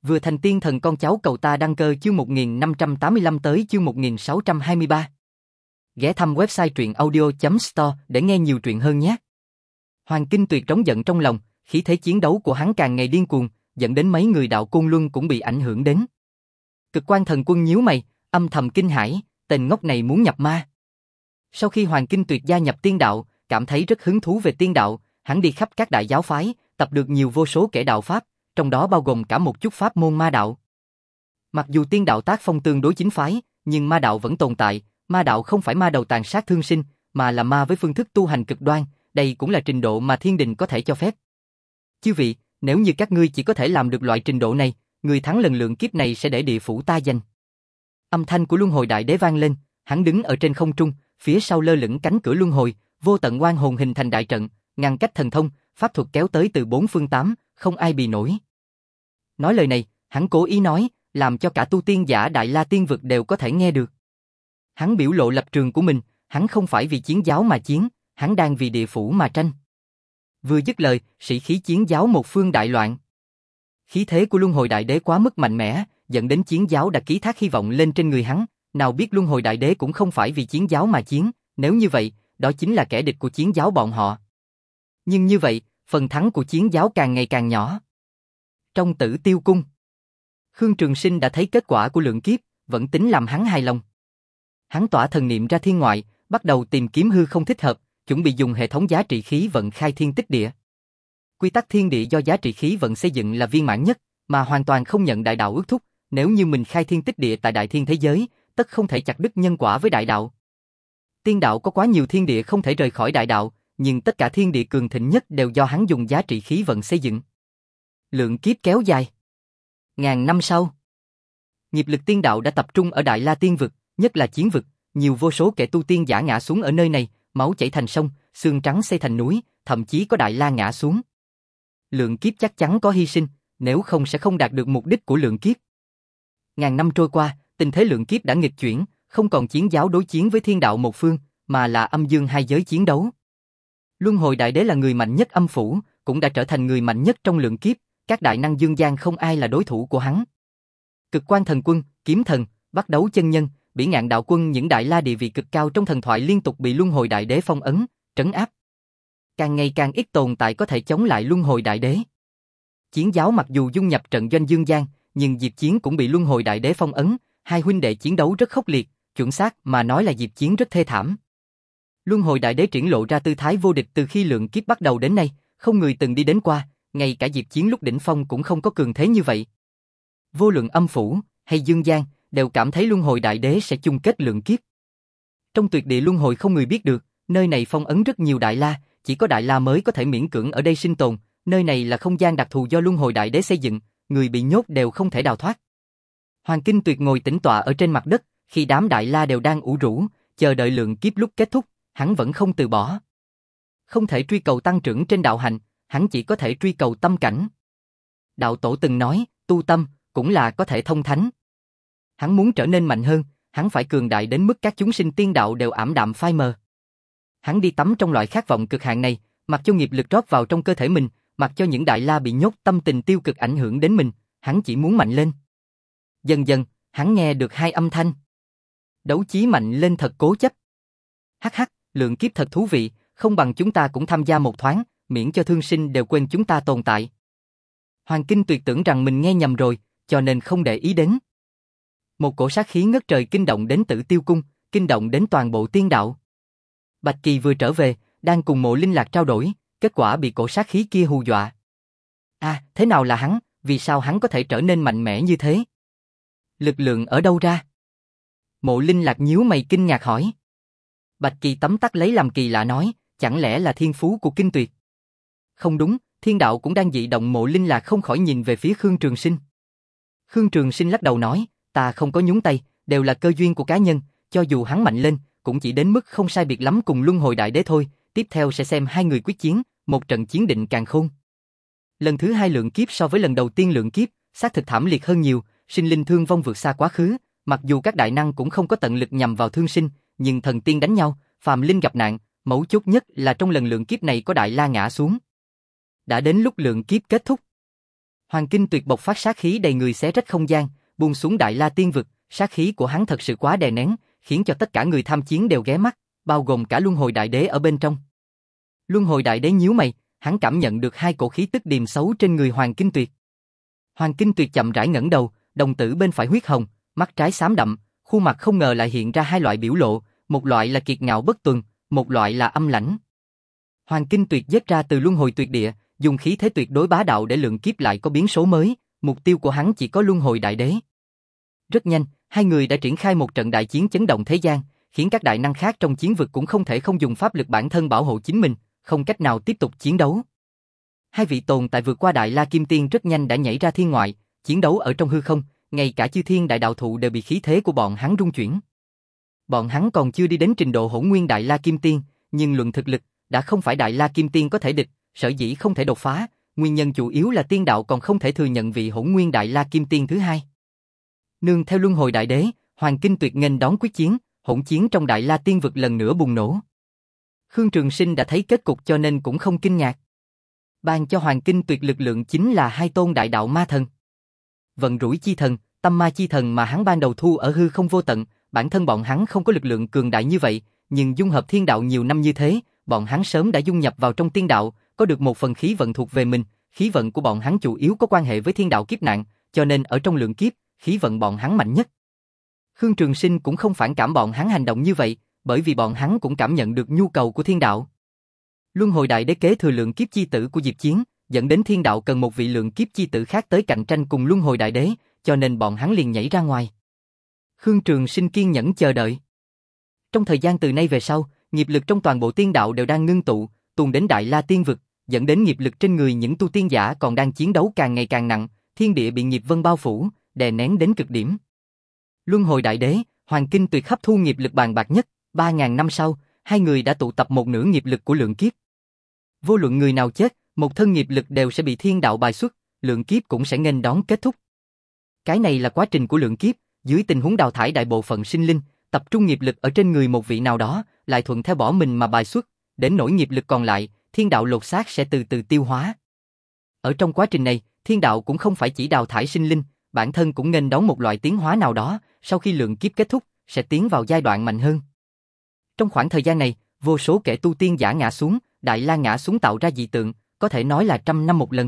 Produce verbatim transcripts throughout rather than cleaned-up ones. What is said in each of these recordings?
Vừa thành tiên thần con cháu cậu ta đăng cơ chương một nghìn năm trăm tám mươi lăm tới chương một nghìn sáu trăm hai mươi ba. Ghé thăm website truyện audio chấm store để nghe nhiều truyện hơn nhé. Hoàng Kinh Tuyệt trống giận trong lòng, khí thế chiến đấu của hắn càng ngày điên cuồng, dẫn đến mấy người đạo Côn Luân cũng bị ảnh hưởng đến. Cực Quan Thần Quân nhíu mày, âm thầm kinh hãi, tên ngốc này muốn nhập ma. Sau khi Hoàng Kinh Tuyệt gia nhập tiên đạo, cảm thấy rất hứng thú về tiên đạo, hắn đi khắp các đại giáo phái, tập được nhiều vô số kể đạo pháp, trong đó bao gồm cả một chút pháp môn ma đạo. Mặc dù tiên đạo tác phong tương đối chính phái, nhưng ma đạo vẫn tồn tại, ma đạo không phải ma đầu tàn sát thương sinh, mà là ma với phương thức tu hành cực đoan, đây cũng là trình độ mà thiên đình có thể cho phép. Chư vị, nếu như các ngươi chỉ có thể làm được loại trình độ này, người thắng lần lượng kiếp này sẽ để địa phủ ta danh. Âm thanh của Luân Hồi Đại Đế vang lên, hắn đứng ở trên không trung, phía sau lơ lửng cánh cửa luân hồi, vô tận oan hồn hình thành đại trận, ngăn cách thần thông, pháp thuật kéo tới từ bốn phương tám, không ai bì nổi. Nói lời này, hắn cố ý nói, làm cho cả tu tiên giả Đại La Tiên Vực đều có thể nghe được. Hắn biểu lộ lập trường của mình, hắn không phải vì chiến giáo mà chiến, hắn đang vì địa phủ mà tranh. Vừa dứt lời, sĩ khí chiến giáo một phương đại loạn. Khí thế của Luân Hồi Đại Đế quá mức mạnh mẽ, dẫn đến chiến giáo đã ký thác hy vọng lên trên người hắn, nào biết Luân Hồi Đại Đế cũng không phải vì chiến giáo mà chiến, nếu như vậy, đó chính là kẻ địch của chiến giáo bọn họ. Nhưng như vậy, phần thắng của chiến giáo càng ngày càng nhỏ. Trong Tử Tiêu Cung, Khương Trường Sinh đã thấy kết quả của lượng kiếp, vẫn tính làm hắn hài lòng. Hắn tỏa thần niệm ra thiên ngoại, bắt đầu tìm kiếm hư không thích hợp, chuẩn bị dùng hệ thống giá trị khí vận khai thiên tích địa. Quy tắc thiên địa do giá trị khí vận xây dựng là viên mãn nhất, mà hoàn toàn không nhận đại đạo ước thúc, nếu như mình khai thiên tích địa tại đại thiên thế giới, tất không thể chặt đứt nhân quả với đại đạo. Tiên đạo có quá nhiều thiên địa không thể rời khỏi đại đạo, nhưng tất cả thiên địa cường thịnh nhất đều do hắn dùng giá trị khí vận xây dựng. Lượng kiếp kéo dài. Ngàn năm sau, nghiệp lực tiên đạo đã tập trung ở Đại La Tiên Vực, nhất là chiến vực, nhiều vô số kẻ tu tiên giả ngã xuống ở nơi này, máu chảy thành sông, xương trắng xây thành núi, thậm chí có Đại La ngã xuống. Lượng kiếp chắc chắn có hy sinh, nếu không sẽ không đạt được mục đích của lượng kiếp. Ngàn năm trôi qua, tình thế lượng kiếp đã nghịch chuyển, không còn chiến giáo đối chiến với thiên đạo một phương, mà là âm dương hai giới chiến đấu. Luân Hồi Đại Đế là người mạnh nhất âm phủ, cũng đã trở thành người mạnh nhất trong lượng kiếp, các đại năng dương gian không ai là đối thủ của hắn. Cực Quan Thần Quân, Kiếm Thần, Bắt Đấu Chân Nhân, Bỉ Ngạn Đạo Quân, những đại la địa vị cực cao trong thần thoại liên tục bị Luân Hồi Đại Đế phong ấn, trấn áp. Càng ngày càng ít tồn tại có thể chống lại Luân Hồi Đại Đế. Chiến giáo mặc dù dung nhập trận doanh dương gian, nhưng Diệp Chiến cũng bị Luân Hồi Đại Đế phong ấn, hai huynh đệ chiến đấu rất khốc liệt, chuẩn xác mà nói là Diệp Chiến rất thê thảm. Luân Hồi Đại Đế triển lộ ra tư thái vô địch từ khi lượng kiếp bắt đầu đến nay, không người từng đi đến qua, ngay cả Diệp Chiến lúc đỉnh phong cũng không có cường thế như vậy. Vô luận âm phủ hay dương gian, đều cảm thấy Luân Hồi Đại Đế sẽ chung kết lượng kiếp. Trong tuyệt địa luân hồi không người biết được, nơi này phong ấn rất nhiều đại la, chỉ có đại la mới có thể miễn cưỡng ở đây sinh tồn, nơi này là không gian đặc thù do Luân Hồi Đại Đế xây dựng, người bị nhốt đều không thể đào thoát. Hoàng Kinh Tuyệt ngồi tĩnh tọa ở trên mặt đất, khi đám đại la đều đang ủ rũ, chờ đợi lượng kiếp lúc kết thúc, hắn vẫn không từ bỏ. Không thể truy cầu tăng trưởng trên đạo hành, hắn chỉ có thể truy cầu tâm cảnh. Đạo tổ từng nói, tu tâm cũng là có thể thông thánh. Hắn muốn trở nên mạnh hơn, hắn phải cường đại đến mức các chúng sinh tiên đạo đều ảm đạm phai mờ. Hắn đi tắm trong loại khát vọng cực hạn này, mặc cho nghiệp lực rót vào trong cơ thể mình, mặc cho những đại la bị nhốt tâm tình tiêu cực ảnh hưởng đến mình, hắn chỉ muốn mạnh lên. Dần dần, hắn nghe được hai âm thanh. Đấu chí mạnh lên thật cố chấp. Hắc hắc, lượng kiếp thật thú vị, không bằng chúng ta cũng tham gia một thoáng, miễn cho thương sinh đều quên chúng ta tồn tại. Hoàng Kinh Tuyệt tưởng rằng mình nghe nhầm rồi, cho nên không để ý đến. Một cổ sát khí ngất trời kinh động đến Tử Tiêu Cung, kinh động đến toàn bộ tiên đạo. Bạch Kỳ vừa trở về, đang cùng Mộ Linh Lạc trao đổi, kết quả bị cổ sát khí kia hù dọa. À, thế nào là hắn, vì sao hắn có thể trở nên mạnh mẽ như thế? Lực lượng ở đâu ra? Mộ Linh Lạc nhíu mày kinh ngạc hỏi. Bạch Kỳ tấm tắc lấy làm kỳ lạ nói, chẳng lẽ là thiên phú của Kinh Tuyệt? Không đúng, thiên đạo cũng đang dị động. Mộ Linh Lạc không khỏi nhìn về phía Khương Trường Sinh. Khương Trường Sinh lắc đầu nói, ta không có nhúng tay, đều là cơ duyên của cá nhân, cho dù hắn mạnh lên, cũng chỉ đến mức không sai biệt lắm cùng Luân Hồi Đại Đế thôi, tiếp theo sẽ xem hai người quyết chiến, một trận chiến định càn khôn. Lần thứ hai lượng kiếp so với lần đầu tiên lượng kiếp, xác thực thảm liệt hơn nhiều, sinh linh thương vong vượt xa quá khứ, mặc dù các đại năng cũng không có tận lực nhằm vào thương sinh, nhưng thần tiên đánh nhau, phàm linh gặp nạn, mấu chốt nhất là trong lần lượng kiếp này có đại la ngã xuống. Đã đến lúc lượng kiếp kết thúc. Hoàng Kinh Tuyệt bộc phát sát khí đầy người xé rách không gian, buông xuống Đại La Tiên Vực, sát khí của hắn thật sự quá đè nén, khiến cho tất cả người tham chiến đều ghé mắt, bao gồm cả Luân Hồi Đại Đế ở bên trong. Luân Hồi Đại Đế nhíu mày, hắn cảm nhận được hai cổ khí tức điềm xấu trên người Hoàng Kinh Tuyệt. Hoàng Kinh Tuyệt chậm rãi ngẩng đầu, đồng tử bên phải huyết hồng, mắt trái xám đậm, khuôn mặt không ngờ lại hiện ra hai loại biểu lộ, một loại là kiệt ngạo bất tuần, một loại là âm lãnh. Hoàng Kinh Tuyệt giết ra từ Luân Hồi Tuyệt Địa, dùng khí thế tuyệt đối bá đạo để lượng kiếp lại có biến số mới, mục tiêu của hắn chỉ có Luân Hồi Đại Đế. Rất nhanh, hai người đã triển khai một trận đại chiến chấn động thế gian, khiến các đại năng khác trong chiến vực cũng không thể không dùng pháp lực bản thân bảo hộ chính mình, không cách nào tiếp tục chiến đấu. Hai vị tồn tại vượt qua Đại La Kim Tiên rất nhanh đã nhảy ra thiên ngoại, chiến đấu ở trong hư không, ngay cả chư thiên đại đạo thụ đều bị khí thế của bọn hắn rung chuyển. Bọn hắn còn chưa đi đến trình độ hỗn nguyên Đại La Kim Tiên, nhưng luận thực lực, đã không phải Đại La Kim Tiên có thể địch, sở dĩ không thể đột phá, nguyên nhân chủ yếu là tiên đạo còn không thể thừa nhận vị hỗn nguyên Đại La Kim Tiên thứ hai. Nương theo Luân Hồi Đại Đế, Hoàng Kinh Tuyệt nghênh đón quyết chiến, hỗn chiến trong Đại La Tiên Vực lần nữa bùng nổ. Khương Trường Sinh đã thấy kết cục cho nên cũng không kinh ngạc. Ban cho Hoàng Kinh Tuyệt lực lượng chính là hai tôn đại đạo ma thần. Vận rủi chi thần, tâm ma chi thần mà hắn ban đầu thu ở hư không vô tận, bản thân bọn hắn không có lực lượng cường đại như vậy, nhưng dung hợp thiên đạo nhiều năm như thế, bọn hắn sớm đã dung nhập vào trong tiên đạo, có được một phần khí vận thuộc về mình, khí vận của bọn hắn chủ yếu có quan hệ với thiên đạo kiếp nạn, cho nên ở trong lượng kiếp, khí vận bọn hắn mạnh nhất. Khương Trường Sinh cũng không phản cảm bọn hắn hành động như vậy, bởi vì bọn hắn cũng cảm nhận được nhu cầu của thiên đạo. Luân Hồi Đại Đế kế thừa lượng kiếp chi tử của Diệp Chiến, dẫn đến thiên đạo cần một vị lượng kiếp chi tử khác tới cạnh tranh cùng Luân Hồi Đại Đế, cho nên bọn hắn liền nhảy ra ngoài. Khương Trường Sinh kiên nhẫn chờ đợi. Trong thời gian từ nay về sau, nghiệp lực trong toàn bộ tiên đạo đều đang ngưng tụ, tuôn đến Đại La Tiên Vực, dẫn đến nghiệp lực trên người những tu tiên giả còn đang chiến đấu càng ngày càng nặng, thiên địa bị nghiệp vân bao phủ, đè nén đến cực điểm. Luân Hồi Đại Đế, Hoàng Kinh Tuyệt hấp thu nghiệp lực bàn bạc nhất, ba ngàn năm sau, hai người đã tụ tập một nửa nghiệp lực của lượng kiếp. Vô luận người nào chết, một thân nghiệp lực đều sẽ bị thiên đạo bài xuất, lượng kiếp cũng sẽ nghênh đón kết thúc. Cái này là quá trình của lượng kiếp, dưới tình huống đào thải đại bộ phận sinh linh, tập trung nghiệp lực ở trên người một vị nào đó, lại thuận theo bỏ mình mà bài xuất, đến nỗi nghiệp lực còn lại, thiên đạo lột xác sẽ từ từ tiêu hóa. Ở trong quá trình này, thiên đạo cũng không phải chỉ đào thải sinh linh, bản thân cũng nghênh đón một loại tiến hóa nào đó, sau khi lượng kiếp kết thúc, sẽ tiến vào giai đoạn mạnh hơn. Trong khoảng thời gian này, vô số kẻ tu tiên giả ngã xuống, Đại La ngã xuống tạo ra dị tượng, có thể nói là trăm năm một lần.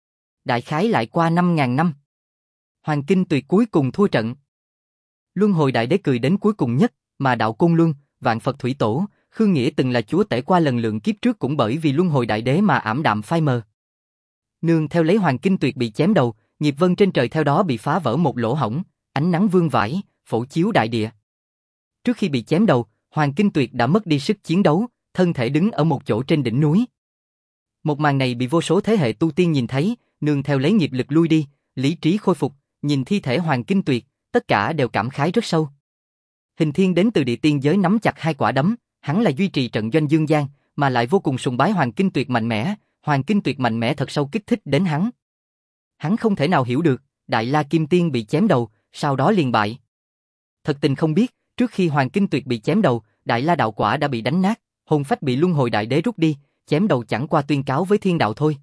Đại khái lại qua năm ngàn năm. Hoàng Kinh Tuyệt cuối cùng thua trận. Luân Hồi Đại Đế cười đến cuối cùng nhất, mà đạo Côn Luân, Vạn Phật Thủy Tổ, Khương Nghĩa từng là chúa tể qua lần lượng kiếp trước cũng bởi vì Luân Hồi Đại Đế mà ảm đạm phai mờ. Nương theo lấy Hoàng Kinh Tuyệt bị chém đầu, nghiệp vân trên trời theo đó bị phá vỡ một lỗ hổng, ánh nắng vương vãi, phổ chiếu đại địa. Trước khi bị chém đầu, Hoàng Kinh Tuyệt đã mất đi sức chiến đấu, thân thể đứng ở một chỗ trên đỉnh núi. Một màn này bị vô số thế hệ tu tiên nhìn thấy, nương theo lấy nghiệp lực lui đi, lý trí khôi phục, nhìn thi thể Hoàng Kinh Tuyệt, tất cả đều cảm khái rất sâu. Hình Thiên đến từ địa tiên giới nắm chặt hai quả đấm, hắn là duy trì trận doanh dương gian, mà lại vô cùng sùng bái Hoàng Kinh Tuyệt mạnh mẽ, Hoàng Kinh Tuyệt mạnh mẽ thật sâu kích thích đến hắn. Hắn không thể nào hiểu được, Đại La Kim Tiên bị chém đầu, sau đó liền bại. Thật tình không biết, trước khi Hoàng Kinh Tuyệt bị chém đầu, Đại La đạo quả đã bị đánh nát, hồn phách bị Luân Hồi Đại Đế rút đi, chém đầu chẳng qua tuyên cáo với thiên đạo thôi.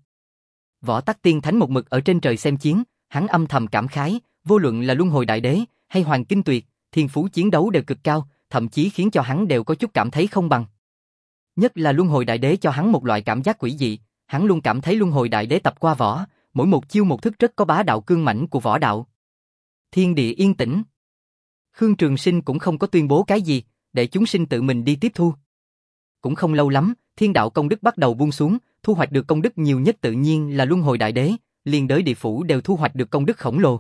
Võ Tắc Tiên Thánh một mực ở trên trời xem chiến, hắn âm thầm cảm khái, vô luận là Luân Hồi Đại Đế hay Hoàng Kinh Tuyệt, thiên phú chiến đấu đều cực cao, thậm chí khiến cho hắn đều có chút cảm thấy không bằng. Nhất là Luân Hồi Đại Đế cho hắn một loại cảm giác quỷ dị, hắn luôn cảm thấy Luân Hồi Đại Đế tập qua võ, mỗi một chiêu một thức rất có bá đạo cương mãnh của võ đạo. Thiên địa yên tĩnh. Khương Trường Sinh cũng không có tuyên bố cái gì, để chúng sinh tự mình đi tiếp thu. Cũng không lâu lắm, thiên đạo công đức bắt đầu buông xuống, thu hoạch được công đức nhiều nhất tự nhiên là Luân Hồi Đại Đế, liên đới địa phủ đều thu hoạch được công đức khổng lồ.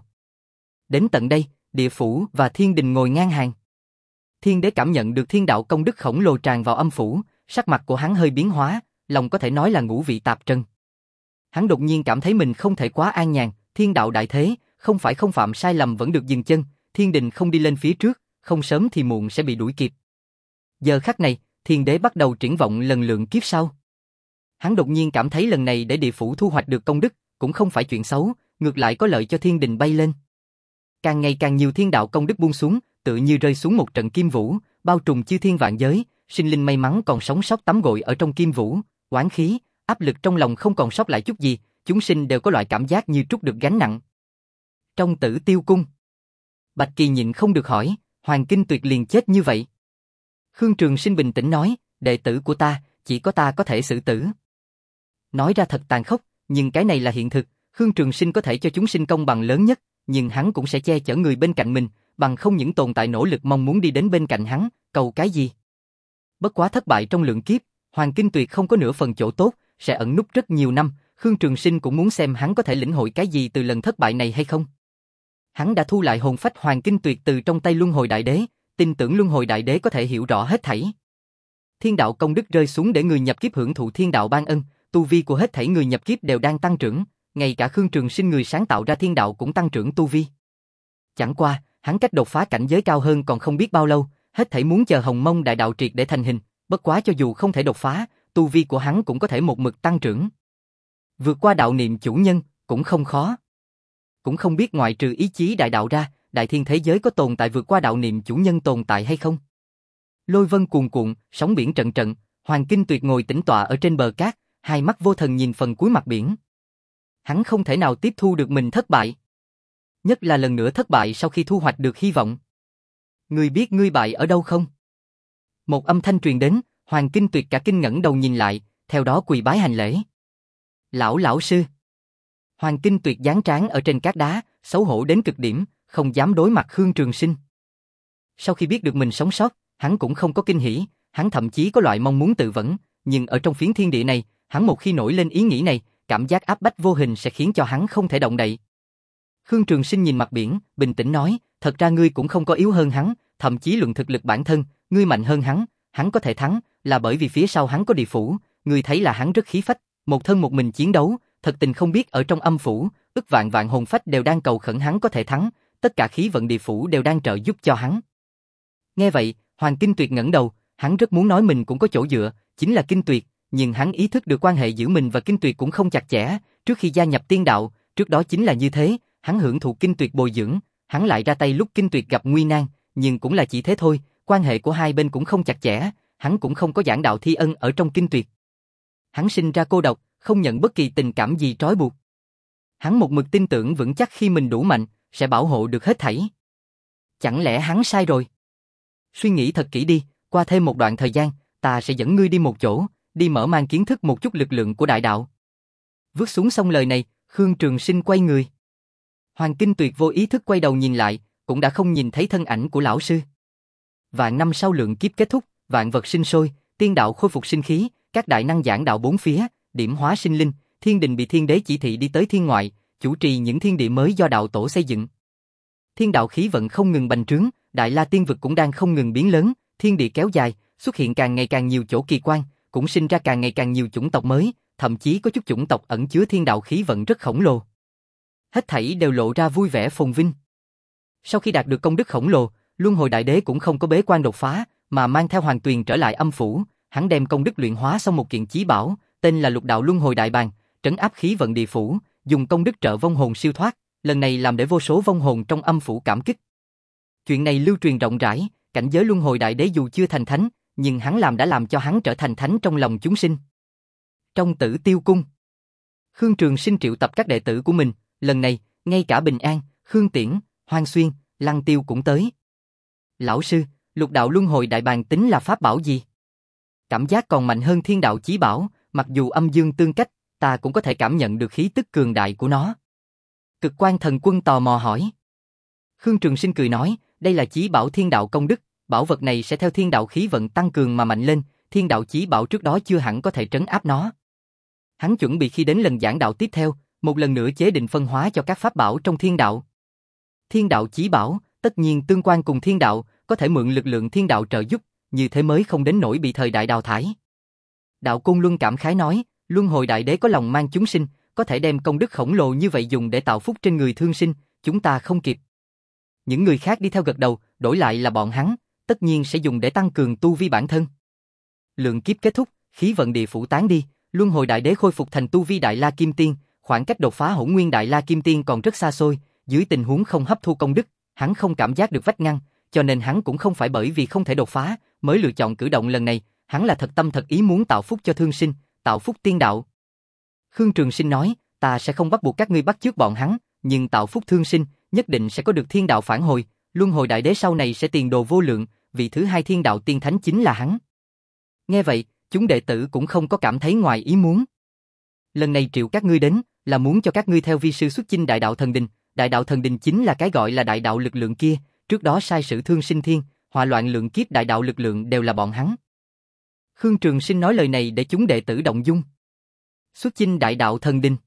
Đến tận đây, địa phủ và thiên đình ngồi ngang hàng. Thiên đế cảm nhận được thiên đạo công đức khổng lồ tràn vào âm phủ, sắc mặt của hắn hơi biến hóa, lòng có thể nói là ngũ vị tạp trần. Hắn đột nhiên cảm thấy mình không thể quá an nhàn, thiên đạo đại thế, không phải không phạm sai lầm vẫn được dừng chân, thiên đình không đi lên phía trước, không sớm thì muộn sẽ bị đuổi kịp. Giờ khắc này, thiên đế bắt đầu triển vọng lần lượng kiếp sau. Hắn đột nhiên cảm thấy lần này để địa phủ thu hoạch được công đức, cũng không phải chuyện xấu, ngược lại có lợi cho thiên đình bay lên. Càng ngày càng nhiều thiên đạo công đức buông xuống, tự như rơi xuống một trận kim vũ, bao trùm chư thiên vạn giới, sinh linh may mắn còn sống sót tắm gội ở trong kim vũ, oán khí, áp lực trong lòng không còn sót lại chút gì, chúng sinh đều có loại cảm giác như trút được gánh nặng. Trong Tử Tiêu Cung, Bạch Kỳ nhịn không được hỏi, Hoàng Kinh Tuyệt liền chết như vậy? Khương Trường Sinh bình tĩnh nói, đệ tử của ta, chỉ có ta có thể xử tử. Nói ra thật tàn khốc, nhưng cái này là hiện thực, Khương Trường Sinh có thể cho chúng sinh công bằng lớn nhất, nhưng hắn cũng sẽ che chở người bên cạnh mình, bằng không những tồn tại nỗ lực mong muốn đi đến bên cạnh hắn, cầu cái gì? Bất quá thất bại trong lượng kiếp, Hoàng Kinh Tuyệt không có nửa phần chỗ tốt, sẽ ẩn núp rất nhiều năm, Khương Trường Sinh cũng muốn xem hắn có thể lĩnh hội cái gì từ lần thất bại này hay không. Hắn đã thu lại hồn phách Hoàng Kinh Tuyệt từ trong tay Luân Hồi Đại Đế, tin tưởng Luân Hồi Đại Đế có thể hiểu rõ hết thảy. Thiên đạo công đức rơi xuống để người nhập kiếp hưởng thụ thiên đạo ban ân, tu vi của hết thảy người nhập kiếp đều đang tăng trưởng, ngay cả Khương Trường Sinh người sáng tạo ra thiên đạo cũng tăng trưởng tu vi. Chẳng qua, hắn cách đột phá cảnh giới cao hơn còn không biết bao lâu, hết thảy muốn chờ Hồng Mông Đại Đạo triệt để thành hình, bất quá cho dù không thể đột phá, tu vi của hắn cũng có thể một mực tăng trưởng. Vượt qua đạo niệm chủ nhân, cũng không khó. Cũng không biết ngoại trừ ý chí đại đạo ra, đại thiên thế giới có tồn tại vượt qua đạo niệm chủ nhân tồn tại hay không? Lôi vân cuồn cuộn, sóng biển trận trận, Hoàng Kinh Tuyệt ngồi tĩnh tọa ở trên bờ cát, hai mắt vô thần nhìn phần cuối mặt biển. Hắn không thể nào tiếp thu được mình thất bại. Nhất là lần nữa thất bại sau khi thu hoạch được hy vọng. Ngươi biết ngươi bại ở đâu không? Một âm thanh truyền đến, Hoàng Kinh Tuyệt cả kinh ngẩng đầu nhìn lại, theo đó quỳ bái hành lễ. Lão lão sư. Hoàng Kinh Tuyệt giáng trán ở trên cát đá, xấu hổ đến cực điểm, không dám đối mặt Khương Trường Sinh. Sau khi biết được mình sống sót, hắn cũng không có kinh hỉ, hắn thậm chí có loại mong muốn tự vẫn, nhưng ở trong phiến thiên địa này, hắn một khi nổi lên ý nghĩ này, cảm giác áp bách vô hình sẽ khiến cho hắn không thể động đậy. Khương Trường Sinh nhìn mặt biển, bình tĩnh nói, thật ra ngươi cũng không có yếu hơn hắn, thậm chí luận thực lực bản thân, ngươi mạnh hơn hắn, hắn có thể thắng, là bởi vì phía sau hắn có địa phủ, ngươi thấy là hắn rất khí phách, một thân một mình chiến đấu, thật tình không biết ở trong âm phủ, ức vạn vạn hồn phách đều đang cầu khẩn hắn có thể thắng, tất cả khí vận địa phủ đều đang trợ giúp cho hắn. Nghe vậy, Hoàng Kinh Tuyệt ngẩng đầu, hắn rất muốn nói mình cũng có chỗ dựa, chính là Kinh Tuyệt, nhưng hắn ý thức được quan hệ giữa mình và Kinh Tuyệt cũng không chặt chẽ, trước khi gia nhập tiên đạo, trước đó chính là như thế, hắn hưởng thụ Kinh Tuyệt bồi dưỡng, hắn lại ra tay lúc Kinh Tuyệt gặp nguy nan, nhưng cũng là chỉ thế thôi, quan hệ của hai bên cũng không chặt chẽ, hắn cũng không có giảng đạo thi ân ở trong Kinh Tuyệt. Hắn sinh ra cô độc, không nhận bất kỳ tình cảm gì trói buộc. Hắn một mực tin tưởng vững chắc khi mình đủ mạnh, sẽ bảo hộ được hết thảy. Chẳng lẽ hắn sai rồi? Suy nghĩ thật kỹ đi, qua thêm một đoạn thời gian, ta sẽ dẫn ngươi đi một chỗ, đi mở mang kiến thức một chút lực lượng của đại đạo. Vứt xuống xong lời này, Khương Trường Sinh quay người. Hoàng Kinh Tuyệt vô ý thức quay đầu nhìn lại, cũng đã không nhìn thấy thân ảnh của lão sư. Vạn năm sau lượng kiếp kết thúc, vạn vật sinh sôi, tiên đạo khôi phục sinh khí, các đại năng giảng đạo bốn phía, điểm hóa sinh linh, thiên đình bị thiên đế chỉ thị đi tới thiên ngoại, chủ trì những thiên địa mới do đạo tổ xây dựng. Thiên đạo khí vận không ngừng bành trướng, Đại La Tiên vực cũng đang không ngừng biến lớn, thiên địa kéo dài, xuất hiện càng ngày càng nhiều chỗ kỳ quan, cũng sinh ra càng ngày càng nhiều chủng tộc mới, thậm chí có chút chủng tộc ẩn chứa thiên đạo khí vận rất khổng lồ. Hết thảy đều lộ ra vui vẻ phồn vinh. Sau khi đạt được công đức khổng lồ, Luân Hồi Đại Đế cũng không có bế quan đột phá, mà mang theo Hoàng Tuyền trở lại âm phủ, hắn đem công đức luyện hóa xong một kiện chí bảo, tên là Lục Đạo Luân Hồi Đại Bàng, trấn áp khí vận địa phủ, dùng công đức trợ vong hồn siêu thoát, lần này làm để vô số vong hồn trong âm phủ cảm kích. Chuyện này lưu truyền rộng rãi, cảnh giới Luân Hồi Đại Đế dù chưa thành thánh, nhưng hắn làm đã làm cho hắn trở thành thánh trong lòng chúng sinh. Trong Tử Tiêu Cung, Khương Trường Sinh triệu tập các đệ tử của mình, lần này, ngay cả Bình An, Khương Tiễn, Hoang Xuyên, Lăng Tiêu cũng tới. Lão sư, Lục Đạo Luân Hồi Đại Bàng tính là pháp bảo gì? Cảm giác còn mạnh hơn thiên đạo chí bảo, mặc dù âm dương tương cách, ta cũng có thể cảm nhận được khí tức cường đại của nó. Cực Quan Thần Quân tò mò hỏi. Khương Trường Sinh cười nói, đây là chí bảo thiên đạo công đức, bảo vật này sẽ theo thiên đạo khí vận tăng cường mà mạnh lên, thiên đạo chí bảo trước đó chưa hẳn có thể trấn áp nó. Hắn chuẩn bị khi đến lần giảng đạo tiếp theo, một lần nữa chế định phân hóa cho các pháp bảo trong thiên đạo. Thiên đạo chí bảo, tất nhiên tương quan cùng thiên đạo, có thể mượn lực lượng thiên đạo trợ giúp, như thế mới không đến nỗi bị thời đại đào thải. Đạo Côn Luân cảm khái nói, Luân Hồi Đại Đế có lòng mang chúng sinh, có thể đem công đức khổng lồ như vậy dùng để tạo phúc trên người thương sinh, chúng ta không kịp. Những người khác đi theo gật đầu, đổi lại là bọn hắn, tất nhiên sẽ dùng để tăng cường tu vi bản thân. Lượng kiếp kết thúc, khí vận địa phủ tán đi, Luân Hồi Đại Đế khôi phục thành tu vi Đại La Kim Tiên, khoảng cách đột phá Hỗn Nguyên Đại La Kim Tiên còn rất xa xôi, dưới tình huống không hấp thu công đức, hắn không cảm giác được vách ngăn, cho nên hắn cũng không phải bởi vì không thể đột phá, mới lựa chọn cử động lần này, hắn là thật tâm thật ý muốn tạo phúc cho thương sinh, tạo phúc tiên đạo. Khương Trường Sinh nói, ta sẽ không bắt buộc các ngươi bắt chước bọn hắn, nhưng tạo phúc thương sinh, nhất định sẽ có được thiên đạo phản hồi, luân hồi đại đế sau này sẽ tiền đồ vô lượng, vị thứ hai thiên đạo tiên thánh chính là hắn. Nghe vậy, chúng đệ tử cũng không có cảm thấy ngoài ý muốn. Lần này triệu các ngươi đến, là muốn cho các ngươi theo vi sư xuất chinh đại đạo thần đình, đại đạo thần đình chính là cái gọi là đại đạo lực lượng kia, trước đó sai sử thương sinh thiên, hỏa loạn lượng kiếp đại đạo lực lượng đều là bọn hắn. Khương Trường Sinh nói lời này để chúng đệ tử động dung. Xuất chinh đại đạo thần đình.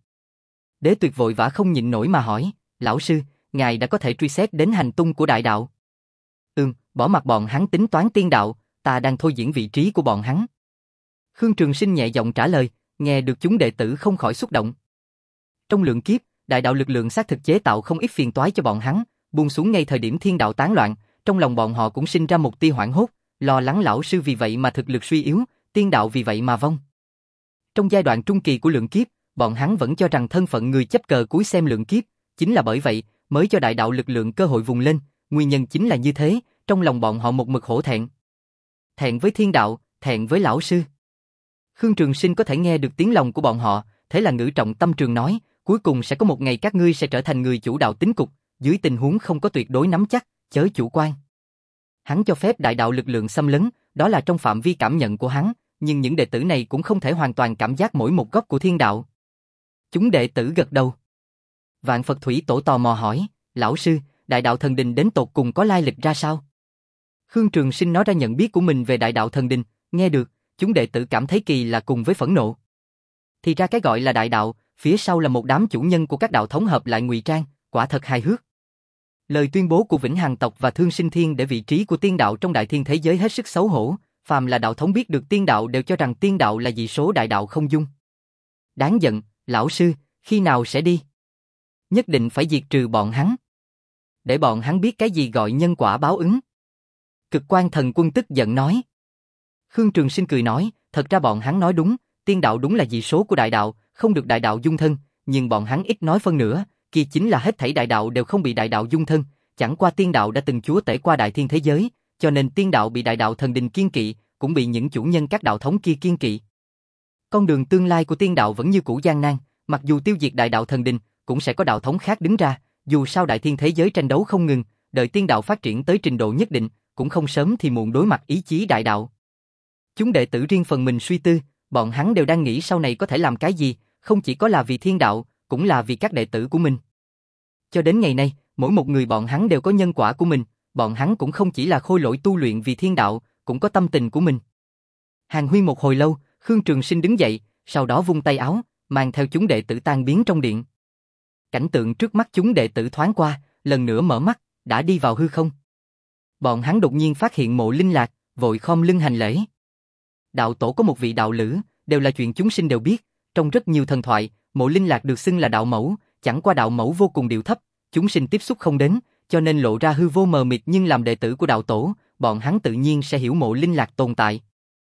Đế Tuyệt vội vã không nhịn nổi mà hỏi, lão sư, ngài đã có thể truy xét đến hành tung của đại đạo? Ừm, bỏ mặc bọn hắn tính toán tiên đạo, ta đang thôi diễn vị trí của bọn hắn. Khương Trường Sinh nhẹ giọng trả lời, nghe được chúng đệ tử không khỏi xúc động. Trong lượng kiếp, đại đạo lực lượng xác thực chế tạo không ít phiền toái cho bọn hắn, buông xuống ngay thời điểm thiên đạo tán loạn, trong lòng bọn họ cũng sinh ra một tia hoảng hốt, lo lắng lão sư vì vậy mà thực lực suy yếu, tiên đạo vì vậy mà vong. Trong giai đoạn trung kỳ của lượng kiếp, bọn hắn vẫn cho rằng thân phận người chấp cờ cúi xem lượng kiếp, chính là bởi vậy mới cho đại đạo lực lượng cơ hội vùng lên, nguyên nhân chính là như thế, trong lòng bọn họ một mực hổ thẹn. Thẹn với thiên đạo, thẹn với lão sư. Khương Trường Sinh có thể nghe được tiếng lòng của bọn họ, thế là ngữ trọng tâm trường nói, cuối cùng sẽ có một ngày các ngươi sẽ trở thành người chủ đạo tín cục, dưới tình huống không có tuyệt đối nắm chắc, chớ chủ quan. Hắn cho phép đại đạo lực lượng xâm lấn, đó là trong phạm vi cảm nhận của hắn, nhưng những đệ tử này cũng không thể hoàn toàn cảm giác mỗi một góc của thiên đạo. Chúng đệ tử gật đầu. Vạn Phật Thủy Tổ tò mò hỏi, lão sư, đại đạo thần đình đến tột cùng có lai lịch ra sao? Khương Trường Sinh nói ra nhận biết của mình về đại đạo thần đình, nghe được, chúng đệ tử cảm thấy kỳ lạ cùng với phẫn nộ. Thì ra cái gọi là đại đạo, phía sau là một đám chủ nhân của các đạo thống hợp lại ngụy trang, quả thật hài hước. Lời tuyên bố của Vĩnh Hằng tộc và Thương Sinh Thiên để vị trí của tiên đạo trong đại thiên thế giới hết sức xấu hổ, phàm là đạo thống biết được tiên đạo đều cho rằng tiên đạo là dị số đại đạo không dung. Đáng giận, lão sư, khi nào sẽ đi? Nhất định phải diệt trừ bọn hắn. Để bọn hắn biết cái gì gọi nhân quả báo ứng. Cực Quan Thần Quân tức giận nói. Khương Trường Sinh cười nói, thật ra bọn hắn nói đúng, tiên đạo đúng là dị số của đại đạo, không được đại đạo dung thân, nhưng bọn hắn ít nói phân nữa, kia chính là hết thảy đại đạo đều không bị đại đạo dung thân, chẳng qua tiên đạo đã từng chúa tể qua đại thiên thế giới, cho nên tiên đạo bị đại đạo thần đình kiên kỵ, cũng bị những chủ nhân các đạo thống kia kiên kỵ. Con đường tương lai của tiên đạo vẫn như cũ gian nan, mặc dù tiêu diệt đại đạo thần đình, cũng sẽ có đạo thống khác đứng ra, dù sao đại thiên thế giới tranh đấu không ngừng, đợi tiên đạo phát triển tới trình độ nhất định, cũng không sớm thì muộn đối mặt ý chí đại đạo. Chúng đệ tử riêng phần mình suy tư, bọn hắn đều đang nghĩ sau này có thể làm cái gì, không chỉ có là vì thiên đạo, cũng là vì các đệ tử của mình. Cho đến ngày nay, mỗi một người bọn hắn đều có nhân quả của mình, bọn hắn cũng không chỉ là khôi lỗi tu luyện vì thiên đạo, cũng có tâm tình của mình. Hàn huyên một hồi lâu, Khương Trường Sinh đứng dậy, sau đó vung tay áo, mang theo chúng đệ tử tan biến trong điện. Cảnh tượng trước mắt chúng đệ tử thoáng qua, lần nữa mở mắt, đã đi vào hư không. Bọn hắn đột nhiên phát hiện Mộ Linh Lạc, vội khom lưng hành lễ. Đạo tổ có một vị đạo lữ, đều là chuyện chúng sinh đều biết, trong rất nhiều thần thoại, Mộ Linh Lạc được xưng là đạo mẫu, chẳng qua đạo mẫu vô cùng điệu thấp, chúng sinh tiếp xúc không đến, cho nên lộ ra hư vô mờ mịt, nhưng làm đệ tử của đạo tổ, bọn hắn tự nhiên sẽ hiểu Mộ Linh Lạc tồn tại.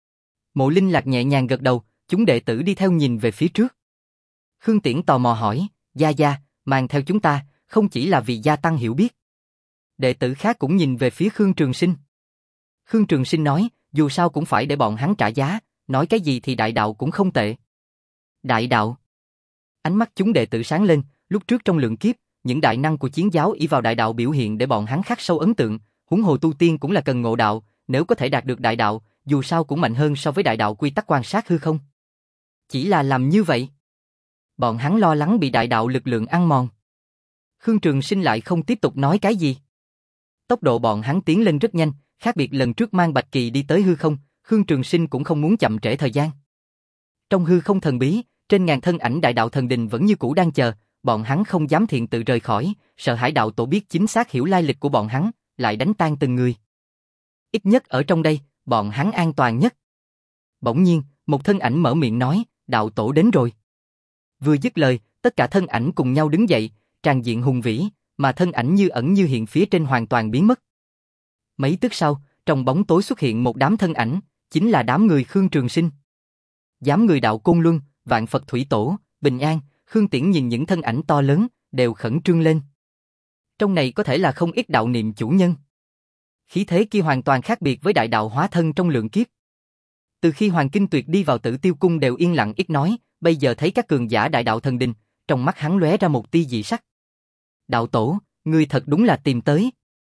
Mộ Linh Lạc nhẹ nhàng gật đầu, chúng đệ tử đi theo nhìn về phía trước. Khương Tiễn tò mò hỏi, gia gia, mang theo chúng ta, không chỉ là vì gia tăng hiểu biết. Đệ tử khác cũng nhìn về phía Khương Trường Sinh. Khương Trường Sinh nói, dù sao cũng phải để bọn hắn trả giá, nói cái gì thì đại đạo cũng không tệ. Đại đạo. Ánh mắt chúng đệ tử sáng lên, lúc trước trong lượng kiếp, những đại năng của chiến giáo ỷ vào đại đạo biểu hiện để bọn hắn khắc sâu ấn tượng, huống hồ tu tiên cũng là cần ngộ đạo, nếu có thể đạt được đại đạo, dù sao cũng mạnh hơn so với đại đạo quy tắc quan sát hư không. Chỉ là làm như vậy, bọn hắn lo lắng bị đại đạo lực lượng ăn mòn. Khương Trường Sinh lại không tiếp tục nói cái gì. Tốc độ bọn hắn tiến lên rất nhanh, khác biệt lần trước mang Bạch Kỳ đi tới hư không, Khương Trường Sinh cũng không muốn chậm trễ thời gian. Trong hư không thần bí, trên ngàn thân ảnh đại đạo thần đình vẫn như cũ đang chờ, bọn hắn không dám thiện tự rời khỏi, sợ hãi đạo tổ biết chính xác hiểu lai lịch của bọn hắn, lại đánh tan từng người. Ít nhất ở trong đây, bọn hắn an toàn nhất. Bỗng nhiên, một thân ảnh mở miệng nói, đạo tổ đến rồi. Vừa dứt lời, tất cả thân ảnh cùng nhau đứng dậy, tràn diện hùng vĩ, mà thân ảnh như ẩn như hiện phía trên hoàn toàn biến mất. Mấy tức sau, trong bóng tối xuất hiện một đám thân ảnh, chính là đám người Khương Trường Sinh. Đám người đạo Côn Luân, Vạn Phật Thủy Tổ, Bình An, Khương Tiễn nhìn những thân ảnh to lớn, đều khẩn trương lên. Trong này có thể là không ít đạo niệm chủ nhân. Khí thế kia hoàn toàn khác biệt với đại đạo hóa thân trong lượng kiếp. Từ khi Hoàng Kinh Tuyệt đi vào Tử Tiêu Cung đều yên lặng ít nói, bây giờ thấy các cường giả đại đạo thần đình, trong mắt hắn lóe ra một tia dị sắc. Đạo tổ, ngươi thật đúng là tìm tới.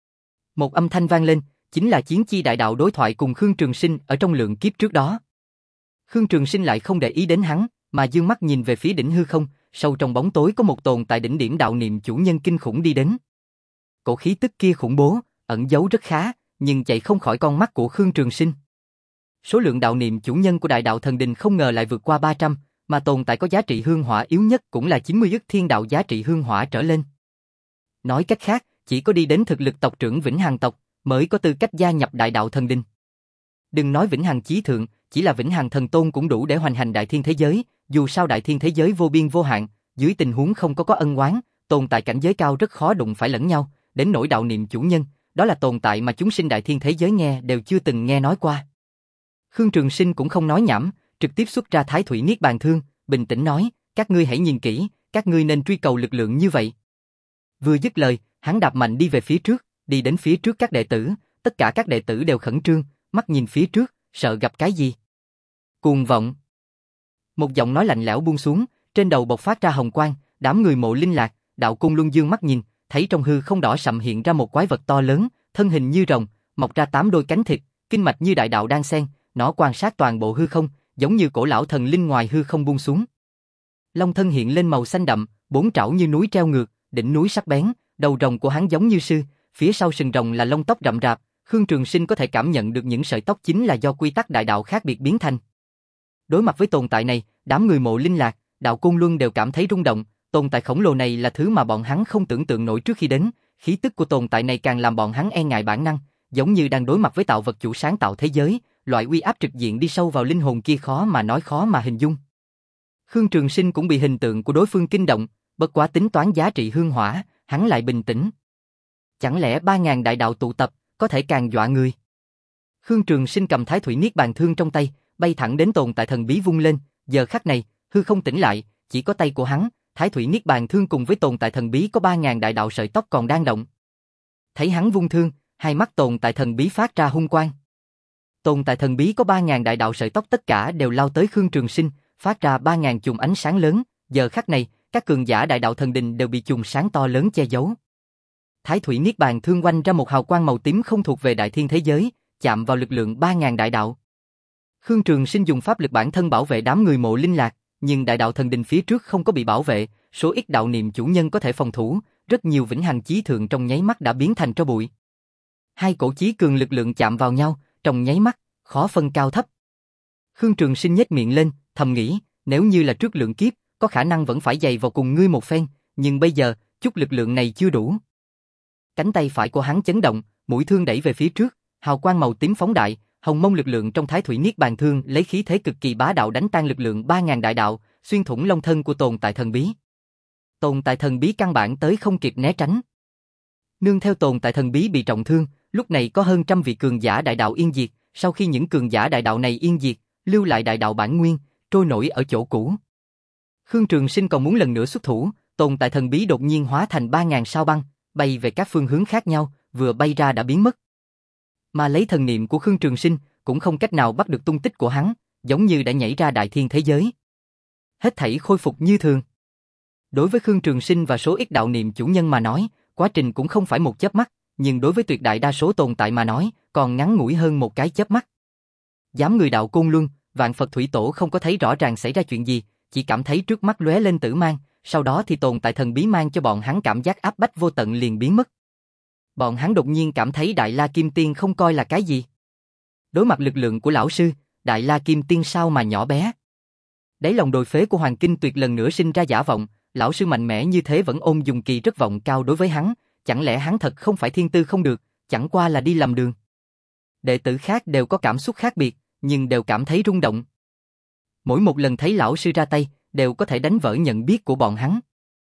Một âm thanh vang lên, chính là Chiến Chi đại đạo đối thoại cùng Khương Trường Sinh ở trong lượng kiếp trước đó. Khương Trường Sinh lại không để ý đến hắn, mà dương mắt nhìn về phía đỉnh hư không, sâu trong bóng tối có một tồn tại đỉnh điểm đạo niệm chủ nhân kinh khủng đi đến. Cổ khí tức kia khủng bố, ẩn giấu rất khá, nhưng chạy không khỏi con mắt của Khương Trường Sinh. Số lượng đạo niệm chủ nhân của đại đạo thần đình không ngờ lại vượt qua ba trăm, mà tồn tại có giá trị hương hỏa yếu nhất cũng là chín mươi ức thiên đạo giá trị hương hỏa trở lên. Nói cách khác, chỉ có đi đến thực lực tộc trưởng Vĩnh Hằng tộc mới có tư cách gia nhập đại đạo thần đình. Đừng nói Vĩnh Hằng chí thượng, chỉ là Vĩnh Hằng thần tôn cũng đủ để hoành hành đại thiên thế giới, dù sao đại thiên thế giới vô biên vô hạn, dưới tình huống không có có ân oán, tồn tại cảnh giới cao rất khó đụng phải lẫn nhau, đến nỗi đạo niệm chủ nhân, đó là tồn tại mà chúng sinh đại thiên thế giới nghe đều chưa từng nghe nói qua. Khương Trường Sinh cũng không nói nhảm, trực tiếp xuất ra Thái Thủy Niết Bàn Thương, bình tĩnh nói, các ngươi hãy nhìn kỹ, các ngươi nên truy cầu lực lượng như vậy. Vừa dứt lời, hắn đạp mạnh đi về phía trước, đi đến phía trước các đệ tử, tất cả các đệ tử đều khẩn trương, mắt nhìn phía trước, sợ gặp cái gì. Cuồng vọng. Một giọng nói lạnh lẽo buông xuống, trên đầu bộc phát ra hồng quang, đám người Mộ Linh Lạc, Đạo Côn Luân dương mắt nhìn, thấy trong hư không đỏ sậm hiện ra một quái vật to lớn, thân hình như rồng, mọc ra tám đôi cánh thịt, kinh mạch như đại đạo đan xen, nó quan sát toàn bộ hư không, giống như cổ lão thần linh ngoài hư không buông xuống. Long thân hiện lên màu xanh đậm, bốn trảo như núi treo ngược, đỉnh núi sắc bén, đầu rồng của hắn giống như sư, phía sau sừng rồng là lông tóc rậm rạp, Khương Trường Sinh có thể cảm nhận được những sợi tóc chính là do quy tắc đại đạo khác biệt biến thành. Đối mặt với tồn tại này, đám người Mộ Linh Lạc, Đạo Côn Luân đều cảm thấy rung động, tồn tại khổng lồ này là thứ mà bọn hắn không tưởng tượng nổi trước khi đến, khí tức của tồn tại này càng làm bọn hắn e ngại bản năng, giống như đang đối mặt với tạo vật chủ sáng tạo thế giới, loại uy áp trực diện đi sâu vào linh hồn kia khó mà nói khó mà hình dung. Khương Trường Sinh cũng bị hình tượng của đối phương kinh động, bất quá tính toán giá trị hương hỏa, hắn lại bình tĩnh. Chẳng lẽ ba ngàn đại đạo tụ tập, có thể càng dọa người? Khương Trường Sinh cầm Thái Thủy Niết Bàn Thương trong tay, bay thẳng đến tồn tại thần bí vung lên, giờ khắc này, hư không tĩnh lại, chỉ có tay của hắn, Thái Thủy Niết Bàn Thương cùng với tồn tại thần bí có ba ngàn đại đạo sợi tóc còn đang động. Thấy hắn vung thương, hai mắt tồn tại thần bí phát ra hung quang. Tồn tại thần bí có ba ngàn đại đạo sợi tóc tất cả đều lao tới Khương Trường Sinh, phát ra ba ngàn chùm ánh sáng lớn, giờ khắc này, các cường giả đại đạo thần đình đều bị chùm sáng to lớn che giấu. Thái Thủy Niết Bàn Thương quanh ra một hào quang màu tím không thuộc về đại thiên thế giới, chạm vào lực lượng ba ngàn đại đạo. Khương Trường Sinh dùng pháp lực bản thân bảo vệ đám người Mộ Linh Lạc, nhưng đại đạo thần đình phía trước không có bị bảo vệ, số ít đạo niệm chủ nhân có thể phòng thủ, rất nhiều vĩnh hằng chí thượng trong nháy mắt đã biến thành tro bụi. Hai cổ chí cường lực lượng chạm vào nhau, trong nháy mắt, khó phân cao thấp. Khương Trường Sinh nhếch miệng lên, thầm nghĩ, nếu như là trước lượng kiếp, có khả năng vẫn phải dày vào cùng ngươi một phen, nhưng bây giờ, chút lực lượng này chưa đủ. Cánh tay phải của hắn chấn động, mũi thương đẩy về phía trước, hào quang màu tím phóng đại, hồng mông lực lượng trong Thái Thủy Niết Bàn Thương lấy khí thế cực kỳ bá đạo đánh tan lực lượng ba ngàn đại đạo, xuyên thủng long thân của tồn tại thần bí. Tồn tại thần bí căn bản tới không kịp né tránh. Nương theo tồn tại thần bí bị trọng thương, lúc này có hơn trăm vị cường giả đại đạo yên diệt, sau khi những cường giả đại đạo này yên diệt, lưu lại đại đạo bản nguyên, trôi nổi ở chỗ cũ. Khương Trường Sinh còn muốn lần nữa xuất thủ, tồn tại thần bí đột nhiên hóa thành ba ngàn sao băng, bay về các phương hướng khác nhau, vừa bay ra đã biến mất. Mà lấy thần niệm của Khương Trường Sinh, cũng không cách nào bắt được tung tích của hắn, giống như đã nhảy ra đại thiên thế giới. Hết thảy khôi phục như thường. Đối với Khương Trường Sinh và số ít đạo niệm chủ nhân mà nói, quá trình cũng không phải một chớp mắt, nhưng đối với tuyệt đại đa số tồn tại mà nói, còn ngắn ngủi hơn một cái chớp mắt. Dám người Đạo Côn Luân, Vạn Phật Thủy Tổ không có thấy rõ ràng xảy ra chuyện gì, chỉ cảm thấy trước mắt lóe lên tử mang, sau đó thì tồn tại thần bí mang cho bọn hắn cảm giác áp bách vô tận liền biến mất. Bọn hắn đột nhiên cảm thấy Đại La Kim Tiên không coi là cái gì. Đối mặt lực lượng của lão sư, Đại La Kim Tiên sao mà nhỏ bé. Đáy lòng đồi phế của Hoàng Kinh Tuyệt lần nữa sinh ra giả vọng, lão sư mạnh mẽ như thế vẫn ôm dùng kỳ rất vọng cao đối với hắn, chẳng lẽ hắn thật không phải thiên tư không được, chẳng qua là đi lầm đường. Đệ tử khác đều có cảm xúc khác biệt, nhưng đều cảm thấy rung động. Mỗi một lần thấy lão sư ra tay, đều có thể đánh vỡ nhận biết của bọn hắn.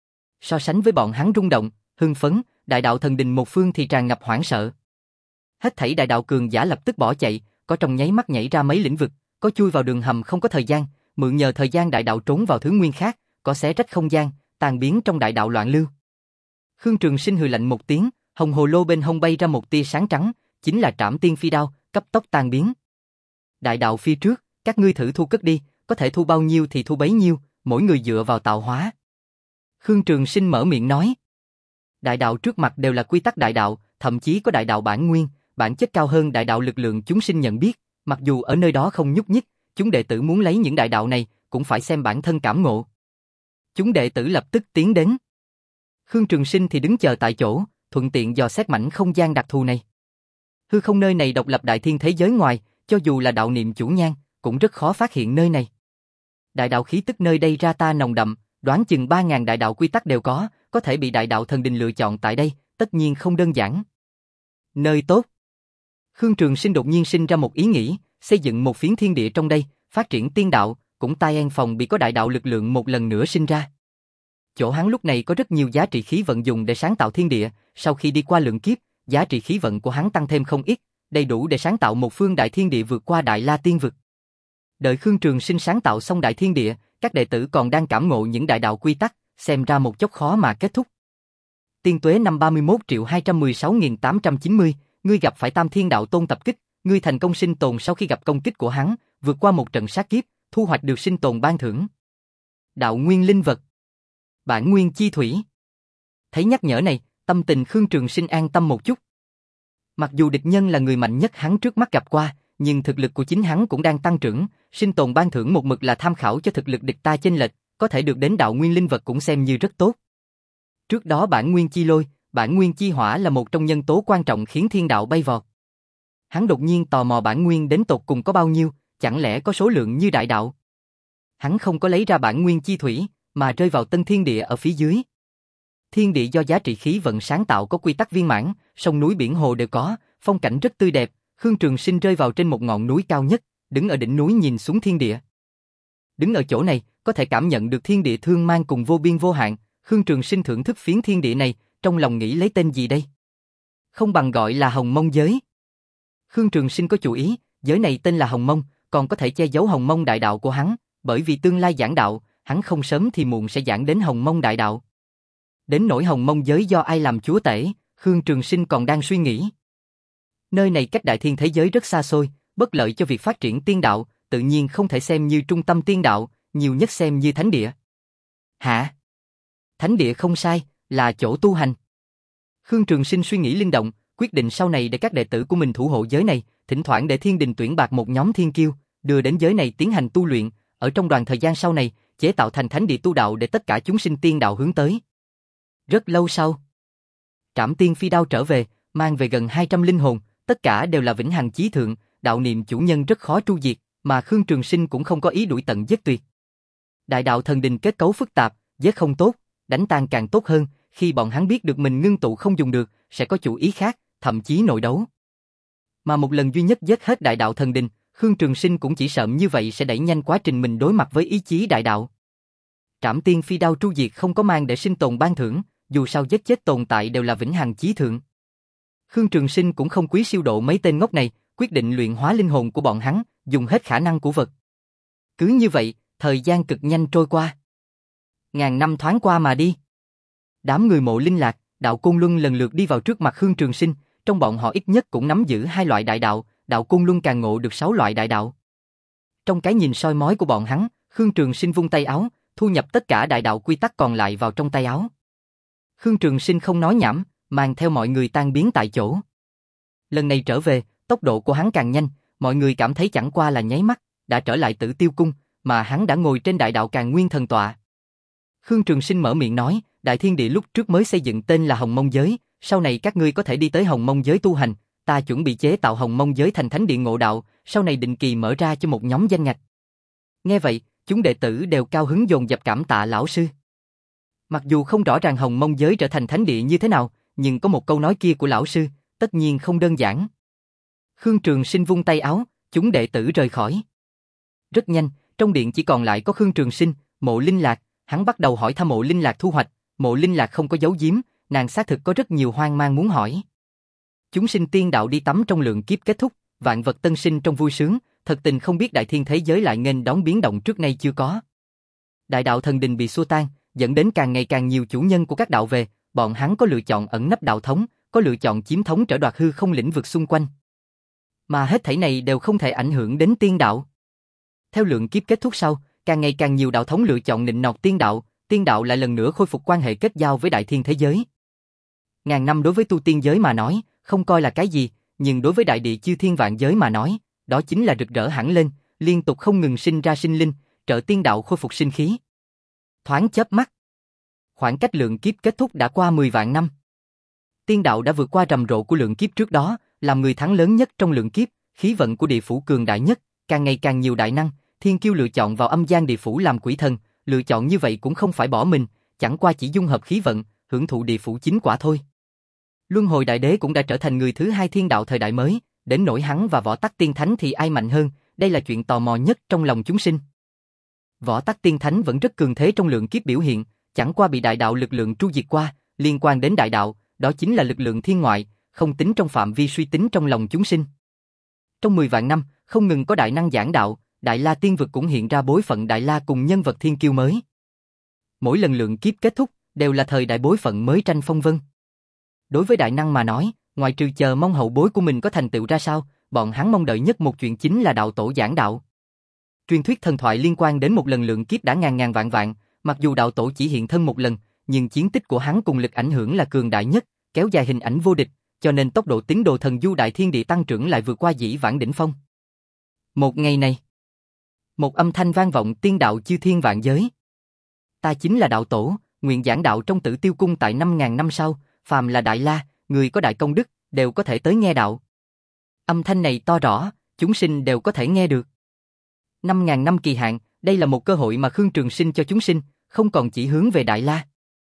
So sánh với bọn hắn rung động, hưng phấn, đại đạo thần đình một phương thì tràn ngập hoảng sợ. Hết thảy đại đạo cường giả lập tức bỏ chạy, có trong nháy mắt nhảy ra mấy lĩnh vực, có chui vào đường hầm không có thời gian, mượn nhờ thời gian đại đạo trốn vào thứ nguyên khác, có xé rách không gian, tan biến trong đại đạo loạn lưu. Khương Trường Sinh hừ lạnh một tiếng, hồng hồ lô bên hông bay ra một tia sáng trắng, chính là Trảm Tiên Phi Đao, cấp tốc tan biến. Đại đạo phía trước, các ngươi thử thu cất đi, có thể thu bao nhiêu thì thu bấy nhiêu, mỗi người dựa vào tạo hóa. Khương Trường Sinh mở miệng nói. Đại đạo trước mặt đều là quy tắc đại đạo, thậm chí có đại đạo bản nguyên, bản chất cao hơn đại đạo lực lượng chúng sinh nhận biết, mặc dù ở nơi đó không nhúc nhích, chúng đệ tử muốn lấy những đại đạo này, cũng phải xem bản thân cảm ngộ. Chúng đệ tử lập tức tiến đến. Khương Trường Sinh thì đứng chờ tại chỗ, thuận tiện dò xét mảnh không gian đặc thù này. Hư không nơi này độc lập đại thiên thế giới ngoài, cho dù là đạo niệm chủ nhan, cũng rất khó phát hiện nơi này. Đại đạo khí tức nơi đây ra ta nồng đậm, đoán chừng ba ngàn đại đạo quy tắc đều có, có thể bị đại đạo thần đình lựa chọn tại đây, tất nhiên không đơn giản. Nơi tốt. Khương Trường Sinh đột nhiên sinh ra một ý nghĩ, xây dựng một phiến thiên địa trong đây, phát triển tiên đạo, cũng tai an phòng bị có đại đạo lực lượng một lần nữa sinh ra. Chỗ hắn lúc này có rất nhiều giá trị khí vận dùng để sáng tạo thiên địa, sau khi đi qua lượng kiếp, giá trị khí vận của hắn tăng thêm không ít, đầy đủ để sáng tạo một phương đại thiên địa vượt qua Đại La Tiên Vực. Đợi Khương Trường Sinh sáng tạo xong đại thiên địa, các đệ tử còn đang cảm ngộ những đại đạo quy tắc, xem ra một chốc khó mà kết thúc. Tiên tuế năm ba mươi mốt triệu hai trăm mười sáu nghìn tám trăm chín mươi, ngươi gặp phải Tam Thiên Đạo Tôn tập kích, ngươi thành công sinh tồn sau khi gặp công kích của hắn, vượt qua một trận sát kiếp, thu hoạch được sinh tồn ban thưởng. Đạo nguyên linh vật. Bản nguyên chi thủy. Thấy nhắc nhở này, tâm tình Khương Trường Sinh an tâm một chút. Mặc dù địch nhân là người mạnh nhất hắn trước mắt gặp qua, nhưng thực lực của chính hắn cũng đang tăng trưởng, sinh tồn ban thưởng một mực là tham khảo cho thực lực địch ta chênh lệch, có thể được đến đạo nguyên linh vật cũng xem như rất tốt. Trước đó bản nguyên chi lôi, bản nguyên chi hỏa là một trong nhân tố quan trọng khiến thiên đạo bay vọt. Hắn đột nhiên tò mò bản nguyên đến tột cùng có bao nhiêu, chẳng lẽ có số lượng như đại đạo. Hắn không có lấy ra bản nguyên chi thủy, mà rơi vào tân thiên địa ở phía dưới. Thiên địa do giá trị khí vận sáng tạo có quy tắc viên mãn, sông núi biển hồ đều có, phong cảnh rất tươi đẹp. Khương Trường Sinh rơi vào trên một ngọn núi cao nhất, đứng ở đỉnh núi nhìn xuống thiên địa. Đứng ở chỗ này, có thể cảm nhận được thiên địa thương mang cùng vô biên vô hạn. Khương Trường Sinh thưởng thức phiến thiên địa này, trong lòng nghĩ lấy tên gì đây? Không bằng gọi là Hồng Mông giới. Khương Trường Sinh có chủ ý, giới này tên là Hồng Mông, còn có thể che giấu Hồng Mông đại đạo của hắn, bởi vì tương lai giảng đạo, hắn không sớm thì muộn sẽ giảng đến Hồng Mông đại đạo. Đến nỗi Hồng Mông giới do ai làm chúa tể, Khương Trường Sinh còn đang suy nghĩ. Nơi này cách đại thiên thế giới rất xa xôi, bất lợi cho việc phát triển tiên đạo, tự nhiên không thể xem như trung tâm tiên đạo, nhiều nhất xem như thánh địa. Hả? Thánh địa không sai, là chỗ tu hành. Khương Trường Sinh suy nghĩ linh động, quyết định sau này để các đệ tử của mình thủ hộ giới này, thỉnh thoảng để thiên đình tuyển bạc một nhóm thiên kiêu, đưa đến giới này tiến hành tu luyện, ở trong đoạn thời gian sau này, chế tạo thành thánh địa tu đạo để tất cả chúng sinh tiên đạo hướng tới. Rất lâu sau, Trảm Tiên Phi Đao trở về, mang về gần hai trăm linh hồn, tất cả đều là vĩnh hằng chí thượng, đạo niệm chủ nhân rất khó tru diệt, mà Khương Trường Sinh cũng không có ý đuổi tận giết tuyệt. Đại đạo thần đình kết cấu phức tạp, giết không tốt, đánh tan càng tốt hơn, khi bọn hắn biết được mình ngưng tụ không dùng được, sẽ có chủ ý khác, thậm chí nội đấu. Mà một lần duy nhất giết hết đại đạo thần đình, Khương Trường Sinh cũng chỉ sợ như vậy sẽ đẩy nhanh quá trình mình đối mặt với ý chí đại đạo. Trảm Tiên Phi Đao tru diệt không có mang để sinh tồn ban thưởng, dù sao giết chết tồn tại đều là vĩnh hằng chí thượng. Khương Trường Sinh cũng không quý siêu độ mấy tên ngốc này, quyết định luyện hóa linh hồn của bọn hắn, dùng hết khả năng của vật. Cứ như vậy, thời gian cực nhanh trôi qua. Ngàn năm thoáng qua mà đi. Đám người Mộ Linh Lạc, Đạo Côn Luân lần lượt đi vào trước mặt Khương Trường Sinh, trong bọn họ ít nhất cũng nắm giữ hai loại đại đạo, Đạo Côn Luân càng ngộ được sáu loại đại đạo. Trong cái nhìn soi mói của bọn hắn, Khương Trường Sinh vung tay áo, thu nhập tất cả đại đạo quy tắc còn lại vào trong tay áo. Khương Trường Sinh không nói nhảm, mang theo mọi người tan biến tại chỗ. Lần này trở về, tốc độ của hắn càng nhanh, mọi người cảm thấy chẳng qua là nháy mắt, đã trở lại Tử Tiêu Cung, mà hắn đã ngồi trên đại đạo Càn Nguyên thần tọa. Khương Trường Sinh mở miệng nói, đại thiên địa lúc trước mới xây dựng tên là Hồng Mông giới, sau này các ngươi có thể đi tới Hồng Mông giới tu hành, ta chuẩn bị chế tạo Hồng Mông giới thành thánh địa ngộ đạo, sau này định kỳ mở ra cho một nhóm danh ngạch. Nghe vậy, chúng đệ tử đều cao hứng dồn dập cảm tạ lão sư. Mặc dù không rõ ràng Hồng Mông giới trở thành thánh địa như thế nào, nhưng có một câu nói kia của lão sư, tất nhiên không đơn giản. Khương Trường Sinh vung tay áo, chúng đệ tử rời khỏi. Rất nhanh, trong điện chỉ còn lại có Khương Trường Sinh, Mộ Linh Lạc, hắn bắt đầu hỏi thăm Mộ Linh Lạc thu hoạch, Mộ Linh Lạc không có giấu giếm, nàng xác thực có rất nhiều hoang mang muốn hỏi. Chúng sinh tiên đạo đi tắm trong lượng kiếp kết thúc, vạn vật tân sinh trong vui sướng, thật tình không biết đại thiên thế giới lại nghênh đón biến động trước nay chưa có. Đại đạo thần đình bị xua tan, dẫn đến càng ngày càng nhiều chủ nhân của các đạo về, bọn hắn có lựa chọn ẩn nấp đạo thống, có lựa chọn chiếm thống trở đoạt hư không lĩnh vực xung quanh. Mà hết thảy này đều không thể ảnh hưởng đến tiên đạo. Theo lượng kiếp kết thúc sau, càng ngày càng nhiều đạo thống lựa chọn nịnh nọt tiên đạo, tiên đạo lại lần nữa khôi phục quan hệ kết giao với đại thiên thế giới. Ngàn năm đối với tu tiên giới mà nói, không coi là cái gì, nhưng đối với đại địa chư thiên vạn giới mà nói, đó chính là rực rỡ hẳn lên, liên tục không ngừng sinh ra sinh linh, trợ tiên đạo khôi phục sinh khí. Thoáng chớp mắt, khoảng cách lượng kiếp kết thúc đã qua mười vạn năm. Tiên đạo đã vượt qua rầm rộ của lượng kiếp trước đó, làm người thắng lớn nhất trong lượng kiếp, khí vận của địa phủ cường đại nhất, càng ngày càng nhiều đại năng, thiên kiêu lựa chọn vào âm gian địa phủ làm quỷ thần, lựa chọn như vậy cũng không phải bỏ mình, chẳng qua chỉ dung hợp khí vận, hưởng thụ địa phủ chính quả thôi. Luân hồi đại đế cũng đã trở thành người thứ hai thiên đạo thời đại mới, đến nỗi hắn và Võ Tắc Tiên Thánh thì ai mạnh hơn, đây là chuyện tò mò nhất trong lòng chúng sinh. Võ Tắc Tiên Thánh vẫn rất cường thế trong lượng kiếp biểu hiện, chẳng qua bị đại đạo lực lượng tru diệt qua, liên quan đến đại đạo, đó chính là lực lượng thiên ngoại, không tính trong phạm vi suy tính trong lòng chúng sinh. Trong mười vạn năm, không ngừng có đại năng giảng đạo, Đại La Tiên Vực cũng hiện ra bối phận Đại La cùng nhân vật thiên kiêu mới. Mỗi lần lượng kiếp kết thúc, đều là thời đại bối phận mới tranh phong vân. Đối với đại năng mà nói, ngoài trừ chờ mong hậu bối của mình có thành tựu ra sao, bọn hắn mong đợi nhất một chuyện chính là đạo tổ giảng đạo. Truyền thuyết thần thoại liên quan đến một lần lượng kiếp đã ngàn ngàn vạn vạn, mặc dù đạo tổ chỉ hiện thân một lần, nhưng chiến tích của hắn cùng lực ảnh hưởng là cường đại nhất, kéo dài hình ảnh vô địch, cho nên tốc độ tín đồ thần du đại thiên địa tăng trưởng lại vượt qua dĩ vãng đỉnh phong. Một ngày này, một âm thanh vang vọng tiên đạo chư thiên vạn giới. Ta chính là đạo tổ, nguyện giảng đạo trong Tử Tiêu Cung tại năm ngàn năm sau, phàm là Đại La, người có đại công đức, đều có thể tới nghe đạo. Âm thanh này to rõ, chúng sinh đều có thể nghe được. Năm ngàn năm kỳ hạn, đây là một cơ hội mà Khương Trường Sinh cho chúng sinh, không còn chỉ hướng về Đại La.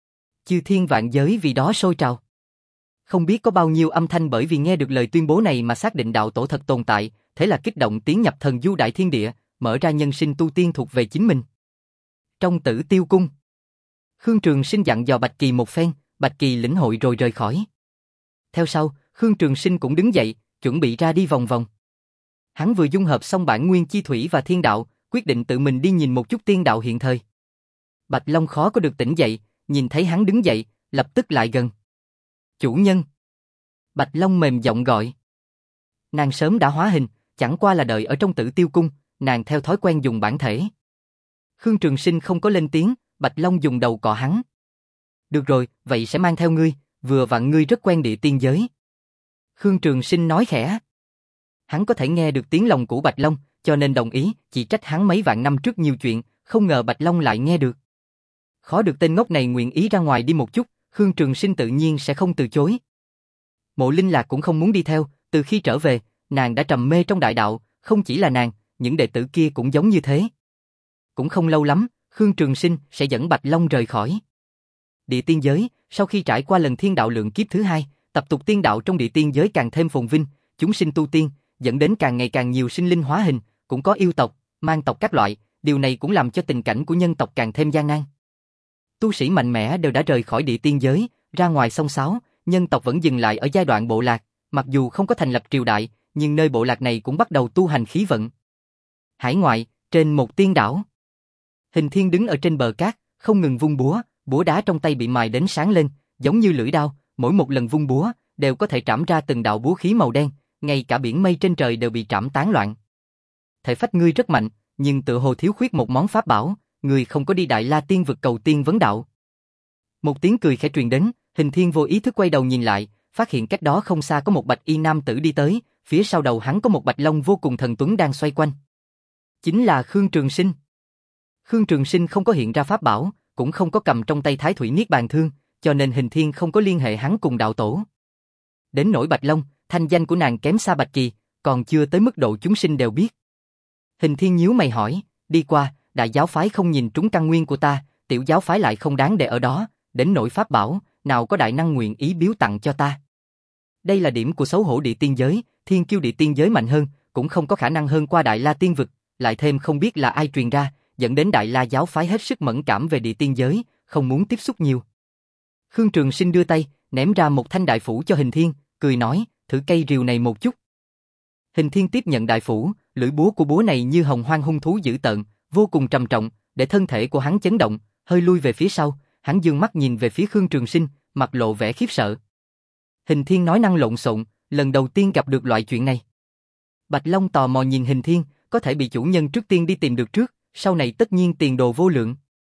Chư thiên vạn giới vì đó sôi trào. Không biết có bao nhiêu âm thanh bởi vì nghe được lời tuyên bố này mà xác định đạo tổ thật tồn tại, thế là kích động tiến nhập thần du đại thiên địa, mở ra nhân sinh tu tiên thuộc về chính mình. Trong Tử Tiêu Cung, Khương Trường Sinh dặn dò Bạch Kỳ một phen, Bạch Kỳ lĩnh hội rồi rời khỏi. Theo sau, Khương Trường Sinh cũng đứng dậy, chuẩn bị ra đi vòng vòng. Hắn vừa dung hợp xong bản nguyên chi thủy và thiên đạo, quyết định tự mình đi nhìn một chút tiên đạo hiện thời. Bạch Long khó có được tỉnh dậy, nhìn thấy hắn đứng dậy, lập tức lại gần. Chủ nhân. Bạch Long mềm giọng gọi. Nàng sớm đã hóa hình, chẳng qua là đợi ở trong Tử Tiêu Cung, nàng theo thói quen dùng bản thể. Khương Trường Sinh không có lên tiếng, Bạch Long dùng đầu cọ hắn. Được rồi, vậy sẽ mang theo ngươi, vừa vặn ngươi rất quen địa tiên giới. Khương Trường Sinh nói khẽ. Hắn có thể nghe được tiếng lòng của Bạch Long, cho nên đồng ý, chỉ trách hắn mấy vạn năm trước nhiều chuyện, không ngờ Bạch Long lại nghe được. Khó được tên ngốc này nguyện ý ra ngoài đi một chút, Khương Trường Sinh tự nhiên sẽ không từ chối. Mộ Linh Lạc cũng không muốn đi theo, từ khi trở về, nàng đã trầm mê trong đại đạo, không chỉ là nàng, những đệ tử kia cũng giống như thế. Cũng không lâu lắm, Khương Trường Sinh sẽ dẫn Bạch Long rời khỏi địa tiên giới. Sau khi trải qua lần thiên đạo lượng kiếp thứ hai, tập tục tiên đạo trong địa tiên giới càng thêm phồn vinh, chúng sinh tu tiên, dẫn đến càng ngày càng nhiều sinh linh hóa hình, cũng có yêu tộc, man tộc các loại, điều này cũng làm cho tình cảnh của nhân tộc càng thêm gian nan. Tu sĩ mạnh mẽ đều đã rời khỏi địa tiên giới, ra ngoài sông sáo, nhân tộc vẫn dừng lại ở giai đoạn bộ lạc, mặc dù không có thành lập triều đại, nhưng nơi bộ lạc này cũng bắt đầu tu hành khí vận. Hải ngoại, trên một tiên đảo, Hình Thiên đứng ở trên bờ cát, không ngừng vung búa, búa đá trong tay bị mài đến sáng lên, giống như lưỡi đao, mỗi một lần vung búa đều có thể trảm ra từng đạo búa khí màu đen, ngay cả biển mây trên trời đều bị trảm tán loạn. Thể phách ngươi rất mạnh, nhưng tựa hồ thiếu khuyết một món pháp bảo, ngươi không có đi Đại La Tiên Vực cầu tiên vấn đạo. Một tiếng cười khẽ truyền đến, Hình Thiên vô ý thức quay đầu nhìn lại, phát hiện cách đó không xa có một bạch y nam tử đi tới, phía sau đầu hắn có một bạch long vô cùng thần tuấn đang xoay quanh. Chính là Khương Trường Sinh. Khương Trường Sinh không có hiện ra pháp bảo, cũng không có cầm trong tay Thái Thủy Niết Bàn Thương, cho nên Hình Thiên không có liên hệ hắn cùng đạo tổ. Đến nỗi Bạch Long, thanh danh của nàng kém xa Bạch Kỳ, còn chưa tới mức độ chúng sinh đều biết. Hình Thiên nhíu mày hỏi, đi qua, đại giáo phái không nhìn trúng căn nguyên của ta, tiểu giáo phái lại không đáng để ở đó, đến nỗi pháp bảo, nào có đại năng nguyện ý biếu tặng cho ta. Đây là điểm của xấu hổ địa tiên giới, thiên kiêu địa tiên giới mạnh hơn, cũng không có khả năng hơn qua Đại La Tiên Vực, lại thêm không biết là ai truyền ra, dẫn đến Đại La giáo phái hết sức mẫn cảm về địa tiên giới, không muốn tiếp xúc nhiều. Khương Trường Sinh đưa tay, ném ra một thanh đại phủ cho Hình Thiên, cười nói, thử cây rìu này một chút. Hình Thiên tiếp nhận đại phủ, lưỡi búa của búa này như hồng hoang hung thú dữ tợn, vô cùng trầm trọng, để thân thể của hắn chấn động, hơi lui về phía sau, hắn dương mắt nhìn về phía Khương Trường Sinh, mặt lộ vẻ khiếp sợ. Hình Thiên nói năng lộn xộn, lần đầu tiên gặp được loại chuyện này. Bạch Long tò mò nhìn Hình Thiên, có thể bị chủ nhân trước tiên đi tìm được trước, sau này tất nhiên tiền đồ vô lượng.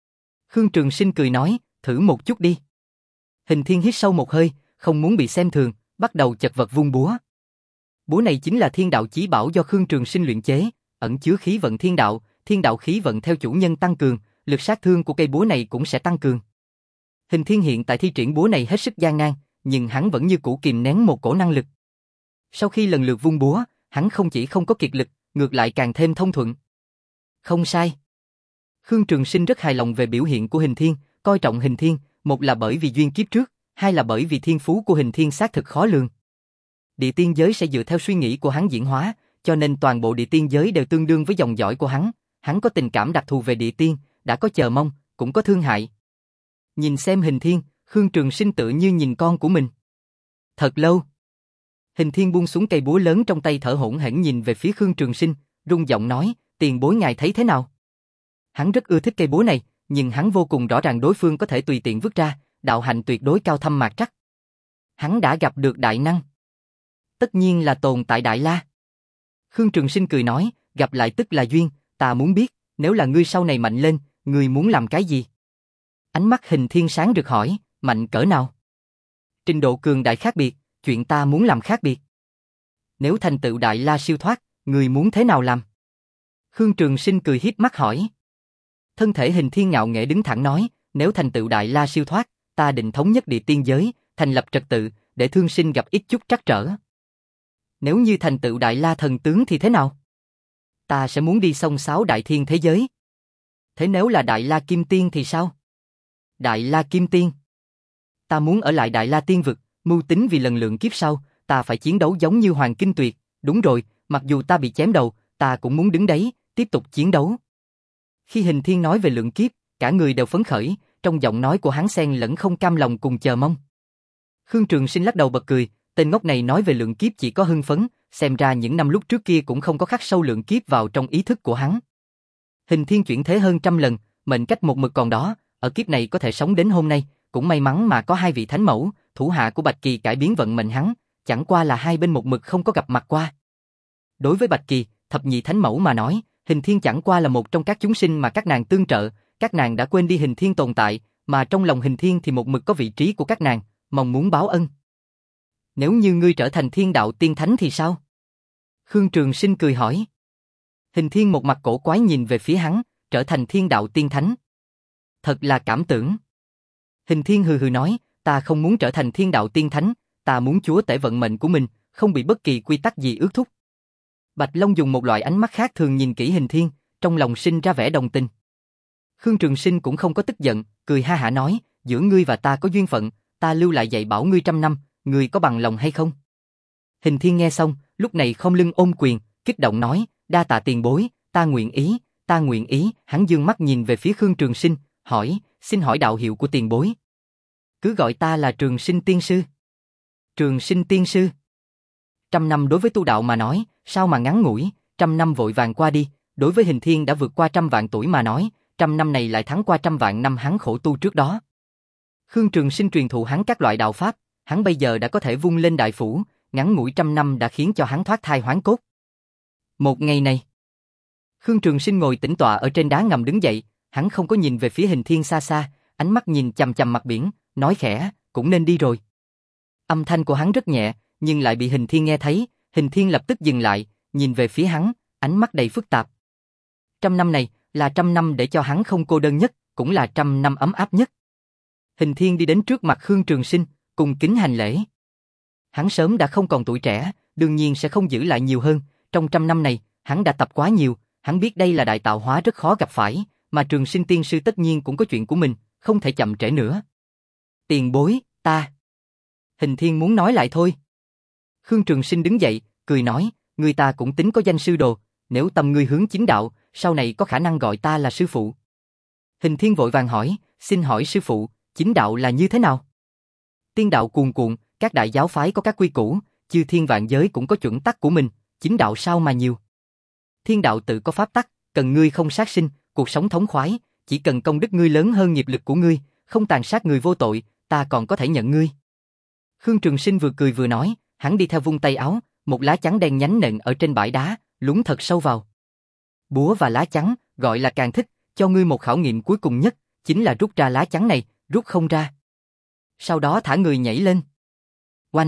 Khương Trường Sinh cười nói, thử một chút đi. Hình Thiên hít sâu một hơi, không muốn bị xem thường, bắt đầu chật vật vung búa. Búa này chính là thiên đạo chí bảo do Khương Trường Sinh luyện chế, ẩn chứa khí vận thiên đạo, thiên đạo khí vận theo chủ nhân tăng cường, lực sát thương của cây búa này cũng sẽ tăng cường. Hình Thiên hiện tại thi triển búa này hết sức gian nan, nhưng hắn vẫn như cũ kìm nén một cổ năng lực. Sau khi lần lượt vung búa, hắn không chỉ không có kiệt lực, ngược lại càng thêm thông thuận. Không sai. Khương Trường Sinh rất hài lòng về biểu hiện của Hình Thiên, coi trọng Hình Thiên, một là bởi vì duyên kiếp trước, hai là bởi vì thiên phú của Hình Thiên xác thực khó lường. Địa tiên giới sẽ dựa theo suy nghĩ của hắn diễn hóa, cho nên toàn bộ địa tiên giới đều tương đương với dòng dõi của hắn, hắn có tình cảm đặc thù về địa tiên, đã có chờ mong, cũng có thương hại. Nhìn xem Hình Thiên, Khương Trường Sinh tự như nhìn con của mình. Thật lâu. Hình Thiên buông xuống cây búa lớn trong tay thở hổn hển nhìn về phía Khương Trường Sinh, run giọng nói, tiền bối ngài thấy thế nào? Hắn rất ưa thích cây búa này, nhưng hắn vô cùng rõ ràng đối phương có thể tùy tiện vứt ra, đạo hạnh tuyệt đối cao thâm mạc trắc. Hắn đã gặp được đại năng. Tất nhiên là tồn tại Đại La. Khương Trường Sinh cười nói, gặp lại tức là duyên, ta muốn biết, nếu là ngươi sau này mạnh lên, ngươi muốn làm cái gì? Ánh mắt Hình Thiên sáng rực hỏi, mạnh cỡ nào? Trình độ cường đại khác biệt, chuyện ta muốn làm khác biệt. Nếu thành tựu Đại La siêu thoát, ngươi muốn thế nào làm? Khương Trường Sinh cười hiếp mắt hỏi. Thân thể Hình Thiên ngạo nghễ đứng thẳng nói, nếu thành tựu Đại La siêu thoát, ta định thống nhất địa tiên giới, thành lập trật tự, để thương sinh gặp ít chút trắc trở. Nếu như thành tựu Đại La thần tướng thì thế nào? Ta sẽ muốn đi xông xáo đại thiên thế giới. Thế nếu là Đại La Kim Tiên thì sao? Đại La Kim Tiên. Ta muốn ở lại Đại La Tiên vực, mưu tính vì lần lượng kiếp sau, ta phải chiến đấu giống như Hoàng Kinh Tuyệt. Đúng rồi, mặc dù ta bị chém đầu, ta cũng muốn đứng đấy, tiếp tục chiến đấu. Khi Hình Thiên nói về lượng kiếp, cả người đều phấn khởi, trong giọng nói của hắn xen lẫn không cam lòng cùng chờ mong. Khương Trường Sinh lắc đầu bật cười, tên ngốc này nói về lượng kiếp chỉ có hưng phấn, xem ra những năm lúc trước kia cũng không có khắc sâu lượng kiếp vào trong ý thức của hắn. Hình Thiên chuyển thế hơn trăm lần, mệnh cách một mực còn đó, ở kiếp này có thể sống đến hôm nay, cũng may mắn mà có hai vị thánh mẫu, thủ hạ của Bạch Kỳ cải biến vận mệnh hắn, chẳng qua là hai bên một mực không có gặp mặt qua. Đối với Bạch Kỳ, thập nhị thánh mẫu mà nói, Hình Thiên chẳng qua là một trong các chúng sinh mà các nàng tương trợ, các nàng đã quên đi Hình Thiên tồn tại, mà trong lòng Hình Thiên thì một mực có vị trí của các nàng, mong muốn báo ân. Nếu như ngươi trở thành thiên đạo tiên thánh thì sao? Khương Trường Sinh cười hỏi. Hình Thiên một mặt cổ quái nhìn về phía hắn, trở thành thiên đạo tiên thánh. Thật là cảm tưởng. Hình Thiên hừ hừ nói, ta không muốn trở thành thiên đạo tiên thánh, ta muốn chúa tể vận mệnh của mình, không bị bất kỳ quy tắc gì ước thúc. Bạch Long dùng một loại ánh mắt khác thường nhìn kỹ Hình Thiên, trong lòng sinh ra vẻ đồng tình. Khương Trường Sinh cũng không có tức giận, cười ha hả nói, giữa ngươi và ta có duyên phận, ta lưu lại dạy bảo ngươi trăm năm, ngươi có bằng lòng hay không? Hình Thiên nghe xong, lúc này khom lưng ôm quyền, kích động nói, đa tạ tiền bối, ta nguyện ý, ta nguyện ý. Hắn dương mắt nhìn về phía Khương Trường Sinh, hỏi, xin hỏi đạo hiệu của tiền bối. Cứ gọi ta là Trường Sinh tiên sư. Trường Sinh tiên sư. Trăm năm đối với tu đạo mà nói, sao mà ngắn ngủi, trăm năm vội vàng qua đi, đối với Hình Thiên đã vượt qua trăm vạn tuổi mà nói, trăm năm này lại thắng qua trăm vạn năm hắn khổ tu trước đó. Khương Trường Sinh truyền thụ hắn các loại đạo pháp, hắn bây giờ đã có thể vung lên đại phủ, ngắn ngủi trăm năm đã khiến cho hắn thoát thai hoán cốt. Một ngày này, Khương Trường Sinh ngồi tĩnh tọa ở trên đá ngầm đứng dậy, hắn không có nhìn về phía Hình Thiên xa xa, ánh mắt nhìn chằm chằm mặt biển, nói khẽ, cũng nên đi rồi. Âm thanh của hắn rất nhẹ, nhưng lại bị Hình Thiên nghe thấy, Hình Thiên lập tức dừng lại, nhìn về phía hắn, ánh mắt đầy phức tạp. Trăm năm này, là trăm năm để cho hắn không cô đơn nhất, cũng là trăm năm ấm áp nhất. Hình Thiên đi đến trước mặt Khương Trường Sinh, cùng kính hành lễ. Hắn sớm đã không còn tuổi trẻ, đương nhiên sẽ không giữ lại nhiều hơn, trong trăm năm này, hắn đã tập quá nhiều, hắn biết đây là đại tạo hóa rất khó gặp phải, mà Trường Sinh tiên sư tất nhiên cũng có chuyện của mình, không thể chậm trễ nữa. Tiền bối, ta... Hình Thiên muốn nói lại thôi. Khương Trường Sinh đứng dậy, cười nói, người ta cũng tính có danh sư đồ, nếu tâm ngươi hướng chính đạo, sau này có khả năng gọi ta là sư phụ. Hình Thiên vội vàng hỏi, xin hỏi sư phụ, chính đạo là như thế nào? Tiên đạo cuồn cuộn, các đại giáo phái có các quy củ, chư thiên vạn giới cũng có chuẩn tắc của mình, chính đạo sao mà nhiều? Thiên đạo tự có pháp tắc, cần ngươi không sát sinh, cuộc sống thống khoái, chỉ cần công đức ngươi lớn hơn nghiệp lực của ngươi, không tàn sát người vô tội, ta còn có thể nhận ngươi. Khương Trường Sinh vừa cười vừa nói, hắn đi theo vung tay áo, một lá chắn đen nhánh nện ở trên bãi đá, lún thật sâu vào. Búa và lá chắn, gọi là càng thích, cho ngươi một khảo nghiệm cuối cùng nhất, chính là rút ra lá chắn này, rút không ra. Sau đó thả người nhảy lên. Oanh!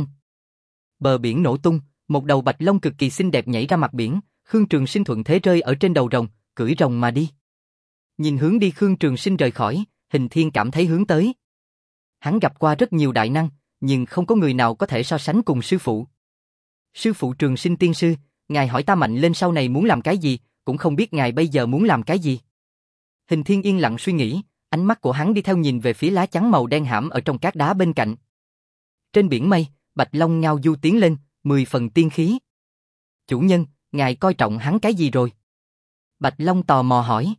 Bờ biển nổ tung, một đầu bạch long cực kỳ xinh đẹp nhảy ra mặt biển, Khương Trường Sinh thuận thế rơi ở trên đầu rồng, cưỡi rồng mà đi. Nhìn hướng đi Khương Trường Sinh rời khỏi, Hình Thiên cảm thấy hướng tới. Hắn gặp qua rất nhiều đại năng, nhưng không có người nào có thể so sánh cùng sư phụ. Sư phụ Trường Sinh tiên sư, ngài hỏi ta mạnh lên sau này muốn làm cái gì, cũng không biết ngài bây giờ muốn làm cái gì. Hình Thiên yên lặng suy nghĩ, ánh mắt của hắn đi theo nhìn về phía lá chắn màu đen hãm ở trong cát đá bên cạnh. Trên biển mây, bạch long ngao du tiến lên, mười phần tiên khí. Chủ nhân, ngài coi trọng hắn cái gì rồi? Bạch long tò mò hỏi.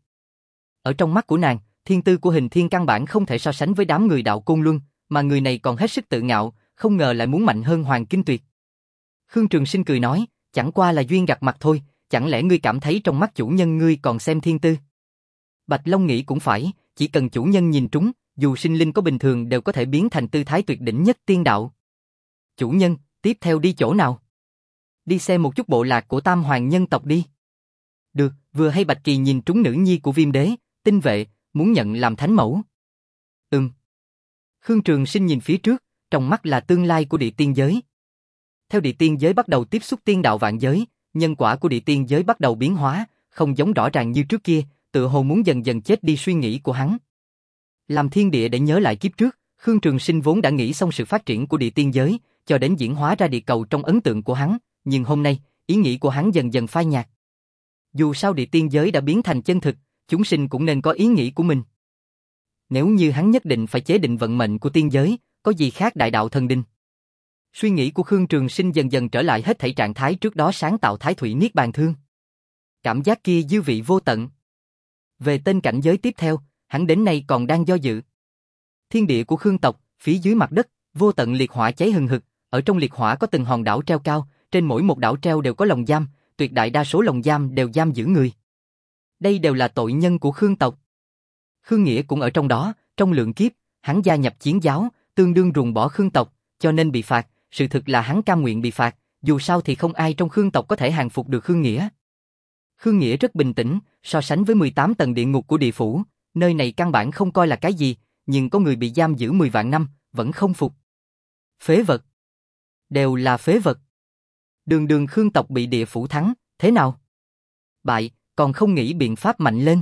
Ở trong mắt của nàng, thiên tư của Hình Thiên căn bản không thể so sánh với đám người đạo Côn Luân, mà người này còn hết sức tự ngạo, không ngờ lại muốn mạnh hơn Hoàng Kinh Tuyệt. Khương Trường Sinh cười nói, chẳng qua là duyên gặp mặt thôi, chẳng lẽ ngươi cảm thấy trong mắt chủ nhân ngươi còn xem thiên tư? Bạch Long nghĩ cũng phải, chỉ cần chủ nhân nhìn trúng, dù sinh linh có bình thường đều có thể biến thành tư thái tuyệt đỉnh nhất tiên đạo. Chủ nhân, tiếp theo đi chỗ nào? Đi xem một chút bộ lạc của Tam Hoàng nhân tộc đi. Được, vừa hay Bạch Kỳ nhìn trúng nữ nhi của Viêm Đế, tinh vệ, muốn nhận làm thánh mẫu. Ừm. Khương Trường Sinh nhìn phía trước, trong mắt là tương lai của địa tiên giới. Theo địa tiên giới bắt đầu tiếp xúc tiên đạo vạn giới, nhân quả của địa tiên giới bắt đầu biến hóa, không giống rõ ràng như trước kia, tựa hồ muốn dần dần chết đi suy nghĩ của hắn. Làm thiên địa để nhớ lại kiếp trước, Khương Trường Sinh vốn đã nghĩ xong sự phát triển của địa tiên giới, cho đến diễn hóa ra địa cầu trong ấn tượng của hắn, nhưng hôm nay, ý nghĩ của hắn dần dần phai nhạt. Dù sao địa tiên giới đã biến thành chân thực, chúng sinh cũng nên có ý nghĩ của mình. Nếu như hắn nhất định phải chế định vận mệnh của tiên giới, có gì khác đại đạo thần đinh. Suy nghĩ của Khương Trường Sinh dần dần trở lại hết thảy trạng thái trước đó sáng tạo Thái Thủy Niết Bàn Thương. Cảm giác kia dư vị vô tận. Về tên cảnh giới tiếp theo, hắn đến nay còn đang do dự. Thiên địa của Khương tộc, phía dưới mặt đất, vô tận liệt hỏa cháy hừng hực, ở trong liệt hỏa có từng hòn đảo treo cao, trên mỗi một đảo treo đều có lồng giam, tuyệt đại đa số lồng giam đều giam giữ người. Đây đều là tội nhân của Khương tộc. Khương Nghĩa cũng ở trong đó, trong lượng kiếp, hắn gia nhập chiến giáo, tương đương ruồng bỏ Khương tộc, cho nên bị phạt, sự thực là hắn cam nguyện bị phạt, dù sao thì không ai trong Khương tộc có thể hàng phục được Khương Nghĩa. Khương Nghĩa rất bình tĩnh, so sánh với mười tám tầng địa ngục của địa phủ, nơi này căn bản không coi là cái gì, nhưng có người bị giam giữ mười vạn năm, vẫn không phục. Phế vật. Đều là phế vật. Đường đường Khương tộc bị địa phủ thắng, thế nào? Bại, còn không nghĩ biện pháp mạnh lên.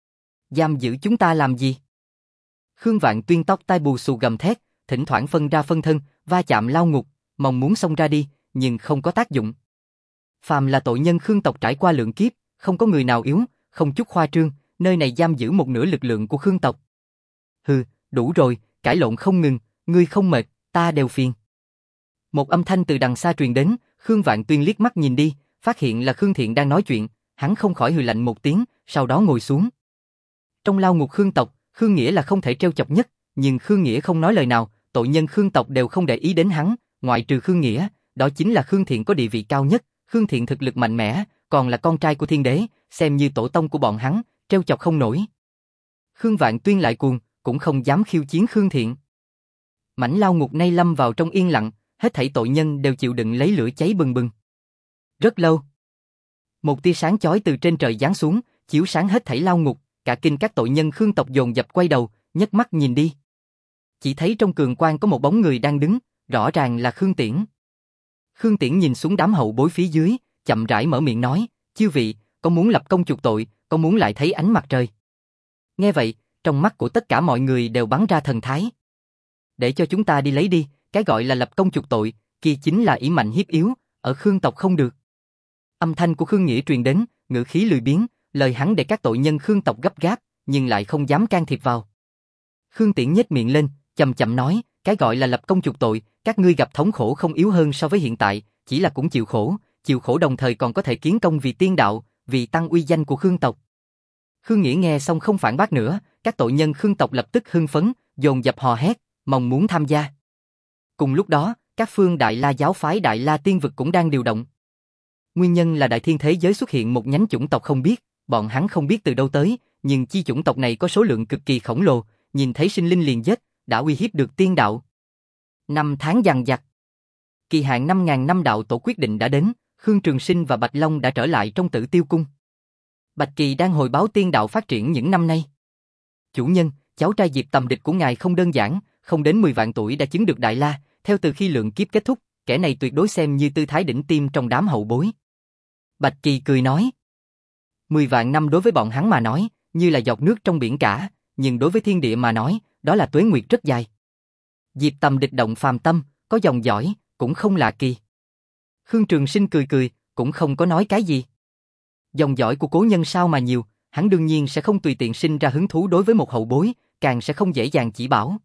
Giam giữ chúng ta làm gì? Khương Vạn Tuyên tóc tai bù xù gầm thét, thỉnh thoảng phân ra phân thân, va chạm lao ngục, mong muốn xông ra đi, nhưng không có tác dụng. Phàm là tội nhân Khương tộc trải qua lượng kiếp, không có người nào yếu, không chút khoa trương, nơi này giam giữ một nửa lực lượng của Khương tộc. Hừ, đủ rồi, cãi lộn không ngừng, ngươi không mệt, ta đều phiền. Một âm thanh từ đằng xa truyền đến, Khương Vạn Tuyên liếc mắt nhìn đi, phát hiện là Khương Thiện đang nói chuyện, hắn không khỏi hừ lạnh một tiếng, sau đó ngồi xuống. Trong lao ngục Khương tộc, Khương Nghĩa là không thể trêu chọc nhất, nhưng Khương Nghĩa không nói lời nào, tội nhân Khương tộc đều không để ý đến hắn, ngoại trừ Khương Nghĩa, đó chính là Khương Thiện có địa vị cao nhất, Khương Thiện thực lực mạnh mẽ, còn là con trai của Thiên Đế, xem như tổ tông của bọn hắn, trêu chọc không nổi. Khương Vạn Tuyên lại cuồng, cũng không dám khiêu chiến Khương Thiện. Mảnh lao ngục nay lâm vào trong yên lặng, hết thảy tội nhân đều chịu đựng lấy lửa cháy bừng bừng. Rất lâu, một tia sáng chói từ trên trời giáng xuống, chiếu sáng hết thảy lao ngục, cả kinh các tội nhân Khương tộc dồn dập quay đầu, nhấc mắt nhìn đi. Chỉ thấy trong cường quang có một bóng người đang đứng, rõ ràng là Khương Tiễn. Khương Tiễn nhìn xuống đám hậu bối phía dưới, chậm rãi mở miệng nói, chư vị, có muốn lập công chuộc tội, có muốn lại thấy ánh mặt trời. Nghe vậy, trong mắt của tất cả mọi người đều bắn ra thần thái. Để cho chúng ta đi lấy đi, cái gọi là lập công chuộc tội, kia chính là ỷ mạnh hiếp yếu, ở Khương tộc không được. Âm thanh của Khương Nghĩa truyền đến, ngữ khí lười biếng, lời hắn để các tội nhân Khương tộc gấp gáp, nhưng lại không dám can thiệp vào. Khương Tiễn nhếch miệng lên, chậm chậm nói, cái gọi là lập công chuộc tội, các ngươi gặp thống khổ không yếu hơn so với hiện tại, chỉ là cũng chịu khổ, chịu khổ đồng thời còn có thể kiến công vì tiên đạo, vì tăng uy danh của Khương tộc. Khương Nghĩa nghe xong không phản bác nữa, các tội nhân Khương tộc lập tức hưng phấn, dồn dập hò hét, mong muốn tham gia. Cùng lúc đó, các phương Đại La giáo phái Đại La tiên vực cũng đang điều động. Nguyên nhân là đại thiên thế giới xuất hiện một nhánh chủng tộc không biết, bọn hắn không biết từ đâu tới, nhưng chi chủng tộc này có số lượng cực kỳ khổng lồ, nhìn thấy sinh linh liền giết, đã uy hiếp được tiên đạo. Năm tháng dằng dặc. Kỳ hạn năm ngàn năm đạo tổ quyết định đã đến, Khương Trường Sinh và Bạch Long đã trở lại trong Tử Tiêu cung. Bạch Kỳ đang hồi báo tiên đạo phát triển những năm nay. Chủ nhân, cháu trai Diệp Tầm Địch của ngài không đơn giản, không đến mười vạn tuổi đã chứng được Đại La, theo từ khi lượng kiếp kết thúc, kẻ này tuyệt đối xem như tư thái đỉnh tiêm trong đám hậu bối. Bạch Kỳ cười nói. Mười vạn năm đối với bọn hắn mà nói, như là giọt nước trong biển cả, nhưng đối với thiên địa mà nói, đó là tuế nguyệt rất dài. Diệp Tầm Địch động phàm tâm, có dòng dõi, cũng không lạ kỳ. Khương Trường Sinh cười cười, cũng không có nói cái gì. Dòng dõi của cố nhân sao mà nhiều, hắn đương nhiên sẽ không tùy tiện sinh ra hứng thú đối với một hậu bối, càng sẽ không dễ dàng chỉ bảo.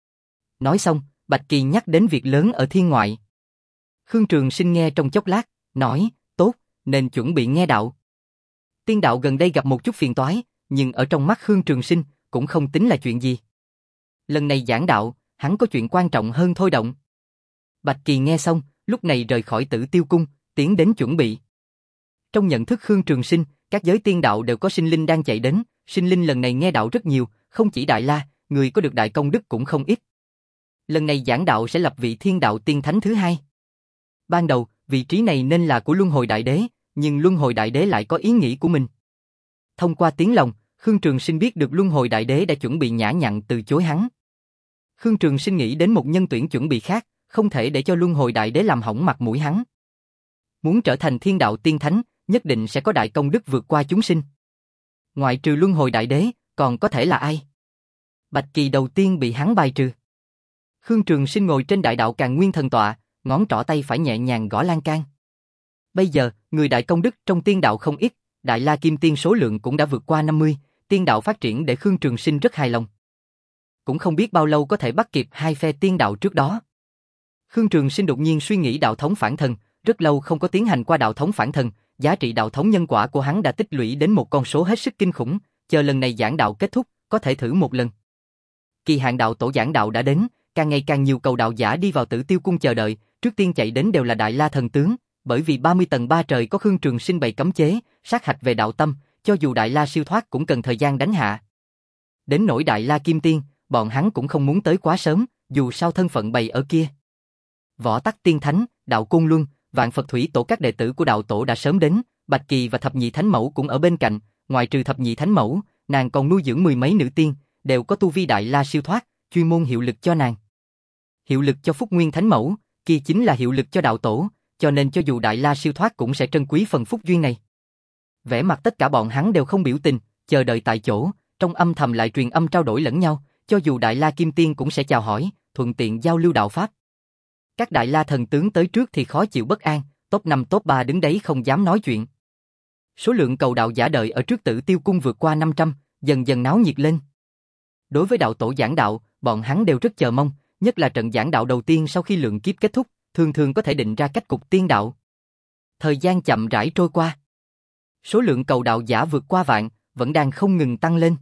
Nói xong, Bạch Kỳ nhắc đến việc lớn ở thiên ngoại. Khương Trường Sinh nghe trong chốc lát, nói, tốt, nên chuẩn bị nghe đạo. Tiên đạo gần đây gặp một chút phiền toái, nhưng ở trong mắt Khương Trường Sinh, cũng không tính là chuyện gì. Lần này giảng đạo, hắn có chuyện quan trọng hơn thôi động. Bạch Kỳ nghe xong, lúc này rời khỏi Tử Tiêu Cung, tiến đến chuẩn bị. Trong nhận thức Khương Trường Sinh, các giới tiên đạo đều có sinh linh đang chạy đến, sinh linh lần này nghe đạo rất nhiều, không chỉ Đại La, người có được đại công đức cũng không ít. Lần này giảng đạo sẽ lập vị thiên đạo tiên thánh thứ hai. Ban đầu, vị trí này nên là của Luân Hồi Đại Đế, nhưng Luân Hồi Đại Đế lại có ý nghĩ của mình. Thông qua tiếng lòng, Khương Trường Sinh biết được Luân Hồi Đại Đế đã chuẩn bị nhã nhặn từ chối hắn. Khương Trường Sinh nghĩ đến một nhân tuyển chuẩn bị khác, không thể để cho Luân Hồi Đại Đế làm hỏng mặt mũi hắn. Muốn trở thành thiên đạo tiên thánh, nhất định sẽ có đại công đức vượt qua chúng sinh. Ngoại trừ Luân Hồi Đại Đế, còn có thể là ai? Bạch Kỳ đầu tiên bị hắn bài trừ. Khương Trường Sinh ngồi trên đại đạo Càn Nguyên thần tọa, ngón trỏ tay phải nhẹ nhàng gõ lan can. Bây giờ, người đại công đức trong tiên đạo không ít, Đại La Kim Tiên số lượng cũng đã vượt qua năm mươi, tiên đạo phát triển để Khương Trường Sinh rất hài lòng. Cũng không biết bao lâu có thể bắt kịp hai phe tiên đạo trước đó. Khương Trường Sinh đột nhiên suy nghĩ đạo thống phản thần, rất lâu không có tiến hành qua đạo thống phản thần, giá trị đạo thống nhân quả của hắn đã tích lũy đến một con số hết sức kinh khủng, chờ lần này giảng đạo kết thúc, có thể thử một lần. Kỳ hạn đạo tổ giảng đạo đã đến, càng ngày càng nhiều cầu đạo giả đi vào Tử Tiêu Cung chờ đợi, trước tiên chạy đến đều là Đại La thần tướng, bởi vì ba mươi tầng ba trời có Khương Trường Sinh bày cấm chế, sát hạch về đạo tâm, cho dù Đại La siêu thoát cũng cần thời gian đánh hạ. Đến nỗi Đại La Kim Tiên, bọn hắn cũng không muốn tới quá sớm, dù sao thân phận bày ở kia. Võ Tắc Tiên Thánh, Đạo Côn Luân, Vạn Phật Thủy Tổ các đệ tử của đạo tổ đã sớm đến, Bạch Kỳ và Thập Nhị Thánh Mẫu cũng ở bên cạnh, ngoại trừ Thập Nhị Thánh Mẫu, nàng còn nuôi dưỡng mười mấy nữ tiên, đều có tu vi Đại La siêu thoát, chuyên môn hiệu lực cho nàng. Hiệu lực cho Phúc Nguyên Thánh Mẫu, kia chính là hiệu lực cho đạo tổ, cho nên cho dù Đại La siêu thoát cũng sẽ trân quý phần phúc duyên này. Vẻ mặt tất cả bọn hắn đều không biểu tình, chờ đợi tại chỗ, trong âm thầm lại truyền âm trao đổi lẫn nhau, cho dù Đại La Kim Tiên cũng sẽ chào hỏi, thuận tiện giao lưu đạo pháp. Các Đại La thần tướng tới trước thì khó chịu bất an, top năm top ba đứng đấy không dám nói chuyện. Số lượng cầu đạo giả đợi ở trước Tử Tiêu Cung vượt qua năm trăm, dần dần náo nhiệt lên. Đối với đạo tổ giảng đạo, bọn hắn đều rất chờ mong, nhất là trận giảng đạo đầu tiên sau khi lượng kiếp kết thúc, thường thường có thể định ra cách cục tiên đạo. Thời gian chậm rãi trôi qua. Số lượng cầu đạo giả vượt qua vạn, vẫn đang không ngừng tăng lên.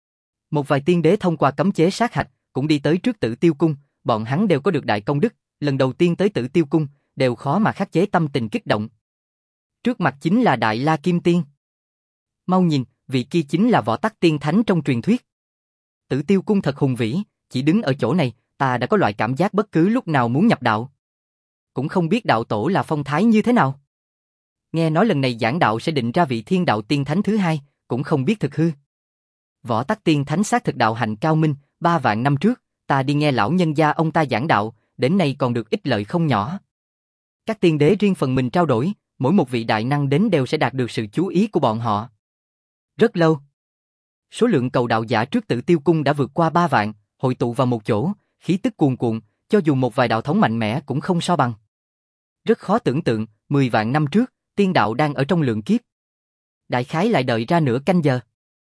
Một vài tiên đế thông qua cấm chế sát hạch, cũng đi tới trước Tử Tiêu Cung, bọn hắn đều có được đại công đức, lần đầu tiên tới Tử Tiêu Cung, đều khó mà khắc chế tâm tình kích động. Trước mặt chính là Đại La Kim Tiên. Mau nhìn, vị kia chính là Võ Tắc Tiên Thánh trong truyền thuyết. Tử Tiêu Cung thật hùng vĩ, chỉ đứng ở chỗ này, ta đã có loại cảm giác bất cứ lúc nào muốn nhập đạo. Cũng không biết đạo tổ là phong thái như thế nào. Nghe nói lần này giảng đạo sẽ định ra vị thiên đạo tiên thánh thứ hai, cũng không biết thực hư. Võ Tắc Tiên Thánh xác thực đạo hạnh cao minh, ba vạn năm trước, ta đi nghe lão nhân gia ông ta giảng đạo, đến nay còn được ích lợi không nhỏ. Các tiên đế riêng phần mình trao đổi, mỗi một vị đại năng đến đều sẽ đạt được sự chú ý của bọn họ. Rất lâu. Số lượng cầu đạo giả trước Tử Tiêu Cung đã vượt qua ba vạn, hội tụ vào một chỗ, khí tức cuồn cuộn, cho dù một vài đạo thống mạnh mẽ cũng không so bằng. Rất khó tưởng tượng, mười vạn năm trước, tiên đạo đang ở trong lượng kiếp. Đại khái lại đợi ra nửa canh giờ.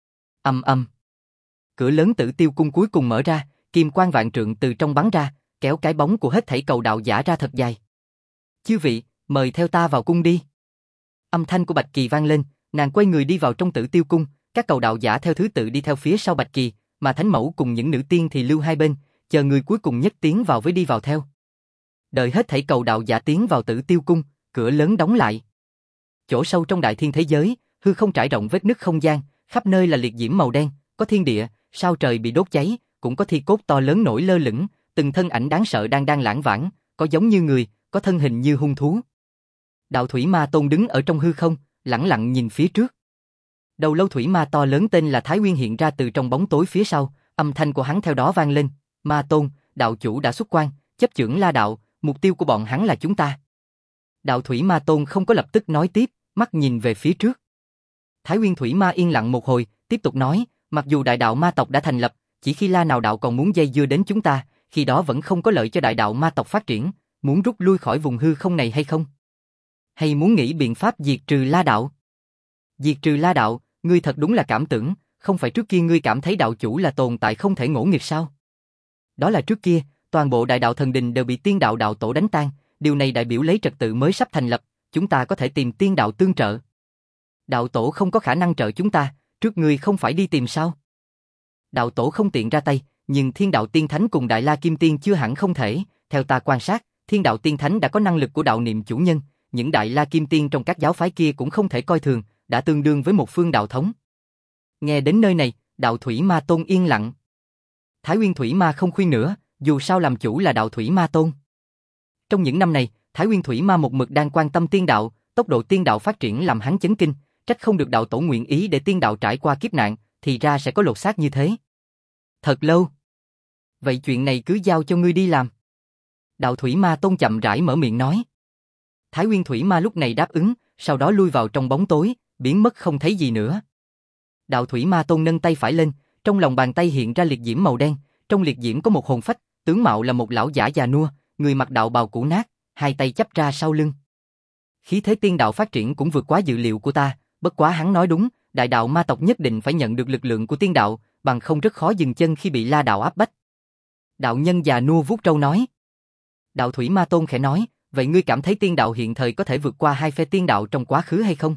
Ầm ầm. Cửa lớn Tử Tiêu Cung cuối cùng mở ra, kim quang vạn trượng từ trong bắn ra, kéo cái bóng của hết thảy cầu đạo giả ra thật dài. Chư vị, mời theo ta vào cung đi. Âm thanh của Bạch Kỳ vang lên, nàng quay người đi vào trong Tử Tiêu Cung, các cầu đạo giả theo thứ tự đi theo phía sau Bạch Kỳ, mà Thánh Mẫu cùng những nữ tiên thì lưu hai bên, chờ người cuối cùng nhất tiến vào với đi vào theo. Đợi hết thảy cầu đạo giả tiến vào Tử Tiêu Cung, cửa lớn đóng lại. Chỗ sâu trong đại thiên thế giới, hư không trải rộng vết nứt không gian, khắp nơi là liệt diễm màu đen, có thiên địa, sao trời bị đốt cháy, cũng có thi cốt to lớn nổi lơ lửng, từng thân ảnh đáng sợ đang đang lãng vãng, có giống như người, có thân hình như hung thú. Đạo Thủy Ma Tôn đứng ở trong hư không, lẳng lặng nhìn phía trước. Đầu lâu thủy ma to lớn tên là Thái Nguyên hiện ra từ trong bóng tối phía sau, âm thanh của hắn theo đó vang lên, Ma Tôn, đạo chủ đã xuất quan, chấp chưởng La đạo, mục tiêu của bọn hắn là chúng ta. Đạo Thủy Ma Tôn không có lập tức nói tiếp, mắt nhìn về phía trước. Thái Nguyên Thủy Ma yên lặng một hồi, tiếp tục nói, mặc dù đại đạo ma tộc đã thành lập, chỉ khi La nào đạo còn muốn dây dưa đến chúng ta, khi đó vẫn không có lợi cho đại đạo ma tộc phát triển, muốn rút lui khỏi vùng hư không này hay không? Hay muốn nghĩ biện pháp diệt trừ La đạo? Diệt trừ La đạo, ngươi thật đúng là cảm tưởng, không phải trước kia ngươi cảm thấy đạo chủ là tồn tại không thể ngỗ nghịch sao? Đó là trước kia, toàn bộ đại đạo thần đình đều bị tiên đạo đạo tổ đánh tan, điều này đại biểu lấy trật tự mới sắp thành lập, chúng ta có thể tìm tiên đạo tương trợ. Đạo tổ không có khả năng trợ chúng ta, trước ngươi không phải đi tìm sao? Đạo tổ không tiện ra tay, nhưng thiên đạo tiên thánh cùng đại la kim tiên chưa hẳn không thể, theo ta quan sát, thiên đạo tiên thánh đã có năng lực của đạo niệm chủ nhân, những đại la kim tiên trong các giáo phái kia cũng không thể coi thường, đã tương đương với một phương đạo thống. Nghe đến nơi này, đạo Thủy Ma Tôn yên lặng. Thái Nguyên Thủy Ma không khuyên nữa, dù sao làm chủ là đạo Thủy Ma Tôn. Trong những năm này, Thái Nguyên Thủy Ma một mực đang quan tâm tiên đạo, tốc độ tiên đạo phát triển làm hắn chấn kinh, trách không được đạo tổ nguyện ý để tiên đạo trải qua kiếp nạn, thì ra sẽ có lột xác như thế. Thật lâu. Vậy chuyện này cứ giao cho ngươi đi làm. Đạo Thủy Ma Tôn chậm rãi mở miệng nói. Thái Nguyên Thủy Ma lúc này đáp ứng, sau đó lui vào trong bóng tối, biến mất không thấy gì nữa. Đạo Thủy Ma Tôn nâng tay phải lên, trong lòng bàn tay hiện ra liệt diễm màu đen, trong liệt diễm có một hồn phách, tướng mạo là một lão giả già nua, người mặc đạo bào cũ nát, hai tay chắp ra sau lưng. Khí thế tiên đạo phát triển cũng vượt quá dự liệu của ta, bất quá hắn nói đúng, đại đạo ma tộc nhất định phải nhận được lực lượng của tiên đạo, bằng không rất khó dừng chân khi bị La đạo áp bách. Đạo nhân già nua vuốt râu nói. Đạo Thủy Ma Tôn khẽ nói, vậy ngươi cảm thấy tiên đạo hiện thời có thể vượt qua hai phe tiên đạo trong quá khứ hay không?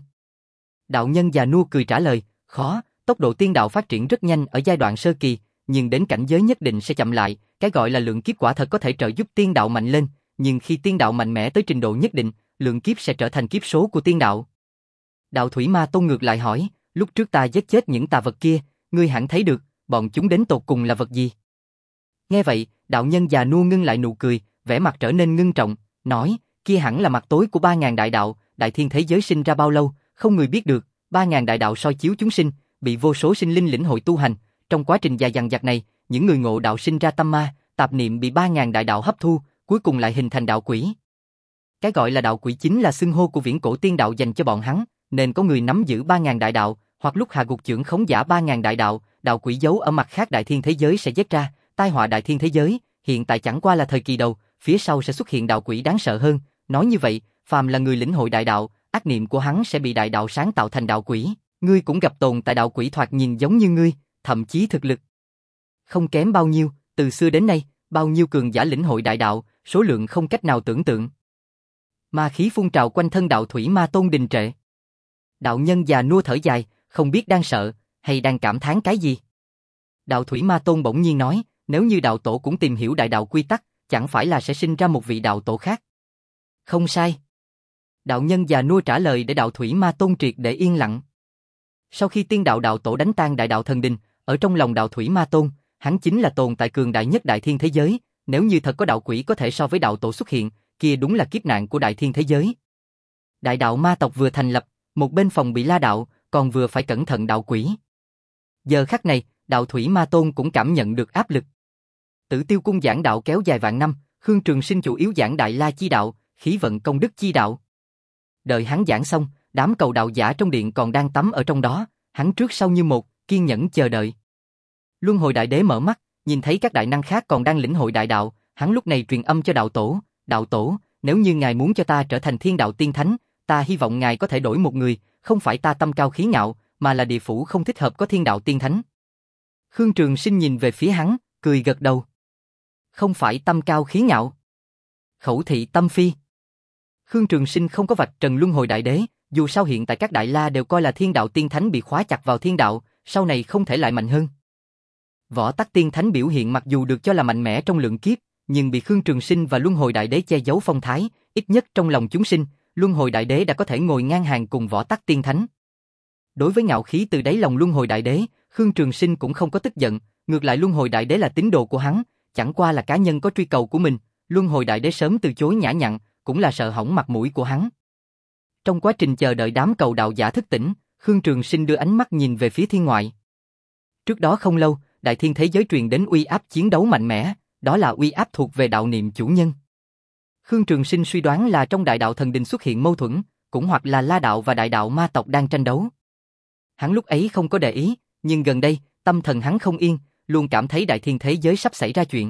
Đạo nhân già nua cười trả lời, khó, tốc độ tiên đạo phát triển rất nhanh ở giai đoạn sơ kỳ, nhưng đến cảnh giới nhất định sẽ chậm lại, cái gọi là lượng kiếp quả thật có thể trợ giúp tiên đạo mạnh lên, nhưng khi tiên đạo mạnh mẽ tới trình độ nhất định, lượng kiếp sẽ trở thành kiếp số của tiên đạo. Đạo Thủy Ma Tôn ngược lại hỏi, lúc trước ta giết chết những tà vật kia, ngươi hẳn thấy được, bọn chúng đến tột cùng là vật gì? Nghe vậy, đạo nhân già nua ngưng lại nụ cười, vẻ mặt trở nên ngưng trọng, nói, kia hẳn là mặt tối của ba ngàn đại đạo, đại thiên thế giới sinh ra bao lâu, không người biết được, ba ngàn đại đạo soi chiếu chúng sinh, bị vô số sinh linh lĩnh hội tu hành, trong quá trình dài dằng dặc này, những người ngộ đạo sinh ra tâm ma, tạp niệm bị ba ngàn đại đạo hấp thu, cuối cùng lại hình thành đạo quỷ. Cái gọi là đạo quỷ chính là xưng hô của viễn cổ tiên đạo dành cho bọn hắn, nên có người nắm giữ ba ngàn đại đạo, hoặc lúc hạ gục chưởng khống giả ba ngàn đại đạo, đạo quỷ giấu ở mặt khác đại thiên thế giới sẽ giết ra, tai họa đại thiên thế giới, hiện tại chẳng qua là thời kỳ đầu, phía sau sẽ xuất hiện đạo quỷ đáng sợ hơn, nói như vậy, phàm là người lĩnh hội đại đạo, ác niệm của hắn sẽ bị đại đạo sáng tạo thành đạo quỷ, ngươi cũng gặp tồn tại đạo quỷ thoạt nhìn giống như ngươi, thậm chí thực lực không kém bao nhiêu, từ xưa đến nay, bao nhiêu cường giả lĩnh hội đại đạo, số lượng không cách nào tưởng tượng. Ma khí phun trào quanh thân đạo Thủy Ma Tôn đình trệ. Đạo nhân già nua thở dài, không biết đang sợ, hay đang cảm thán cái gì. Đạo Thủy Ma Tôn bỗng nhiên nói, nếu như đạo tổ cũng tìm hiểu đại đạo quy tắc, chẳng phải là sẽ sinh ra một vị đạo tổ khác. Không sai. Đạo nhân già nua trả lời để đạo Thủy Ma Tôn triệt để yên lặng. Sau khi tiên đạo đạo tổ đánh tan đại đạo thần đình, ở trong lòng đạo Thủy Ma Tôn, hắn chính là tồn tại cường đại nhất đại thiên thế giới, nếu như thật có đạo quỷ có thể so với đạo tổ xuất hiện, kia đúng là kiếp nạn của đại thiên thế giới. Đại đạo ma tộc vừa thành lập, một bên phòng bị La đạo, còn vừa phải cẩn thận đạo quỷ. Giờ khắc này, đạo Thủy Ma Tôn cũng cảm nhận được áp lực. Tử Tiêu Cung giảng đạo kéo dài vạn năm, Khương Trường Sinh chủ yếu giảng Đại La chi đạo, khí vận công đức chi đạo. Đợi hắn giảng xong, đám cầu đạo giả trong điện còn đang tắm ở trong đó, hắn trước sau như một, kiên nhẫn chờ đợi. Luân Hồi Đại Đế mở mắt, nhìn thấy các đại năng khác còn đang lĩnh hội đại đạo, hắn lúc này truyền âm cho đạo tổ, đạo tổ, nếu như ngài muốn cho ta trở thành thiên đạo tiên thánh, ta hy vọng ngài có thể đổi một người, không phải ta tâm cao khí ngạo, mà là địa phủ không thích hợp có thiên đạo tiên thánh. Khương Trường Sinh nhìn về phía hắn, cười gật đầu. Không phải tâm cao khí ngạo, khẩu thị tâm phi. Khương Trường Sinh không có vạch trần Luân Hồi Đại Đế, dù sao hiện tại các đại la đều coi là thiên đạo tiên thánh bị khóa chặt vào thiên đạo, sau này không thể lại mạnh hơn. Võ Tắc tiên thánh biểu hiện mặc dù được cho là mạnh mẽ trong lượng kiếp, nhưng bị Khương Trường Sinh và Luân Hồi Đại Đế che giấu phong thái, ít nhất trong lòng chúng sinh, Luân Hồi Đại Đế đã có thể ngồi ngang hàng cùng Võ Tắc tiên thánh. Đối với ngạo khí từ đáy lòng Luân Hồi Đại Đế, Khương Trường Sinh cũng không có tức giận, ngược lại Luân Hồi Đại Đế là tín đồ của hắn, chẳng qua là cá nhân có truy cầu của mình, Luân Hồi Đại Đế sớm từ chối nhã nhặn, cũng là sợ hỏng mặt mũi của hắn. Trong quá trình chờ đợi đám cầu đạo giả thức tỉnh, Khương Trường Sinh đưa ánh mắt nhìn về phía thiên ngoại. Trước đó không lâu, đại thiên thế giới truyền đến uy áp chiến đấu mạnh mẽ, đó là uy áp thuộc về đạo niệm chủ nhân. Khương Trường Sinh suy đoán là trong đại đạo thần đình xuất hiện mâu thuẫn, cũng hoặc là La đạo và đại đạo ma tộc đang tranh đấu. Hắn lúc ấy không có để ý, nhưng gần đây, tâm thần hắn không yên, luôn cảm thấy đại thiên thế giới sắp xảy ra chuyện.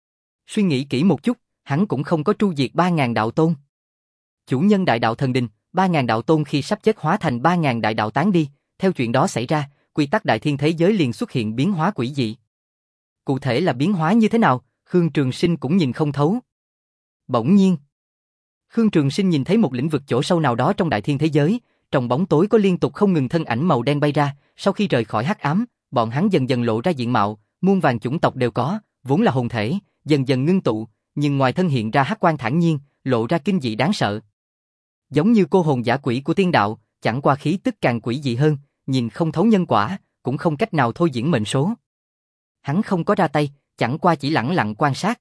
Suy nghĩ kỹ một chút, hắn cũng không có tru diệt ba ngàn đạo tôn. Chủ nhân đại đạo thần đình, ba ngàn đạo tôn khi sắp chết hóa thành ba ngàn đại đạo tán đi, theo chuyện đó xảy ra, quy tắc đại thiên thế giới liền xuất hiện biến hóa quỷ dị. Cụ thể là biến hóa như thế nào, Khương Trường Sinh cũng nhìn không thấu. Bỗng nhiên, Khương Trường Sinh nhìn thấy một lĩnh vực chỗ sâu nào đó trong đại thiên thế giới, trong bóng tối có liên tục không ngừng thân ảnh màu đen bay ra, sau khi rời khỏi hắc ám, bọn hắn dần dần lộ ra diện mạo, muôn vàn chủng tộc đều có, vốn là hồn thể, dần dần ngưng tụ, nhưng ngoài thân hiện ra hắc quang thản nhiên, lộ ra kinh dị đáng sợ. Giống như cô hồn giả quỷ của tiên đạo, chẳng qua khí tức càng quỷ dị hơn, nhìn không thấu nhân quả, cũng không cách nào thôi diễn mệnh số. Hắn không có ra tay, chẳng qua chỉ lẳng lặng quan sát.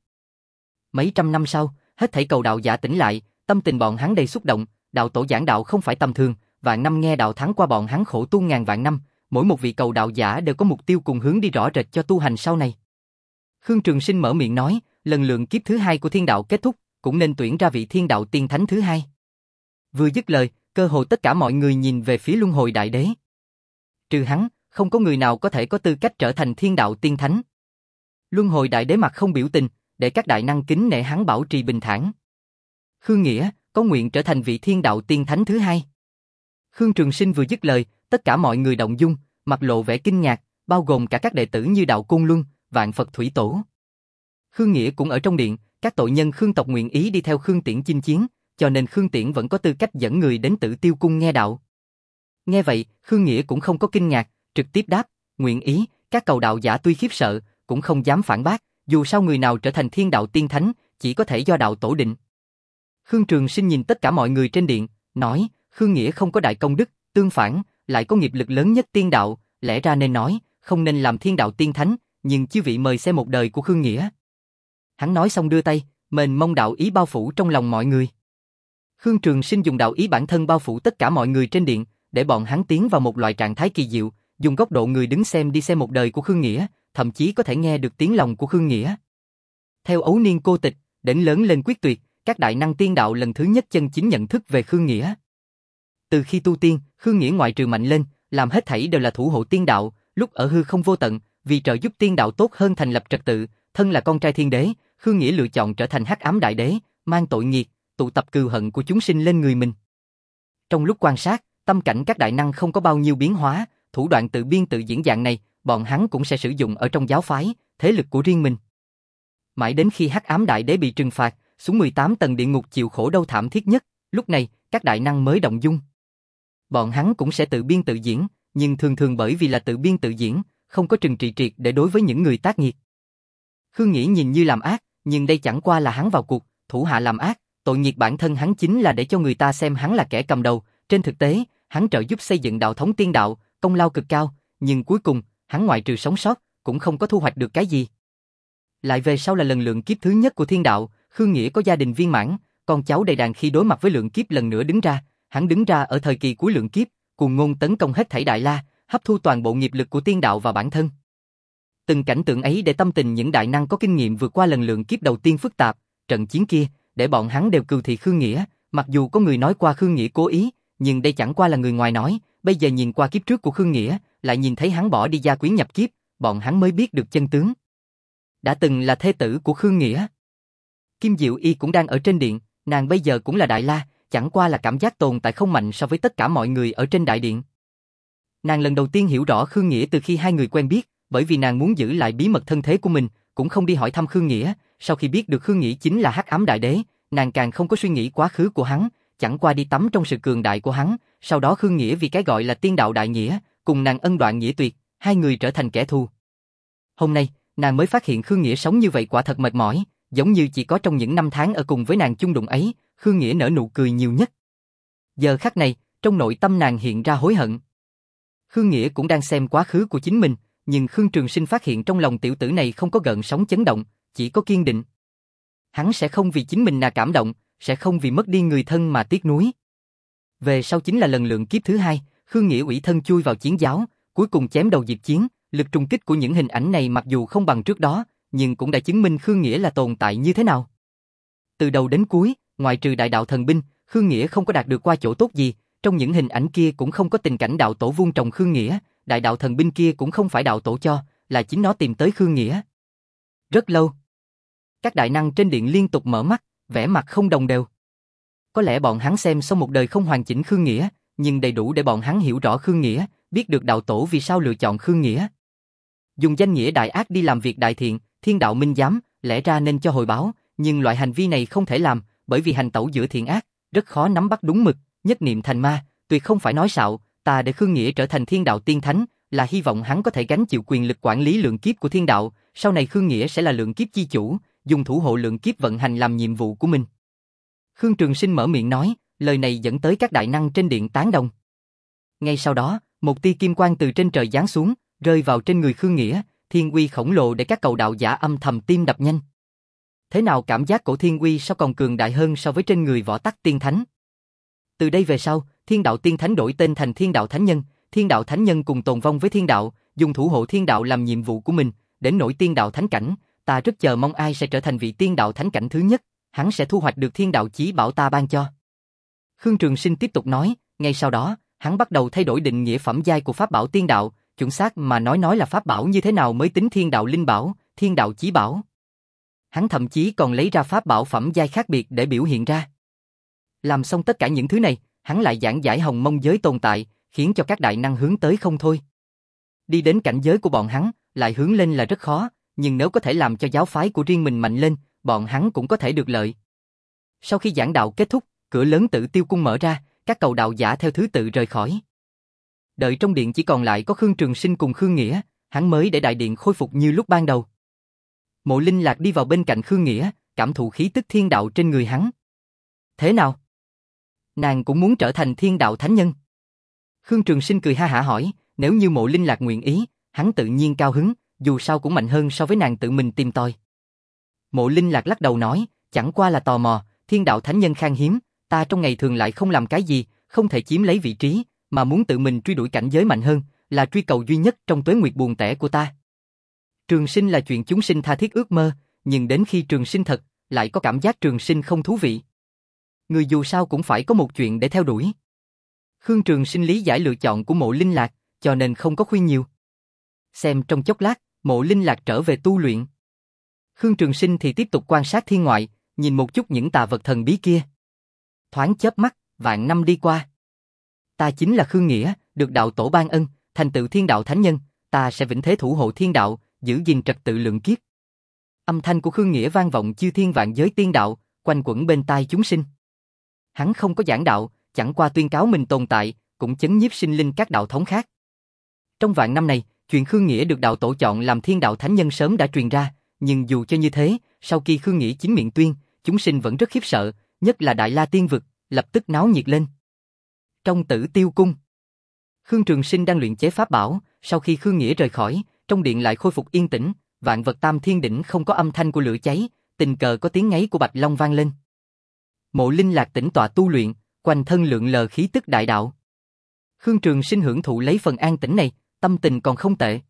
Mấy trăm năm sau, hết thảy cầu đạo giả tỉnh lại, tâm tình bọn hắn đầy xúc động, đạo tổ giảng đạo không phải tầm thường, vạn năm nghe đạo thắng qua bọn hắn khổ tu ngàn vạn năm, mỗi một vị cầu đạo giả đều có mục tiêu cùng hướng đi rõ rệt cho tu hành sau này. Khương Trường Sinh mở miệng nói, lần lượng kiếp thứ hai của thiên đạo kết thúc, cũng nên tuyển ra vị thiên đạo tiên thánh thứ hai. Vừa dứt lời, cơ hồ tất cả mọi người nhìn về phía luân hồi đại đế. Trừ hắn, không có người nào có thể có tư cách trở thành thiên đạo tiên thánh. Luân hồi đại đế mặt không biểu tình, để các đại năng kính nể hắn bảo trì bình thản. Khương Nghĩa, có nguyện trở thành vị thiên đạo tiên thánh thứ hai. Khương Trường Sinh vừa dứt lời, tất cả mọi người động dung, mặt lộ vẻ kinh ngạc, bao gồm cả các đệ tử như đạo Côn Luân, Vạn Phật Thủy Tổ. Khương Nghĩa cũng ở trong điện, các tội nhân Khương tộc nguyện ý đi theo Khương Tiễn chinh chiến, cho nên Khương Tiễn vẫn có tư cách dẫn người đến Tử Tiêu cung nghe đạo. Nghe vậy, Khương Nghĩa cũng không có kinh ngạc, trực tiếp đáp, nguyện ý. Các cầu đạo giả tuy khiếp sợ, cũng không dám phản bác, dù sao người nào trở thành thiên đạo tiên thánh, chỉ có thể do đạo tổ định. Khương Trường Sinh nhìn tất cả mọi người trên điện, nói, Khương Nghĩa không có đại công đức, tương phản, lại có nghiệp lực lớn nhất tiên đạo, lẽ ra nên nói, không nên làm thiên đạo tiên thánh, nhưng chư vị mời xem một đời của Khương Nghĩa. Hắn nói xong đưa tay, mênh mông đạo ý bao phủ trong lòng mọi người. Khương Trường Sinh dùng đạo ý bản thân bao phủ tất cả mọi người trên điện, để bọn hắn tiến vào một loại trạng thái kỳ diệu, dùng góc độ người đứng xem đi xem một đời của Khương Nghĩa, thậm chí có thể nghe được tiếng lòng của Khương Nghĩa. Theo ấu niên cô tịch, đến lớn lên quyết tuyệt, các đại năng tiên đạo lần thứ nhất chân chính nhận thức về Khương Nghĩa. Từ khi tu tiên, Khương Nghĩa ngoại trừ mạnh lên, làm hết thảy đều là thủ hộ tiên đạo, lúc ở hư không vô tận, vì trợ giúp tiên đạo tốt hơn thành lập trật tự, thân là con trai thiên đế, Khương Nghĩa lựa chọn trở thành hắc ám đại đế, mang tội nghiệt, tụ tập cừu hận của chúng sinh lên người mình. Trong lúc quan sát, tâm cảnh các đại năng không có bao nhiêu biến hóa, thủ đoạn tự biên tự diễn dạng này, bọn hắn cũng sẽ sử dụng ở trong giáo phái, thế lực của riêng mình. Mãi đến khi hắc ám đại đế bị trừng phạt, xuống mười tám tầng địa ngục chịu khổ đau thảm thiết nhất, lúc này, các đại năng mới động dung. Bọn hắn cũng sẽ tự biên tự diễn, nhưng thường thường bởi vì là tự biên tự diễn, không có trừng trị triệt để đối với những người tác nghiệt. Khương Nghĩa nhìn như làm ác, nhưng đây chẳng qua là hắn vào cuộc, thủ hạ làm ác, tội nghiệt bản thân hắn chính là để cho người ta xem hắn là kẻ cầm đầu, trên thực tế, hắn trợ giúp xây dựng đạo thống tiên đạo, công lao cực cao, nhưng cuối cùng, hắn ngoại trừ sống sót, cũng không có thu hoạch được cái gì. Lại về sau là lần lượng kiếp thứ nhất của thiên đạo, Khương Nghĩa có gia đình viên mãn, con cháu đầy đàn khi đối mặt với lượng kiếp lần nữa đứng ra, hắn đứng ra ở thời kỳ cuối lượng kiếp, cuồng ngôn tấn công hết thảy đại la, hấp thu toàn bộ nghiệp lực của tiên đạo và bản thân. Từng cảnh tượng ấy để tâm tình những đại năng có kinh nghiệm vượt qua lần lượng kiếp đầu tiên phức tạp, trận chiến kia, để bọn hắn đều cừu thị Khương Nghĩa, mặc dù có người nói qua Khương Nghĩa cố ý, nhưng đây chẳng qua là người ngoài nói, bây giờ nhìn qua kiếp trước của Khương Nghĩa, lại nhìn thấy hắn bỏ đi gia quyến nhập kiếp, bọn hắn mới biết được chân tướng. Đã từng là thê tử của Khương Nghĩa. Kim Diệu Y cũng đang ở trên điện, nàng bây giờ cũng là đại la, chẳng qua là cảm giác tồn tại không mạnh so với tất cả mọi người ở trên đại điện. Nàng lần đầu tiên hiểu rõ Khương Nghĩa từ khi hai người quen biết, bởi vì nàng muốn giữ lại bí mật thân thế của mình, cũng không đi hỏi thăm Khương Nghĩa, sau khi biết được Khương Nghĩa chính là hắc ám đại đế, nàng càng không có suy nghĩ quá khứ của hắn, chẳng qua đi tắm trong sự cường đại của hắn, sau đó Khương Nghĩa vì cái gọi là tiên đạo đại nghĩa, cùng nàng ân đoạn nghĩa tuyệt, hai người trở thành kẻ thù. Hôm nay, nàng mới phát hiện Khương Nghĩa sống như vậy quả thật mệt mỏi, giống như chỉ có trong những năm tháng ở cùng với nàng chung đụng ấy, Khương Nghĩa nở nụ cười nhiều nhất. Giờ khắc này, trong nội tâm nàng hiện ra hối hận. Khương Nghĩa cũng đang xem quá khứ của chính mình, nhưng Khương Trường Sinh phát hiện trong lòng tiểu tử này không có gợn sóng chấn động, chỉ có kiên định. Hắn sẽ không vì chính mình mà cảm động, sẽ không vì mất đi người thân mà tiếc nuối. Về sau chính là lần lượng kiếp thứ hai, Khương Nghĩa ủy thân chui vào chiến giáo, cuối cùng chém đầu Diệp Chiến, Lực trùng kích của những hình ảnh này mặc dù không bằng trước đó, nhưng cũng đã chứng minh Khương Nghĩa là tồn tại như thế nào. Từ đầu đến cuối, ngoại trừ đại đạo thần binh, Khương Nghĩa không có đạt được qua chỗ tốt gì, trong những hình ảnh kia cũng không có tình cảnh đạo tổ vuông trồng Khương Nghĩa, đại đạo thần binh kia cũng không phải đạo tổ cho, là chính nó tìm tới Khương Nghĩa. Rất lâu, các đại năng trên điện liên tục mở mắt, vẻ mặt không đồng đều. Có lẽ bọn hắn xem xong một đời không hoàn chỉnh Khương Nghĩa, nhưng đầy đủ để bọn hắn hiểu rõ Khương Nghĩa, biết được đạo tổ vì sao lựa chọn Khương Nghĩa. Dùng danh nghĩa đại ác đi làm việc đại thiện, thiên đạo minh giám, lẽ ra nên cho hồi báo, nhưng loại hành vi này không thể làm, bởi vì hành tẩu giữa thiện ác, rất khó nắm bắt đúng mực, nhất niệm thành ma, tuyệt không phải nói xạo, ta để Khương Nghĩa trở thành thiên đạo tiên thánh, là hy vọng hắn có thể gánh chịu quyền lực quản lý lượng kiếp của thiên đạo, sau này Khương Nghĩa sẽ là lượng kiếp chi chủ, dùng thủ hộ lượng kiếp vận hành làm nhiệm vụ của mình. Khương Trường Sinh mở miệng nói, lời này dẫn tới các đại năng trên điện tán đồng. Ngay sau đó, một tia kim quang từ trên trời giáng xuống, rơi vào trên người Khương Nghĩa, thiên uy khổng lồ để các cầu đạo giả âm thầm tim đập nhanh. Thế nào cảm giác cổ thiên uy sao còn cường đại hơn so với trên người võ tắc tiên thánh? Từ đây về sau, thiên đạo tiên thánh đổi tên thành thiên đạo thánh nhân, thiên đạo thánh nhân cùng tồn vong với thiên đạo, dùng thủ hộ thiên đạo làm nhiệm vụ của mình, đến nổi tiên đạo thánh cảnh, ta rất chờ mong ai sẽ trở thành vị tiên đạo thánh cảnh thứ nhất, hắn sẽ thu hoạch được thiên đạo chí bảo ta ban cho. Khương Trường Sinh tiếp tục nói, ngay sau đó, hắn bắt đầu thay đổi định nghĩa phẩm giai của pháp bảo tiên đạo, chuẩn xác mà nói nói là pháp bảo như thế nào mới tính thiên đạo linh bảo, thiên đạo chí bảo. Hắn thậm chí còn lấy ra pháp bảo phẩm giai khác biệt để biểu hiện ra. Làm xong tất cả những thứ này, hắn lại giảng giải hồng mông giới tồn tại, khiến cho các đại năng hướng tới không thôi. Đi đến cảnh giới của bọn hắn, lại hướng lên là rất khó, nhưng nếu có thể làm cho giáo phái của riêng mình mạnh lên, bọn hắn cũng có thể được lợi. Sau khi giảng đạo kết thúc, cửa lớn Tử Tiêu cung mở ra, các cầu đạo giả theo thứ tự rời khỏi. Đợi trong điện chỉ còn lại có Khương Trường Sinh cùng Khương Nghĩa, hắn mới để đại điện khôi phục như lúc ban đầu. Mộ Linh Lạc đi vào bên cạnh Khương Nghĩa, cảm thụ khí tức thiên đạo trên người hắn. Thế nào? Nàng cũng muốn trở thành thiên đạo thánh nhân. Khương Trường Sinh cười ha hả hỏi, nếu như Mộ Linh Lạc nguyện ý, hắn tự nhiên cao hứng, dù sao cũng mạnh hơn so với nàng tự mình tìm tòi. Mộ Linh Lạc lắc đầu nói, chẳng qua là tò mò, thiên đạo thánh nhân khan hiếm, ta trong ngày thường lại không làm cái gì, không thể chiếm lấy vị trí, mà muốn tự mình truy đuổi cảnh giới mạnh hơn, là truy cầu duy nhất trong tuế nguyệt buồn tẻ của ta. Trường sinh là chuyện chúng sinh tha thiết ước mơ, nhưng đến khi trường sinh thật, lại có cảm giác trường sinh không thú vị. Người dù sao cũng phải có một chuyện để theo đuổi. Khương Trường Sinh lý giải lựa chọn của Mộ Linh Lạc, cho nên không có khuyên nhiều. Xem trong chốc lát, Mộ Linh Lạc trở về tu luyện. Khương Trường Sinh thì tiếp tục quan sát thiên ngoại, nhìn một chút những tà vật thần bí kia. Thoáng chớp mắt, vạn năm đi qua. Ta chính là Khương Nghĩa, được đạo tổ ban ân, thành tựu thiên đạo thánh nhân, ta sẽ vĩnh thế thủ hộ thiên đạo, giữ gìn trật tự lượng kiếp. Âm thanh của Khương Nghĩa vang vọng chư thiên vạn giới tiên đạo, quanh quẩn bên tai chúng sinh. Hắn không có giảng đạo, chẳng qua tuyên cáo mình tồn tại, cũng chấn nhiếp sinh linh các đạo thống khác. Trong vạn năm này, chuyện Khương Nghĩa được đạo tổ chọn làm thiên đạo thánh nhân sớm đã truyền ra, nhưng dù cho như thế, sau khi Khương Nghĩa chính miệng tuyên, chúng sinh vẫn rất khiếp sợ, nhất là Đại La Tiên Vực, lập tức náo nhiệt lên. Trong Tử Tiêu cung, Khương Trường Sinh đang luyện chế pháp bảo, sau khi Khương Nghĩa rời khỏi, trong điện lại khôi phục yên tĩnh, vạn vật tam thiên đỉnh không có âm thanh của lửa cháy, tình cờ có tiếng ngáy của Bạch Long vang lên. Mộ Linh Lạc tĩnh tọa tu luyện, quanh thân lượn lờ khí tức đại đạo. Khương Trường Sinh hưởng thụ lấy phần an tĩnh này, tâm tình còn không tệ.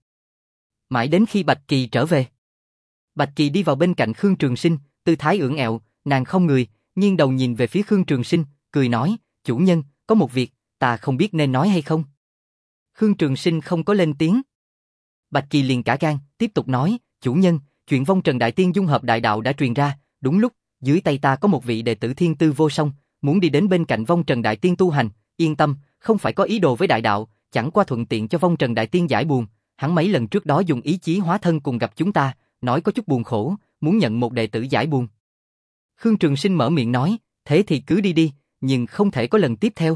Mãi đến khi Bạch Kỳ trở về. Bạch Kỳ đi vào bên cạnh Khương Trường Sinh, tư thái ưỡn ẹo, nàng không người, nghiêng đầu nhìn về phía Khương Trường Sinh, cười nói, chủ nhân, có một việc, ta không biết nên nói hay không. Khương Trường Sinh không có lên tiếng. Bạch Kỳ liền cả gan, tiếp tục nói, chủ nhân, chuyện Vong Trần Đại Tiên dung hợp đại đạo đã truyền ra, đúng lúc, dưới tay ta có một vị đệ tử thiên tư vô song, muốn đi đến bên cạnh Vong Trần Đại Tiên tu hành, yên tâm, không phải có ý đồ với đại đạo, chẳng qua thuận tiện cho Vong Trần Đại Tiên giải buồn, hắn mấy lần trước đó dùng ý chí hóa thân cùng gặp chúng ta, nói có chút buồn khổ, muốn nhận một đệ tử giải buồn. Khương Trường Sinh mở miệng nói, thế thì cứ đi đi, nhưng không thể có lần tiếp theo.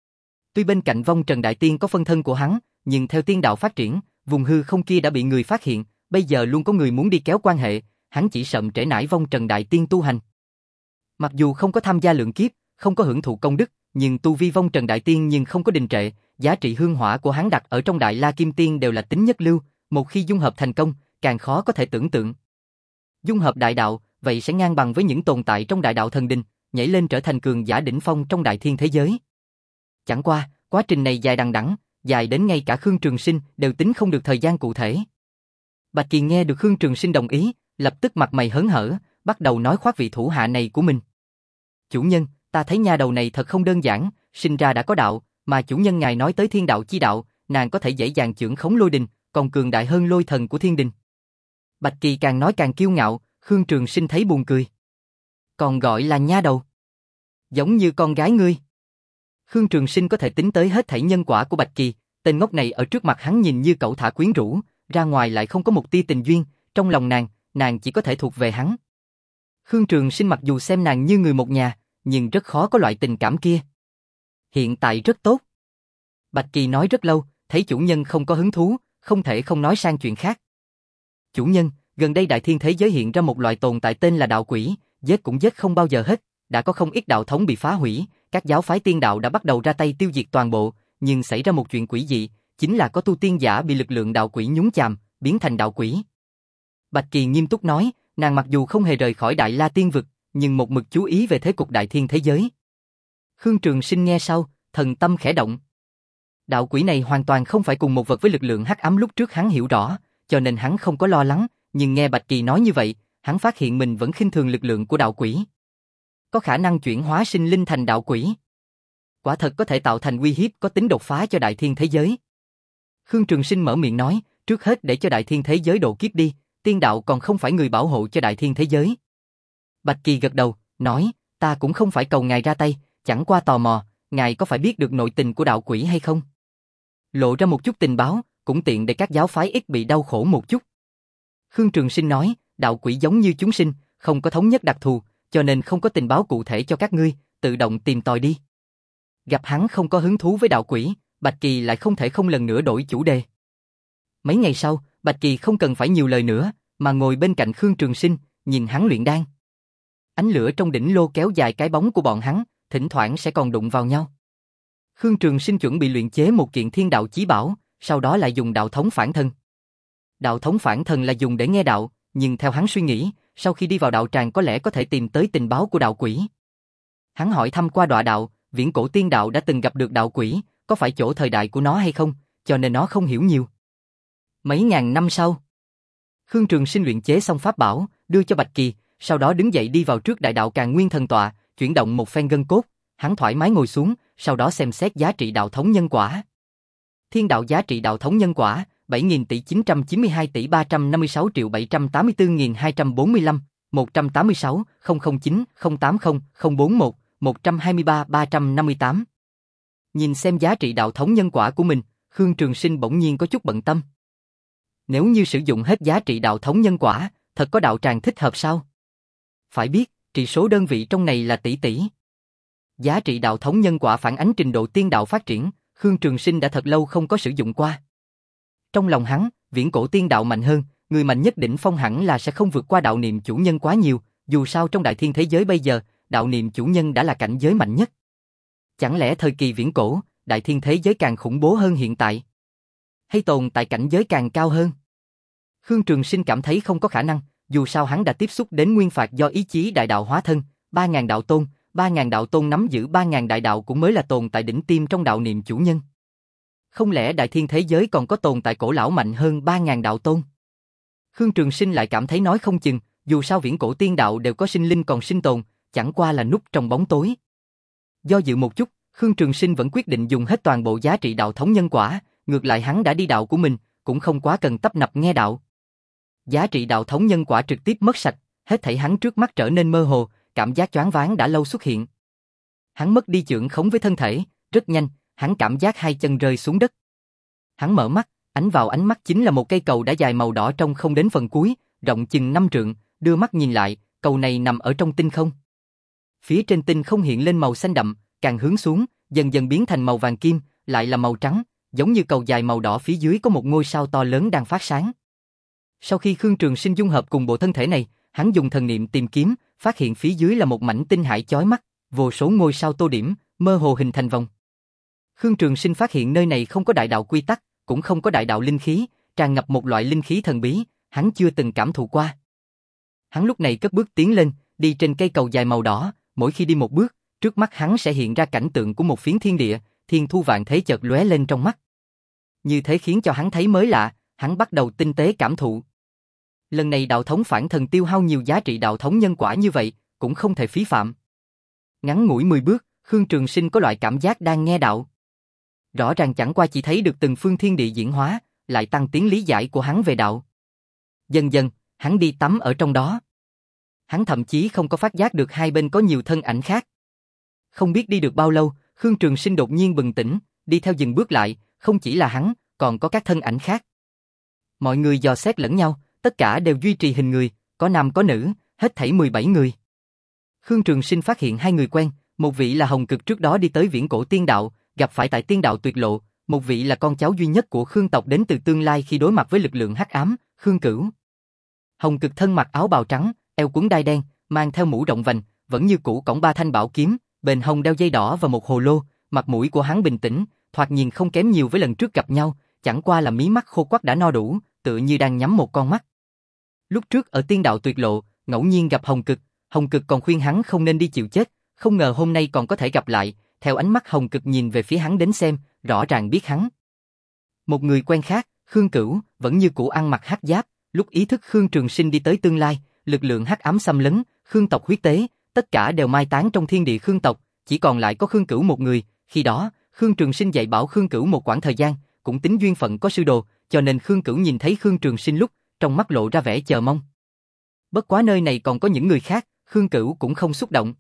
Tuy bên cạnh Vong Trần Đại Tiên có phân thân của hắn, nhưng theo tiên đạo phát triển, vùng hư không kia đã bị người phát hiện, bây giờ luôn có người muốn đi kéo quan hệ, hắn chỉ sợ trễ nải Vong Trần Đại Tiên tu hành. Mặc dù không có tham gia lượng kiếp, không có hưởng thụ công đức, nhưng tu vi Vong Trần Đại Tiên nhưng không có đình trệ, giá trị hương hỏa của hắn đặt ở trong Đại La Kim Tiên đều là tính nhất lưu, một khi dung hợp thành công, càng khó có thể tưởng tượng. Dung hợp đại đạo, vậy sẽ ngang bằng với những tồn tại trong đại đạo thần đình, nhảy lên trở thành cường giả đỉnh phong trong đại thiên thế giới. Chẳng qua, quá trình này dài đằng đẵng, dài đến ngay cả Khương Trường Sinh đều tính không được thời gian cụ thể. Bạch Kỳ nghe được Khương Trường Sinh đồng ý, lập tức mặt mày hớn hở, bắt đầu nói khoác vị thủ hạ này của mình. Chủ nhân, ta thấy nha đầu này thật không đơn giản, sinh ra đã có đạo, mà chủ nhân ngài nói tới thiên đạo chi đạo, nàng có thể dễ dàng chưởng khống lôi đình, còn cường đại hơn lôi thần của thiên đình. Bạch Kỳ càng nói càng kiêu ngạo, Khương Trường Sinh thấy buồn cười. Còn gọi là nha đầu. Giống như con gái ngươi. Khương Trường Sinh có thể tính tới hết thảy nhân quả của Bạch Kỳ, tên ngốc này ở trước mặt hắn nhìn như cẩu thả quyến rũ, ra ngoài lại không có một tia tình duyên, trong lòng nàng, nàng chỉ có thể thuộc về hắn. Khương Trường Sinh mặc dù xem nàng như người một nhà, nhưng rất khó có loại tình cảm kia. Hiện tại rất tốt. Bạch Kỳ nói rất lâu, thấy chủ nhân không có hứng thú, không thể không nói sang chuyện khác. Chủ nhân, gần đây đại thiên thế giới hiện ra một loại tồn tại tên là đạo quỷ, giết cũng giết không bao giờ hết, đã có không ít đạo thống bị phá hủy, các giáo phái tiên đạo đã bắt đầu ra tay tiêu diệt toàn bộ, nhưng xảy ra một chuyện quỷ dị, chính là có tu tiên giả bị lực lượng đạo quỷ nhúng chàm, biến thành đạo quỷ. Bạch Kỳ nghiêm túc nói, nàng mặc dù không hề rời khỏi Đại La Tiên Vực, nhưng một mực chú ý về thế cục đại thiên thế giới. Khương Trường Sinh nghe sau, thần tâm khẽ động. Đạo quỷ này hoàn toàn không phải cùng một vật với lực lượng hắc ám lúc trước hắn hiểu rõ, cho nên hắn không có lo lắng, nhưng nghe Bạch Kỳ nói như vậy, hắn phát hiện mình vẫn khinh thường lực lượng của đạo quỷ. Có khả năng chuyển hóa sinh linh thành đạo quỷ. Quả thật có thể tạo thành uy hiếp có tính đột phá cho đại thiên thế giới. Khương Trường Sinh mở miệng nói, trước hết để cho đại thiên thế giới độ kiếp đi, tiên đạo còn không phải người bảo hộ cho đại thiên thế giới. Bạch Kỳ gật đầu, nói, ta cũng không phải cầu ngài ra tay, chẳng qua tò mò, ngài có phải biết được nội tình của đạo quỷ hay không? Lộ ra một chút tình báo, cũng tiện để các giáo phái ít bị đau khổ một chút. Khương Trường Sinh nói, đạo quỷ giống như chúng sinh, không có thống nhất đặc thù, cho nên không có tình báo cụ thể cho các ngươi, tự động tìm tòi đi. Gặp hắn không có hứng thú với đạo quỷ, Bạch Kỳ lại không thể không lần nữa đổi chủ đề. Mấy ngày sau, Bạch Kỳ không cần phải nhiều lời nữa, mà ngồi bên cạnh Khương Trường Sinh, nhìn hắn luyện đan. Ánh lửa trong đỉnh lô kéo dài cái bóng của bọn hắn, thỉnh thoảng sẽ còn đụng vào nhau. Khương Trường Sinh chuẩn bị luyện chế một kiện thiên đạo chí bảo, sau đó lại dùng đạo thống phản thân. Đạo thống phản thần là dùng để nghe đạo, nhưng theo hắn suy nghĩ, sau khi đi vào đạo tràng có lẽ có thể tìm tới tình báo của đạo quỷ. Hắn hỏi thăm qua Đọa đạo, viễn cổ tiên đạo đã từng gặp được đạo quỷ, có phải chỗ thời đại của nó hay không, cho nên nó không hiểu nhiều. Mấy ngàn năm sau, Khương Trường Sinh luyện chế xong pháp bảo, đưa cho Bạch Kỳ, sau đó đứng dậy đi vào trước đại đạo Càn Nguyên thần tọa, chuyển động một phen gân cốt, hắn thoải mái ngồi xuống, sau đó xem xét giá trị đạo thống nhân quả. Thiên đạo giá trị đạo thống nhân quả, bảy nghìn tỷ chín trăm chín mươi hai tỷ ba trăm năm mươi sáu triệu bảy trăm tám mươi tư nghìn hai trăm bốn mươi lăm, một trăm tám mươi sáu, không không chín, không tám không, không bốn mốt, một trăm hai mươi ba, ba trăm năm mươi tám. Nhìn xem giá trị đạo thống nhân quả của mình, Khương Trường Sinh bỗng nhiên có chút bận tâm. Nếu như sử dụng hết giá trị đạo thống nhân quả, thật có đạo tràng thích hợp sao? Phải biết, trị số đơn vị trong này là tỷ tỷ. Giá trị đạo thống nhân quả phản ánh trình độ tiên đạo phát triển, Khương Trường Sinh đã thật lâu không có sử dụng qua. Trong lòng hắn, viễn cổ tiên đạo mạnh hơn, người mạnh nhất đỉnh phong hẳn là sẽ không vượt qua đạo niệm chủ nhân quá nhiều, dù sao trong đại thiên thế giới bây giờ, đạo niệm chủ nhân đã là cảnh giới mạnh nhất. Chẳng lẽ thời kỳ viễn cổ, đại thiên thế giới càng khủng bố hơn hiện tại? Hay tồn tại cảnh giới càng cao hơn? Khương Trường Sinh cảm thấy không có khả năng, dù sao hắn đã tiếp xúc đến nguyên phạt do ý chí đại đạo hóa thân, ba ngàn đạo tôn, ba ngàn đạo tôn nắm giữ ba ngàn đại đạo cũng mới là tồn tại đỉnh tiêm trong đạo niệm chủ nhân. Không lẽ đại thiên thế giới còn có tồn tại cổ lão mạnh hơn ba ngàn đạo tôn? Khương Trường Sinh lại cảm thấy nói không chừng, dù sao viễn cổ tiên đạo đều có sinh linh còn sinh tồn, chẳng qua là núp trong bóng tối. Do dự một chút, Khương Trường Sinh vẫn quyết định dùng hết toàn bộ giá trị đạo thống nhân quả, ngược lại hắn đã đi đạo của mình, cũng không quá cần tấp nập nghe đạo. Giá trị đạo thống nhân quả trực tiếp mất sạch, hết thảy hắn trước mắt trở nên mơ hồ, cảm giác choáng váng đã lâu xuất hiện. Hắn mất đi chưởng khống với thân thể, rất nhanh, hắn cảm giác hai chân rơi xuống đất. Hắn mở mắt, ánh vào ánh mắt chính là một cây cầu đã dài màu đỏ trong không đến phần cuối, rộng chừng năm trượng, đưa mắt nhìn lại, cầu này nằm ở trong tinh không. Phía trên tinh không hiện lên màu xanh đậm, càng hướng xuống, dần dần biến thành màu vàng kim, lại là màu trắng, giống như cầu dài màu đỏ phía dưới có một ngôi sao to lớn đang phát sáng. Sau khi Khương Trường Sinh dung hợp cùng bộ thân thể này, hắn dùng thần niệm tìm kiếm, phát hiện phía dưới là một mảnh tinh hải chói mắt, vô số ngôi sao tô điểm, mơ hồ hình thành vòng. Khương Trường Sinh phát hiện nơi này không có đại đạo quy tắc, cũng không có đại đạo linh khí, tràn ngập một loại linh khí thần bí, hắn chưa từng cảm thụ qua. Hắn lúc này cất bước tiến lên, đi trên cây cầu dài màu đỏ, mỗi khi đi một bước, trước mắt hắn sẽ hiện ra cảnh tượng của một phiến thiên địa, thiên thu vạn thế chợt lóe lên trong mắt. như thế khiến cho hắn thấy mới lạ, hắn bắt đầu tinh tế cảm thụ. Lần này đạo thống phản thần tiêu hao nhiều giá trị đạo thống nhân quả như vậy, cũng không thể phí phạm. Ngắn ngủi mười bước, Khương Trường Sinh có loại cảm giác đang nghe đạo. Rõ ràng chẳng qua chỉ thấy được từng phương thiên địa diễn hóa, lại tăng tiến lý giải của hắn về đạo. Dần dần, hắn đi tắm ở trong đó. Hắn thậm chí không có phát giác được hai bên có nhiều thân ảnh khác. Không biết đi được bao lâu, Khương Trường Sinh đột nhiên bừng tỉnh, đi theo dừng bước lại, không chỉ là hắn, còn có các thân ảnh khác. Mọi người dò xét lẫn nhau, tất cả đều duy trì hình người, có nam có nữ, hết thảy mười bảy người. Khương Trường Sinh phát hiện hai người quen, một vị là Hồng Cực trước đó đi tới Viễn Cổ Tiên Đạo, gặp phải tại Tiên Đạo tuyệt lộ, một vị là con cháu duy nhất của Khương tộc đến từ tương lai khi đối mặt với lực lượng hắc ám, Khương Cửu. Hồng Cực thân mặc áo bào trắng, eo quấn đai đen, mang theo mũ rộng vành, vẫn như cũ cõng ba thanh bảo kiếm, bên hông đeo dây đỏ và một hồ lô, mặt mũi của hắn bình tĩnh, thoạt nhìn không kém nhiều với lần trước gặp nhau, chẳng qua là mí mắt khô quắt đã no đủ, tựa như đang nhắm một con mắt. Lúc trước ở Tiên Đạo tuyệt lộ, ngẫu nhiên gặp Hồng Cực, Hồng Cực còn khuyên hắn không nên đi chịu chết, không ngờ hôm nay còn có thể gặp lại, theo ánh mắt Hồng Cực nhìn về phía hắn đến xem, rõ ràng biết hắn. Một người quen khác, Khương Cửu, vẫn như cũ ăn mặc hắc giáp, lúc ý thức Khương Trường Sinh đi tới tương lai, lực lượng hắc ám xâm lấn, Khương tộc huyết tế, tất cả đều mai táng trong thiên địa Khương tộc, chỉ còn lại có Khương Cửu một người, khi đó, Khương Trường Sinh dạy bảo Khương Cửu một quãng thời gian, cũng tính duyên phận có sư đồ, cho nên Khương Cửu nhìn thấy Khương Trường Sinh lúc, trong mắt lộ ra vẻ chờ mong. Bất quá nơi này còn có những người khác, Khương Cửu cũng không xúc động.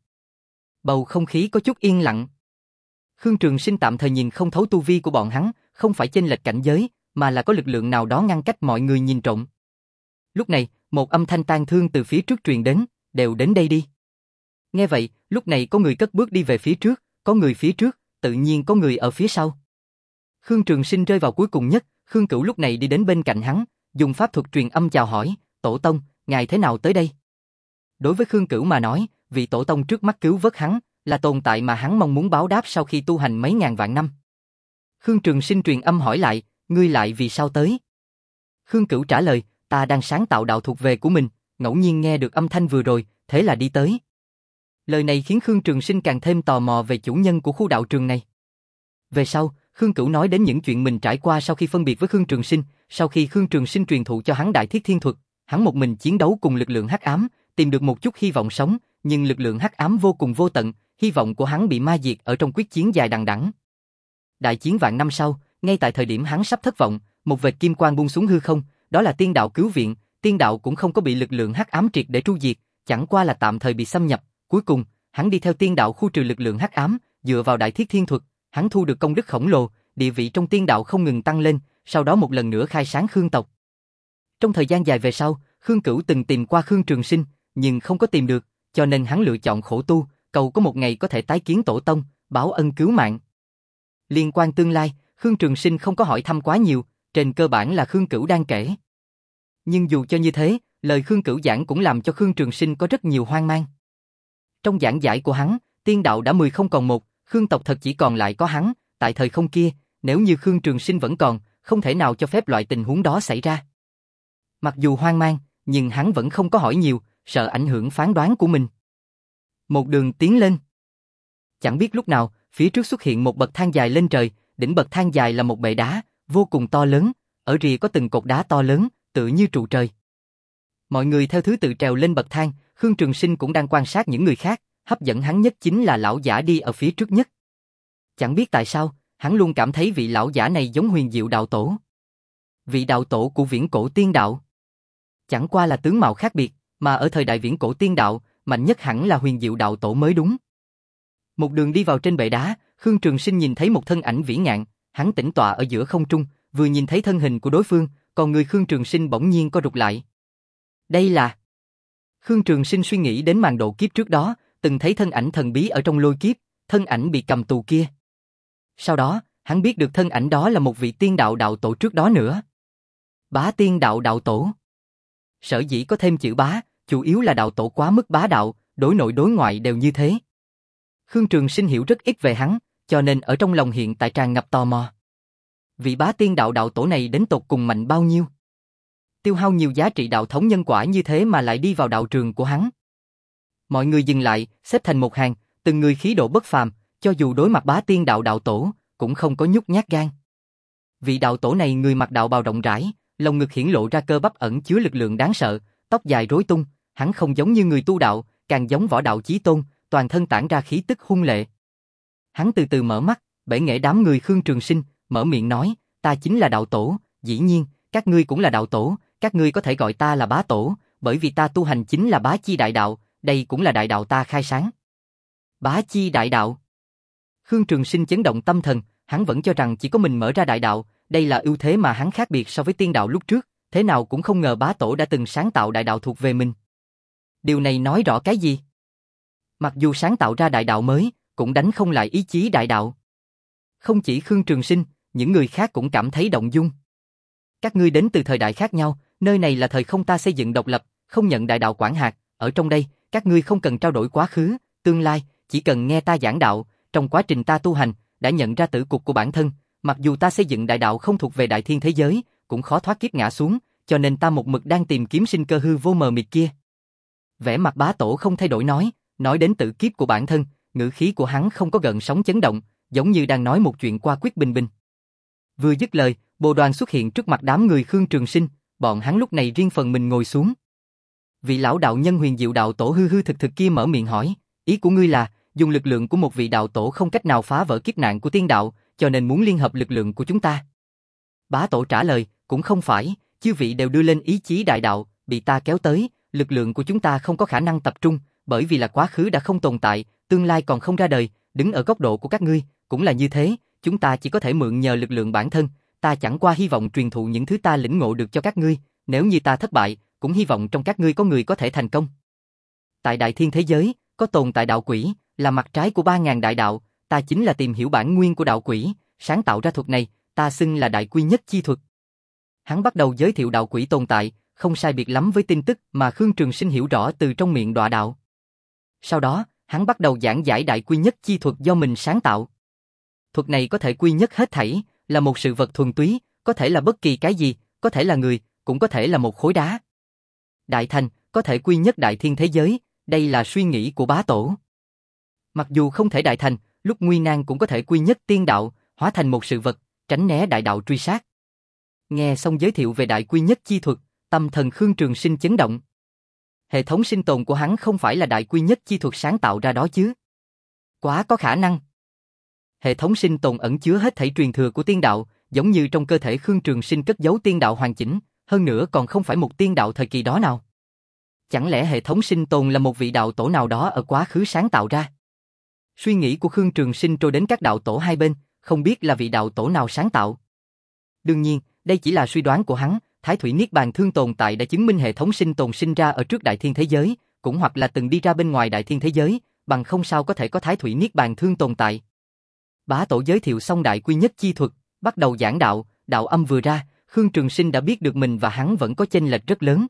Bầu không khí có chút yên lặng. Khương Trường Sinh tạm thời nhìn không thấu tu vi của bọn hắn, không phải chênh lệch cảnh giới, mà là có lực lượng nào đó ngăn cách mọi người nhìn trộm. Lúc này, một âm thanh tang thương từ phía trước truyền đến, đều đến đây đi. Nghe vậy, lúc này có người cất bước đi về phía trước, có người phía trước, tự nhiên có người ở phía sau. Khương Trường Sinh rơi vào cuối cùng nhất, Khương Cửu lúc này đi đến bên cạnh hắn, dùng pháp thuật truyền âm chào hỏi, tổ tông, ngài thế nào tới đây? Đối với Khương Cửu mà nói, vị tổ tông trước mắt cứu vớt hắn, là tồn tại mà hắn mong muốn báo đáp sau khi tu hành mấy ngàn vạn năm. Khương Trường Sinh truyền âm hỏi lại, ngươi lại vì sao tới? Khương Cửu trả lời, ta đang sáng tạo đạo thuộc về của mình, ngẫu nhiên nghe được âm thanh vừa rồi, thế là đi tới. Lời này khiến Khương Trường Sinh càng thêm tò mò về chủ nhân của khu đạo trường này. Về sau, Khương Cửu nói đến những chuyện mình trải qua sau khi phân biệt với Khương Trường Sinh, sau khi Khương Trường Sinh truyền thụ cho hắn Đại Thiết Thiên Thuật, hắn một mình chiến đấu cùng lực lượng hắc ám, tìm được một chút hy vọng sống, nhưng lực lượng hắc ám vô cùng vô tận, hy vọng của hắn bị ma diệt ở trong quyết chiến dài đằng đẵng. Đại chiến vạn năm sau, ngay tại thời điểm hắn sắp thất vọng, một vệt kim quang buông xuống hư không, đó là tiên đạo cứu viện, tiên đạo cũng không có bị lực lượng hắc ám triệt để tru diệt, chẳng qua là tạm thời bị xâm nhập, cuối cùng, hắn đi theo tiên đạo khu trừ lực lượng hắc ám, dựa vào Đại Thiết Thiên Thuật, hắn thu được công đức khổng lồ, địa vị trong tiên đạo không ngừng tăng lên, sau đó một lần nữa khai sáng Khương tộc. Trong thời gian dài về sau, Khương Cửu từng tìm qua Khương Trường Sinh, nhưng không có tìm được, cho nên hắn lựa chọn khổ tu, cầu có một ngày có thể tái kiến tổ tông, báo ân cứu mạng. Liên quan tương lai, Khương Trường Sinh không có hỏi thăm quá nhiều, trên cơ bản là Khương Cửu đang kể. Nhưng dù cho như thế, lời Khương Cửu giảng cũng làm cho Khương Trường Sinh có rất nhiều hoang mang. Trong giảng giải của hắn, tiên đạo đã mười không còn một, Khương tộc thật chỉ còn lại có hắn, tại thời không kia, nếu như Khương Trường Sinh vẫn còn, không thể nào cho phép loại tình huống đó xảy ra. Mặc dù hoang mang, nhưng hắn vẫn không có hỏi nhiều, sợ ảnh hưởng phán đoán của mình. Một đường tiến lên. Chẳng biết lúc nào, phía trước xuất hiện một bậc thang dài lên trời, đỉnh bậc thang dài là một bệ đá, vô cùng to lớn, ở rìa có từng cột đá to lớn, tựa như trụ trời. Mọi người theo thứ tự trèo lên bậc thang, Khương Trường Sinh cũng đang quan sát những người khác, hấp dẫn hắn nhất chính là lão giả đi ở phía trước nhất. Chẳng biết tại sao, hắn luôn cảm thấy vị lão giả này giống Huyền Diệu đạo tổ. Vị đạo tổ của Viễn Cổ Tiên Đạo. Chẳng qua là tướng mạo khác biệt, mà ở thời đại Viễn Cổ Tiên Đạo, mạnh nhất hẳn là Huyền Diệu đạo tổ mới đúng. Một đường đi vào trên bệ đá, Khương Trường Sinh nhìn thấy một thân ảnh vĩ ngạn, hắn tĩnh tọa ở giữa không trung, vừa nhìn thấy thân hình của đối phương, còn người Khương Trường Sinh bỗng nhiên co rụt lại. Đây là... Khương Trường Sinh suy nghĩ đến màn độ kiếp trước đó, từng thấy thân ảnh thần bí ở trong lôi kiếp, thân ảnh bị cầm tù kia. Sau đó, hắn biết được thân ảnh đó là một vị tiên đạo đạo tổ trước đó nữa. Bá tiên đạo đạo tổ. Sở dĩ có thêm chữ bá, chủ yếu là đạo tổ quá mức bá đạo, đối nội đối ngoại đều như thế. Khương Trường Sinh hiểu rất ít về hắn, cho nên ở trong lòng hiện tại tràn ngập tò mò. Vị bá tiên đạo đạo tổ này đến tột cùng mạnh bao nhiêu? Tiêu hao nhiều giá trị đạo thống nhân quả như thế mà lại đi vào đạo trường của hắn. Mọi người dừng lại, xếp thành một hàng, từng người khí độ bất phàm, cho dù đối mặt bá tiên đạo đạo tổ, cũng không có nhút nhát gan. Vị đạo tổ này người mặc đạo bào rộng rãi, lồng ngực hiển lộ ra cơ bắp ẩn chứa lực lượng đáng sợ, tóc dài rối tung, hắn không giống như người tu đạo, càng giống võ đạo chí tôn, toàn thân tản ra khí tức hung lệ. Hắn từ từ mở mắt, bể nghệ đám người Khương Trường Sinh, mở miệng nói, ta chính là đạo tổ, dĩ nhiên, các ngươi cũng là đạo tổ, các ngươi có thể gọi ta là bá tổ, bởi vì ta tu hành chính là bá chi đại đạo, đây cũng là đại đạo ta khai sáng. Bá chi đại đạo. Khương Trường Sinh chấn động tâm thần, hắn vẫn cho rằng chỉ có mình mở ra đại đạo, đây là ưu thế mà hắn khác biệt so với tiên đạo lúc trước, thế nào cũng không ngờ bá tổ đã từng sáng tạo đại đạo thuộc về mình. Điều này nói rõ cái gì? Mặc dù sáng tạo ra đại đạo mới, cũng đánh không lại ý chí đại đạo. Không chỉ Khương Trường Sinh, những người khác cũng cảm thấy động dung. Các ngươi đến từ thời đại khác nhau, nơi này là thời không ta xây dựng độc lập, không nhận đại đạo quản hạt, ở trong đây, các ngươi không cần trao đổi quá khứ, tương lai, chỉ cần nghe ta giảng đạo, trong quá trình ta tu hành, đã nhận ra tử cục của bản thân, mặc dù ta xây dựng đại đạo không thuộc về đại thiên thế giới, cũng khó thoát kiếp ngã xuống, cho nên ta một mực đang tìm kiếm sinh cơ hư vô mờ mịt kia. Vẻ mặt bá tổ không thay đổi nói, nói đến tử kiếp của bản thân, ngữ khí của hắn không có gợn sóng chấn động, giống như đang nói một chuyện qua quyết bình bình. Vừa dứt lời, bồ đoàn xuất hiện trước mặt đám người Khương Trường Sinh, bọn hắn lúc này riêng phần mình ngồi xuống. Vị lão đạo nhân Huyền Diệu đạo tổ hư hư thực thực kia mở miệng hỏi, ý của ngươi là, dùng lực lượng của một vị đạo tổ không cách nào phá vỡ kiếp nạn của tiên đạo, cho nên muốn liên hợp lực lượng của chúng ta. Bá tổ trả lời, cũng không phải, chư vị đều đưa lên ý chí đại đạo, bị ta kéo tới, lực lượng của chúng ta không có khả năng tập trung, bởi vì là quá khứ đã không tồn tại, tương lai còn không ra đời, đứng ở góc độ của các ngươi, cũng là như thế, chúng ta chỉ có thể mượn nhờ lực lượng bản thân, ta chẳng qua hy vọng truyền thụ những thứ ta lĩnh ngộ được cho các ngươi, nếu như ta thất bại, cũng hy vọng trong các ngươi có người có thể thành công. Tại đại thiên thế giới, có tồn tại đạo quỷ, là mặt trái của ba ngàn đại đạo, ta chính là tìm hiểu bản nguyên của đạo quỷ, sáng tạo ra thuật này, ta xưng là đại quy nhất chi thuật. Hắn bắt đầu giới thiệu đạo quỷ tồn tại, không sai biệt lắm với tin tức mà Khương Trường Sinh hiểu rõ từ trong miệng đọa đạo. Sau đó, hắn bắt đầu giảng giải đại quy nhất chi thuật do mình sáng tạo. Thuật này có thể quy nhất hết thảy, là một sự vật thuần túy, có thể là bất kỳ cái gì, có thể là người, cũng có thể là một khối đá. Đại thành, có thể quy nhất đại thiên thế giới, đây là suy nghĩ của bá tổ. Mặc dù không thể đại thành, lúc nguy nan cũng có thể quy nhất tiên đạo, hóa thành một sự vật, tránh né đại đạo truy sát. Nghe xong giới thiệu về đại quy nhất chi thuật, tâm thần Khương Trường Sinh chấn động. Hệ thống sinh tồn của hắn không phải là đại quy nhất chi thuật sáng tạo ra đó chứ? Quá có khả năng. Hệ thống sinh tồn ẩn chứa hết thảy truyền thừa của tiên đạo, giống như trong cơ thể Khương Trường Sinh cất giấu tiên đạo hoàn chỉnh, hơn nữa còn không phải một tiên đạo thời kỳ đó nào. Chẳng lẽ hệ thống sinh tồn là một vị đạo tổ nào đó ở quá khứ sáng tạo ra? Suy nghĩ của Khương Trường Sinh trôi đến các đạo tổ hai bên, không biết là vị đạo tổ nào sáng tạo. Đương nhiên, đây chỉ là suy đoán của hắn, Thái Thủy Niết Bàn Thương tồn tại đã chứng minh hệ thống sinh tồn sinh ra ở trước đại thiên thế giới, cũng hoặc là từng đi ra bên ngoài đại thiên thế giới, bằng không sao có thể có Thái Thủy Niết Bàn Thương tồn tại. Bá tổ giới thiệu xong đại quy nhất chi thuật, bắt đầu giảng đạo, đạo âm vừa ra, Khương Trường Sinh đã biết được mình và hắn vẫn có chênh lệch rất lớn.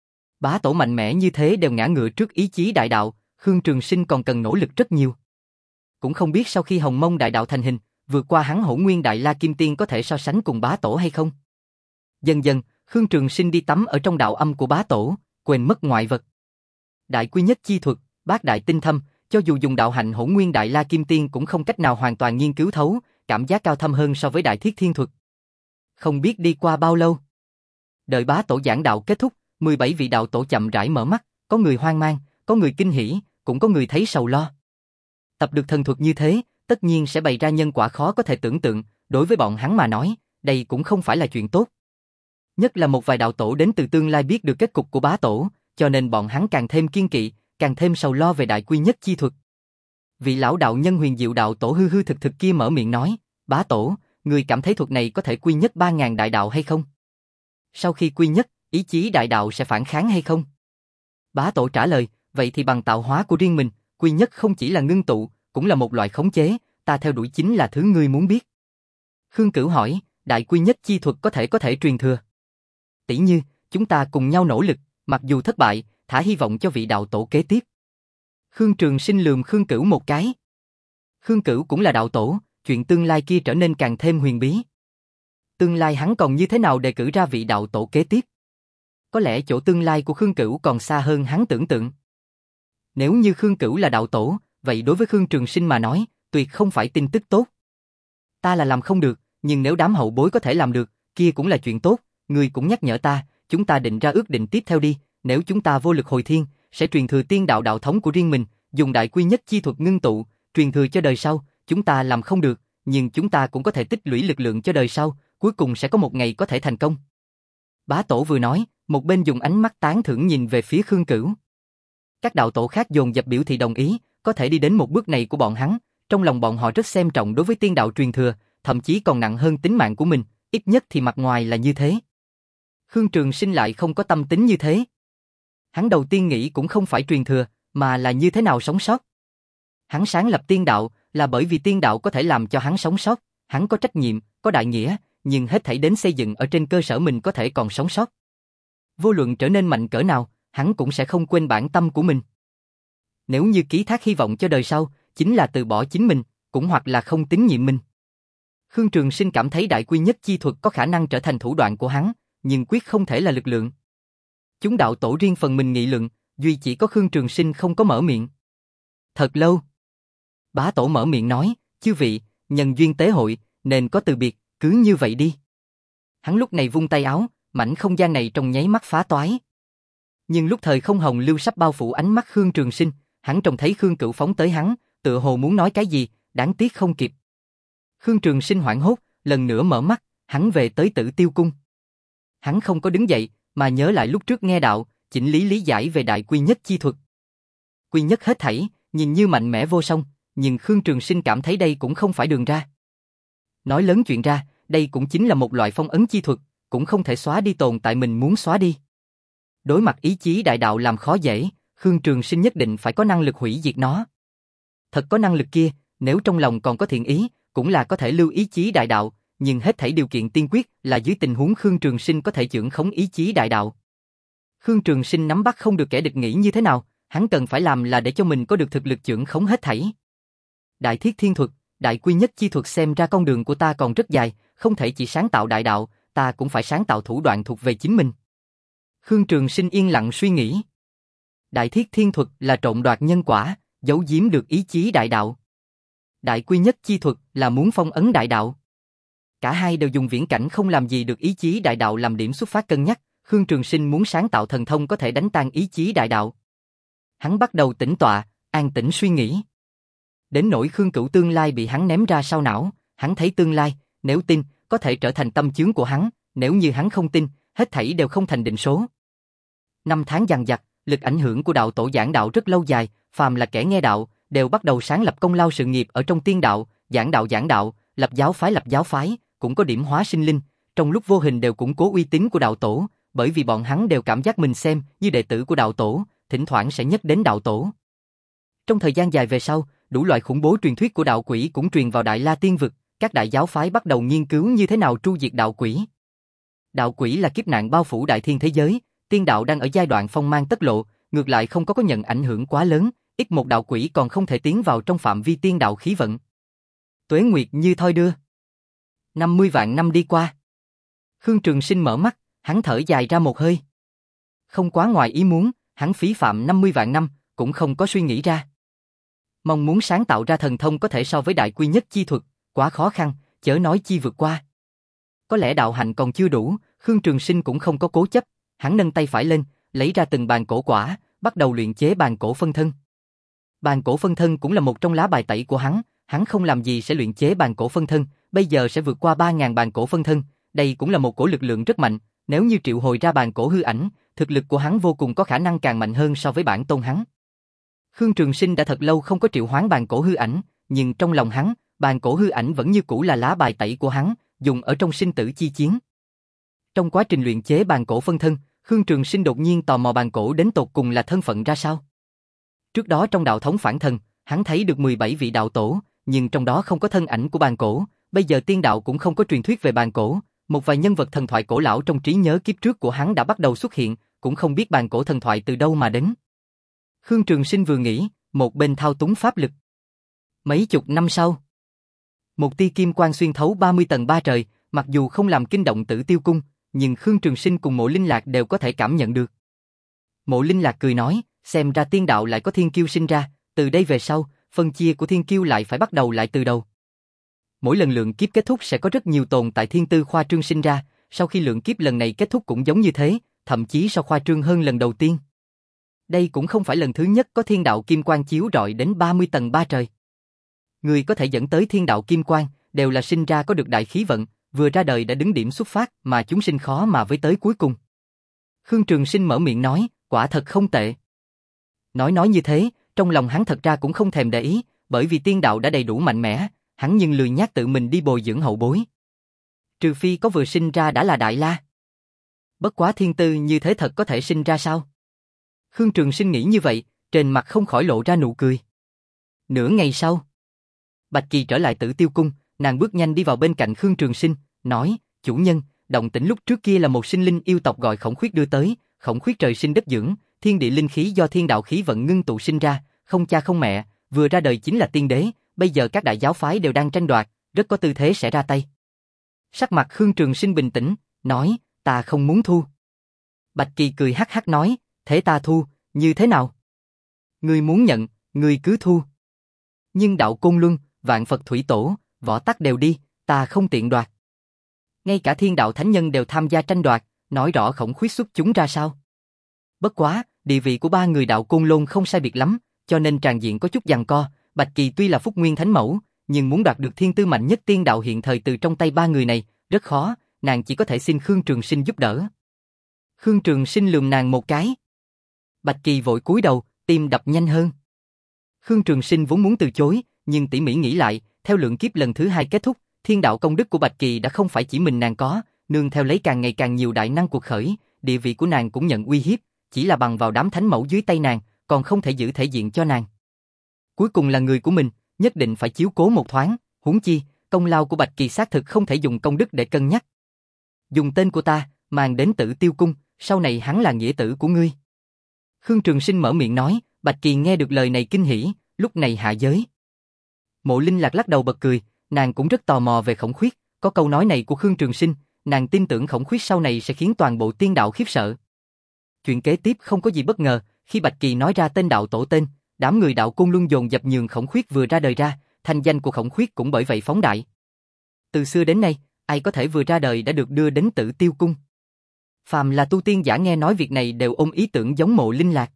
Bá tổ mạnh mẽ như thế đều ngã ngựa trước ý chí đại đạo, Khương Trường Sinh còn cần nỗ lực rất nhiều. Cũng không biết sau khi Hồng Mông đại đạo thành hình, vượt qua hắn Hỗn Nguyên Đại La Kim Tiên có thể so sánh cùng bá tổ hay không? Dần dần, Khương Trường Sinh đi tắm ở trong đạo âm của bá tổ, quên mất ngoại vật. Đại quy nhất chi thuật, bát đại tinh thâm, cho dù dùng đạo hạnh Hỗn Nguyên Đại La Kim Tiên cũng không cách nào hoàn toàn nghiên cứu thấu, cảm giác cao thâm hơn so với đại thiết thiên thuật. Không biết đi qua bao lâu. Đợi bá tổ giảng đạo kết thúc, mười bảy vị đạo tổ chậm rãi mở mắt, có người hoang mang, có người kinh hỉ, cũng có người thấy sầu lo. Tập được thần thuật như thế, tất nhiên sẽ bày ra nhân quả khó có thể tưởng tượng, đối với bọn hắn mà nói, đây cũng không phải là chuyện tốt. Nhất là một vài đạo tổ đến từ tương lai biết được kết cục của bá tổ, cho nên bọn hắn càng thêm kiên kỵ, càng thêm sầu lo về đại quy nhất chi thuật. Vị lão đạo nhân Huyền Diệu đạo tổ hư hư thực thực kia mở miệng nói, bá tổ, người cảm thấy thuật này có thể quy nhất ba ngàn đại đạo hay không? Sau khi quy nhất, ý chí đại đạo sẽ phản kháng hay không? Bá tổ trả lời, vậy thì bằng tạo hóa của riêng mình, quy nhất không chỉ là ngưng tụ, cũng là một loại khống chế, ta theo đuổi chính là thứ ngươi muốn biết. Khương Cửu hỏi, đại quy nhất chi thuật có thể có thể truyền thừa. Tỷ như, chúng ta cùng nhau nỗ lực, mặc dù thất bại, thả hy vọng cho vị đạo tổ kế tiếp. Khương Trường Sinh lườm Khương Cửu một cái. Khương Cửu cũng là đạo tổ, chuyện tương lai kia trở nên càng thêm huyền bí. Tương lai hắn còn như thế nào đề cử ra vị đạo tổ kế tiếp? Có lẽ chỗ tương lai của Khương Cửu còn xa hơn hắn tưởng tượng. Nếu như Khương Cửu là đạo tổ, vậy đối với Khương Trường Sinh mà nói, tuyệt không phải tin tức tốt. Ta là làm không được, nhưng nếu đám hậu bối có thể làm được, kia cũng là chuyện tốt, ngươi cũng nhắc nhở ta, chúng ta định ra ước định tiếp theo đi, nếu chúng ta vô lực hồi thiên, sẽ truyền thừa tiên đạo đạo thống của riêng mình, dùng đại quy nhất chi thuật ngưng tụ, truyền thừa cho đời sau, chúng ta làm không được, nhưng chúng ta cũng có thể tích lũy lực lượng cho đời sau, cuối cùng sẽ có một ngày có thể thành công. Bá tổ vừa nói, một bên dùng ánh mắt tán thưởng nhìn về phía Khương Cửu. Các đạo tổ khác dồn dập biểu thị đồng ý, có thể đi đến một bước này của bọn hắn, trong lòng bọn họ rất xem trọng đối với tiên đạo truyền thừa, thậm chí còn nặng hơn tính mạng của mình, ít nhất thì mặt ngoài là như thế. Khương Trường Sinh lại không có tâm tính như thế. Hắn đầu tiên nghĩ cũng không phải truyền thừa, mà là như thế nào sống sót. Hắn sáng lập tiên đạo là bởi vì tiên đạo có thể làm cho hắn sống sót, hắn có trách nhiệm, có đại nghĩa, nhưng hết thảy đến xây dựng ở trên cơ sở mình có thể còn sống sót. Vô luận trở nên mạnh cỡ nào, hắn cũng sẽ không quên bản tâm của mình. Nếu như ký thác hy vọng cho đời sau, chính là từ bỏ chính mình, cũng hoặc là không tín nhiệm mình. Khương Trường Sinh cảm thấy đại quy nhất chi thuật có khả năng trở thành thủ đoạn của hắn, nhưng quyết không thể là lực lượng. Chúng đạo tổ riêng phần mình nghị luận, duy chỉ có Khương Trường Sinh không có mở miệng. Thật lâu. Bá tổ mở miệng nói, chư vị, nhân duyên tế hội, nên có từ biệt, cứ như vậy đi. Hắn lúc này vung tay áo, mảnh không gian này trong nháy mắt phá toái. Nhưng lúc thời không hồng lưu sắp bao phủ ánh mắt Khương Trường Sinh, hắn trông thấy Khương Cửu phóng tới hắn, tựa hồ muốn nói cái gì, đáng tiếc không kịp. Khương Trường Sinh hoảng hốt, lần nữa mở mắt, hắn về tới Tử Tiêu Cung. Hắn không có đứng dậy, mà nhớ lại lúc trước nghe đạo, chỉnh lý lý giải về đại quy nhất chi thuật. Quy nhất hết thảy, nhìn như mạnh mẽ vô song, nhưng Khương Trường Sinh cảm thấy đây cũng không phải đường ra. Nói lớn chuyện ra, đây cũng chính là một loại phong ấn chi thuật, cũng không thể xóa đi tồn tại mình muốn xóa đi. Đối mặt ý chí đại đạo làm khó dễ, Khương Trường Sinh nhất định phải có năng lực hủy diệt nó. Thật có năng lực kia, nếu trong lòng còn có thiện ý, cũng là có thể lưu ý chí đại đạo, nhưng hết thảy điều kiện tiên quyết là dưới tình huống Khương Trường Sinh có thể chưởng khống ý chí đại đạo. Khương Trường Sinh nắm bắt không được kẻ địch nghĩ như thế nào, hắn cần phải làm là để cho mình có được thực lực chưởng khống hết thảy. Đại thiết thiên thuật, đại quy nhất chi thuật xem ra con đường của ta còn rất dài, không thể chỉ sáng tạo đại đạo, ta cũng phải sáng tạo thủ đoạn thuộc về chính mình. Khương Trường Sinh yên lặng suy nghĩ. Đại thiết thiên thuật là trộn đoạt nhân quả, giấu giếm được ý chí đại đạo. Đại quy nhất chi thuật là muốn phong ấn đại đạo. Cả hai đều dùng viễn cảnh không làm gì được ý chí đại đạo làm điểm xuất phát cân nhắc, Khương Trường Sinh muốn sáng tạo thần thông có thể đánh tan ý chí đại đạo. Hắn bắt đầu tĩnh tọa, an tĩnh suy nghĩ. Đến nỗi Khương Cửu tương lai bị hắn ném ra sau não, hắn thấy tương lai, nếu tin, có thể trở thành tâm chướng của hắn, nếu như hắn không tin, hết thảy đều không thành định số. Năm tháng dằng dặc, lực ảnh hưởng của đạo tổ giảng đạo rất lâu dài, phàm là kẻ nghe đạo, đều bắt đầu sáng lập công lao sự nghiệp ở trong tiên đạo, giảng đạo giảng đạo, lập giáo phái lập giáo phái, cũng có điểm hóa sinh linh, trong lúc vô hình đều củng cố uy tín của đạo tổ, bởi vì bọn hắn đều cảm giác mình xem như đệ tử của đạo tổ, thỉnh thoảng sẽ nhắc đến đạo tổ. Trong thời gian dài về sau, đủ loại khủng bố truyền thuyết của đạo quỷ cũng truyền vào Đại La Tiên vực, các đại giáo phái bắt đầu nghiên cứu như thế nào tru diệt đạo quỷ. Đạo quỷ là kiếp nạn bao phủ đại thiên thế giới, tiên đạo đang ở giai đoạn phong mang tất lộ, ngược lại không có có nhận ảnh hưởng quá lớn, ít một đạo quỷ còn không thể tiến vào trong phạm vi tiên đạo khí vận. Tuế nguyệt như thoi đưa. năm mươi vạn năm đi qua. Khương Trường Sinh mở mắt, hắn thở dài ra một hơi. Không quá ngoài ý muốn, hắn phí phạm năm mươi vạn năm, cũng không có suy nghĩ ra. Mong muốn sáng tạo ra thần thông có thể so với đại quy nhất chi thuật, quá khó khăn, chớ nói chi vượt qua. Có lẽ đạo hạnh còn chưa đủ, Khương Trường Sinh cũng không có cố chấp, hắn nâng tay phải lên, lấy ra từng bàn cổ quả, bắt đầu luyện chế bàn cổ phân thân. Bàn cổ phân thân cũng là một trong lá bài tẩy của hắn, hắn không làm gì sẽ luyện chế bàn cổ phân thân, bây giờ sẽ vượt qua ba nghìn bàn cổ phân thân, đây cũng là một cổ lực lượng rất mạnh, nếu như triệu hồi ra bàn cổ hư ảnh, thực lực của hắn vô cùng có khả năng càng mạnh hơn so với bản tôn hắn. Khương Trường Sinh đã thật lâu không có triệu hoán bàn cổ hư ảnh, nhưng trong lòng hắn, bàn cổ hư ảnh vẫn như cũ là lá bài tẩy của hắn, dùng ở trong sinh tử chi chiến. Trong quá trình luyện chế bàn cổ phân thân, Khương Trường Sinh đột nhiên tò mò bàn cổ đến tột cùng là thân phận ra sao. Trước đó trong đạo thống phản thần, hắn thấy được mười bảy vị đạo tổ, nhưng trong đó không có thân ảnh của bàn cổ, bây giờ tiên đạo cũng không có truyền thuyết về bàn cổ, một vài nhân vật thần thoại cổ lão trong trí nhớ kiếp trước của hắn đã bắt đầu xuất hiện, cũng không biết bàn cổ thần thoại từ đâu mà đến. Khương Trường Sinh vừa nghĩ, một bên thao túng pháp lực. Mấy chục năm sau, một tia kim quang xuyên thấu ba mươi tầng ba trời, mặc dù không làm kinh động Tử Tiêu Cung, nhưng Khương Trường Sinh cùng Mộ Linh Lạc đều có thể cảm nhận được. Mộ Linh Lạc cười nói, xem ra tiên đạo lại có thiên kiêu sinh ra, từ đây về sau, phân chia của thiên kiêu lại phải bắt đầu lại từ đầu. Mỗi lần lượng kiếp kết thúc sẽ có rất nhiều tồn tại thiên tư khoa trương sinh ra, sau khi lượng kiếp lần này kết thúc cũng giống như thế, thậm chí sau khoa trương hơn lần đầu tiên. Đây cũng không phải lần thứ nhất có thiên đạo kim quang chiếu rọi đến ba mươi tầng ba trời. Người có thể dẫn tới thiên đạo kim quang đều là sinh ra có được đại khí vận, vừa ra đời đã đứng điểm xuất phát mà chúng sinh khó mà với tới cuối cùng. Khương Trường Sinh mở miệng nói, quả thật không tệ. Nói nói như thế, trong lòng hắn thật ra cũng không thèm để ý, bởi vì tiên đạo đã đầy đủ mạnh mẽ, hắn nhưng lười nhác tự mình đi bồi dưỡng hậu bối. Trừ phi có vừa sinh ra đã là đại la. Bất quá thiên tư như thế thật có thể sinh ra sao? Khương Trường Sinh nghĩ như vậy, trên mặt không khỏi lộ ra nụ cười. Nửa ngày sau, Bạch Kỳ trở lại Tử Tiêu Cung, nàng bước nhanh đi vào bên cạnh Khương Trường Sinh, nói, chủ nhân, động tĩnh lúc trước kia là một sinh linh yêu tộc gọi Khổng Khuyết đưa tới, Khổng Khuyết trời sinh đất dưỡng, thiên địa linh khí do thiên đạo khí vận ngưng tụ sinh ra, không cha không mẹ, vừa ra đời chính là tiên đế, bây giờ các đại giáo phái đều đang tranh đoạt, rất có tư thế sẽ ra tay. Sắc mặt Khương Trường Sinh bình tĩnh, nói, ta không muốn thu. Bạch Kỳ cười hắc hắc nói, thế ta thu, như thế nào? Ngươi muốn nhận, ngươi cứ thu. Nhưng đạo Côn Luân, Vạn Phật Thủy Tổ, Võ Tắc đều đi, ta không tiện đoạt. Ngay cả thiên đạo thánh nhân đều tham gia tranh đoạt, nói rõ Khổng Khuyết xuất chúng ra sao. Bất quá, địa vị của ba người đạo Côn Lôn không sai biệt lắm, cho nên tràn diện có chút giằng co. Bạch Kỳ tuy là Phúc Nguyên Thánh Mẫu, nhưng muốn đoạt được thiên tư mạnh nhất tiên đạo hiện thời từ trong tay ba người này, rất khó, nàng chỉ có thể xin Khương Trường Sinh giúp đỡ. Khương Trường Sinh lườm nàng một cái. Bạch Kỳ vội cúi đầu, tim đập nhanh hơn. Khương Trường Sinh vốn muốn từ chối, nhưng tỉ mỉ nghĩ lại, theo lượng kiếp lần thứ hai kết thúc, thiên đạo công đức của Bạch Kỳ đã không phải chỉ mình nàng có, nương theo lấy càng ngày càng nhiều đại năng cuộc khởi, địa vị của nàng cũng nhận uy hiếp, chỉ là bằng vào đám thánh mẫu dưới tay nàng, còn không thể giữ thể diện cho nàng. Cuối cùng là người của mình, nhất định phải chiếu cố một thoáng, huống chi, công lao của Bạch Kỳ xác thực không thể dùng công đức để cân nhắc. Dùng tên của ta, mang đến Tử Tiêu Cung, sau này hắn là nghĩa tử của ngươi. Khương Trường Sinh mở miệng nói, Bạch Kỳ nghe được lời này kinh hỉ, lúc này hạ giới. Mộ Linh Lạc lắc đầu bật cười, nàng cũng rất tò mò về Khổng Khuyết, có câu nói này của Khương Trường Sinh, nàng tin tưởng Khổng Khuyết sau này sẽ khiến toàn bộ tiên đạo khiếp sợ. Chuyện kế tiếp không có gì bất ngờ, khi Bạch Kỳ nói ra tên đạo tổ tên, đám người đạo Côn Luân dồn dập nhường Khổng Khuyết vừa ra đời ra, thanh danh của Khổng Khuyết cũng bởi vậy phóng đại. Từ xưa đến nay, ai có thể vừa ra đời đã được đưa đến Tử Tiêu Cung. Phàm là tu tiên giả nghe nói việc này đều ôm ý tưởng giống Mộ Linh Lạc.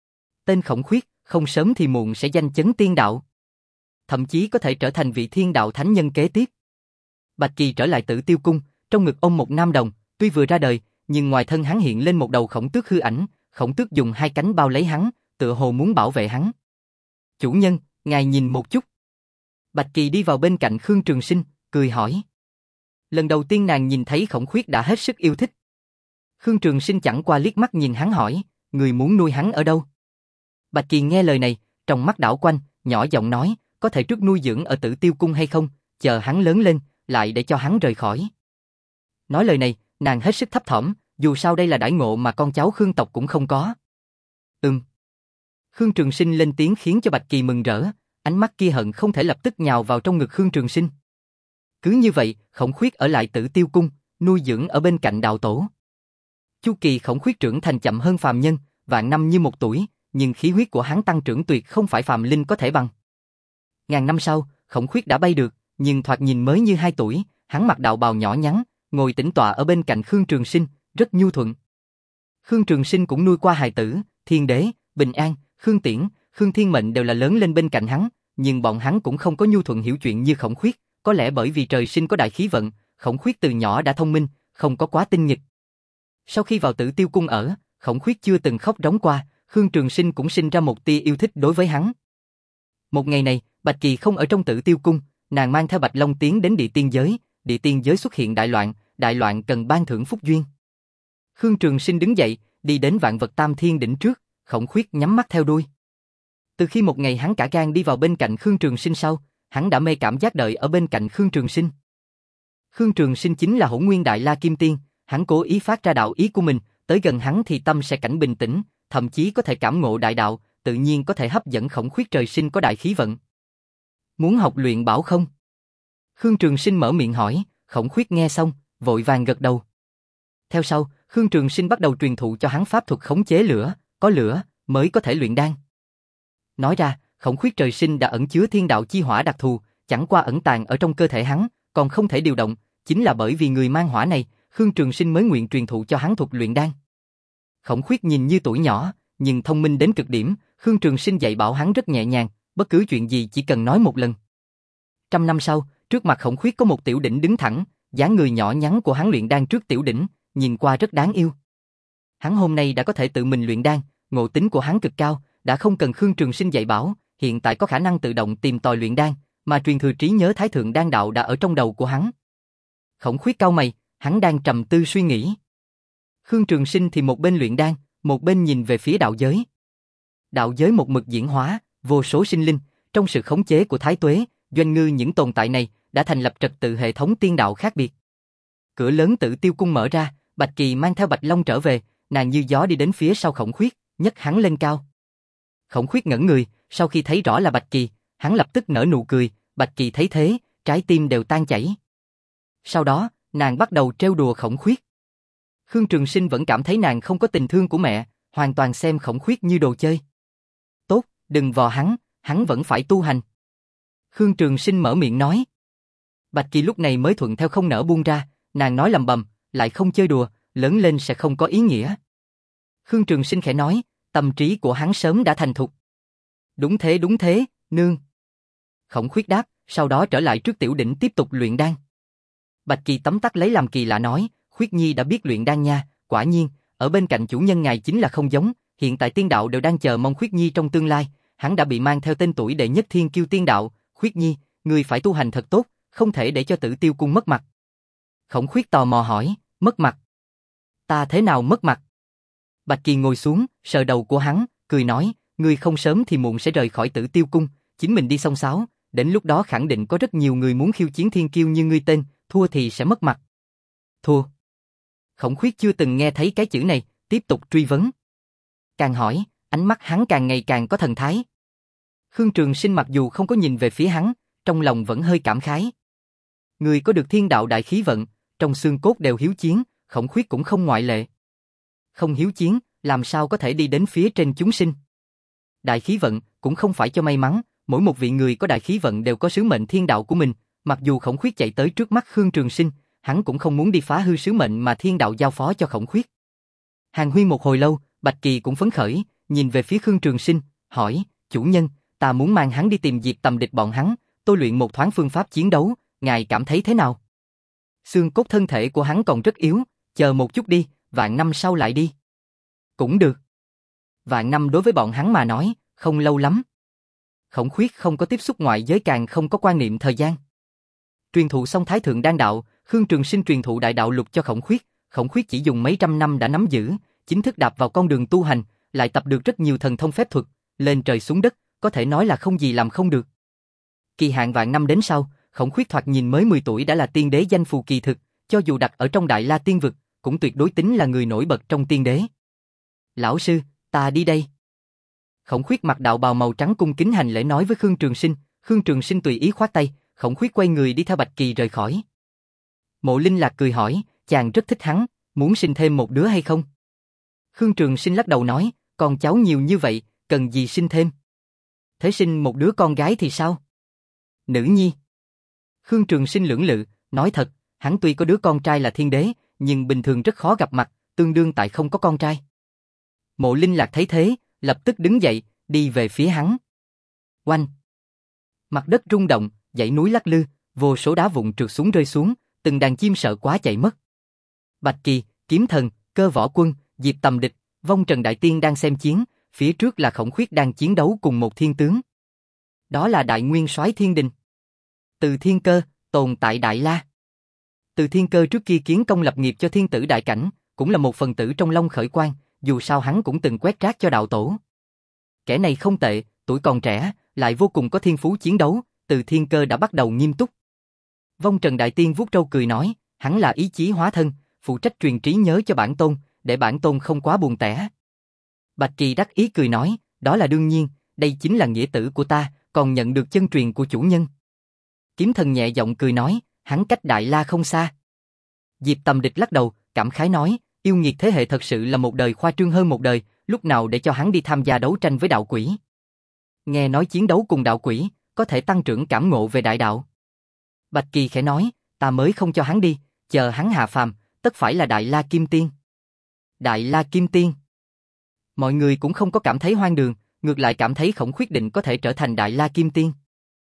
Tên Khổng Khuyết, không sớm thì muộn sẽ danh chấn tiên đạo. Thậm chí có thể trở thành vị thiên đạo thánh nhân kế tiếp. Bạch Kỳ trở lại Tử Tiêu Cung, trong ngực ôm một nam đồng, tuy vừa ra đời, nhưng ngoài thân hắn hiện lên một đầu khổng tước hư ảnh, khổng tước dùng hai cánh bao lấy hắn, tựa hồ muốn bảo vệ hắn. Chủ nhân, ngài nhìn một chút. Bạch Kỳ đi vào bên cạnh Khương Trường Sinh, cười hỏi. Lần đầu tiên nàng nhìn thấy Khổng Khuyết đã hết sức yêu thích. Khương Trường Sinh chẳng qua liếc mắt nhìn hắn hỏi, người muốn nuôi hắn ở đâu? Bạch Kỳ nghe lời này, trong mắt đảo quanh, nhỏ giọng nói, có thể trước nuôi dưỡng ở Tử Tiêu Cung hay không, chờ hắn lớn lên, lại để cho hắn rời khỏi. Nói lời này, nàng hết sức thấp thỏm, dù sao đây là đãi ngộ mà con cháu Khương tộc cũng không có. Ừm. Khương Trường Sinh lên tiếng khiến cho Bạch Kỳ mừng rỡ, ánh mắt kia hận không thể lập tức nhào vào trong ngực Khương Trường Sinh. Cứ như vậy, Khổng Khuyết ở lại Tử Tiêu Cung, nuôi dưỡng ở bên cạnh đạo tổ. Chu kỳ Khổng Khuyết trưởng thành chậm hơn phàm nhân, vạn năm như một tuổi, nhưng khí huyết của hắn tăng trưởng tuyệt không phải phàm linh có thể bằng. Ngàn năm sau, Khổng Khuyết đã bay được, nhưng thoạt nhìn mới như hai tuổi, hắn mặc đạo bào nhỏ nhắn, ngồi tĩnh tọa ở bên cạnh Khương Trường Sinh, rất nhu thuận. Khương Trường Sinh cũng nuôi qua hài tử, Thiên Đế, Bình An, Khương Tiễn, Khương Thiên Mệnh đều là lớn lên bên cạnh hắn, nhưng bọn hắn cũng không có nhu thuận hiểu chuyện như Khổng Khuyết, có lẽ bởi vì trời sinh có đại khí vận, Khổng Khuyết từ nhỏ đã thông minh, không có quá tinh nghịch. Sau khi vào Tử Tiêu Cung ở, Khổng Khuyết chưa từng khóc rống qua, Khương Trường Sinh cũng sinh ra một tia yêu thích đối với hắn. Một ngày này, Bạch Kỳ không ở trong Tử Tiêu Cung, nàng mang theo Bạch Long tiến đến địa tiên giới, địa tiên giới xuất hiện đại loạn, đại loạn cần ban thưởng phúc duyên. Khương Trường Sinh đứng dậy, đi đến Vạn Vật Tam Thiên đỉnh trước, Khổng Khuyết nhắm mắt theo đuôi. Từ khi một ngày hắn cả gan đi vào bên cạnh Khương Trường Sinh sau, hắn đã mê cảm giác đợi ở bên cạnh Khương Trường Sinh. Khương Trường Sinh chính là Hỗn Nguyên Đại La Kim Tiên, hắn cố ý phát ra đạo ý của mình, tới gần hắn thì tâm sẽ cảnh bình tĩnh, thậm chí có thể cảm ngộ đại đạo, tự nhiên có thể hấp dẫn Khổng Khuyết trời sinh có đại khí vận. Muốn học luyện bảo không? Khương Trường Sinh mở miệng hỏi, Khổng Khuyết nghe xong, vội vàng gật đầu. Theo sau, Khương Trường Sinh bắt đầu truyền thụ cho hắn pháp thuật khống chế lửa, có lửa mới có thể luyện đan. Nói ra, Khổng Khuyết trời sinh đã ẩn chứa thiên đạo chi hỏa đặc thù, chẳng qua ẩn tàng ở trong cơ thể hắn, còn không thể điều động, chính là bởi vì người mang hỏa này, Khương Trường Sinh mới nguyện truyền thụ cho hắn thuật luyện đan. Khổng Khuyết nhìn như tuổi nhỏ, nhưng thông minh đến cực điểm, Khương Trường Sinh dạy bảo hắn rất nhẹ nhàng, bất cứ chuyện gì chỉ cần nói một lần. Trăm năm sau, trước mặt Khổng Khuyết có một tiểu đỉnh đứng thẳng, dáng người nhỏ nhắn của hắn luyện đan trước tiểu đỉnh, nhìn qua rất đáng yêu. Hắn hôm nay đã có thể tự mình luyện đan, ngộ tính của hắn cực cao, đã không cần Khương Trường Sinh dạy bảo, hiện tại có khả năng tự động tìm tòi luyện đan, mà truyền thừa trí nhớ Thái Thượng Đan Đạo đã ở trong đầu của hắn. Khổng Khuyết cau mày, hắn đang trầm tư suy nghĩ. Khương Trường Sinh thì một bên luyện đan, một bên nhìn về phía đạo giới. Đạo giới một mực diễn hóa, vô số sinh linh, trong sự khống chế của Thái Tuế, Doanh Ngư những tồn tại này đã thành lập trật tự hệ thống tiên đạo khác biệt. Cửa lớn Tử Tiêu cung mở ra, Bạch Kỳ mang theo Bạch Long trở về, nàng như gió đi đến phía sau Khổng Khuyết, nhấc hắn lên cao. Khổng Khuyết ngẩn người, sau khi thấy rõ là Bạch Kỳ, hắn lập tức nở nụ cười, Bạch Kỳ thấy thế, trái tim đều tan chảy. Sau đó, nàng bắt đầu trêu đùa Khổng Khuyết. Khương Trường Sinh vẫn cảm thấy nàng không có tình thương của mẹ, hoàn toàn xem Khổng Khuyết như đồ chơi. Tốt, đừng vò hắn, hắn vẫn phải tu hành. Khương Trường Sinh mở miệng nói. Bạch Kỳ lúc này mới thuận theo không nỡ buông ra, nàng nói lầm bầm, lại không chơi đùa, lớn lên sẽ không có ý nghĩa. Khương Trường Sinh khẽ nói, tâm trí của hắn sớm đã thành thục. Đúng thế đúng thế, nương. Khổng Khuyết đáp, sau đó trở lại trước tiểu đỉnh tiếp tục luyện đan. Bạch Kỳ tấm tắc lấy làm kỳ lạ nói, Khuyết Nhi đã biết luyện đan nha, quả nhiên, ở bên cạnh chủ nhân ngài chính là không giống, hiện tại tiên đạo đều đang chờ mong Khuyết Nhi trong tương lai, hắn đã bị mang theo tên tuổi đệ nhất thiên kiêu tiên đạo, Khuyết Nhi, ngươi phải tu hành thật tốt, không thể để cho Tử Tiêu cung mất mặt. Khổng Khuyết tò mò hỏi, mất mặt? Ta thế nào mất mặt? Bạch Kỳ ngồi xuống, sờ đầu của hắn, cười nói, ngươi không sớm thì muộn sẽ rời khỏi Tử Tiêu cung, chính mình đi xông xáo, đến lúc đó khẳng định có rất nhiều người muốn khiêu chiến thiên kiêu như ngươi tên, thua thì sẽ mất mặt. Thua? Khổng Khuyết chưa từng nghe thấy cái chữ này, tiếp tục truy vấn. Càng hỏi, ánh mắt hắn càng ngày càng có thần thái. Khương Trường Sinh mặc dù không có nhìn về phía hắn, trong lòng vẫn hơi cảm khái. Người có được thiên đạo đại khí vận, trong xương cốt đều hiếu chiến, Khổng Khuyết cũng không ngoại lệ. Không hiếu chiến, làm sao có thể đi đến phía trên chúng sinh? Đại khí vận cũng không phải cho may mắn, mỗi một vị người có đại khí vận đều có sứ mệnh thiên đạo của mình, mặc dù Khổng Khuyết chạy tới trước mắt Khương Trường Sinh, hắn cũng không muốn đi phá hư sứ mệnh mà thiên đạo giao phó cho Khổng Khuyết. Hàn huyên một hồi lâu, Bạch Kỳ cũng phấn khởi, nhìn về phía Khương Trường Sinh, hỏi, chủ nhân, ta muốn mang hắn đi tìm Diệp Tầm địch bọn hắn, tôi luyện một thoáng phương pháp chiến đấu, ngài cảm thấy thế nào? Xương cốt thân thể của hắn còn rất yếu, chờ một chút đi, vạn năm sau lại đi. Cũng được. Vạn năm đối với bọn hắn mà nói, không lâu lắm. Khổng Khuyết không có tiếp xúc ngoại giới, càng không có quan niệm thời gian. Truyền thụ xong Thái Thượng Đan Đạo, Khương Trường Sinh truyền thụ Đại Đạo Lục cho Khổng Khuyết, Khổng Khuyết chỉ dùng mấy trăm năm đã nắm giữ, chính thức đạp vào con đường tu hành, lại tập được rất nhiều thần thông phép thuật, lên trời xuống đất, có thể nói là không gì làm không được. Kỳ hạn vạn năm đến sau, Khổng Khuyết thoạt nhìn mới mười tuổi đã là tiên đế danh phù kỳ thực, cho dù đặt ở trong Đại La Tiên Vực, cũng tuyệt đối tính là người nổi bật trong tiên đế. Lão sư, ta đi đây. Khổng Khuyết mặc đạo bào màu trắng cung kính hành lễ nói với Khương Trường Sinh, Khương Trường Sinh tùy ý khoát tay, Khổng Khuyết quay người đi theo Bạch Kỳ rời khỏi. Mộ Linh Lạc cười hỏi, chàng rất thích hắn, muốn sinh thêm một đứa hay không? Khương Trường Sinh lắc đầu nói, con cháu nhiều như vậy, cần gì sinh thêm? Thế sinh một đứa con gái thì sao? Nữ nhi. Khương Trường Sinh lưỡng lự, nói thật, hắn tuy có đứa con trai là thiên đế, nhưng bình thường rất khó gặp mặt, tương đương tại không có con trai. Mộ Linh Lạc thấy thế, lập tức đứng dậy, đi về phía hắn. Oanh! Mặt đất rung động, dãy núi lắc lư, vô số đá vụn trượt xuống rơi xuống, từng đàn chim sợ quá chạy mất. Bạch Kỳ, Kiếm Thần, Cơ Võ Quân, Diệp Tầm địch, Vong Trần Đại Tiên đang xem chiến, phía trước là Khổng Khuyết đang chiến đấu cùng một thiên tướng. Đó là Đại Nguyên Soái Thiên Đình. Từ Thiên Cơ, tồn tại Đại La. Từ Thiên Cơ trước kia kiến công lập nghiệp cho thiên tử đại cảnh, cũng là một phần tử trong Long Khởi Quang, dù sao hắn cũng từng quét rác cho đạo tổ. Kẻ này không tệ, tuổi còn trẻ, lại vô cùng có thiên phú chiến đấu, Từ Thiên Cơ đã bắt đầu nghiêm túc. Vong Trần Đại Tiên vuốt râu cười nói, hắn là ý chí hóa thân, phụ trách truyền trí nhớ cho bản tôn, để bản tôn không quá buồn tẻ. Bạch Kỳ đắc ý cười nói, đó là đương nhiên, đây chính là nghĩa tử của ta, còn nhận được chân truyền của chủ nhân. Kiếm Thần nhẹ giọng cười nói, hắn cách Đại La không xa. Diệp Tầm địch lắc đầu, cảm khái nói, yêu nghiệt thế hệ thật sự là một đời khoa trương hơn một đời, lúc nào để cho hắn đi tham gia đấu tranh với đạo quỷ. Nghe nói chiến đấu cùng đạo quỷ, có thể tăng trưởng cảm ngộ về đại đạo. Bạch Kỳ khẽ nói, ta mới không cho hắn đi, chờ hắn hạ phàm, tất phải là Đại La Kim Tiên. Đại La Kim Tiên. Mọi người cũng không có cảm thấy hoang đường, ngược lại cảm thấy Khổng Khuyết định có thể trở thành Đại La Kim Tiên.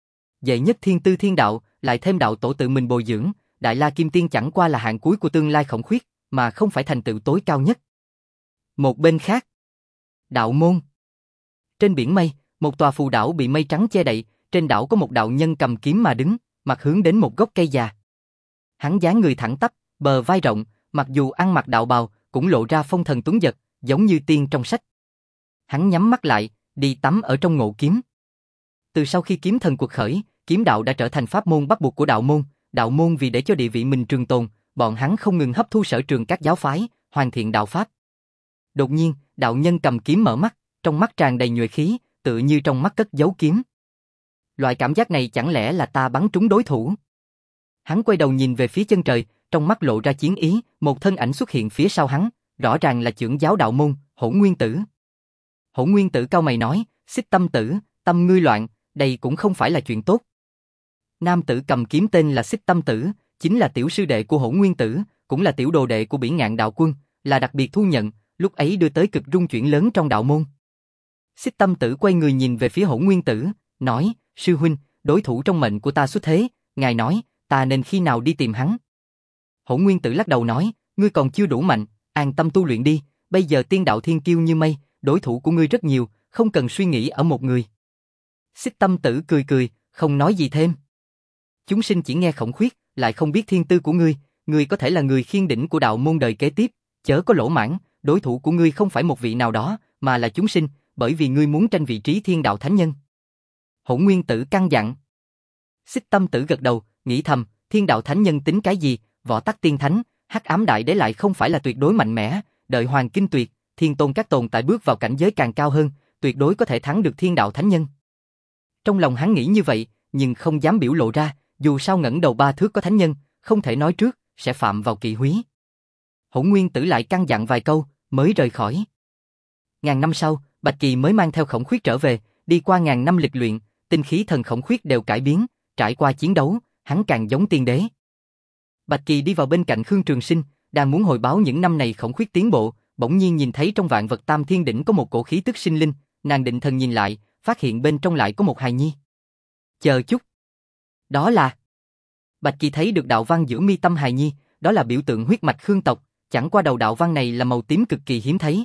Đệ nhất thiên tư thiên đạo, lại thêm đạo tổ tự mình bồi dưỡng, Đại La Kim Tiên chẳng qua là hạng cuối của tương lai Khổng Khuyết, mà không phải thành tựu tối cao nhất. Một bên khác, đạo môn. Trên biển mây, một tòa phù đảo bị mây trắng che đậy, trên đảo có một đạo nhân cầm kiếm mà đứng, mặt hướng đến một gốc cây già. Hắn dáng người thẳng tắp, bờ vai rộng, mặc dù ăn mặc đạo bào, cũng lộ ra phong thần tuấn giật, giống như tiên trong sách. Hắn nhắm mắt lại, đi tắm ở trong ngộ kiếm. Từ sau khi kiếm thần cuộc khởi, kiếm đạo đã trở thành pháp môn bắt buộc của đạo môn, đạo môn vì để cho địa vị mình trường tồn, bọn hắn không ngừng hấp thu sở trường các giáo phái, hoàn thiện đạo pháp. Đột nhiên, đạo nhân cầm kiếm mở mắt, trong mắt tràn đầy nhuệ khí, tựa như trong mắt cất giấu kiếm. Loại cảm giác này chẳng lẽ là ta bắn trúng đối thủ? Hắn quay đầu nhìn về phía chân trời, trong mắt lộ ra chiến ý, một thân ảnh xuất hiện phía sau hắn, rõ ràng là trưởng giáo đạo môn, Hỗn Nguyên Tử. Hỗn Nguyên Tử cau mày nói, Xích Tâm Tử, tâm ngươi loạn, đây cũng không phải là chuyện tốt. Nam tử cầm kiếm tên là Xích Tâm Tử, chính là tiểu sư đệ của Hỗn Nguyên Tử, cũng là tiểu đồ đệ của Bỉ Ngạn Đạo Quân, là đặc biệt thu nhận, lúc ấy đưa tới cực rung chuyển lớn trong đạo môn. Xích Tâm Tử quay người nhìn về phía Hỗn Nguyên Tử, nói, sư huynh, đối thủ trong mệnh của ta xuất thế, ngài nói, ta nên khi nào đi tìm hắn? Hỗn Nguyên Tử lắc đầu nói, ngươi còn chưa đủ mạnh, an tâm tu luyện đi, bây giờ tiên đạo thiên kiêu như mây, đối thủ của ngươi rất nhiều, không cần suy nghĩ ở một người. Xích Tâm Tử cười cười, không nói gì thêm. Chúng sinh chỉ nghe Khổng Khuyết, lại không biết thiên tư của ngươi, ngươi có thể là người khiên đỉnh của đạo môn đời kế tiếp, chớ có lỗ mãng, đối thủ của ngươi không phải một vị nào đó, mà là chúng sinh, bởi vì ngươi muốn tranh vị trí thiên đạo thánh nhân. Hỗn Nguyên Tử căn dặn. Xích Tâm Tử gật đầu, nghĩ thầm, thiên đạo thánh nhân tính cái gì, võ tắc tiên thánh, hắc ám đại đế lại không phải là tuyệt đối mạnh mẽ, đợi hoàng kinh tuyệt, thiên tôn các tồn tại bước vào cảnh giới càng cao hơn, tuyệt đối có thể thắng được thiên đạo thánh nhân. Trong lòng hắn nghĩ như vậy, nhưng không dám biểu lộ ra, dù sao ngẩng đầu ba thước có thánh nhân, không thể nói trước, sẽ phạm vào kỵ húy. Hỗn Nguyên Tử lại căn dặn vài câu, mới rời khỏi. Ngàn năm sau, Bạch Kỳ mới mang theo Khổng Khuyết trở về, đi qua ngàn năm lịch luyện, tinh khí thần Khổng Khuyết đều cải biến, trải qua chiến đấu, hắn càng giống tiên đế. Bạch Kỳ đi vào bên cạnh Khương Trường Sinh, đang muốn hồi báo những năm này Khổng Khuyết tiến bộ, bỗng nhiên nhìn thấy trong vạn vật tam thiên đỉnh có một cổ khí tức sinh linh, nàng định thần nhìn lại, phát hiện bên trong lại có một hài nhi. Chờ chút. Đó là... Bạch Kỳ thấy được đạo văn giữa mi tâm hài nhi, đó là biểu tượng huyết mạch Khương tộc, chẳng qua đầu đạo văn này là màu tím cực kỳ hiếm thấy.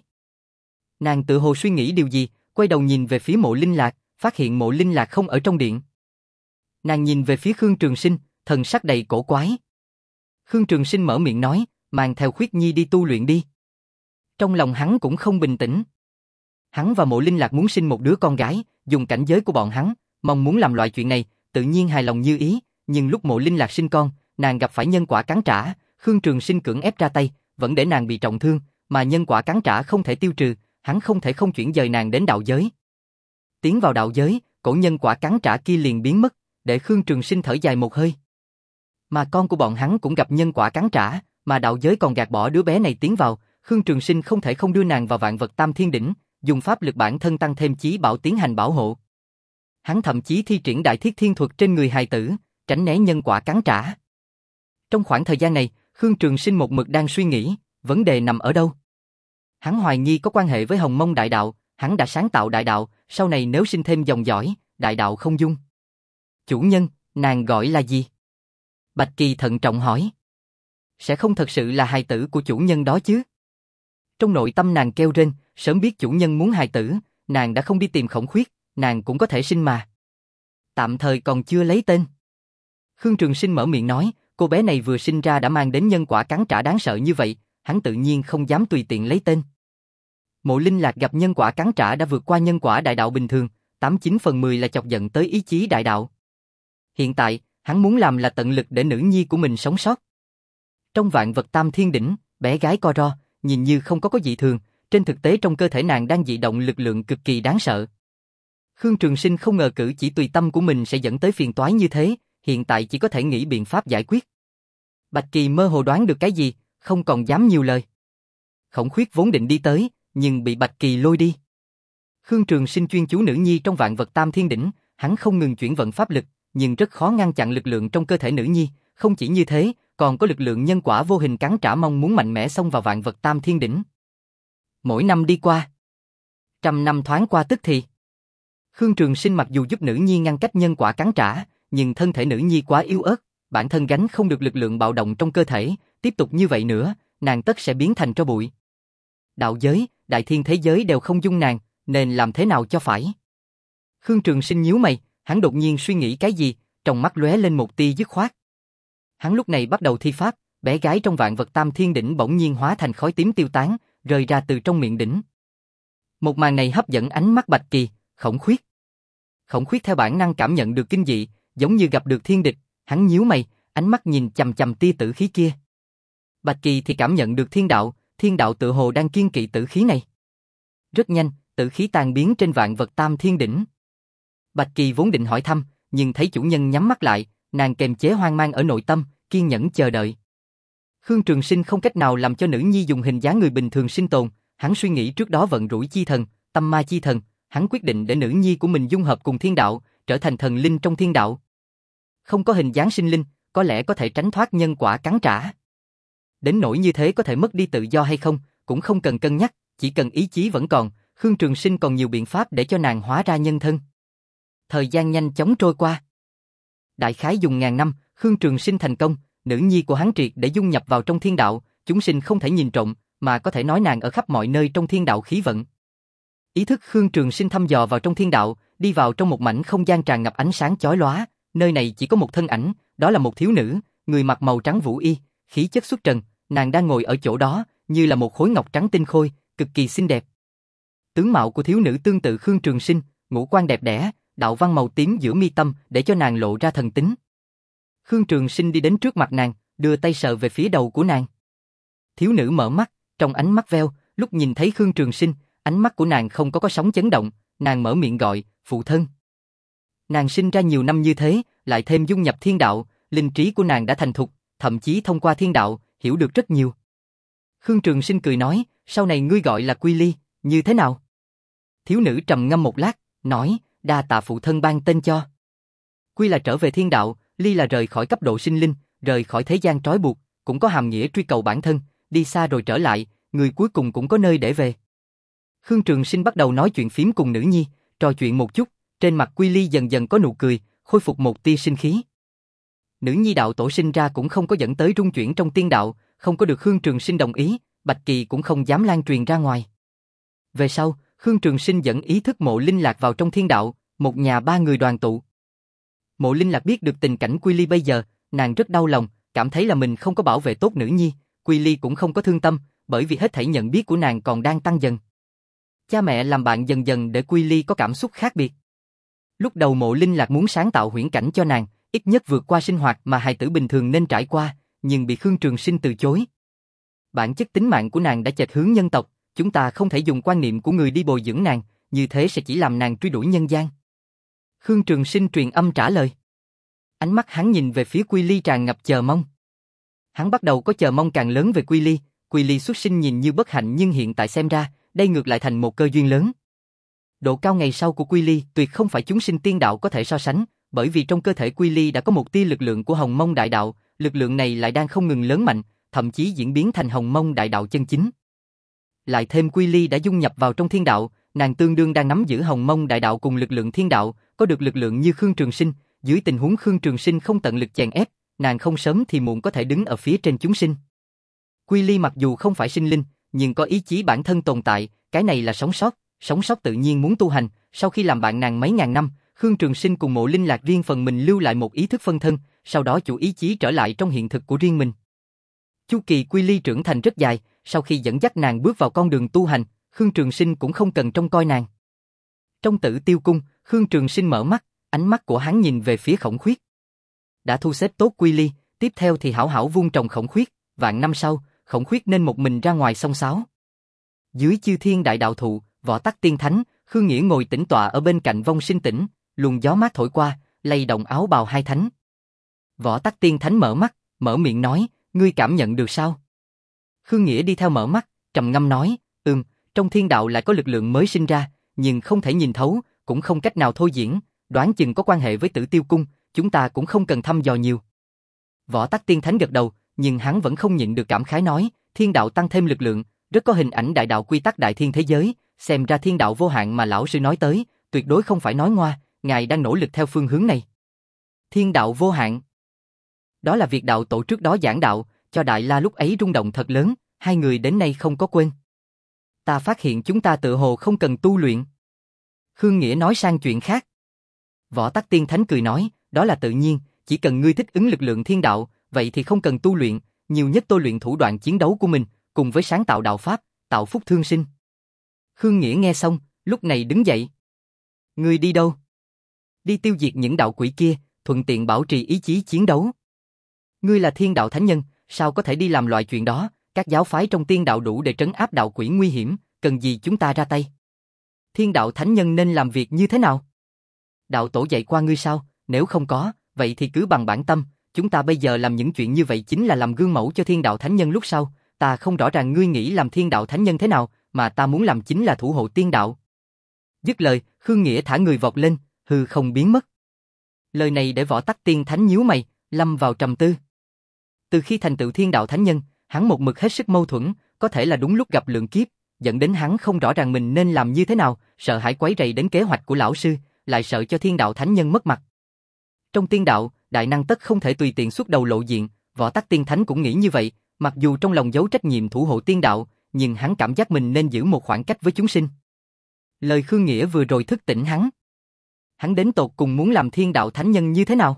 Nàng tự hồ suy nghĩ điều gì, quay đầu nhìn về phía Mộ Linh Lạc, phát hiện Mộ Linh Lạc không ở trong điện. Nàng nhìn về phía Khương Trường Sinh, thần sắc đầy cổ quái. Khương Trường Sinh mở miệng nói, mang theo Khuyết Nhi đi tu luyện đi. Trong lòng hắn cũng không bình tĩnh. Hắn và Mộ Linh Lạc muốn sinh một đứa con gái, dùng cảnh giới của bọn hắn, mong muốn làm loại chuyện này, tự nhiên hài lòng như ý, nhưng lúc Mộ Linh Lạc sinh con, nàng gặp phải nhân quả cắn trả, Khương Trường Sinh cưỡng ép ra tay, vẫn để nàng bị trọng thương, mà nhân quả cắn trả không thể tiêu trừ, hắn không thể không chuyển dời nàng đến đạo giới. Tiến vào đạo giới, cổ nhân quả cắn trả kia liền biến mất, để Khương Trường Sinh thở dài một hơi. Mà con của bọn hắn cũng gặp nhân quả cắn trả, mà đạo giới còn gạt bỏ đứa bé này tiến vào, Khương Trường Sinh không thể không đưa nàng vào vạn vật tam thiên đỉnh, dùng pháp lực bản thân tăng thêm chí bảo tiến hành bảo hộ. Hắn thậm chí thi triển đại thiết thiên thuật trên người hài tử, tránh né nhân quả cắn trả. Trong khoảng thời gian này, Khương Trường Sinh một mực đang suy nghĩ, vấn đề nằm ở đâu? Hắn hoài nghi có quan hệ với Hồng Mông đại đạo, hắn đã sáng tạo đại đạo, sau này nếu sinh thêm dòng dõi, đại đạo không dung. Chủ nhân, nàng gọi là gì? Bạch Kỳ thận trọng hỏi. Sẽ không thật sự là hài tử của chủ nhân đó chứ? Trong nội tâm nàng kêu rên, sớm biết chủ nhân muốn hài tử, nàng đã không đi tìm Khổng Khuyết, nàng cũng có thể sinh mà. Tạm thời còn chưa lấy tên. Khương Trường Sinh mở miệng nói, cô bé này vừa sinh ra đã mang đến nhân quả cắn trả đáng sợ như vậy, hắn tự nhiên không dám tùy tiện lấy tên. Mộ Linh Lạc gặp nhân quả cắn trả đã vượt qua nhân quả đại đạo bình thường, tám chín phần mười là chọc giận tới ý chí đại đạo. Hiện tại, hắn muốn làm là tận lực để nữ nhi của mình sống sót. Trong vạn vật tam thiên đỉnh, bé gái co ro, nhìn như không có có dị thường, trên thực tế trong cơ thể nàng đang dị động lực lượng cực kỳ đáng sợ. Khương Trường Sinh không ngờ cử chỉ tùy tâm của mình sẽ dẫn tới phiền toái như thế, hiện tại chỉ có thể nghĩ biện pháp giải quyết. Bạch Kỳ mơ hồ đoán được cái gì, không còn dám nhiều lời. Khổng Khuyết vốn định đi tới, nhưng bị Bạch Kỳ lôi đi. Khương Trường Sinh chuyên chú nữ nhi trong vạn vật tam thiên đỉnh, hắn không ngừng chuyển vận pháp lực, nhưng rất khó ngăn chặn lực lượng trong cơ thể nữ nhi, không chỉ như thế, còn có lực lượng nhân quả vô hình cắn trả mong muốn mạnh mẽ xông vào vạn vật tam thiên đỉnh. Mỗi năm đi qua, trăm năm thoáng qua tức thì. Khương Trường Sinh mặc dù giúp nữ nhi ngăn cách nhân quả cắn trả, nhưng thân thể nữ nhi quá yếu ớt, bản thân gánh không được lực lượng bạo động trong cơ thể, tiếp tục như vậy nữa, nàng tất sẽ biến thành tro bụi. Đạo giới, đại thiên thế giới đều không dung nàng, nên làm thế nào cho phải? Khương Trường Sinh nhíu mày, hắn đột nhiên suy nghĩ cái gì, trong mắt lóe lên một tia dứt khoát. Hắn lúc này bắt đầu thi pháp, bé gái trong vạn vật tam thiên đỉnh bỗng nhiên hóa thành khói tím tiêu tán, rơi ra từ trong miệng đỉnh. Một màn này hấp dẫn ánh mắt Bạch Kỳ, Khổng Khuyết. Khổng Khuyết theo bản năng cảm nhận được kinh dị, giống như gặp được thiên địch, hắn nhíu mày, ánh mắt nhìn chằm chằm tia tử khí kia. Bạch Kỳ thì cảm nhận được thiên đạo, thiên đạo tự hồ đang kiêng kỵ tử khí này. Rất nhanh, tử khí tan biến trên vạn vật tam thiên đỉnh. Bạch Kỳ vốn định hỏi thăm, nhưng thấy chủ nhân nhắm mắt lại, nàng kềm chế hoang mang ở nội tâm, kiên nhẫn chờ đợi. Khương Trường Sinh không cách nào làm cho nữ nhi dùng hình dáng người bình thường sinh tồn, hắn suy nghĩ trước đó vận rủi chi thần, tâm ma chi thần, hắn quyết định để nữ nhi của mình dung hợp cùng thiên đạo, trở thành thần linh trong thiên đạo. Không có hình dáng sinh linh, có lẽ có thể tránh thoát nhân quả cắn trả. Đến nỗi như thế có thể mất đi tự do hay không, cũng không cần cân nhắc, chỉ cần ý chí vẫn còn, Khương Trường Sinh còn nhiều biện pháp để cho nàng hóa ra nhân thân. Thời gian nhanh chóng trôi qua. Đại khái dùng ngàn năm, Khương Trường Sinh thành công, nữ nhi của hắn triệt để dung nhập vào trong thiên đạo, chúng sinh không thể nhìn trộm, mà có thể nói nàng ở khắp mọi nơi trong thiên đạo khí vận. Ý thức Khương Trường Sinh thăm dò vào trong thiên đạo, đi vào trong một mảnh không gian tràn ngập ánh sáng chói lóa, nơi này chỉ có một thân ảnh, đó là một thiếu nữ, người mặc màu trắng vũ y, khí chất xuất trần, nàng đang ngồi ở chỗ đó, như là một khối ngọc trắng tinh khôi, cực kỳ xinh đẹp. Tướng mạo của thiếu nữ tương tự Khương Trường Sinh, ngũ quan đẹp đẽ, đạo văn màu tím giữa mi tâm để cho nàng lộ ra thần tính. Khương Trường Sinh đi đến trước mặt nàng, đưa tay sờ về phía đầu của nàng. Thiếu nữ mở mắt, trong ánh mắt veo, lúc nhìn thấy Khương Trường Sinh, ánh mắt của nàng không có có sóng chấn động, nàng mở miệng gọi, phụ thân. Nàng sinh ra nhiều năm như thế, lại thêm dung nhập thiên đạo, linh trí của nàng đã thành thục, thậm chí thông qua thiên đạo, hiểu được rất nhiều. Khương Trường Sinh cười nói, sau này ngươi gọi là Quy Ly, như thế nào? Thiếu nữ trầm ngâm một lát, nói, đa tạ phụ thân ban tên cho. Quy là trở về thiên đạo, Ly là rời khỏi cấp độ sinh linh, rời khỏi thế gian trói buộc, cũng có hàm nghĩa truy cầu bản thân, đi xa rồi trở lại, người cuối cùng cũng có nơi để về. Khương Trường Sinh bắt đầu nói chuyện phím cùng nữ nhi, trò chuyện một chút, trên mặt Quy Ly dần dần có nụ cười, khôi phục một tia sinh khí. Nữ nhi đạo tổ sinh ra cũng không có dẫn tới rung chuyển trong tiên đạo, không có được Khương Trường Sinh đồng ý, Bạch Kỳ cũng không dám lan truyền ra ngoài. Về sau, Khương Trường Sinh dẫn ý thức Mộ Linh Lạc vào trong thiên đạo, một nhà ba người đoàn tụ. Mộ Linh Lạc biết được tình cảnh Quy Ly bây giờ, nàng rất đau lòng, cảm thấy là mình không có bảo vệ tốt nữ nhi, Quy Ly cũng không có thương tâm, bởi vì hết thảy nhận biết của nàng còn đang tăng dần. Cha mẹ làm bạn dần dần để Quy Ly có cảm xúc khác biệt. Lúc đầu Mộ Linh Lạc muốn sáng tạo huyễn cảnh cho nàng, ít nhất vượt qua sinh hoạt mà hài tử bình thường nên trải qua, nhưng bị Khương Trường Sinh từ chối. Bản chất tính mạng của nàng đã chệch hướng nhân tộc, chúng ta không thể dùng quan niệm của người đi bồi dưỡng nàng, như thế sẽ chỉ làm nàng truy đuổi nhân gian. Khương Trường Sinh truyền âm trả lời. Ánh mắt hắn nhìn về phía Quy Ly tràn ngập chờ mong. Hắn bắt đầu có chờ mong càng lớn về Quy Ly, Quy Ly xuất sinh nhìn như bất hạnh nhưng hiện tại xem ra, đây ngược lại thành một cơ duyên lớn. Độ cao ngày sau của Quy Ly tuyệt không phải chúng sinh tiên đạo có thể so sánh, bởi vì trong cơ thể Quy Ly đã có một tia lực lượng của Hồng Mông Đại Đạo, lực lượng này lại đang không ngừng lớn mạnh, thậm chí diễn biến thành Hồng Mông Đại Đạo chân chính. Lại thêm Quy Ly đã dung nhập vào trong thiên đạo, nàng tương đương đang nắm giữ Hồng Mông Đại Đạo cùng lực lượng thiên đạo, có được lực lượng như Khương Trường Sinh, dưới tình huống Khương Trường Sinh không tận lực chèn ép, nàng không sớm thì muộn có thể đứng ở phía trên chúng sinh. Quy Ly mặc dù không phải sinh linh, nhưng có ý chí bản thân tồn tại, cái này là sống sót, sống sót tự nhiên muốn tu hành, sau khi làm bạn nàng mấy ngàn năm, Khương Trường Sinh cùng Mộ Linh Lạc riêng phần mình lưu lại một ý thức phân thân, sau đó chủ ý chí trở lại trong hiện thực của riêng mình. Chu kỳ Quy Ly trưởng thành rất dài, sau khi dẫn dắt nàng bước vào con đường tu hành, Khương Trường Sinh cũng không cần trông coi nàng. Trong Tử Tiêu Cung, Khương Trường Sinh mở mắt, ánh mắt của hắn nhìn về phía Khổng Khuyết. Đã thu xếp tốt Quy Ly, tiếp theo thì hảo hảo vuông trồng Khổng Khuyết, vạn năm sau, Khổng Khuyết nên một mình ra ngoài sông sáo. Dưới chư thiên đại đạo thụ, Võ Tắc Tiên Thánh, Khương Nghĩa ngồi tĩnh tọa ở bên cạnh Vong Sinh Tỉnh, luồng gió mát thổi qua, lay động áo bào hai thánh. Võ Tắc Tiên Thánh mở mắt, mở miệng nói, ngươi cảm nhận được sao? Khương Nghĩa đi theo mở mắt, trầm ngâm nói, ừm, trong thiên đạo lại có lực lượng mới sinh ra, nhưng không thể nhìn thấu, cũng không cách nào thôi diễn, đoán chừng có quan hệ với Tử Tiêu Cung, chúng ta cũng không cần thăm dò nhiều. Võ Tắc Tiên Thánh gật đầu, nhưng hắn vẫn không nhịn được cảm khái nói, thiên đạo tăng thêm lực lượng, rất có hình ảnh đại đạo quy tắc đại thiên thế giới, xem ra thiên đạo vô hạn mà lão sư nói tới, tuyệt đối không phải nói ngoa, ngài đang nỗ lực theo phương hướng này. Thiên đạo vô hạn. Đó là việc đạo tổ trước đó giảng đạo, cho Đại La lúc ấy rung động thật lớn, hai người đến nay không có quên. Ta phát hiện chúng ta tự hồ không cần tu luyện. Khương Nghĩa nói sang chuyện khác. Võ Tắc Tiên Thánh cười nói, đó là tự nhiên, chỉ cần ngươi thích ứng lực lượng thiên đạo, vậy thì không cần tu luyện, nhiều nhất tôi luyện thủ đoạn chiến đấu của mình, cùng với sáng tạo đạo pháp, tạo phúc thương sinh. Khương Nghĩa nghe xong, lúc này đứng dậy. Ngươi đi đâu? Đi tiêu diệt những đạo quỷ kia, thuận tiện bảo trì ý chí chiến đấu. Ngươi là thiên đạo thánh nhân, sao có thể đi làm loại chuyện đó, các giáo phái trong tiên đạo đủ để trấn áp đạo quỷ nguy hiểm, cần gì chúng ta ra tay? Thiên đạo thánh nhân nên làm việc như thế nào? Đạo tổ dạy qua ngươi sao, nếu không có, vậy thì cứ bằng bản tâm, chúng ta bây giờ làm những chuyện như vậy chính là làm gương mẫu cho thiên đạo thánh nhân lúc sau, ta không rõ ràng ngươi nghĩ làm thiên đạo thánh nhân thế nào, mà ta muốn làm chính là thủ hộ tiên đạo. Dứt lời, Khương Nghĩa thả người vọt lên, hư không biến mất. Lời này để Võ Tắc Tiên Thánh nhíu mày, lâm vào trầm tư. Từ khi thành tựu thiên đạo thánh nhân, hắn một mực hết sức mâu thuẫn, có thể là đúng lúc gặp lượng kiếp, dẫn đến hắn không rõ ràng mình nên làm như thế nào, sợ hãi quấy rầy đến kế hoạch của lão sư, lại sợ cho thiên đạo thánh nhân mất mặt. Trong tiên đạo, đại năng tất không thể tùy tiện xuất đầu lộ diện, Võ Tắc Tiên Thánh cũng nghĩ như vậy, mặc dù trong lòng giấu trách nhiệm thủ hộ tiên đạo, nhưng hắn cảm giác mình nên giữ một khoảng cách với chúng sinh. Lời Khương Nghĩa vừa rồi thức tỉnh hắn. Hắn đến tột cùng muốn làm thiên đạo thánh nhân như thế nào?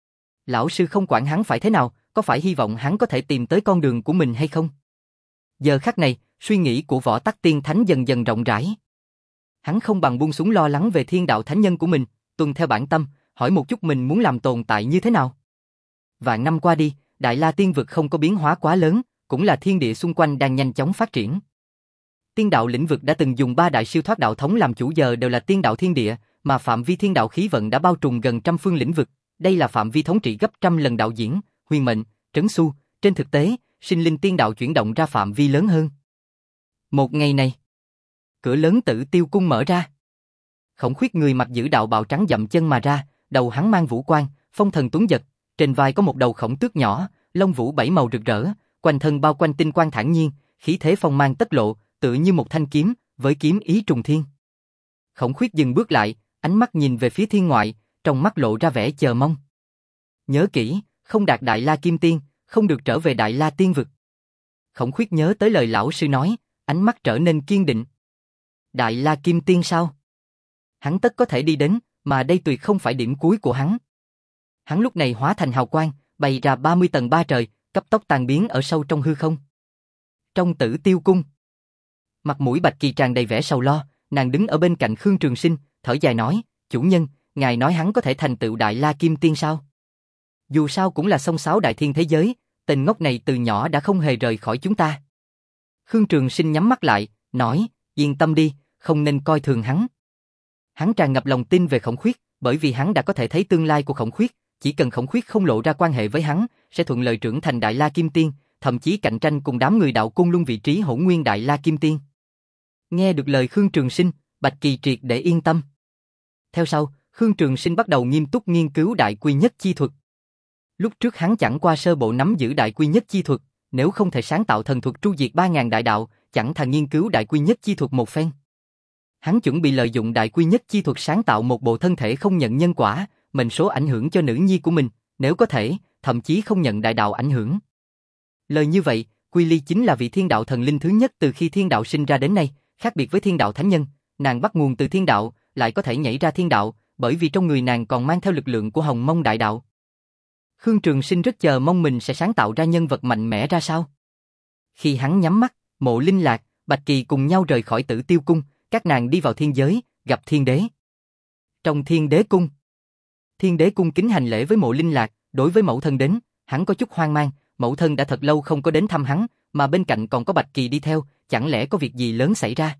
Lão sư không quản hắn phải thế nào, có phải hy vọng hắn có thể tìm tới con đường của mình hay không? Giờ khắc này, suy nghĩ của Võ Tắc Tiên Thánh dần dần rộng rãi. Hắn không bằng buông xuống lo lắng về thiên đạo thánh nhân của mình, tuân theo bản tâm, hỏi một chút mình muốn làm tồn tại như thế nào. Vạn năm qua đi, Đại La tiên vực không có biến hóa quá lớn, cũng là thiên địa xung quanh đang nhanh chóng phát triển. Tiên đạo lĩnh vực đã từng dùng ba đại siêu thoát đạo thống làm chủ, giờ đều là tiên đạo thiên địa, mà phạm vi thiên đạo khí vận đã bao trùm gần trăm phương lĩnh vực, đây là phạm vi thống trị gấp trăm lần đạo diễn, huyền mệnh, trấn xu, trên thực tế, sinh linh tiên đạo chuyển động ra phạm vi lớn hơn. Một ngày này, cửa lớn Tử Tiêu Cung mở ra. Khổng Khuyết người mặc giữ đạo bào trắng dậm chân mà ra, đầu hắn mang vũ quan, phong thần tuấn giật, trên vai có một đầu khổng tước nhỏ, lông vũ bảy màu rực rỡ, quanh thân bao quanh tinh quang thản nhiên, khí thế phong mang tất lộ, tựa như một thanh kiếm, với kiếm ý trùng thiên. Khổng Khuyết dừng bước lại, ánh mắt nhìn về phía thiên ngoại, trong mắt lộ ra vẻ chờ mong. Nhớ kỹ, không đạt Đại La Kim Tiên, không được trở về Đại La Tiên vực. Khổng Khuyết nhớ tới lời lão sư nói, ánh mắt trở nên kiên định. Đại La Kim Tiên sao? Hắn tất có thể đi đến, mà đây tuyệt không phải điểm cuối của hắn. Hắn lúc này hóa thành hào quang, bay ra ba mươi tầng ba trời, cấp tốc tan biến ở sâu trong hư không. Trong Tử Tiêu Cung, mặt mũi Bạch Kỳ tràn đầy vẻ sầu lo, nàng đứng ở bên cạnh Khương Trường Sinh, thở dài nói, chủ nhân, ngài nói hắn có thể thành tựu Đại La Kim Tiên sao? Dù sao cũng là song sáo đại thiên thế giới, tên ngốc này từ nhỏ đã không hề rời khỏi chúng ta. Khương Trường Sinh nhắm mắt lại, nói, yên tâm đi, không nên coi thường hắn. Hắn tràn ngập lòng tin về Khổng Khuyết, bởi vì hắn đã có thể thấy tương lai của Khổng Khuyết, chỉ cần Khổng Khuyết không lộ ra quan hệ với hắn, sẽ thuận lợi trưởng thành Đại La Kim Tiên, thậm chí cạnh tranh cùng đám người đạo cung luân vị trí Hỗn Nguyên Đại La Kim Tiên. Nghe được lời Khương Trường Sinh, Bạch Kỳ triệt để yên tâm. Theo sau, Khương Trường Sinh bắt đầu nghiêm túc nghiên cứu Đại Quy Nhất Chi Thuật. Lúc trước hắn chẳng qua sơ bộ nắm giữ Đại Quy Nhất Chi Thuật, nếu không thể sáng tạo thần thuật tru diệt ba ngàn đại đạo, chẳng thà nghiên cứu Đại Quy Nhất Chi Thuật một phen. Hắn chuẩn bị lợi dụng Đại Quy Nhất Chi Thuật sáng tạo một bộ thân thể không nhận nhân quả, mệnh số ảnh hưởng cho nữ nhi của mình, nếu có thể, thậm chí không nhận đại đạo ảnh hưởng. Lời như vậy, Quy Ly chính là vị thiên đạo thần linh thứ nhất từ khi thiên đạo sinh ra đến nay, khác biệt với thiên đạo thánh nhân, nàng bắt nguồn từ thiên đạo, lại có thể nhảy ra thiên đạo, bởi vì trong người nàng còn mang theo lực lượng của Hồng Mông đại đạo. Khương Trường Sinh rất chờ mong mình sẽ sáng tạo ra nhân vật mạnh mẽ ra sao. Khi hắn nhắm mắt, Mộ Linh Lạc, Bạch Kỳ cùng nhau rời khỏi Tử Tiêu Cung, các nàng đi vào thiên giới, gặp Thiên Đế. Trong Thiên Đế Cung, Thiên Đế cung kính hành lễ với Mộ Linh Lạc, đối với mẫu thân đến, hắn có chút hoang mang, mẫu thân đã thật lâu không có đến thăm hắn, mà bên cạnh còn có Bạch Kỳ đi theo, chẳng lẽ có việc gì lớn xảy ra.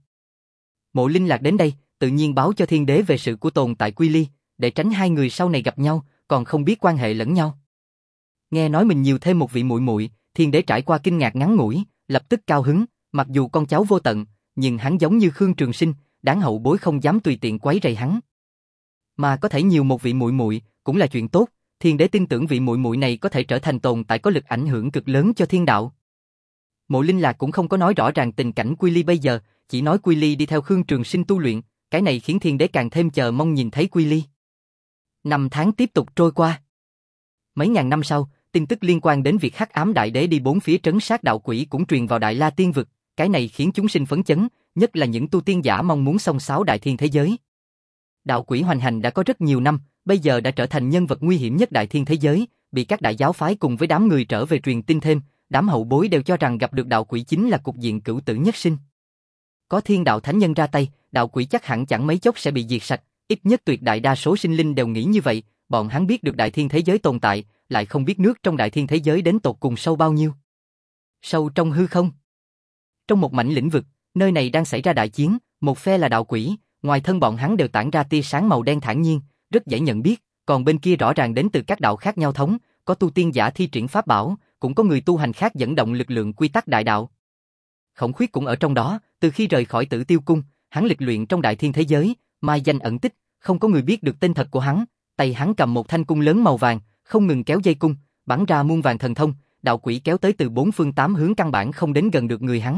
Mộ Linh Lạc đến đây, tự nhiên báo cho Thiên Đế về sự của tồn tại Quy Ly, để tránh hai người sau này gặp nhau, còn không biết quan hệ lẫn nhau. Nghe nói mình nhiều thêm một vị muội muội, Thiên Đế trải qua kinh ngạc ngắn ngủi, lập tức cao hứng, mặc dù con cháu vô tận, nhưng hắn giống như Khương Trường Sinh, đáng hậu bối không dám tùy tiện quấy rầy hắn. Mà có thể nhiều một vị muội muội cũng là chuyện tốt, Thiên Đế tin tưởng vị muội muội này có thể trở thành tồn tại có lực ảnh hưởng cực lớn cho thiên đạo. Mộ Linh Lạc cũng không có nói rõ ràng tình cảnh Quy Ly bây giờ, chỉ nói Quy Ly đi theo Khương Trường Sinh tu luyện, cái này khiến Thiên Đế càng thêm chờ mong nhìn thấy Quy Ly. Năm tháng tiếp tục trôi qua. Mấy ngàn năm sau, tin tức liên quan đến việc Hắc Ám Đại Đế đi bốn phía trấn sát đạo quỷ cũng truyền vào Đại La Tiên vực, cái này khiến chúng sinh phấn chấn, nhất là những tu tiên giả mong muốn xông xáo đại thiên thế giới. Đạo quỷ hoành hành đã có rất nhiều năm, bây giờ đã trở thành nhân vật nguy hiểm nhất đại thiên thế giới, bị các đại giáo phái cùng với đám người trở về truyền tin thêm, đám hậu bối đều cho rằng gặp được đạo quỷ chính là cục diện cửu tử nhất sinh. Có thiên đạo thánh nhân ra tay, đạo quỷ chắc hẳn chẳng mấy chốc sẽ bị diệt sạch, ít nhất tuyệt đại đa số sinh linh đều nghĩ như vậy, bọn hắn biết được đại thiên thế giới tồn tại, lại không biết nước trong đại thiên thế giới đến tột cùng sâu bao nhiêu. Sâu trong hư không. Trong một mảnh lĩnh vực, nơi này đang xảy ra đại chiến, một phe là đạo quỷ, ngoài thân bọn hắn đều tản ra tia sáng màu đen thản nhiên, rất dễ nhận biết, còn bên kia rõ ràng đến từ các đạo khác nhau thống, có tu tiên giả thi triển pháp bảo, cũng có người tu hành khác dẫn động lực lượng quy tắc đại đạo. Khổng Khuyết cũng ở trong đó, từ khi rời khỏi Tử Tiêu Cung, hắn lịch luyện trong đại thiên thế giới, mai danh ẩn tích, không có người biết được tên thật của hắn, tay hắn cầm một thanh cung lớn màu vàng, không ngừng kéo dây cung, bắn ra muôn vàng thần thông, đạo quỷ kéo tới từ bốn phương tám hướng căn bản không đến gần được người hắn.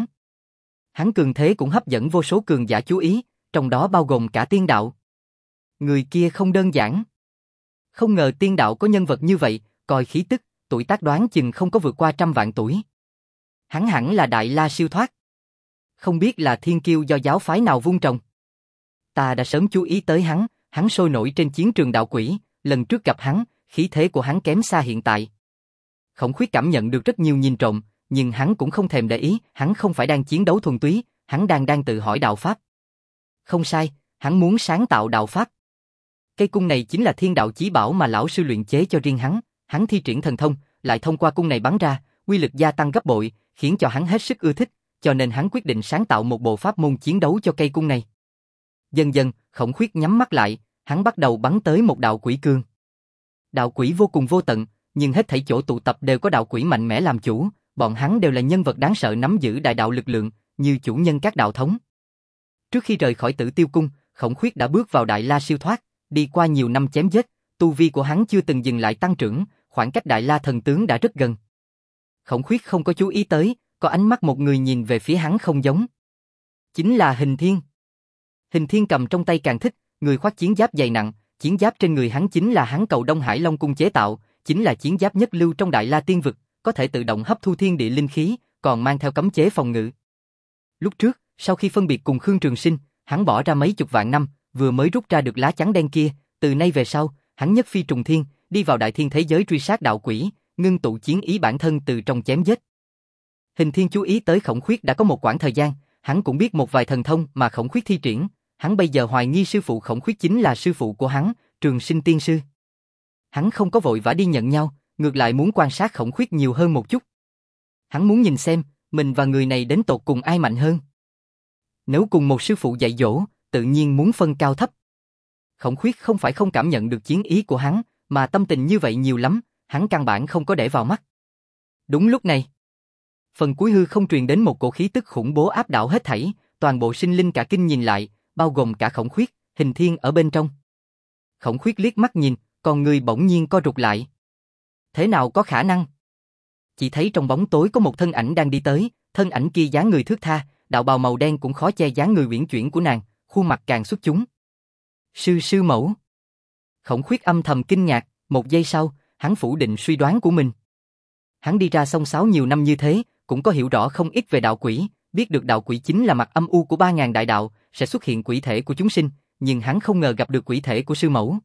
Hắn cường thế cũng hấp dẫn vô số cường giả chú ý, trong đó bao gồm cả tiên đạo. Người kia không đơn giản. Không ngờ tiên đạo có nhân vật như vậy, coi khí tức, tuổi tác đoán chừng không có vượt qua trăm vạn tuổi. Hắn hẳn là Đại La siêu thoát. Không biết là thiên kiêu do giáo phái nào vun trồng. Ta đã sớm chú ý tới hắn, hắn sôi nổi trên chiến trường đạo quỷ, lần trước gặp hắn, khí thế của hắn kém xa hiện tại. Khổng Khuyết cảm nhận được rất nhiều nhìn trộm, nhưng hắn cũng không thèm để ý, hắn không phải đang chiến đấu thuần túy, hắn đang đang tự hỏi đạo pháp. Không sai, hắn muốn sáng tạo đạo pháp. Cây cung này chính là thiên đạo chí bảo mà lão sư luyện chế cho riêng hắn, hắn thi triển thần thông, lại thông qua cung này bắn ra, uy lực gia tăng gấp bội, khiến cho hắn hết sức ưa thích, cho nên hắn quyết định sáng tạo một bộ pháp môn chiến đấu cho cây cung này. Dần dần, Khổng Khuyết nhắm mắt lại, hắn bắt đầu bắn tới một đạo quỷ cương. Đạo quỷ vô cùng vô tận, nhưng hết thảy chỗ tụ tập đều có đạo quỷ mạnh mẽ làm chủ, bọn hắn đều là nhân vật đáng sợ nắm giữ đại đạo lực lượng, như chủ nhân các đạo thống. Trước khi rời khỏi Tử Tiêu Cung, Khổng Khuyết đã bước vào Đại La siêu thoát, đi qua nhiều năm chém giết, tu vi của hắn chưa từng dừng lại tăng trưởng, khoảng cách Đại La thần tướng đã rất gần. Khổng Khuyết không có chú ý tới, có ánh mắt một người nhìn về phía hắn không giống. Chính là Hình Thiên. Hình Thiên cầm trong tay càng thích, người khoác chiến giáp dày nặng, chiến giáp trên người hắn chính là hắn cầu Đông Hải Long cung chế tạo, chính là chiến giáp nhất lưu trong Đại La Tiên vực, có thể tự động hấp thu thiên địa linh khí, còn mang theo cấm chế phòng ngự. Lúc trước, sau khi phân biệt cùng Khương Trường Sinh, hắn bỏ ra mấy chục vạn năm, vừa mới rút ra được lá chắn đen kia, từ nay về sau, hắn nhất phi trùng thiên, đi vào đại thiên thế giới truy sát đạo quỷ, ngưng tụ chiến ý bản thân từ trong chém giết. Hình Thiên chú ý tới Khổng Khuyết đã có một quãng thời gian, hắn cũng biết một vài thần thông mà Khổng Khuyết thi triển, hắn bây giờ hoài nghi sư phụ Khổng Khuyết chính là sư phụ của hắn, Trường Sinh tiên sư. Hắn không có vội vã đi nhận nhau, ngược lại muốn quan sát Khổng Khuyết nhiều hơn một chút. Hắn muốn nhìn xem, mình và người này đến tột cùng ai mạnh hơn. Nếu cùng một sư phụ dạy dỗ, tự nhiên muốn phân cao thấp. Khổng Khuyết không phải không cảm nhận được chiến ý của hắn, mà tâm tình như vậy nhiều lắm, hắn căn bản không có để vào mắt. Đúng lúc này, phần cuối hư không truyền đến một cổ khí tức khủng bố áp đảo hết thảy, toàn bộ sinh linh cả kinh nhìn lại, bao gồm cả Khổng Khuyết, Hình Thiên ở bên trong. Khổng Khuyết liếc mắt nhìn, còn người bỗng nhiên co rụt lại. Thế nào có khả năng? Chỉ thấy trong bóng tối có một thân ảnh đang đi tới, thân ảnh kia dáng người thướt tha, đạo bào màu đen cũng khó che dáng người uyển chuyển của nàng, khuôn mặt càng xuất chúng. Sư sư mẫu. Khổng Khuyết âm thầm kinh ngạc, một giây sau, hắn phủ định suy đoán của mình. Hắn đi ra sông sáo nhiều năm như thế, cũng có hiểu rõ không ít về đạo quỷ, biết được đạo quỷ chính là mặt âm u của ba ngàn đại đạo, sẽ xuất hiện quỷ thể của chúng sinh, nhưng hắn không ngờ gặp được quỷ thể của sư mẫu.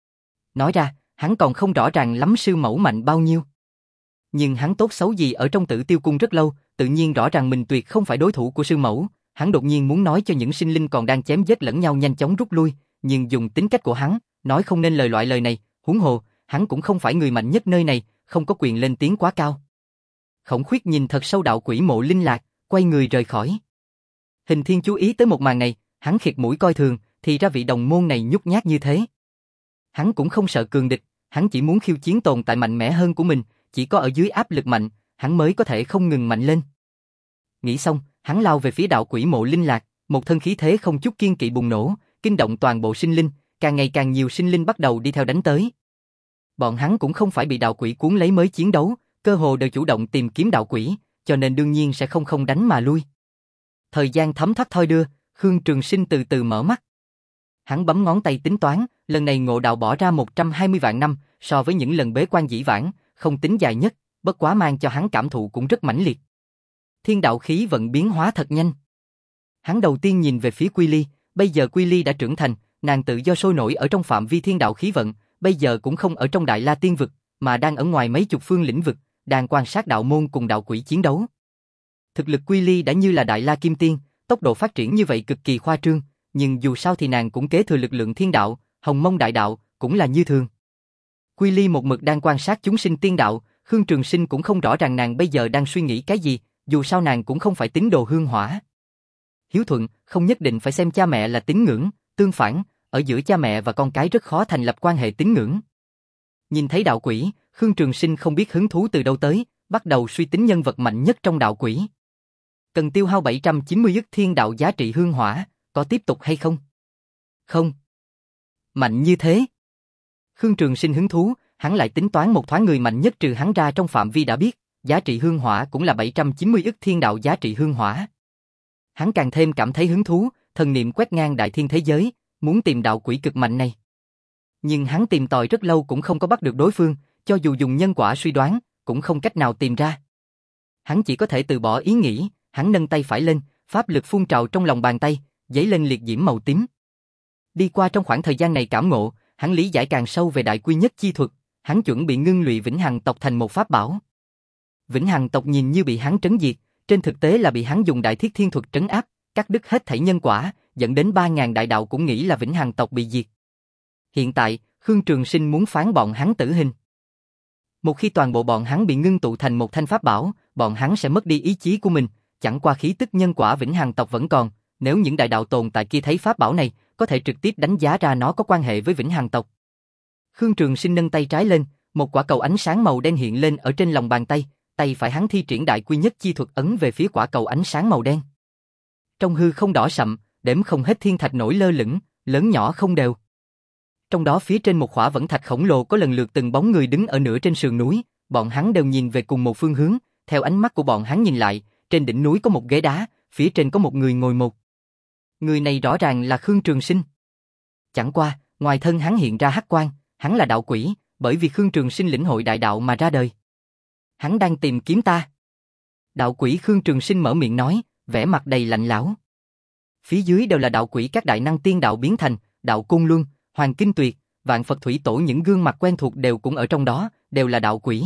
Nói ra, hắn còn không rõ ràng lắm sư mẫu mạnh bao nhiêu. Nhưng hắn tốt xấu gì ở trong Tử Tiêu Cung rất lâu, tự nhiên rõ ràng mình tuyệt không phải đối thủ của sư mẫu. Hắn đột nhiên muốn nói cho những sinh linh còn đang chém giết lẫn nhau nhanh chóng rút lui, nhưng dùng tính cách của hắn, nói không nên lời loại lời này, huống hồ, hắn cũng không phải người mạnh nhất nơi này, không có quyền lên tiếng quá cao. Khổng Khuyết nhìn thật sâu đạo quỷ Mộ Linh Lạc, quay người rời khỏi. Hình Thiên chú ý tới một màn này, hắn khịt mũi coi thường, thì ra vị đồng môn này nhút nhát như thế. Hắn cũng không sợ cường địch, hắn chỉ muốn khiêu chiến tồn tại mạnh mẽ hơn của mình, chỉ có ở dưới áp lực mạnh, hắn mới có thể không ngừng mạnh lên. Nghĩ xong, hắn lao về phía đạo quỷ Mộ Linh Lạc, một thân khí thế không chút kiêng kỵ bùng nổ, kinh động toàn bộ sinh linh, càng ngày càng nhiều sinh linh bắt đầu đi theo đánh tới. Bọn hắn cũng không phải bị đạo quỷ cuốn lấy mới chiến đấu, cơ hồ đều chủ động tìm kiếm đạo quỷ, cho nên đương nhiên sẽ không không đánh mà lui. Thời gian thấm thoát thoi đưa, Khương Trường Sinh từ từ mở mắt. Hắn bấm ngón tay tính toán, lần này ngộ đạo bỏ ra một trăm hai mươi vạn năm, so với những lần bế quan dĩ vãng, không tính dài nhất, bất quá mang cho hắn cảm thụ cũng rất mãnh liệt. Thiên đạo khí vận biến hóa thật nhanh. Hắn đầu tiên nhìn về phía Quy Ly, bây giờ Quy Ly đã trưởng thành, nàng tự do sôi nổi ở trong phạm vi thiên đạo khí vận, bây giờ cũng không ở trong Đại La Tiên vực, mà đang ở ngoài mấy chục phương lĩnh vực, đang quan sát đạo môn cùng đạo quỷ chiến đấu. Thực lực Quy Ly đã như là Đại La Kim Tiên, tốc độ phát triển như vậy cực kỳ khoa trương, nhưng dù sao thì nàng cũng kế thừa lực lượng thiên đạo, Hồng Mông đại đạo cũng là như thường. Quy Ly một mực đang quan sát chúng sinh tiên đạo, Khương Trường Sinh cũng không rõ ràng nàng bây giờ đang suy nghĩ cái gì, dù sao nàng cũng không phải tín đồ hương hỏa. Hiếu thuận, không nhất định phải xem cha mẹ là tín ngưỡng, tương phản, ở giữa cha mẹ và con cái rất khó thành lập quan hệ tín ngưỡng. Nhìn thấy đạo quỷ, Khương Trường Sinh không biết hứng thú từ đâu tới, bắt đầu suy tính nhân vật mạnh nhất trong đạo quỷ. Cần tiêu hao bảy trăm chín mươi ức thiên đạo giá trị hương hỏa, có tiếp tục hay không? Không. Mạnh như thế. Khương Trường Sinh hứng thú, hắn lại tính toán một thoáng người mạnh nhất trừ hắn ra trong phạm vi đã biết, giá trị hương hỏa cũng là bảy trăm chín mươi ức thiên đạo giá trị hương hỏa. Hắn càng thêm cảm thấy hứng thú, thần niệm quét ngang đại thiên thế giới, muốn tìm đạo quỷ cực mạnh này. Nhưng hắn tìm tòi rất lâu cũng không có bắt được đối phương, cho dù dùng nhân quả suy đoán, cũng không cách nào tìm ra. Hắn chỉ có thể từ bỏ ý nghĩ, hắn nâng tay phải lên, pháp lực phun trào trong lòng bàn tay, giấy lên liệt diễm màu tím. Đi qua trong khoảng thời gian này cảm ngộ, hắn lý giải càng sâu về đại quy nhất chi thuật, hắn chuẩn bị ngưng lụy Vĩnh Hằng tộc thành một pháp bảo. Vĩnh Hằng tộc nhìn như bị hắn trấn diệt, trên thực tế là bị hắn dùng đại thiết thiên thuật trấn áp, cắt đứt hết thảy nhân quả, dẫn đến ba ngàn đại đạo cũng nghĩ là Vĩnh Hằng tộc bị diệt. Hiện tại, Khương Trường Sinh muốn phán bọn hắn tử hình. Một khi toàn bộ bọn hắn bị ngưng tụ thành một thanh pháp bảo, bọn hắn sẽ mất đi ý chí của mình, chẳng qua khí tức nhân quả Vĩnh Hằng tộc vẫn còn, nếu những đại đạo tồn tại kia thấy pháp bảo này, có thể trực tiếp đánh giá ra nó có quan hệ với Vĩnh Hằng tộc. Khương Trường Sinh nâng tay trái lên, một quả cầu ánh sáng màu đen hiện lên ở trên lòng bàn tay, tay phải hắn thi triển đại quy nhất chi thuật ấn về phía quả cầu ánh sáng màu đen. Trong hư không đỏ sậm, đếm không hết thiên thạch nổi lơ lửng, lớn nhỏ không đều. Trong đó phía trên một khỏa vẫn thạch khổng lồ có lần lượt từng bóng người đứng ở nửa trên sườn núi, bọn hắn đều nhìn về cùng một phương hướng, theo ánh mắt của bọn hắn nhìn lại, trên đỉnh núi có một ghế đá, phía trên có một người ngồi một. Người này rõ ràng là Khương Trường Sinh. Chẳng qua, ngoài thân hắn hiện ra hắc quang, hắn là đạo quỷ, bởi vì Khương Trường Sinh lĩnh hội đại đạo mà ra đời. Hắn đang tìm kiếm ta. Đạo quỷ Khương Trường Sinh mở miệng nói, vẻ mặt đầy lạnh lẽo. Phía dưới đều là đạo quỷ các đại năng tiên đạo biến thành, đạo Côn Luân, Hoàng Kinh Tuyệt, Vạn Phật Thủy Tổ, những gương mặt quen thuộc đều cũng ở trong đó, đều là đạo quỷ.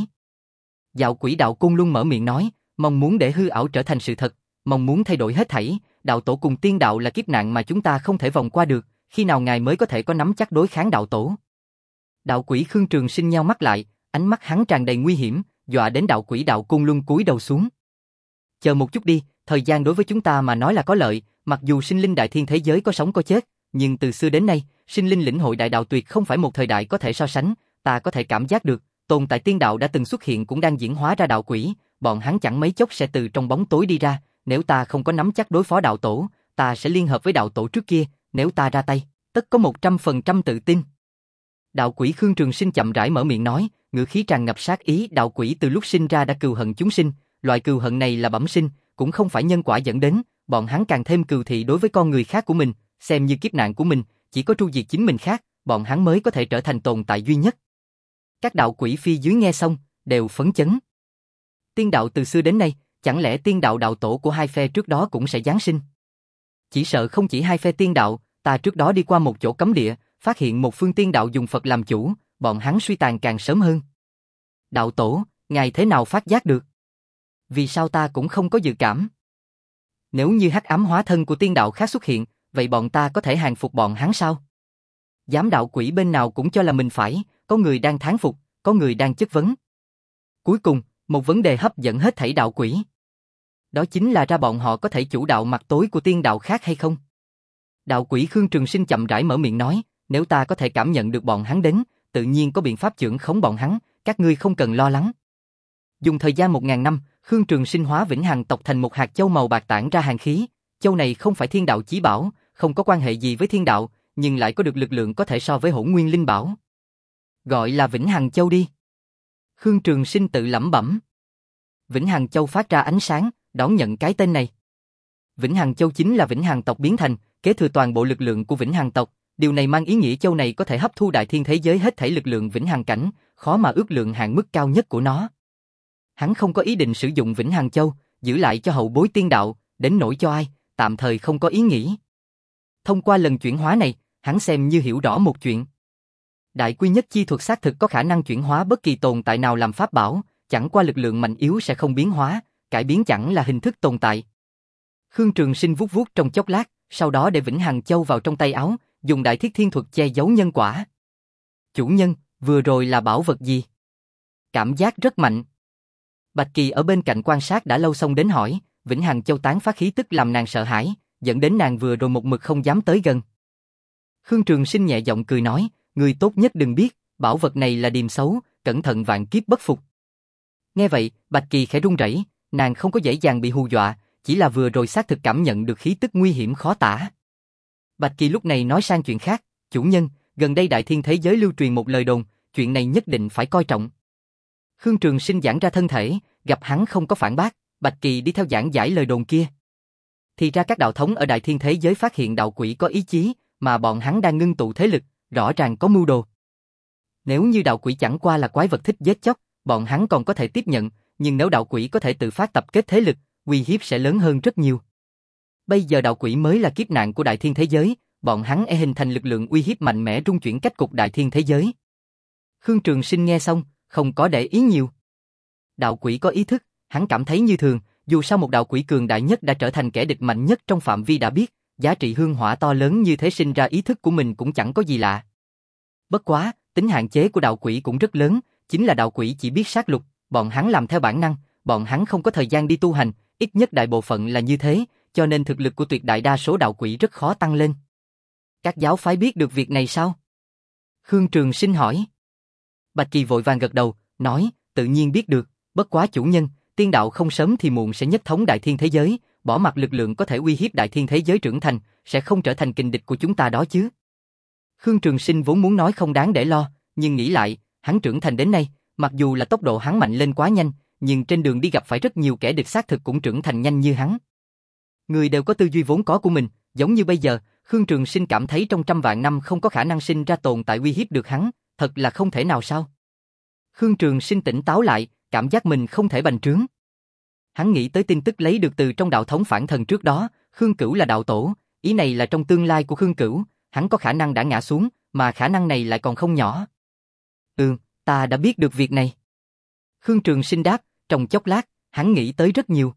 Đạo quỷ đạo Côn Luân mở miệng nói, mong muốn để hư ảo trở thành sự thật, mong muốn thay đổi hết thảy, đạo tổ cùng tiên đạo là kiếp nạn mà chúng ta không thể vòng qua được, khi nào ngài mới có thể có nắm chắc đối kháng đạo tổ? Đạo quỷ Khương Trường Sinh nheo mắt lại, ánh mắt hắn tràn đầy nguy hiểm, dọa đến đạo quỷ đạo Côn Luân cúi đầu xuống. Chờ một chút đi, thời gian đối với chúng ta mà nói là có lợi, mặc dù sinh linh đại thiên thế giới có sống có chết, nhưng từ xưa đến nay, sinh linh lĩnh hội đại đạo tuyệt không phải một thời đại có thể so sánh, ta có thể cảm giác được, tồn tại tiên đạo đã từng xuất hiện cũng đang diễn hóa ra đạo quỷ, bọn hắn chẳng mấy chốc sẽ từ trong bóng tối đi ra, nếu ta không có nắm chắc đối phó đạo tổ, ta sẽ liên hợp với đạo tổ trước kia, nếu ta ra tay, tất có một trăm phần trăm tự tin. Đạo quỷ Khương Trường Sinh chậm rãi mở miệng nói, ngữ khí tràn ngập sát ý, đạo quỷ từ lúc sinh ra đã cừu hận chúng sinh, loại cừu hận này là bẩm sinh, cũng không phải nhân quả dẫn đến, bọn hắn càng thêm cừu thị đối với con người khác của mình, xem như kiếp nạn của mình, chỉ có tru diệt chính mình khác, bọn hắn mới có thể trở thành tồn tại duy nhất. Các đạo quỷ phi dưới nghe xong, đều phấn chấn. Tiên đạo từ xưa đến nay, chẳng lẽ tiên đạo đạo tổ của hai phe trước đó cũng sẽ giáng sinh? Chỉ sợ không chỉ hai phe tiên đạo, ta trước đó đi qua một chỗ cấm địa, phát hiện một phương tiên đạo dùng Phật làm chủ, bọn hắn suy tàn càng sớm hơn. Đạo tổ, ngài thế nào phát giác được? Vì sao ta cũng không có dự cảm? Nếu như hắc ám hóa thân của tiên đạo khác xuất hiện, vậy bọn ta có thể hàng phục bọn hắn sao? Dám đạo quỷ bên nào cũng cho là mình phải, có người đang thán phục, có người đang chất vấn. Cuối cùng, một vấn đề hấp dẫn hết thảy đạo quỷ. Đó chính là ra bọn họ có thể chủ đạo mặt tối của tiên đạo khác hay không? Đạo quỷ Khương Trường Sinh chậm rãi mở miệng nói, nếu ta có thể cảm nhận được bọn hắn đến, tự nhiên có biện pháp chưởng khống bọn hắn, các ngươi không cần lo lắng. Dùng thời gian một ngàn năm, Khương Trường Sinh hóa Vĩnh Hằng tộc thành một hạt châu màu bạc tản ra hàn khí, châu này không phải thiên đạo chí bảo, không có quan hệ gì với thiên đạo, nhưng lại có được lực lượng có thể so với Hỗn Nguyên Linh Bảo. Gọi là Vĩnh Hằng Châu đi. Khương Trường Sinh tự lẩm bẩm. Vĩnh Hằng Châu phát ra ánh sáng, đón nhận cái tên này. Vĩnh Hằng Châu chính là Vĩnh Hằng tộc biến thành, kế thừa toàn bộ lực lượng của Vĩnh Hằng tộc. Điều này mang ý nghĩa châu này có thể hấp thu đại thiên thế giới hết thảy lực lượng Vĩnh Hằng cảnh, khó mà ước lượng hạn mức cao nhất của nó. Hắn không có ý định sử dụng Vĩnh Hằng Châu, giữ lại cho hậu bối tiên đạo, đến nỗi cho ai, tạm thời không có ý nghĩ. Thông qua lần chuyển hóa này, hắn xem như hiểu rõ một chuyện. Đại quy nhất chi thuật xác thực có khả năng chuyển hóa bất kỳ tồn tại nào làm pháp bảo, chẳng qua lực lượng mạnh yếu sẽ không biến hóa, cải biến chẳng là hình thức tồn tại. Khương Trường Sinh vuốt vuốt trong chốc lát, sau đó để Vĩnh Hằng Châu vào trong tay áo, dùng đại thiết thiên thuật che giấu nhân quả. Chủ nhân, vừa rồi là bảo vật gì? Cảm giác rất mạnh. Bạch Kỳ ở bên cạnh quan sát đã lâu xong đến hỏi, Vĩnh Hằng Châu tán phát khí tức làm nàng sợ hãi, dẫn đến nàng vừa rồi một mực không dám tới gần. Khương Trường Sinh nhẹ giọng cười nói, người tốt nhất đừng biết, bảo vật này là điềm xấu, cẩn thận vạn kiếp bất phục. Nghe vậy, Bạch Kỳ khẽ run rẩy, nàng không có dễ dàng bị hù dọa, chỉ là vừa rồi xác thực cảm nhận được khí tức nguy hiểm khó tả. Bạch Kỳ lúc này nói sang chuyện khác, chủ nhân, gần đây đại thiên thế giới lưu truyền một lời đồn, chuyện này nhất định phải coi trọng. Khương Trường Sinh giãn ra thân thể, gặp hắn không có phản bác, Bạch Kỳ đi theo giảng giải lời đồn kia. Thì ra các đạo thống ở đại thiên thế giới phát hiện đạo quỷ có ý chí, mà bọn hắn đang ngưng tụ thế lực, rõ ràng có mưu đồ. Nếu như đạo quỷ chẳng qua là quái vật thích giết chóc, bọn hắn còn có thể tiếp nhận, nhưng nếu đạo quỷ có thể tự phát tập kết thế lực, uy hiếp sẽ lớn hơn rất nhiều. Bây giờ đạo quỷ mới là kiếp nạn của đại thiên thế giới, bọn hắn e hình thành lực lượng uy hiếp mạnh mẽ rung chuyển cách cục đại thiên thế giới. Khương Trường Sinh nghe xong, không có để ý nhiều. Đạo quỷ có ý thức, hắn cảm thấy như thường, dù sao một đạo quỷ cường đại nhất đã trở thành kẻ địch mạnh nhất trong phạm vi đã biết, giá trị hương hỏa to lớn như thế sinh ra ý thức của mình cũng chẳng có gì lạ. Bất quá, tính hạn chế của đạo quỷ cũng rất lớn, chính là đạo quỷ chỉ biết sát lục, bọn hắn làm theo bản năng, bọn hắn không có thời gian đi tu hành, ít nhất đại bộ phận là như thế, cho nên thực lực của tuyệt đại đa số đạo quỷ rất khó tăng lên. Các giáo phái biết được việc này sao? Khương Trường Sinh hỏi. Bạch Kỳ vội vàng gật đầu, nói, tự nhiên biết được, bất quá chủ nhân, tiên đạo không sớm thì muộn sẽ nhất thống đại thiên thế giới, bỏ mặc lực lượng có thể uy hiếp đại thiên thế giới trưởng thành, sẽ không trở thành kình địch của chúng ta đó chứ. Khương Trường Sinh vốn muốn nói không đáng để lo, nhưng nghĩ lại, hắn trưởng thành đến nay, mặc dù là tốc độ hắn mạnh lên quá nhanh, nhưng trên đường đi gặp phải rất nhiều kẻ địch xác thực cũng trưởng thành nhanh như hắn. Người đều có tư duy vốn có của mình, giống như bây giờ, Khương Trường Sinh cảm thấy trong trăm vạn năm không có khả năng sinh ra tồn tại uy hiếp được hắn, thật là không thể nào sao. Khương Trường Sinh tỉnh táo lại, cảm giác mình không thể bành trướng. Hắn nghĩ tới tin tức lấy được từ trong đạo thống phản thần trước đó, Khương Cửu là đạo tổ, ý này là trong tương lai của Khương Cửu, hắn có khả năng đã ngã xuống, mà khả năng này lại còn không nhỏ. Ừ, ta đã biết được việc này. Khương Trường Sinh đáp, trong chốc lát, hắn nghĩ tới rất nhiều.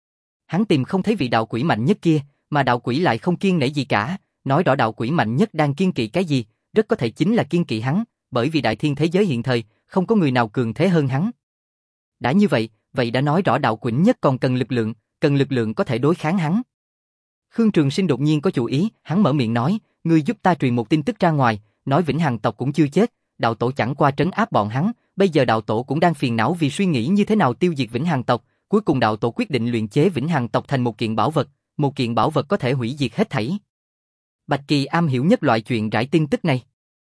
Hắn tìm không thấy vị đạo quỷ mạnh nhất kia, mà đạo quỷ lại không kiêng nể gì cả, nói rõ đạo quỷ mạnh nhất đang kiêng kỵ cái gì, rất có thể chính là kiêng kỵ hắn, bởi vì đại thiên thế giới hiện thời, không có người nào cường thế hơn hắn. Đã như vậy, vậy đã nói rõ đạo quỷ nhất còn cần lực lượng, cần lực lượng có thể đối kháng hắn. Khương Trường Sinh đột nhiên có chủ ý, hắn mở miệng nói, ngươi giúp ta truyền một tin tức ra ngoài, nói Vĩnh Hằng tộc cũng chưa chết, đạo tổ chẳng qua trấn áp bọn hắn, bây giờ đạo tổ cũng đang phiền não vì suy nghĩ như thế nào tiêu diệt Vĩnh Hằng tộc, cuối cùng đạo tổ quyết định luyện chế Vĩnh Hằng tộc thành một kiện bảo vật, một kiện bảo vật có thể hủy diệt hết thảy. Bạch Kỳ am hiểu nhất loại chuyện rải tin tức này.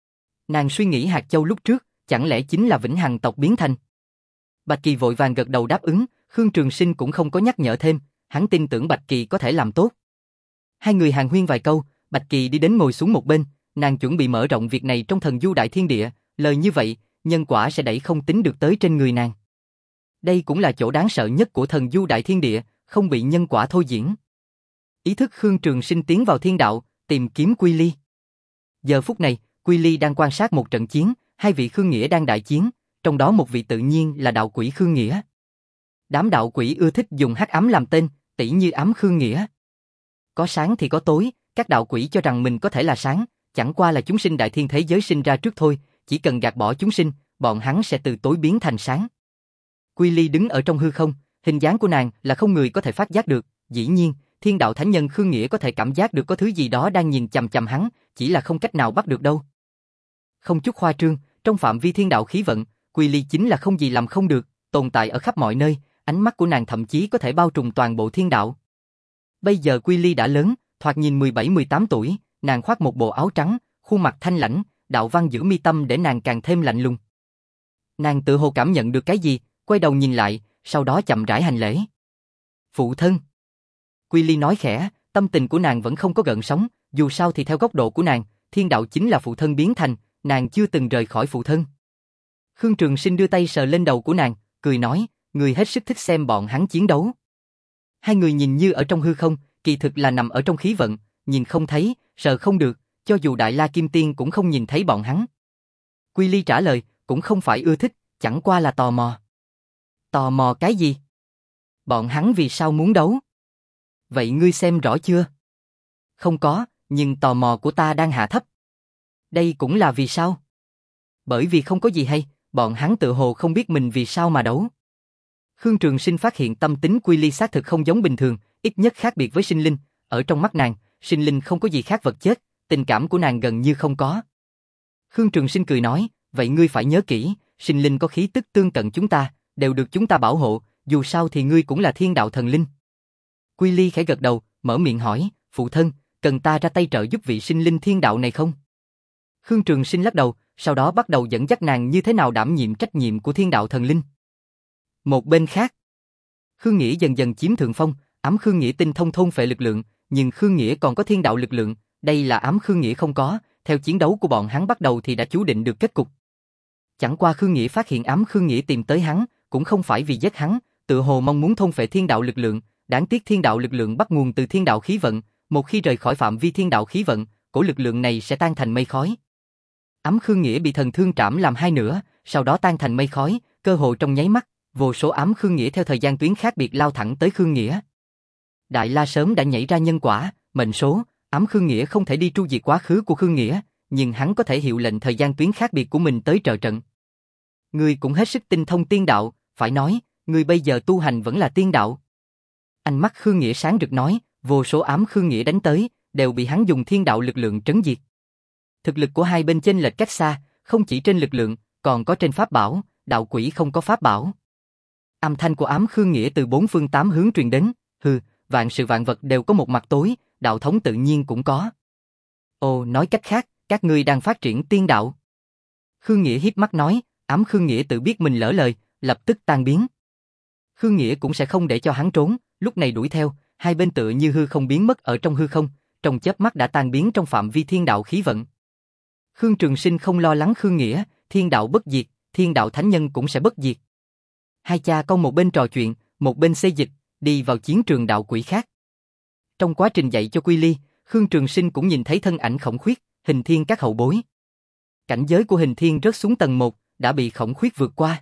Nàng suy nghĩ hạt châu lúc trước, chẳng lẽ chính là Vĩnh Hằng tộc biến thành? Bạch Kỳ vội vàng gật đầu đáp ứng, Khương Trường Sinh cũng không có nhắc nhở thêm, hắn tin tưởng Bạch Kỳ có thể làm tốt. Hai người hàn huyên vài câu, Bạch Kỳ đi đến ngồi xuống một bên, nàng chuẩn bị mở rộng việc này trong thần du đại thiên địa, lời như vậy, nhân quả sẽ đẩy không tính được tới trên người nàng. Đây cũng là chỗ đáng sợ nhất của thần du đại thiên địa, không bị nhân quả thôi diễn. Ý thức Khương Trường Sinh tiến vào thiên đạo, tìm kiếm Quy Ly. Giờ phút này, Quy Ly đang quan sát một trận chiến, hai vị Khương Nghĩa đang đại chiến, trong đó một vị tự nhiên là đạo quỷ Khương Nghĩa. Đám đạo quỷ ưa thích dùng hắc ám làm tên, tỉ như ám Khương Nghĩa. Có sáng thì có tối, các đạo quỷ cho rằng mình có thể là sáng, chẳng qua là chúng sinh đại thiên thế giới sinh ra trước thôi, chỉ cần gạt bỏ chúng sinh, bọn hắn sẽ từ tối biến thành sáng. Quy Ly đứng ở trong hư không, hình dáng của nàng là không người có thể phát giác được, dĩ nhiên, thiên đạo thánh nhân Khương Nghĩa có thể cảm giác được có thứ gì đó đang nhìn chằm chằm hắn, chỉ là không cách nào bắt được đâu. Không chút khoa trương, trong phạm vi thiên đạo khí vận, Quy Ly chính là không gì làm không được, tồn tại ở khắp mọi nơi, ánh mắt của nàng thậm chí có thể bao trùm toàn bộ thiên đạo. Bây giờ Quy Ly đã lớn, thoạt nhìn mười bảy mười tám tuổi, nàng khoác một bộ áo trắng, khuôn mặt thanh lãnh, đạo văn giữ mi tâm để nàng càng thêm lạnh lùng. Nàng tự hồ cảm nhận được cái gì, quay đầu nhìn lại, sau đó chậm rãi hành lễ. Phụ thân. Quy Ly nói khẽ, tâm tình của nàng vẫn không có gợn sóng, dù sao thì theo góc độ của nàng, thiên đạo chính là phụ thân biến thành, nàng chưa từng rời khỏi phụ thân. Khương Trường Sinh đưa tay sờ lên đầu của nàng, cười nói, người hết sức thích xem bọn hắn chiến đấu. Hai người nhìn như ở trong hư không, kỳ thực là nằm ở trong khí vận, nhìn không thấy, sờ không được, cho dù Đại La Kim Tiên cũng không nhìn thấy bọn hắn. Quy Ly trả lời, cũng không phải ưa thích, chẳng qua là tò mò. Tò mò cái gì? Bọn hắn vì sao muốn đấu? Vậy ngươi xem rõ chưa? Không có, nhưng tò mò của ta đang hạ thấp. Đây cũng là vì sao? Bởi vì không có gì hay, bọn hắn tự hồ không biết mình vì sao mà đấu. Khương Trường Sinh phát hiện tâm tính Quy Ly xác thực không giống bình thường, ít nhất khác biệt với sinh linh, ở trong mắt nàng, sinh linh không có gì khác vật chết, tình cảm của nàng gần như không có. Khương Trường Sinh cười nói, vậy ngươi phải nhớ kỹ, sinh linh có khí tức tương cận chúng ta, đều được chúng ta bảo hộ, dù sao thì ngươi cũng là thiên đạo thần linh. Quy Ly khẽ gật đầu, mở miệng hỏi, phụ thân, cần ta ra tay trợ giúp vị sinh linh thiên đạo này không? Khương Trường Sinh lắc đầu, sau đó bắt đầu dẫn dắt nàng như thế nào đảm nhiệm trách nhiệm của thiên đạo thần linh. Một bên khác, Khương Nghĩa dần dần chiếm thượng phong, ám Khương Nghĩa tinh thông thôn phệ lực lượng, nhưng Khương Nghĩa còn có thiên đạo lực lượng, đây là ám Khương Nghĩa không có, theo chiến đấu của bọn hắn bắt đầu thì đã chú định được kết cục. Chẳng qua Khương Nghĩa phát hiện ám Khương Nghĩa tìm tới hắn, cũng không phải vì giết hắn, tự hồ mong muốn thôn phệ thiên đạo lực lượng, đáng tiếc thiên đạo lực lượng bắt nguồn từ thiên đạo khí vận, một khi rời khỏi phạm vi thiên đạo khí vận, cổ lực lượng này sẽ tan thành mây khói. Ám Khương Nghĩa bị thần thương trảm làm hai nửa, sau đó tan thành mây khói, cơ hồ trong nháy mắt, vô số ám Khương Nghĩa theo thời gian tuyến khác biệt lao thẳng tới Khương Nghĩa. Đại La sớm đã nhảy ra nhân quả, mệnh số, ám Khương Nghĩa không thể đi tru diệt quá khứ của Khương Nghĩa, nhưng hắn có thể hiệu lệnh thời gian tuyến khác biệt của mình tới trợ trận. Ngươi cũng hết sức tinh thông tiên đạo, phải nói, ngươi bây giờ tu hành vẫn là tiên đạo. Ánh mắt Khương Nghĩa sáng rực nói, vô số ám Khương Nghĩa đánh tới, đều bị hắn dùng thiên đạo lực lượng trấn diệt. Thực lực của hai bên chênh lệch cách xa, không chỉ trên lực lượng, còn có trên pháp bảo, đạo quỷ không có pháp bảo. Âm thanh của ám Khương Nghĩa từ bốn phương tám hướng truyền đến, hừ, vạn sự vạn vật đều có một mặt tối, đạo thống tự nhiên cũng có. Ồ, nói cách khác, các ngươi đang phát triển tiên đạo. Khương Nghĩa híp mắt nói, ám Khương Nghĩa tự biết mình lỡ lời, lập tức tan biến. Khương Nghĩa cũng sẽ không để cho hắn trốn, lúc này đuổi theo, hai bên tựa như hư không biến mất ở trong hư không, trong chớp mắt đã tan biến trong phạm vi thiên đạo khí vận. Khương Trường Sinh không lo lắng Khương Nghĩa, thiên đạo bất diệt, thiên đạo thánh nhân cũng sẽ bất diệt. Hai cha con một bên trò chuyện, một bên xây dịch, đi vào chiến trường đạo quỷ khác. Trong quá trình dạy cho Quy Ly, Khương Trường Sinh cũng nhìn thấy thân ảnh Khổng Khuyết, Hình Thiên các hậu bối. Cảnh giới của Hình Thiên rớt xuống tầng một, đã bị Khổng Khuyết vượt qua.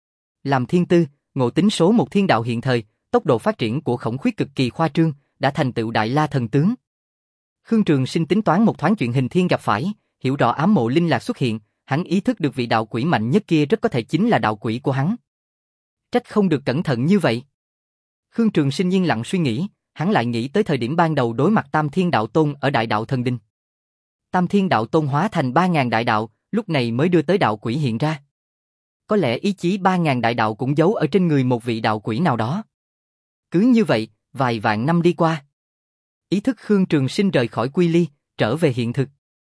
Làm thiên tư, ngộ tính số một thiên đạo hiện thời, tốc độ phát triển của Khổng Khuyết cực kỳ khoa trương, đã thành tựu Đại La thần tướng. Khương Trường Sinh tính toán một thoáng chuyện Hình Thiên gặp phải, hiểu rõ ám mộ linh lạc xuất hiện, hắn ý thức được vị đạo quỷ mạnh nhất kia rất có thể chính là đạo quỷ của hắn. Trách không được cẩn thận như vậy. Khương Trường Sinh yên lặng suy nghĩ, hắn lại nghĩ tới thời điểm ban đầu đối mặt Tam Thiên Đạo Tôn ở Đại Đạo Thần Đình. Tam Thiên Đạo Tôn hóa thành ba ngàn đại đạo, lúc này mới đưa tới đạo quỷ hiện ra. Có lẽ ý chí ba ngàn đại đạo cũng giấu ở trên người một vị đạo quỷ nào đó. Cứ như vậy, vài vạn năm đi qua. Ý thức Khương Trường Sinh rời khỏi Quy Ly, trở về hiện thực.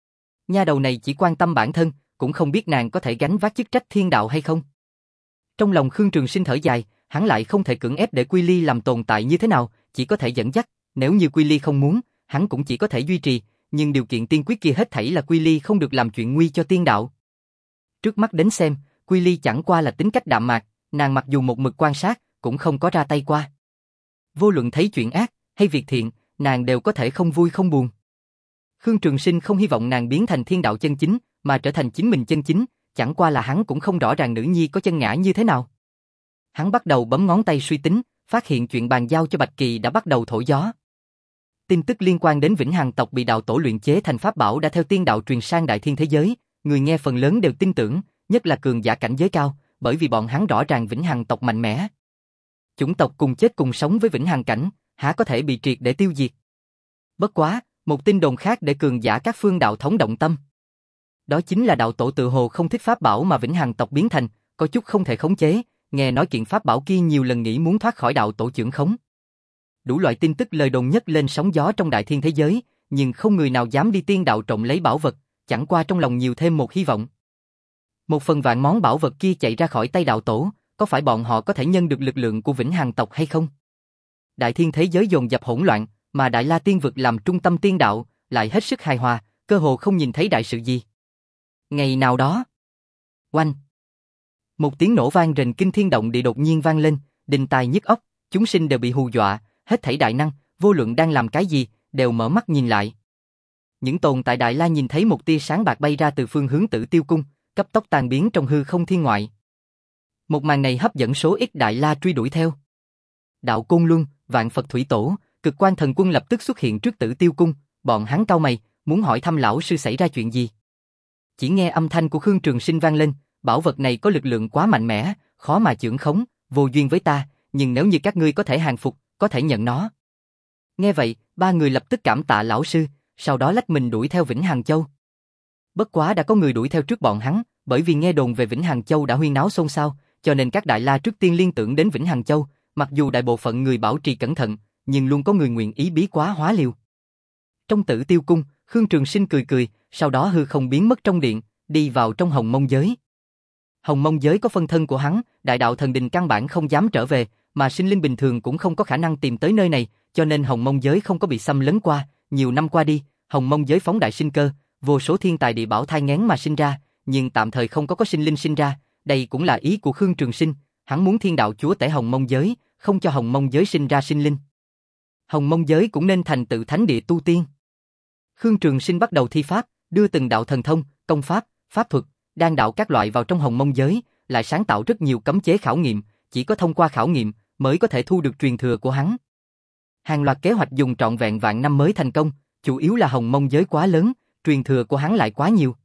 Nha đầu này chỉ quan tâm bản thân, cũng không biết nàng có thể gánh vác chức trách thiên đạo hay không. Trong lòng Khương Trường Sinh thở dài, hắn lại không thể cưỡng ép để Quy Ly làm tồn tại như thế nào, chỉ có thể dẫn dắt, nếu như Quy Ly không muốn, hắn cũng chỉ có thể duy trì, nhưng điều kiện tiên quyết kia hết thảy là Quy Ly không được làm chuyện nguy cho tiên đạo. Trước mắt đến xem, Quy Ly chẳng qua là tính cách đạm mạc, nàng mặc dù một mực quan sát, cũng không có ra tay qua. Vô luận thấy chuyện ác hay việc thiện, nàng đều có thể không vui không buồn. Khương Trường Sinh không hy vọng nàng biến thành thiên đạo chân chính, mà trở thành chính mình chân chính, chẳng qua là hắn cũng không rõ ràng nữ nhi có chân ngã như thế nào. Hắn bắt đầu bấm ngón tay suy tính, phát hiện chuyện bàn giao cho Bạch Kỳ đã bắt đầu thổi gió. Tin tức liên quan đến Vĩnh Hằng tộc bị đạo tổ luyện chế thành pháp bảo đã theo tiên đạo truyền sang đại thiên thế giới, người nghe phần lớn đều tin tưởng, nhất là cường giả cảnh giới cao, bởi vì bọn hắn rõ ràng Vĩnh Hằng tộc mạnh mẽ. Chủng tộc cùng chết cùng sống với Vĩnh Hằng cảnh, há có thể bị triệt để tiêu diệt. Bất quá, một tin đồn khác để cường giả các phương đạo thống động tâm. Đó chính là đạo tổ tự hồ không thích pháp bảo mà Vĩnh Hằng tộc biến thành, có chút không thể khống chế, nghe nói kiện pháp bảo kia nhiều lần nghĩ muốn thoát khỏi đạo tổ trưởng khống. Đủ loại tin tức lời đồn nhất lên sóng gió trong đại thiên thế giới, nhưng không người nào dám đi tiên đạo trộm lấy bảo vật, chẳng qua trong lòng nhiều thêm một hy vọng. Một phần vạn món bảo vật kia chạy ra khỏi tay đạo tổ, có phải bọn họ có thể nhân được lực lượng của Vĩnh Hằng tộc hay không? Đại thiên thế giới dồn dập hỗn loạn, mà Đại La Tiên vực làm trung tâm tiên đạo, lại hết sức hài hòa, cơ hồ không nhìn thấy đại sự gì. Ngày nào đó, oanh! Một tiếng nổ vang rền kinh thiên động địa đột nhiên vang lên, đinh tai nhức óc, chúng sinh đều bị hù dọa, hết thảy đại năng, vô luận đang làm cái gì, đều mở mắt nhìn lại. Những tồn tại Đại La nhìn thấy một tia sáng bạc bay ra từ phương hướng Tử Tiêu cung, cấp tốc tan biến trong hư không thiên ngoại. Một màn này hấp dẫn số ít Đại La truy đuổi theo. Đạo Côn Luân, Vạn Phật Thủy Tổ, Cực Quan Thần Quân lập tức xuất hiện trước Tử Tiêu cung, bọn hắn cau mày, muốn hỏi thăm lão sư xảy ra chuyện gì. Chỉ nghe âm thanh của Khương Trường Sinh vang lên, bảo vật này có lực lượng quá mạnh mẽ, khó mà chưởng khống, vô duyên với ta, nhưng nếu như các ngươi có thể hàng phục, có thể nhận nó. Nghe vậy, ba người lập tức cảm tạ lão sư, sau đó lách mình đuổi theo Vĩnh Hằng Châu. Bất quá đã có người đuổi theo trước bọn hắn, bởi vì nghe đồn về Vĩnh Hằng Châu đã huyên náo xôn xao, cho nên các Đại La trước tiên liên tưởng đến Vĩnh Hằng Châu, mặc dù đại bộ phận người bảo trì cẩn thận, nhưng luôn có người nguyện ý bí quá hóa liều. Trong Tử Tiêu cung, Khương Trường Sinh cười cười, sau đó hư không biến mất trong điện, đi vào trong Hồng Mông giới. Hồng Mông giới có phân thân của hắn, đại đạo thần đình căn bản không dám trở về, mà sinh linh bình thường cũng không có khả năng tìm tới nơi này, cho nên Hồng Mông giới không có bị xâm lấn qua. Nhiều năm qua đi, Hồng Mông giới phóng đại sinh cơ, vô số thiên tài địa bảo thai nghén mà sinh ra, nhưng tạm thời không có có sinh linh sinh ra. Đây cũng là ý của Khương Trường Sinh, hắn muốn thiên đạo chúa tể Hồng Mông giới, không cho Hồng Mông giới sinh ra sinh linh. Hồng Mông giới cũng nên thành tựu thánh địa tu tiên. Khương Trường Sinh bắt đầu thi pháp, đưa từng đạo thần thông, công pháp, pháp thuật, đan đạo các loại vào trong Hồng Mông giới, lại sáng tạo rất nhiều cấm chế khảo nghiệm, chỉ có thông qua khảo nghiệm mới có thể thu được truyền thừa của hắn. Hàng loạt kế hoạch dùng trọn vẹn vạn năm mới thành công, chủ yếu là Hồng Mông giới quá lớn, truyền thừa của hắn lại quá nhiều.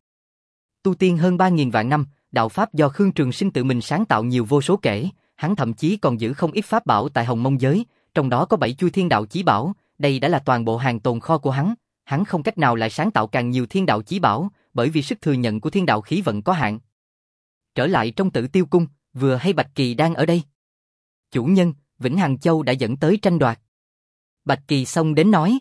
Tu tiên hơn ba nghìn vạn năm, đạo pháp do Khương Trường Sinh tự mình sáng tạo nhiều vô số kể, hắn thậm chí còn giữ không ít pháp bảo tại Hồng Mông giới, trong đó có bảy chuôi thiên đạo chí bảo, đây đã là toàn bộ hàng tồn kho của hắn, hắn không cách nào lại sáng tạo càng nhiều thiên đạo chí bảo, bởi vì sức thừa nhận của thiên đạo khí vận có hạn. Trở lại trong Tử Tiêu cung, vừa hay Bạch Kỳ đang ở đây. Chủ nhân, Vĩnh Hằng Châu đã dẫn tới tranh đoạt. Bạch Kỳ xông đến nói.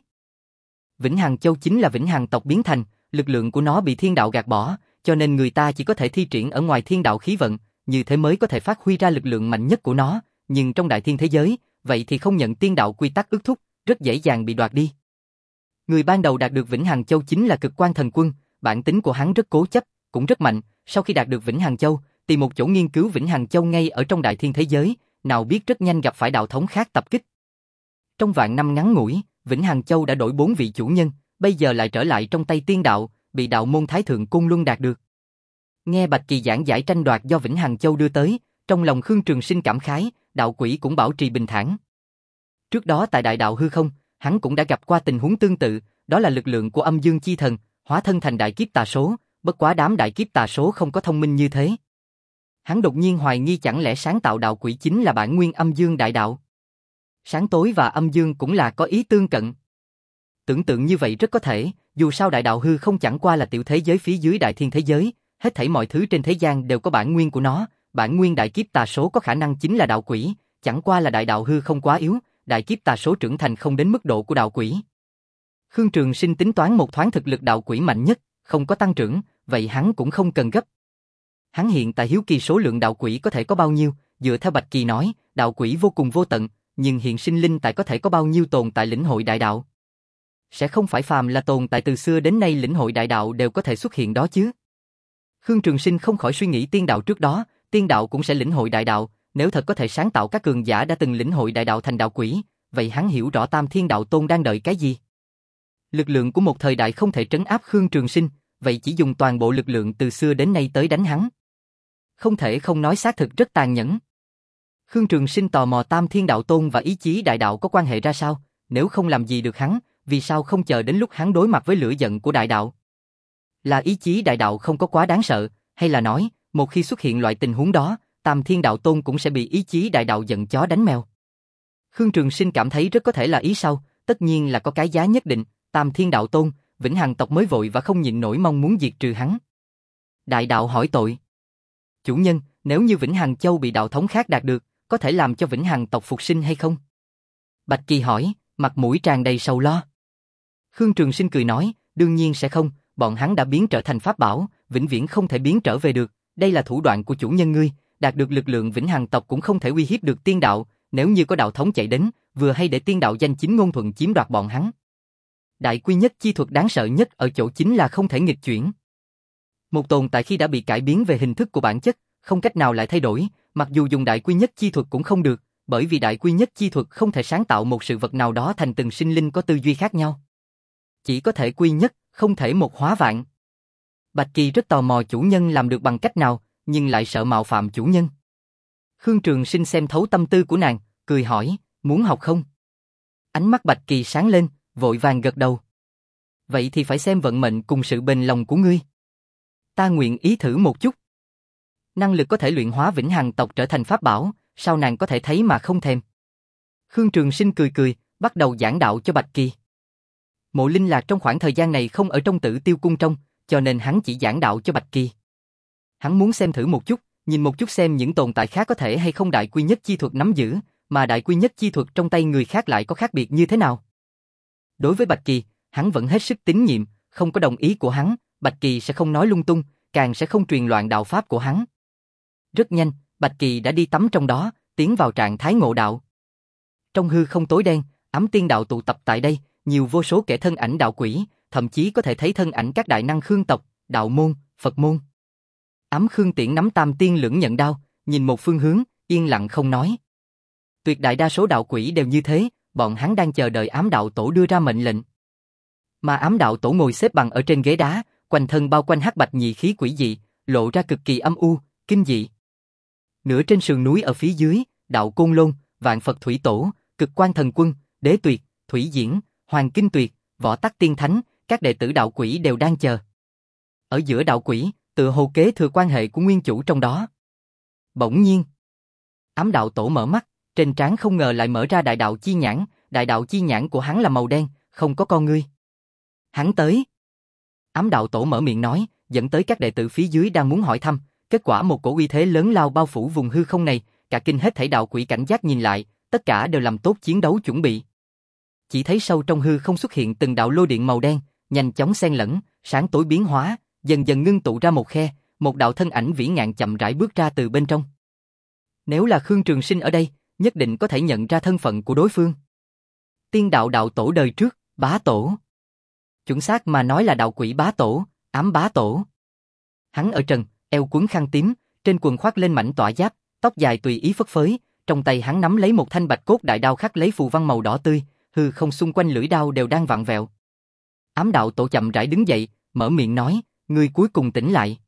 Vĩnh Hằng Châu chính là Vĩnh Hằng tộc biến thành, lực lượng của nó bị thiên đạo gạt bỏ, cho nên người ta chỉ có thể thi triển ở ngoài thiên đạo khí vận, như thế mới có thể phát huy ra lực lượng mạnh nhất của nó, nhưng trong đại thiên thế giới, vậy thì không nhận tiên đạo quy tắc ước thúc, rất dễ dàng bị đoạt đi. Người ban đầu đạt được Vĩnh Hằng Châu chính là Cực Quan Thần Quân, bản tính của hắn rất cố chấp, cũng rất mạnh, sau khi đạt được Vĩnh Hằng Châu, tìm một chỗ nghiên cứu Vĩnh Hằng Châu ngay ở trong đại thiên thế giới, nào biết rất nhanh gặp phải đạo thống khác tập kích. Trong vạn năm ngắn ngủi, Vĩnh Hằng Châu đã đổi bốn vị chủ nhân, bây giờ lại trở lại trong tay tiên đạo, bị đạo môn Thái Thượng Côn Luân đạt được. Nghe Bạch Kỳ giảng giải tranh đoạt do Vĩnh Hằng Châu đưa tới, trong lòng Khương Trường Sinh cảm khái, đạo quỷ cũng bảo trì bình thản. Trước đó tại đại đạo hư không, hắn cũng đã gặp qua tình huống tương tự, đó là lực lượng của âm dương chi thần, hóa thân thành đại kiếp tà số, bất quá đám đại kiếp tà số không có thông minh như thế. Hắn đột nhiên hoài nghi chẳng lẽ sáng tạo đạo quỷ chính là bản nguyên âm dương đại đạo. Sáng tối và âm dương cũng là có ý tương cận. Tưởng tượng như vậy rất có thể, dù sao đại đạo hư không chẳng qua là tiểu thế giới phía dưới đại thiên thế giới, hết thảy mọi thứ trên thế gian đều có bản nguyên của nó, bản nguyên đại kiếp tà số có khả năng chính là đạo quỷ, chẳng qua là đại đạo hư không quá yếu, đại kiếp tà số trưởng thành không đến mức độ của đạo quỷ. Khương Trường Sinh tính toán một thoáng thực lực đạo quỷ mạnh nhất, không có tăng trưởng, vậy hắn cũng không cần gấp. Hắn hiện tại hiếu kỳ số lượng đạo quỷ có thể có bao nhiêu, dựa theo Bạch Kỳ nói, đạo quỷ vô cùng vô tận, nhưng hiện sinh linh tại có thể có bao nhiêu tồn tại lĩnh hội đại đạo. Sẽ không phải phàm là tồn tại từ xưa đến nay lĩnh hội đại đạo đều có thể xuất hiện đó chứ. Khương Trường Sinh không khỏi suy nghĩ tiên đạo trước đó, tiên đạo cũng sẽ lĩnh hội đại đạo, nếu thật có thể sáng tạo các cường giả đã từng lĩnh hội đại đạo thành đạo quỷ, vậy hắn hiểu rõ Tam Thiên Đạo Tôn đang đợi cái gì. Lực lượng của một thời đại không thể trấn áp Khương Trường Sinh, vậy chỉ dùng toàn bộ lực lượng từ xưa đến nay tới đánh hắn. Không thể không nói xác thực rất tàn nhẫn. Khương Trường Sinh tò mò Tam Thiên Đạo Tôn và ý chí đại đạo có quan hệ ra sao, nếu không làm gì được hắn, vì sao không chờ đến lúc hắn đối mặt với lửa giận của đại đạo? Là ý chí đại đạo không có quá đáng sợ, hay là nói, một khi xuất hiện loại tình huống đó, Tam Thiên Đạo Tôn cũng sẽ bị ý chí đại đạo giận chó đánh mèo? Khương Trường Sinh cảm thấy rất có thể là ý sau, tất nhiên là có cái giá nhất định, Tam Thiên Đạo Tôn, Vĩnh Hằng tộc mới vội và không nhịn nổi mong muốn diệt trừ hắn. Đại đạo hỏi tội. Chủ nhân, nếu như Vĩnh Hằng Châu bị đạo thống khác đạt được, có thể làm cho Vĩnh Hằng tộc phục sinh hay không? Bạch Kỳ hỏi, mặt mũi tràn đầy sầu lo. Khương Trường Sinh cười nói, đương nhiên sẽ không, bọn hắn đã biến trở thành pháp bảo, vĩnh viễn không thể biến trở về được, đây là thủ đoạn của chủ nhân ngươi, đạt được lực lượng vĩnh hằng tộc cũng không thể uy hiếp được tiên đạo, nếu như có đạo thống chạy đến, vừa hay để tiên đạo danh chính ngôn thuận chiếm đoạt bọn hắn. Đại quy nhất chi thuật đáng sợ nhất ở chỗ chính là không thể nghịch chuyển. Một tồn tại khi đã bị cải biến về hình thức của bản chất, không cách nào lại thay đổi, mặc dù dùng đại quy nhất chi thuật cũng không được, bởi vì đại quy nhất chi thuật không thể sáng tạo một sự vật nào đó thành từng sinh linh có tư duy khác nhau. Chỉ có thể quy nhất, không thể một hóa vạn. Bạch Kỳ rất tò mò chủ nhân làm được bằng cách nào, nhưng lại sợ mạo phạm chủ nhân. Khương Trường Sinh xem thấu tâm tư của nàng, cười hỏi, muốn học không? Ánh mắt Bạch Kỳ sáng lên, vội vàng gật đầu. Vậy thì phải xem vận mệnh cùng sự bền lòng của ngươi. Ta nguyện ý thử một chút. Năng lực có thể luyện hóa vĩnh hằng tộc trở thành pháp bảo, sao nàng có thể thấy mà không thèm. Khương Trường Sinh cười cười, bắt đầu giảng đạo cho Bạch Kỳ. Mộ Linh Lạc trong khoảng thời gian này không ở trong Tử Tiêu cung trong, cho nên hắn chỉ giảng đạo cho Bạch Kỳ. Hắn muốn xem thử một chút, nhìn một chút xem những tồn tại khác có thể hay không đại quy nhất chi thuật nắm giữ, mà đại quy nhất chi thuật trong tay người khác lại có khác biệt như thế nào. Đối với Bạch Kỳ, hắn vẫn hết sức tín nhiệm, không có đồng ý của hắn, Bạch Kỳ sẽ không nói lung tung, càng sẽ không truyền loạn đạo pháp của hắn. Rất nhanh, Bạch Kỳ đã đi tắm trong đó, tiến vào trạng thái ngộ đạo. Trong hư không tối đen, ám tiên đạo tụ tập tại đây, nhiều vô số kẻ thân ảnh đạo quỷ, thậm chí có thể thấy thân ảnh các đại năng Khương tộc, đạo môn, Phật môn. Ám Khương Tiễn nắm tam tiên lưỡng nhận đao, nhìn một phương hướng, yên lặng không nói. Tuyệt đại đa số đạo quỷ đều như thế, bọn hắn đang chờ đợi ám đạo tổ đưa ra mệnh lệnh. Mà ám đạo tổ ngồi xếp bằng ở trên ghế đá, quanh thân bao quanh hắc bạch nhị khí quỷ dị, lộ ra cực kỳ âm u, kinh dị. Nửa trên sườn núi ở phía dưới, đạo Côn Lôn, Vạn Phật Thủy Tổ, Cực Quan Thần Quân, Đế Tuyệt, Thủy Diễn, Hoàng Kinh Tuyệt, Võ Tắc Tiên Thánh, các đệ tử đạo quỷ đều đang chờ. Ở giữa đạo quỷ, tựa hồ kế thừa quan hệ của nguyên chủ trong đó. Bỗng nhiên, ám đạo tổ mở mắt, trên trán không ngờ lại mở ra đại đạo chi nhãn, đại đạo chi nhãn của hắn là màu đen, không có con ngươi. Hắn tới. Ám đạo tổ mở miệng nói, dẫn tới các đệ tử phía dưới đang muốn hỏi thăm, kết quả một cổ uy thế lớn lao bao phủ vùng hư không này, cả kinh hết thảy đạo quỷ cảnh giác nhìn lại, tất cả đều làm tốt chiến đấu chuẩn bị. Chỉ thấy sâu trong hư không xuất hiện từng đạo lôi điện màu đen, nhanh chóng xen lẫn, sáng tối biến hóa, dần dần ngưng tụ ra một khe, một đạo thân ảnh vĩ ngạn chậm rãi bước ra từ bên trong. Nếu là Khương Trường Sinh ở đây, nhất định có thể nhận ra thân phận của đối phương. Tiên đạo đạo tổ đời trước, bá tổ. Chuẩn xác mà nói là đạo quỷ bá tổ, ám bá tổ. Hắn ở trần, eo quấn khăn tím, trên quần khoác lên mảnh tỏa giáp, tóc dài tùy ý phất phới, trong tay hắn nắm lấy một thanh bạch cốt đại đao khắc lấy phù văn màu đỏ tươi, hư không xung quanh lưỡi đao đều đang vặn vẹo. Ám đạo tổ chậm rãi đứng dậy, mở miệng nói, ngươi cuối cùng tỉnh lại.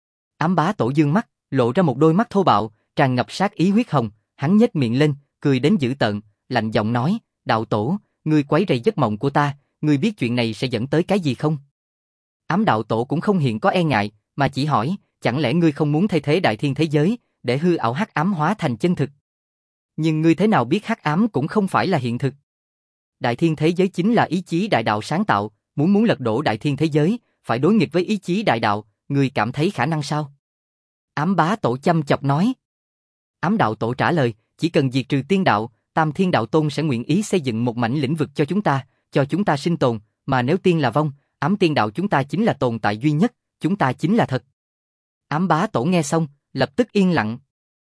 Ám bá tổ dương mắt, lộ ra một đôi mắt thô bạo, tràn ngập sát ý huyết hồng, hắn nhếch miệng lên, cười đến dữ tợn, lạnh giọng nói, đạo tổ, ngươi quấy rầy giấc mộng của ta, ngươi biết chuyện này sẽ dẫn tới cái gì không? Ám đạo tổ cũng không hiện có e ngại, mà chỉ hỏi, chẳng lẽ ngươi không muốn thay thế đại thiên thế giới, để hư ảo hắc ám hóa thành chân thực? Nhưng ngươi thế nào biết hắc ám cũng không phải là hiện thực? Đại thiên thế giới chính là ý chí đại đạo sáng tạo, muốn muốn lật đổ đại thiên thế giới, phải đối nghịch với ý chí đại đạo, ngươi cảm thấy khả năng sao? Ám bá tổ chăm chọc nói. Ám đạo tổ trả lời, chỉ cần diệt trừ tiên đạo, Tam Thiên Đạo Tôn sẽ nguyện ý xây dựng một mảnh lĩnh vực cho chúng ta, cho chúng ta sinh tồn, mà nếu tiên là vong, ám tiên đạo chúng ta chính là tồn tại duy nhất, chúng ta chính là thật. Ám bá tổ nghe xong, lập tức yên lặng.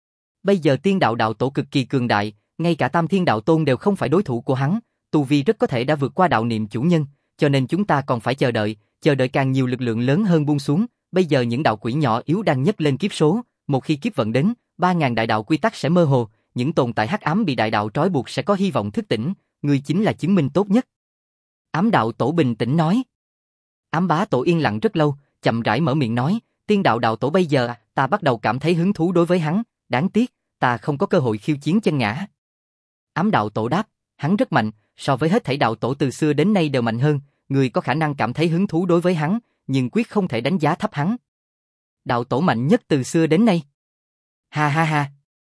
Bây giờ tiên đạo đạo tổ cực kỳ cường đại, ngay cả Tam Thiên Đạo Tôn đều không phải đối thủ của hắn, tu vi rất có thể đã vượt qua đạo niệm chủ nhân, cho nên chúng ta còn phải chờ đợi, chờ đợi càng nhiều lực lượng lớn hơn buông xuống. Bây giờ những đạo quỷ nhỏ yếu đang nhấc lên kiếp số, một khi kiếp vận đến, ba ngàn đại đạo quy tắc sẽ mơ hồ, những tồn tại hắc ám bị đại đạo trói buộc sẽ có hy vọng thức tỉnh, ngươi chính là chứng minh tốt nhất. Ám đạo tổ bình tĩnh nói. Ám bá tổ yên lặng rất lâu, chậm rãi mở miệng nói, tiên đạo đạo tổ bây giờ, ta bắt đầu cảm thấy hứng thú đối với hắn, đáng tiếc, ta không có cơ hội khiêu chiến chân ngã. Ám đạo tổ đáp, hắn rất mạnh, so với hết thảy đạo tổ từ xưa đến nay đều mạnh hơn, người có khả năng cảm thấy hứng thú đối với hắn, nhưng quyết không thể đánh giá thấp hắn. Đạo tổ mạnh nhất từ xưa đến nay. Ha ha ha.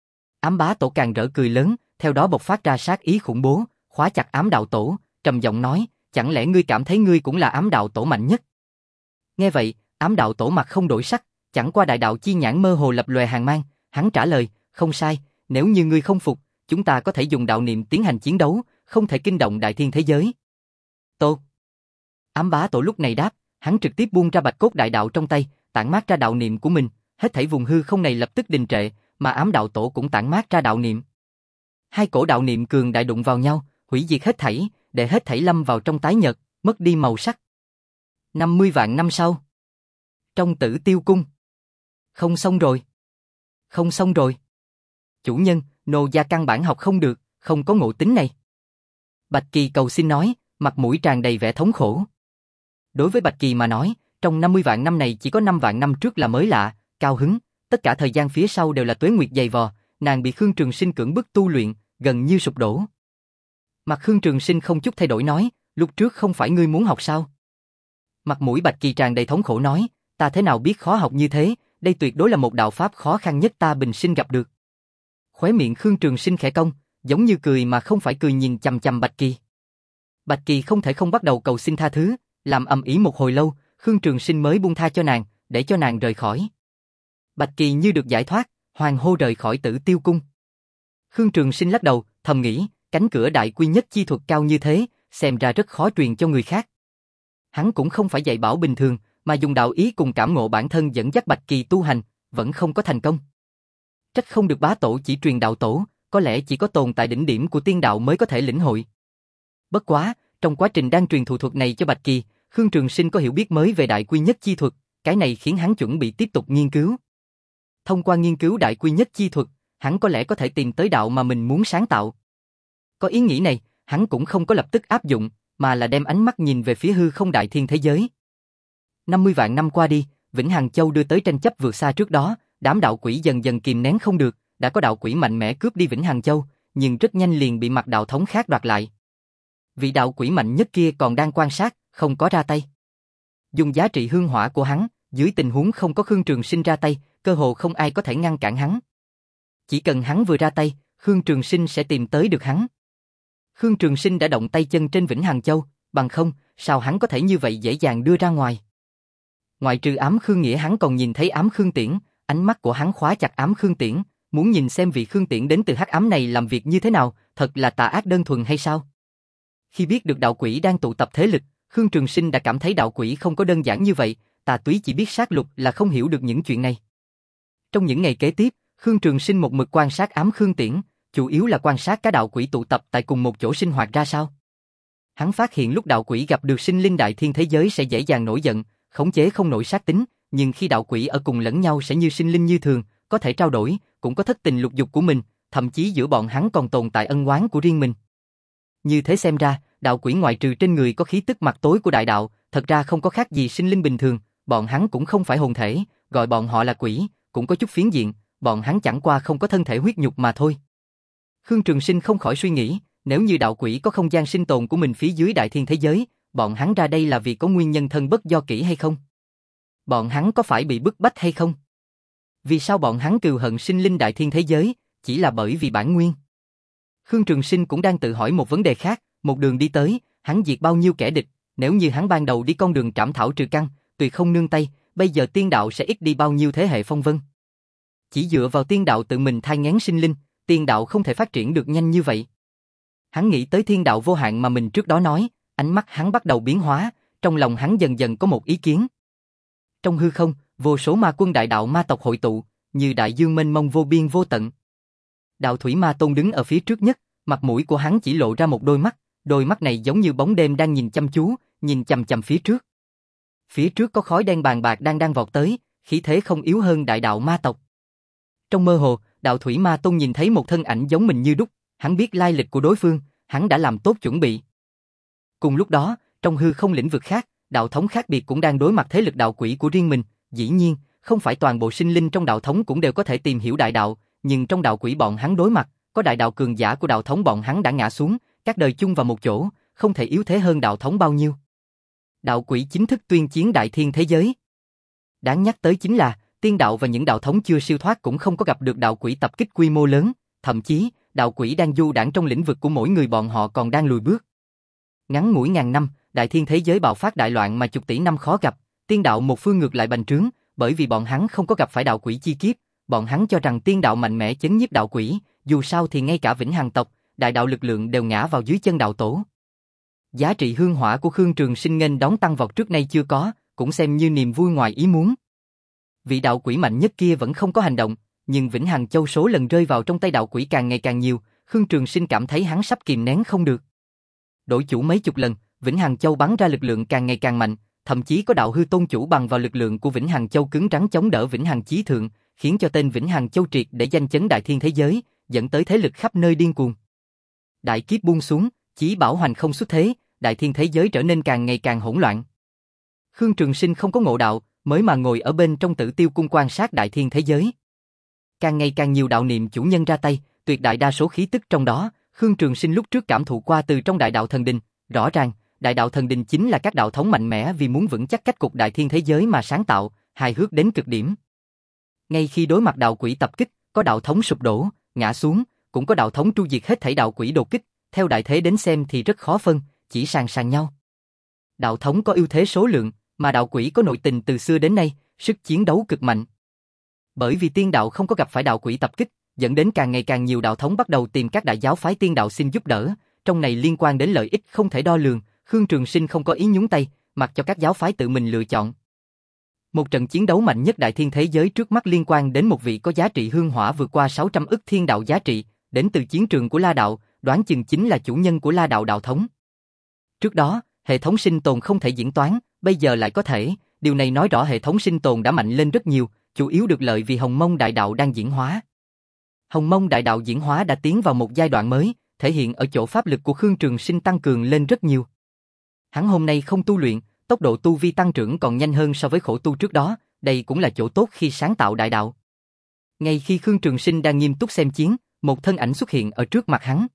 Ám bá tổ càng rỡ cười lớn, theo đó bộc phát ra sát ý khủng bố, khóa chặt ám đạo tổ, trầm giọng nói, chẳng lẽ ngươi cảm thấy ngươi cũng là ám đạo tổ mạnh nhất? Nghe vậy, ám đạo tổ mặt không đổi sắc, chẳng qua đại đạo chi nhãn mơ hồ lập lòe hàn mang, hắn trả lời, không sai, nếu như ngươi không phục, chúng ta có thể dùng đạo niệm tiến hành chiến đấu, không thể kinh động đại thiên thế giới. Tốt. Ám bá tổ lúc này đáp, hắn trực tiếp buông ra bạch cốt đại đạo trong tay, tản mát ra đạo niệm của mình, hết thảy vùng hư không này lập tức đình trệ, mà ám đạo tổ cũng tản mát ra đạo niệm. Hai cổ đạo niệm cường đại đụng vào nhau, hủy diệt hết thảy, để hết thảy lâm vào trong tái nhợt, mất đi màu sắc. năm mươi vạn năm sau. Trong Tử Tiêu cung. Không xong rồi. Không xong rồi. Chủ nhân, nô gia căn bản học không được, không có ngộ tính này. Bạch Kỳ cầu xin nói, mặt mũi tràn đầy vẻ thống khổ. Đối với Bạch Kỳ mà nói, trong năm mươi vạn năm này chỉ có năm vạn năm trước là mới lạ, cao hứng, tất cả thời gian phía sau đều là tuế nguyệt dày vò, nàng bị Khương Trường Sinh cưỡng bức tu luyện, gần như sụp đổ. Mặt Khương Trường Sinh không chút thay đổi nói, lúc trước không phải ngươi muốn học sao? Mặt mũi Bạch Kỳ tràn đầy thống khổ nói, ta thế nào biết khó học như thế, đây tuyệt đối là một đạo pháp khó khăn nhất ta bình sinh gặp được. Khóe miệng Khương Trường Sinh khẽ cong, giống như cười mà không phải cười nhìn chằm chằm Bạch Kỳ. Bạch Kỳ không thể không bắt đầu cầu xin tha thứ, làm ầm ĩ một hồi lâu, Khương Trường Sinh mới buông tha cho nàng, để cho nàng rời khỏi. Bạch Kỳ như được giải thoát, hoàng hô rời khỏi Tử Tiêu cung. Khương Trường Sinh lắc đầu, thầm nghĩ, cánh cửa đại quy nhất chi thuật cao như thế, xem ra rất khó truyền cho người khác. Hắn cũng không phải dạy bảo bình thường, mà dùng đạo ý cùng cảm ngộ bản thân dẫn dắt Bạch Kỳ tu hành, vẫn không có thành công. Trách không được bá tổ chỉ truyền đạo tổ, có lẽ chỉ có tồn tại đỉnh điểm của tiên đạo mới có thể lĩnh hội. Bất quá, trong quá trình đang truyền thụ thuật này cho Bạch Kỳ, Khương Trường Sinh có hiểu biết mới về đại quy nhất chi thuật, cái này khiến hắn chuẩn bị tiếp tục nghiên cứu. Thông qua nghiên cứu đại quy nhất chi thuật, hắn có lẽ có thể tìm tới đạo mà mình muốn sáng tạo. Có ý nghĩ này, hắn cũng không có lập tức áp dụng, mà là đem ánh mắt nhìn về phía hư không đại thiên thế giới. năm mươi vạn năm qua đi, Vĩnh Hằng Châu đưa tới tranh chấp vượt xa trước đó, đám đạo quỷ dần dần kìm nén không được, đã có đạo quỷ mạnh mẽ cướp đi Vĩnh Hằng Châu, nhưng rất nhanh liền bị mặt đạo thống khác đoạt lại. Vị đạo quỷ mạnh nhất kia còn đang quan sát, không có ra tay. Dùng giá trị hương hỏa của hắn, dưới tình huống không có Khương Trường Sinh ra tay, cơ hồ không ai có thể ngăn cản hắn. Chỉ cần hắn vừa ra tay, Khương Trường Sinh sẽ tìm tới được hắn. Khương Trường Sinh đã động tay chân trên Vĩnh Hằng Châu, bằng không, sao hắn có thể như vậy dễ dàng đưa ra ngoài. Ngoại trừ ám Khương Nghĩa, hắn còn nhìn thấy ám Khương Tiễn, ánh mắt của hắn khóa chặt ám Khương Tiễn, muốn nhìn xem vị Khương Tiễn đến từ hắc ám này làm việc như thế nào, thật là tà ác đơn thuần hay sao? Khi biết được đạo quỷ đang tụ tập thế lực, Khương Trường Sinh đã cảm thấy đạo quỷ không có đơn giản như vậy, tà túy chỉ biết sát lục là không hiểu được những chuyện này. Trong những ngày kế tiếp, Khương Trường Sinh một mực quan sát ám Khương Tiễn, chủ yếu là quan sát các đạo quỷ tụ tập tại cùng một chỗ sinh hoạt ra sao. Hắn phát hiện lúc đạo quỷ gặp được sinh linh đại thiên thế giới sẽ dễ dàng nổi giận, khống chế không nổi sát tính, nhưng khi đạo quỷ ở cùng lẫn nhau sẽ như sinh linh như thường, có thể trao đổi, cũng có thất tình lục dục của mình, thậm chí giữa bọn hắn còn tồn tại ân oán của riêng mình. Như thế xem ra, đạo quỷ ngoại trừ trên người có khí tức mặt tối của đại đạo, thật ra không có khác gì sinh linh bình thường, bọn hắn cũng không phải hồn thể, gọi bọn họ là quỷ, cũng có chút phiến diện, bọn hắn chẳng qua không có thân thể huyết nhục mà thôi. Khương Trường Sinh không khỏi suy nghĩ, nếu như đạo quỷ có không gian sinh tồn của mình phía dưới đại thiên thế giới, bọn hắn ra đây là vì có nguyên nhân thân bất do kỷ hay không? Bọn hắn có phải bị bức bách hay không? Vì sao bọn hắn cừu hận sinh linh đại thiên thế giới, chỉ là bởi vì bản nguyên? Khương Trường Sinh cũng đang tự hỏi một vấn đề khác, một đường đi tới, hắn diệt bao nhiêu kẻ địch, nếu như hắn ban đầu đi con đường trảm thảo trừ căn, tuyệt không nương tay, bây giờ tiên đạo sẽ ít đi bao nhiêu thế hệ phong vân. Chỉ dựa vào tiên đạo tự mình thai nghén sinh linh, tiên đạo không thể phát triển được nhanh như vậy. Hắn nghĩ tới thiên đạo vô hạn mà mình trước đó nói, ánh mắt hắn bắt đầu biến hóa, trong lòng hắn dần dần có một ý kiến. Trong hư không, vô số ma quân đại đạo ma tộc hội tụ, như đại dương mênh mông vô biên vô tận. Đạo Thủy Ma Tôn đứng ở phía trước nhất, mặt mũi của hắn chỉ lộ ra một đôi mắt, đôi mắt này giống như bóng đêm đang nhìn chăm chú, nhìn chằm chằm phía trước. Phía trước có khói đen bàn bạc đang đang vọt tới, khí thế không yếu hơn đại đạo ma tộc. Trong mơ hồ, Đạo Thủy Ma Tôn nhìn thấy một thân ảnh giống mình như đúc, hắn biết lai lịch của đối phương, hắn đã làm tốt chuẩn bị. Cùng lúc đó, trong hư không lĩnh vực khác, đạo thống khác biệt cũng đang đối mặt thế lực đạo quỷ của riêng mình, dĩ nhiên, không phải toàn bộ sinh linh trong đạo thống cũng đều có thể tìm hiểu đại đạo, nhưng trong đạo quỷ bọn hắn đối mặt, có đại đạo cường giả của đạo thống bọn hắn đã ngã xuống, các đời chung vào một chỗ, không thể yếu thế hơn đạo thống bao nhiêu. Đạo quỷ chính thức tuyên chiến đại thiên thế giới. Đáng nhắc tới chính là, tiên đạo và những đạo thống chưa siêu thoát cũng không có gặp được đạo quỷ tập kích quy mô lớn, thậm chí, đạo quỷ đang du đãng trong lĩnh vực của mỗi người bọn họ còn đang lùi bước. Ngắn ngủi ngàn năm, đại thiên thế giới bạo phát đại loạn mà chục tỷ năm khó gặp, tiên đạo một phương ngược lại bành trướng, bởi vì bọn hắn không có gặp phải đạo quỷ chi kiếp, bọn hắn cho rằng tiên đạo mạnh mẽ chấn nhiếp đạo quỷ, dù sao thì ngay cả Vĩnh Hằng tộc, đại đạo lực lượng đều ngã vào dưới chân đạo tổ. Giá trị hương hỏa của Khương Trường Sinh nghênh đón tăng vọt trước nay chưa có, cũng xem như niềm vui ngoài ý muốn. Vị đạo quỷ mạnh nhất kia vẫn không có hành động, nhưng Vĩnh Hằng Châu số lần rơi vào trong tay đạo quỷ càng ngày càng nhiều, Khương Trường Sinh cảm thấy hắn sắp kìm nén không được. Đổi chủ mấy chục lần, Vĩnh Hằng Châu bắn ra lực lượng càng ngày càng mạnh, thậm chí có đạo hư tôn chủ bằng vào lực lượng của Vĩnh Hằng Châu cứng rắn chống đỡ Vĩnh Hằng Chí Thượng, khiến cho tên Vĩnh Hằng Châu triệt để danh chấn đại thiên thế giới, dẫn tới thế lực khắp nơi điên cuồng. Đại kiếp buông xuống, Chí Bảo hoành không xuất thế, đại thiên thế giới trở nên càng ngày càng hỗn loạn. Khương Trường Sinh không có ngộ đạo, mới mà ngồi ở bên trong Tử Tiêu cung quan sát đại thiên thế giới. Càng ngày càng nhiều đạo niệm chủ nhân ra tay, tuyệt đại đa số khí tức trong đó, Khương Trường Sinh lúc trước cảm thụ qua từ trong đại đạo thần đình, rõ ràng, đại đạo thần đình chính là các đạo thống mạnh mẽ vì muốn vững chắc cách cục đại thiên thế giới mà sáng tạo, hài hước đến cực điểm. Ngay khi đối mặt đạo quỷ tập kích, có đạo thống sụp đổ, ngã xuống, cũng có đạo thống tru diệt hết thảy đạo quỷ đột kích, theo đại thế đến xem thì rất khó phân, chỉ sàn sàn nhau. Đạo thống có ưu thế số lượng, mà đạo quỷ có nội tình từ xưa đến nay, sức chiến đấu cực mạnh. Bởi vì tiên đạo không có gặp phải đạo quỷ tập kích, dẫn đến càng ngày càng nhiều đạo thống bắt đầu tìm các đại giáo phái tiên đạo xin giúp đỡ, trong này liên quan đến lợi ích không thể đo lường, Khương Trường Sinh không có ý nhúng tay, mặc cho các giáo phái tự mình lựa chọn. Một trận chiến đấu mạnh nhất đại thiên thế giới trước mắt liên quan đến một vị có giá trị hương hỏa vượt qua sáu trăm ức thiên đạo giá trị, đến từ chiến trường của La Đạo, đoán chừng chính là chủ nhân của La Đạo đạo thống. Trước đó, hệ thống sinh tồn không thể diễn toán, bây giờ lại có thể, điều này nói rõ hệ thống sinh tồn đã mạnh lên rất nhiều, chủ yếu được lợi vì Hồng Mông Đại Đạo đang diễn hóa. Hồng Mông Đại Đạo diễn hóa đã tiến vào một giai đoạn mới, thể hiện ở chỗ pháp lực của Khương Trường Sinh tăng cường lên rất nhiều. Hắn hôm nay không tu luyện, tốc độ tu vi tăng trưởng còn nhanh hơn so với khổ tu trước đó, đây cũng là chỗ tốt khi sáng tạo đại đạo. Ngay khi Khương Trường Sinh đang nghiêm túc xem chiến, một thân ảnh xuất hiện ở trước mặt hắn.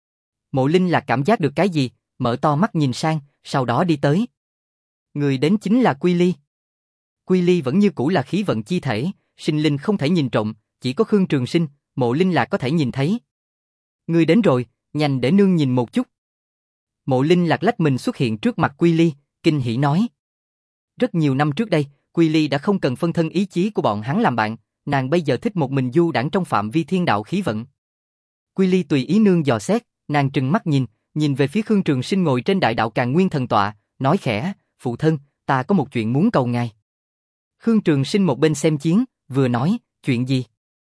Mộ Linh Lạc cảm giác được cái gì, mở to mắt nhìn sang, sau đó đi tới. Người đến chính là Quy Ly. Quy Ly vẫn như cũ là khí vận chi thể, sinh linh không thể nhìn trộm, chỉ có Khương Trường Sinh, Mộ Linh Lạc có thể nhìn thấy. Người đến rồi, nhanh để nương nhìn một chút. Mộ Linh Lạc lách mình xuất hiện trước mặt Quy Ly, kinh hỉ nói. Rất nhiều năm trước đây, Quy Ly đã không cần phân thân ý chí của bọn hắn làm bạn, nàng bây giờ thích một mình du đãng trong phạm vi thiên đạo khí vận. Quy Ly tùy ý nương dò xét, nàng trừng mắt nhìn, nhìn về phía Khương Trường Sinh ngồi trên đại đạo Càn Nguyên thần tọa, nói khẽ, phụ thân, ta có một chuyện muốn cầu ngài. Khương Trường Sinh một bên xem chiến, vừa nói, chuyện gì?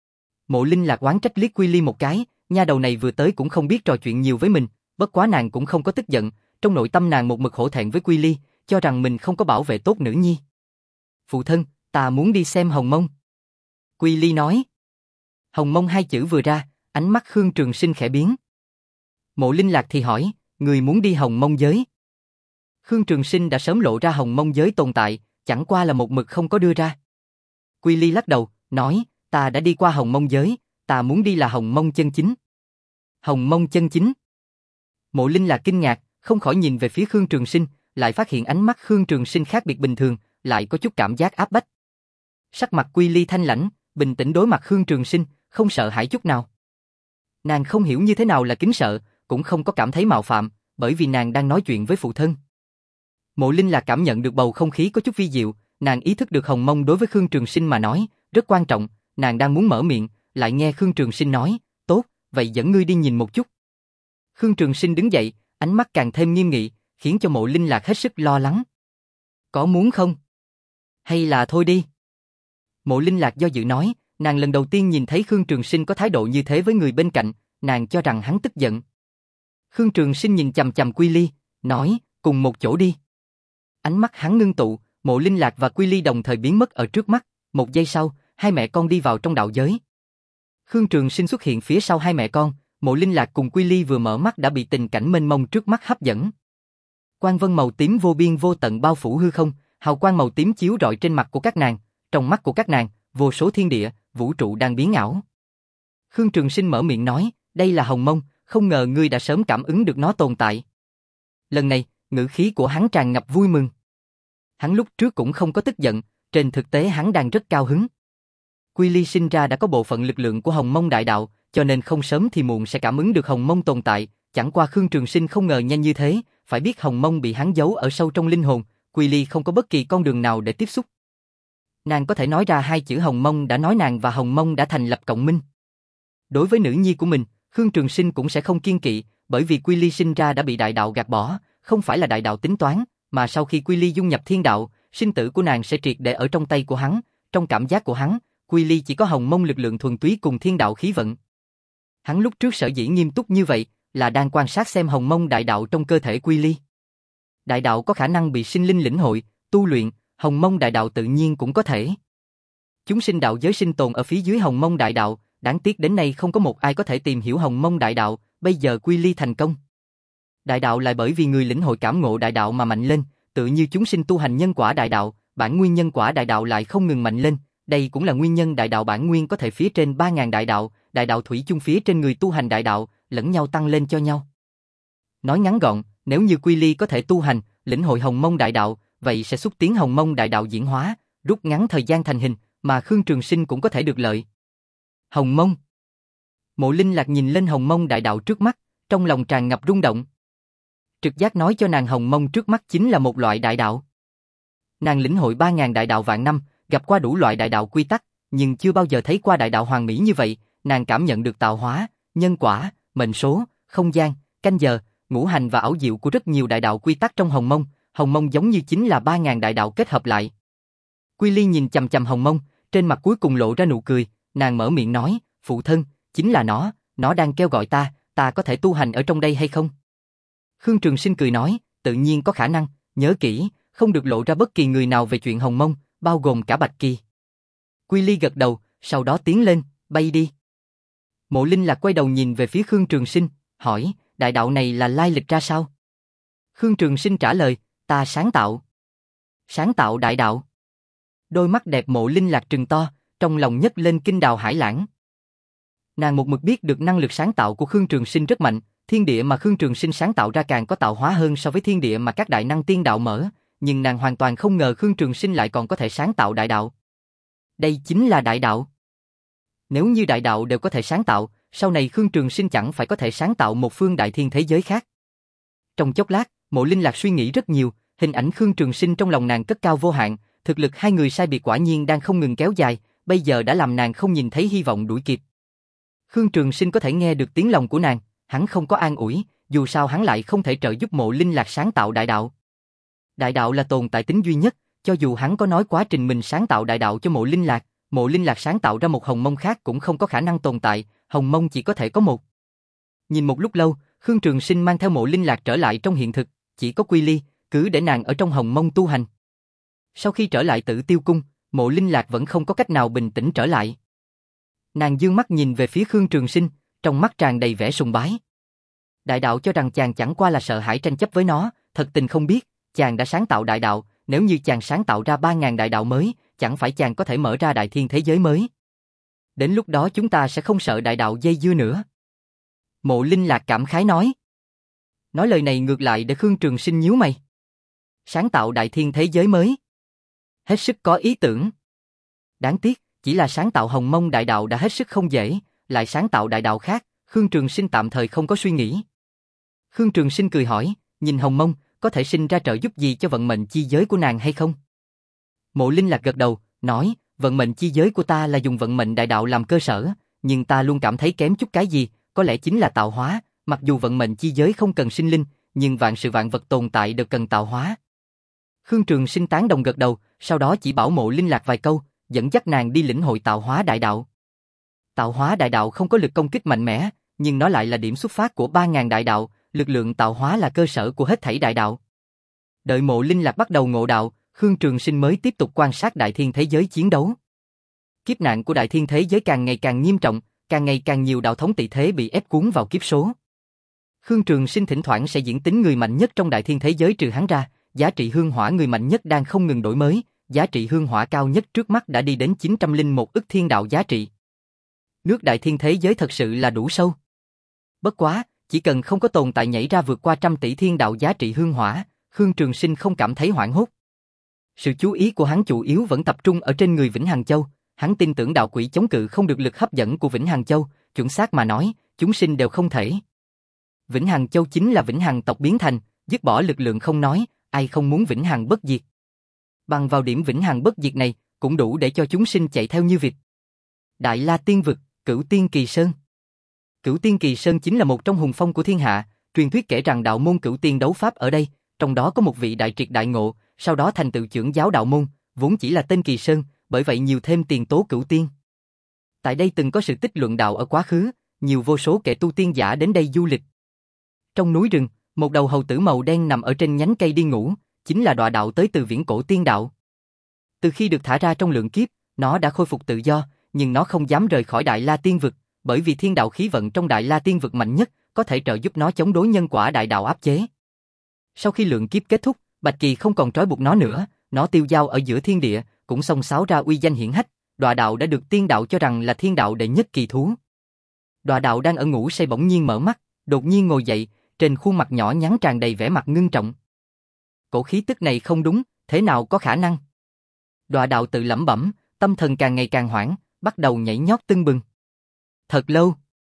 Mộ Linh Lạc oán trách liếc Quy Ly một cái, nha đầu này vừa tới cũng không biết trò chuyện nhiều với mình, bất quá nàng cũng không có tức giận, trong nội tâm nàng một mực hổ thẹn với Quy Ly, cho rằng mình không có bảo vệ tốt nữ nhi. Phụ thân, ta muốn đi xem Hồng Mông. Quy Ly nói. Hồng Mông hai chữ vừa ra, ánh mắt Khương Trường Sinh khẽ biến. Mộ Linh Lạc thì hỏi, người muốn đi Hồng Mông giới? Khương Trường Sinh đã sớm lộ ra Hồng Mông giới tồn tại, chẳng qua là một mực không có đưa ra. Quy Ly lắc đầu, nói, ta đã đi qua Hồng Mông giới, ta muốn đi là Hồng Mông chân chính. Hồng Mông chân chính. Mộ Linh Lạc kinh ngạc, không khỏi nhìn về phía Khương Trường Sinh, lại phát hiện ánh mắt Khương Trường Sinh khác biệt bình thường, lại có chút cảm giác áp bách. Sắc mặt Quy Ly thanh lãnh, bình tĩnh đối mặt Khương Trường Sinh, không sợ hãi chút nào. Nàng không hiểu như thế nào là kính sợ, cũng không có cảm thấy mạo phạm, bởi vì nàng đang nói chuyện với phụ thân. Mộ Linh Lạc cảm nhận được bầu không khí có chút vi diệu, nàng ý thức được Hồng Mông đối với Khương Trường Sinh mà nói, rất quan trọng, nàng đang muốn mở miệng, lại nghe Khương Trường Sinh nói, tốt, vậy dẫn ngươi đi nhìn một chút. Khương Trường Sinh đứng dậy, ánh mắt càng thêm nghiêm nghị, khiến cho Mộ Linh Lạc hết sức lo lắng. Có muốn không? Hay là thôi đi? Mộ Linh Lạc do dự nói, nàng lần đầu tiên nhìn thấy Khương Trường Sinh có thái độ như thế với người bên cạnh, nàng cho rằng hắn tức giận. Khương Trường Sinh nhìn chằm chằm Quy Ly, nói, cùng một chỗ đi. Ánh mắt hắn ngưng tụ, Mộ Linh Lạc và Quy Ly đồng thời biến mất ở trước mắt, một giây sau, hai mẹ con đi vào trong đạo giới. Khương Trường Sinh xuất hiện phía sau hai mẹ con, Mộ Linh Lạc cùng Quy Ly vừa mở mắt đã bị tình cảnh mênh mông trước mắt hấp dẫn. Quang vân màu tím vô biên vô tận bao phủ hư không, hào quang màu tím chiếu rọi trên mặt của các nàng, trong mắt của các nàng, vô số thiên địa, vũ trụ đang biến ảo. Khương Trường Sinh mở miệng nói, đây là Hồng Mông, không ngờ ngươi đã sớm cảm ứng được nó tồn tại. Lần này, ngữ khí của hắn tràn ngập vui mừng. Hắn lúc trước cũng không có tức giận, trên thực tế hắn đang rất cao hứng. Quy Ly sinh ra đã có bộ phận lực lượng của Hồng Mông Đại Đạo, cho nên không sớm thì muộn sẽ cảm ứng được Hồng Mông tồn tại, chẳng qua Khương Trường Sinh không ngờ nhanh như thế, phải biết Hồng Mông bị hắn giấu ở sâu trong linh hồn, Quy Ly không có bất kỳ con đường nào để tiếp xúc. Nàng có thể nói ra hai chữ Hồng Mông đã nói nàng và Hồng Mông đã thành lập cộng minh. Đối với nữ nhi của mình, Khương Trường Sinh cũng sẽ không kiêng kỵ, bởi vì Quy Ly sinh ra đã bị đại đạo gạt bỏ, không phải là đại đạo tính toán, mà sau khi Quy Ly dung nhập thiên đạo, sinh tử của nàng sẽ triệt để ở trong tay của hắn, trong cảm giác của hắn, Quy Ly chỉ có hồng mông lực lượng thuần túy cùng thiên đạo khí vận. Hắn lúc trước sở dĩ nghiêm túc như vậy, là đang quan sát xem hồng mông đại đạo trong cơ thể Quy Ly. Đại đạo có khả năng bị sinh linh lĩnh hội, tu luyện, hồng mông đại đạo tự nhiên cũng có thể. Chúng sinh đạo giới sinh tồn ở phía dưới hồng mông đại đạo, đáng tiếc đến nay không có một ai có thể tìm hiểu hồng mông đại đạo, bây giờ Quy Ly thành công. Đại đạo lại bởi vì người lĩnh hội cảm ngộ đại đạo mà mạnh lên, tự như chúng sinh tu hành nhân quả đại đạo, bản nguyên nhân quả đại đạo lại không ngừng mạnh lên, đây cũng là nguyên nhân đại đạo bản nguyên có thể phía trên ba ngàn đại đạo, đại đạo thủy chung phía trên người tu hành đại đạo, lẫn nhau tăng lên cho nhau. Nói ngắn gọn, nếu như Quy Ly có thể tu hành, lĩnh hội hồng mông đại đạo, vậy sẽ xúc tiến hồng mông đại đạo diễn hóa, rút ngắn thời gian thành hình, mà Khương Trường Sinh cũng có thể được lợi. Hồng mông. Mộ Linh Lạc nhìn lên hồng mông đại đạo trước mắt, trong lòng tràn ngập rung động. Trực giác nói cho nàng hồng mông trước mắt chính là một loại đại đạo. Nàng lĩnh hội ba ngàn đại đạo vạn năm, gặp qua đủ loại đại đạo quy tắc, nhưng chưa bao giờ thấy qua đại đạo hoàn mỹ như vậy, nàng cảm nhận được tạo hóa, nhân quả, mệnh số, không gian, canh giờ, ngũ hành và ảo diệu của rất nhiều đại đạo quy tắc trong hồng mông, hồng mông giống như chính là ba ngàn đại đạo kết hợp lại. Quy Ly nhìn chằm chằm hồng mông, trên mặt cuối cùng lộ ra nụ cười, nàng mở miệng nói, phụ thân, chính là nó, nó đang kêu gọi ta, ta có thể tu hành ở trong đây hay không? Khương Trường Sinh cười nói, tự nhiên có khả năng, nhớ kỹ, không được lộ ra bất kỳ người nào về chuyện hồng mông, bao gồm cả Bạch Kỳ. Quy Ly gật đầu, sau đó tiến lên, bay đi. Mộ Linh Lạc quay đầu nhìn về phía Khương Trường Sinh, hỏi, đại đạo này là lai lịch ra sao? Khương Trường Sinh trả lời, ta sáng tạo. Sáng tạo đại đạo. Đôi mắt đẹp Mộ Linh Lạc trừng to, trong lòng nhấc lên kinh đào hải lãng. Nàng một mực biết được năng lực sáng tạo của Khương Trường Sinh rất mạnh, thiên địa mà Khương Trường Sinh sáng tạo ra càng có tạo hóa hơn so với thiên địa mà các đại năng tiên đạo mở, nhưng nàng hoàn toàn không ngờ Khương Trường Sinh lại còn có thể sáng tạo đại đạo. Đây chính là đại đạo. Nếu như đại đạo đều có thể sáng tạo, sau này Khương Trường Sinh chẳng phải có thể sáng tạo một phương đại thiên thế giới khác. Trong chốc lát, Mộ Linh Lạc suy nghĩ rất nhiều, hình ảnh Khương Trường Sinh trong lòng nàng cất cao vô hạn, thực lực hai người sai biệt quả nhiên đang không ngừng kéo dài, bây giờ đã làm nàng không nhìn thấy hy vọng đuổi kịp. Khương Trường Sinh có thể nghe được tiếng lòng của nàng, hắn không có an ủi, dù sao hắn lại không thể trợ giúp Mộ Linh Lạc sáng tạo đại đạo. Đại đạo là tồn tại tính duy nhất, cho dù hắn có nói quá trình mình sáng tạo đại đạo cho Mộ Linh Lạc, Mộ Linh Lạc sáng tạo ra một hồng mông khác cũng không có khả năng tồn tại, hồng mông chỉ có thể có một. Nhìn một lúc lâu, Khương Trường Sinh mang theo Mộ Linh Lạc trở lại trong hiện thực, chỉ có Quy Ly, cứ để nàng ở trong hồng mông tu hành. Sau khi trở lại Tử Tiêu Cung, Mộ Linh Lạc vẫn không có cách nào bình tĩnh trở lại. Nàng dương mắt nhìn về phía Khương Trường Sinh, trong mắt tràn đầy vẻ sùng bái. Đại đạo cho rằng chàng chẳng qua là sợ hãi tranh chấp với nó, thật tình không biết, chàng đã sáng tạo đại đạo, nếu như chàng sáng tạo ra ba ngàn đại đạo mới, chẳng phải chàng có thể mở ra đại thiên thế giới mới. Đến lúc đó chúng ta sẽ không sợ đại đạo dây dưa nữa. Mộ Linh Lạc cảm khái nói. Nói lời này ngược lại để Khương Trường Sinh nhíu mày. Sáng tạo đại thiên thế giới mới. Hết sức có ý tưởng. Đáng tiếc, chỉ là sáng tạo hồng mông đại đạo đã hết sức không dễ, lại sáng tạo đại đạo khác, Khương Trường Sinh tạm thời không có suy nghĩ. Khương Trường Sinh cười hỏi, nhìn hồng mông, có thể sinh ra trợ giúp gì cho vận mệnh chi giới của nàng hay không? Mộ Linh Lạc gật đầu, nói, vận mệnh chi giới của ta là dùng vận mệnh đại đạo làm cơ sở, nhưng ta luôn cảm thấy kém chút cái gì, có lẽ chính là tạo hóa, mặc dù vận mệnh chi giới không cần sinh linh, nhưng vạn sự vạn vật tồn tại đều cần tạo hóa. Khương Trường Sinh tán đồng gật đầu, sau đó chỉ bảo Mộ Linh Lạc vài câu, dẫn dắt nàng đi lĩnh hội tạo hóa đại đạo. Tạo hóa đại đạo không có lực công kích mạnh mẽ, nhưng nó lại là điểm xuất phát của ba ngàn đại đạo, lực lượng tạo hóa là cơ sở của hết thảy đại đạo. Đợi Mộ Linh Lạc bắt đầu ngộ đạo, Khương Trường Sinh mới tiếp tục quan sát đại thiên thế giới chiến đấu. Kiếp nạn của đại thiên thế giới càng ngày càng nghiêm trọng, càng ngày càng nhiều đạo thống tị thế bị ép cuốn vào kiếp số. Khương Trường Sinh thỉnh thoảng sẽ diễn tính người mạnh nhất trong đại thiên thế giới trừ hắn ra, giá trị hương hỏa người mạnh nhất đang không ngừng đổi mới, giá trị hương hỏa cao nhất trước mắt đã đi đến chín trăm lẻ một ức thiên đạo giá trị. Nước đại thiên thế giới thật sự là đủ sâu. Bất quá, chỉ cần không có tồn tại nhảy ra vượt qua trăm tỷ thiên đạo giá trị hương hỏa, Khương Trường Sinh không cảm thấy hoảng hốt. Sự chú ý của hắn chủ yếu vẫn tập trung ở trên người Vĩnh Hằng Châu, hắn tin tưởng đạo quỷ chống cự không được lực hấp dẫn của Vĩnh Hằng Châu, chuẩn xác mà nói, chúng sinh đều không thể. Vĩnh Hằng Châu chính là Vĩnh Hằng tộc biến thành, dứt bỏ lực lượng không nói, ai không muốn Vĩnh Hằng bất diệt. Bằng vào điểm Vĩnh Hằng bất diệt này, cũng đủ để cho chúng sinh chạy theo như vịt. Đại La Tiên Vực, Cửu Tiên Kỳ Sơn. Cửu Tiên Kỳ Sơn chính là một trong hùng phong của thiên hạ, truyền thuyết kể rằng đạo môn Cửu Tiên đấu pháp ở đây, trong đó có một vị đại triệt đại ngộ, sau đó thành tựu trưởng giáo đạo môn, vốn chỉ là tên Kỳ Sơn, bởi vậy nhiều thêm tiền tố cửu tiên. Tại đây từng có sự tích luận đạo ở quá khứ, nhiều vô số kẻ tu tiên giả đến đây du lịch. Trong núi rừng, một đầu hầu tử màu đen nằm ở trên nhánh cây đi ngủ, chính là đọa đạo tới từ viễn cổ tiên đạo. Từ khi được thả ra trong lượng kiếp, nó đã khôi phục tự do, nhưng nó không dám rời khỏi Đại La Tiên Vực, bởi vì thiên đạo khí vận trong Đại La Tiên Vực mạnh nhất, có thể trợ giúp nó chống đối nhân quả đại đạo áp chế. Sau khi lượng kiếp kết thúc, Bạch Kỳ không còn trói buộc nó nữa, nó tiêu dao ở giữa thiên địa, cũng xông xáo ra uy danh hiển hách, đọa đạo đã được tiên đạo cho rằng là thiên đạo đệ nhất kỳ thú. Đọa đạo đang ở ngủ say bỗng nhiên mở mắt, đột nhiên ngồi dậy, trên khuôn mặt nhỏ nhắn tràn đầy vẻ mặt ngưng trọng. Cổ khí tức này không đúng, thế nào có khả năng? Đọa đạo tự lẩm bẩm, tâm thần càng ngày càng hoảng, bắt đầu nhảy nhót tưng bừng. Thật lâu,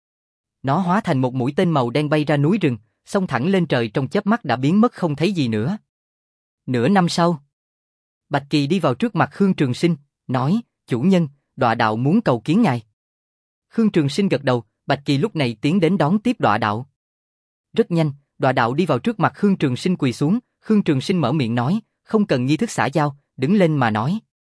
nó hóa thành một mũi tên màu đen bay ra núi rừng, xông thẳng lên trời, trong chớp mắt đã biến mất không thấy gì nữa. Nửa năm sau, Bạch Kỳ đi vào trước mặt Khương Trường Sinh, nói, chủ nhân, đọa đạo muốn cầu kiến ngài. Khương Trường Sinh gật đầu, Bạch Kỳ lúc này tiến đến đón tiếp đọa đạo. Rất nhanh, đọa đạo đi vào trước mặt Khương Trường Sinh quỳ xuống, Khương Trường Sinh mở miệng nói, không cần nghi thức xã giao, đứng lên mà nói.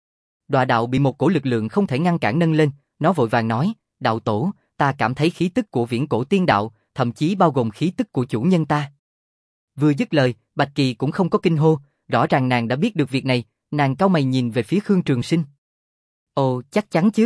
Đọa đạo bị một cổ lực lượng không thể ngăn cản nâng lên, nó vội vàng nói, đạo tổ, ta cảm thấy khí tức của viễn cổ tiên đạo, thậm chí bao gồm khí tức của chủ nhân ta. Vừa dứt lời, Bạch Kỳ cũng không có kinh hô, rõ ràng nàng đã biết được việc này, nàng cau mày nhìn về phía Khương Trường Sinh. Ồ, chắc chắn chứ.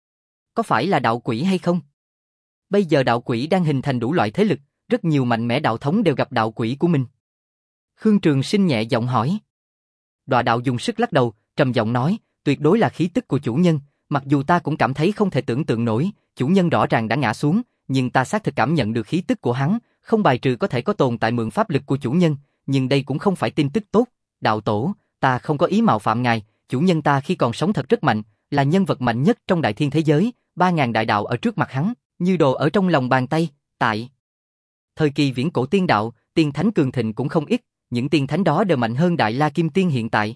Có phải là đạo quỷ hay không? Bây giờ đạo quỷ đang hình thành đủ loại thế lực, rất nhiều mạnh mẽ đạo thống đều gặp đạo quỷ của mình. Khương Trường Sinh nhẹ giọng hỏi. Đọa đạo dùng sức lắc đầu, trầm giọng nói, tuyệt đối là khí tức của chủ nhân, mặc dù ta cũng cảm thấy không thể tưởng tượng nổi, chủ nhân rõ ràng đã ngã xuống, nhưng ta xác thực cảm nhận được khí tức của hắn, không bài trừ có thể có tồn tại mượn pháp lực của chủ nhân, nhưng đây cũng không phải tin tức tốt. Đạo tổ, ta không có ý mạo phạm ngài, chủ nhân ta khi còn sống thật rất mạnh, là nhân vật mạnh nhất trong đại thiên thế giới, ba ngàn đại đạo ở trước mặt hắn, như đồ ở trong lòng bàn tay. Tại thời kỳ viễn cổ tiên đạo, tiên thánh cường thịnh cũng không ít, những tiên thánh đó đều mạnh hơn Đại La Kim Tiên hiện tại.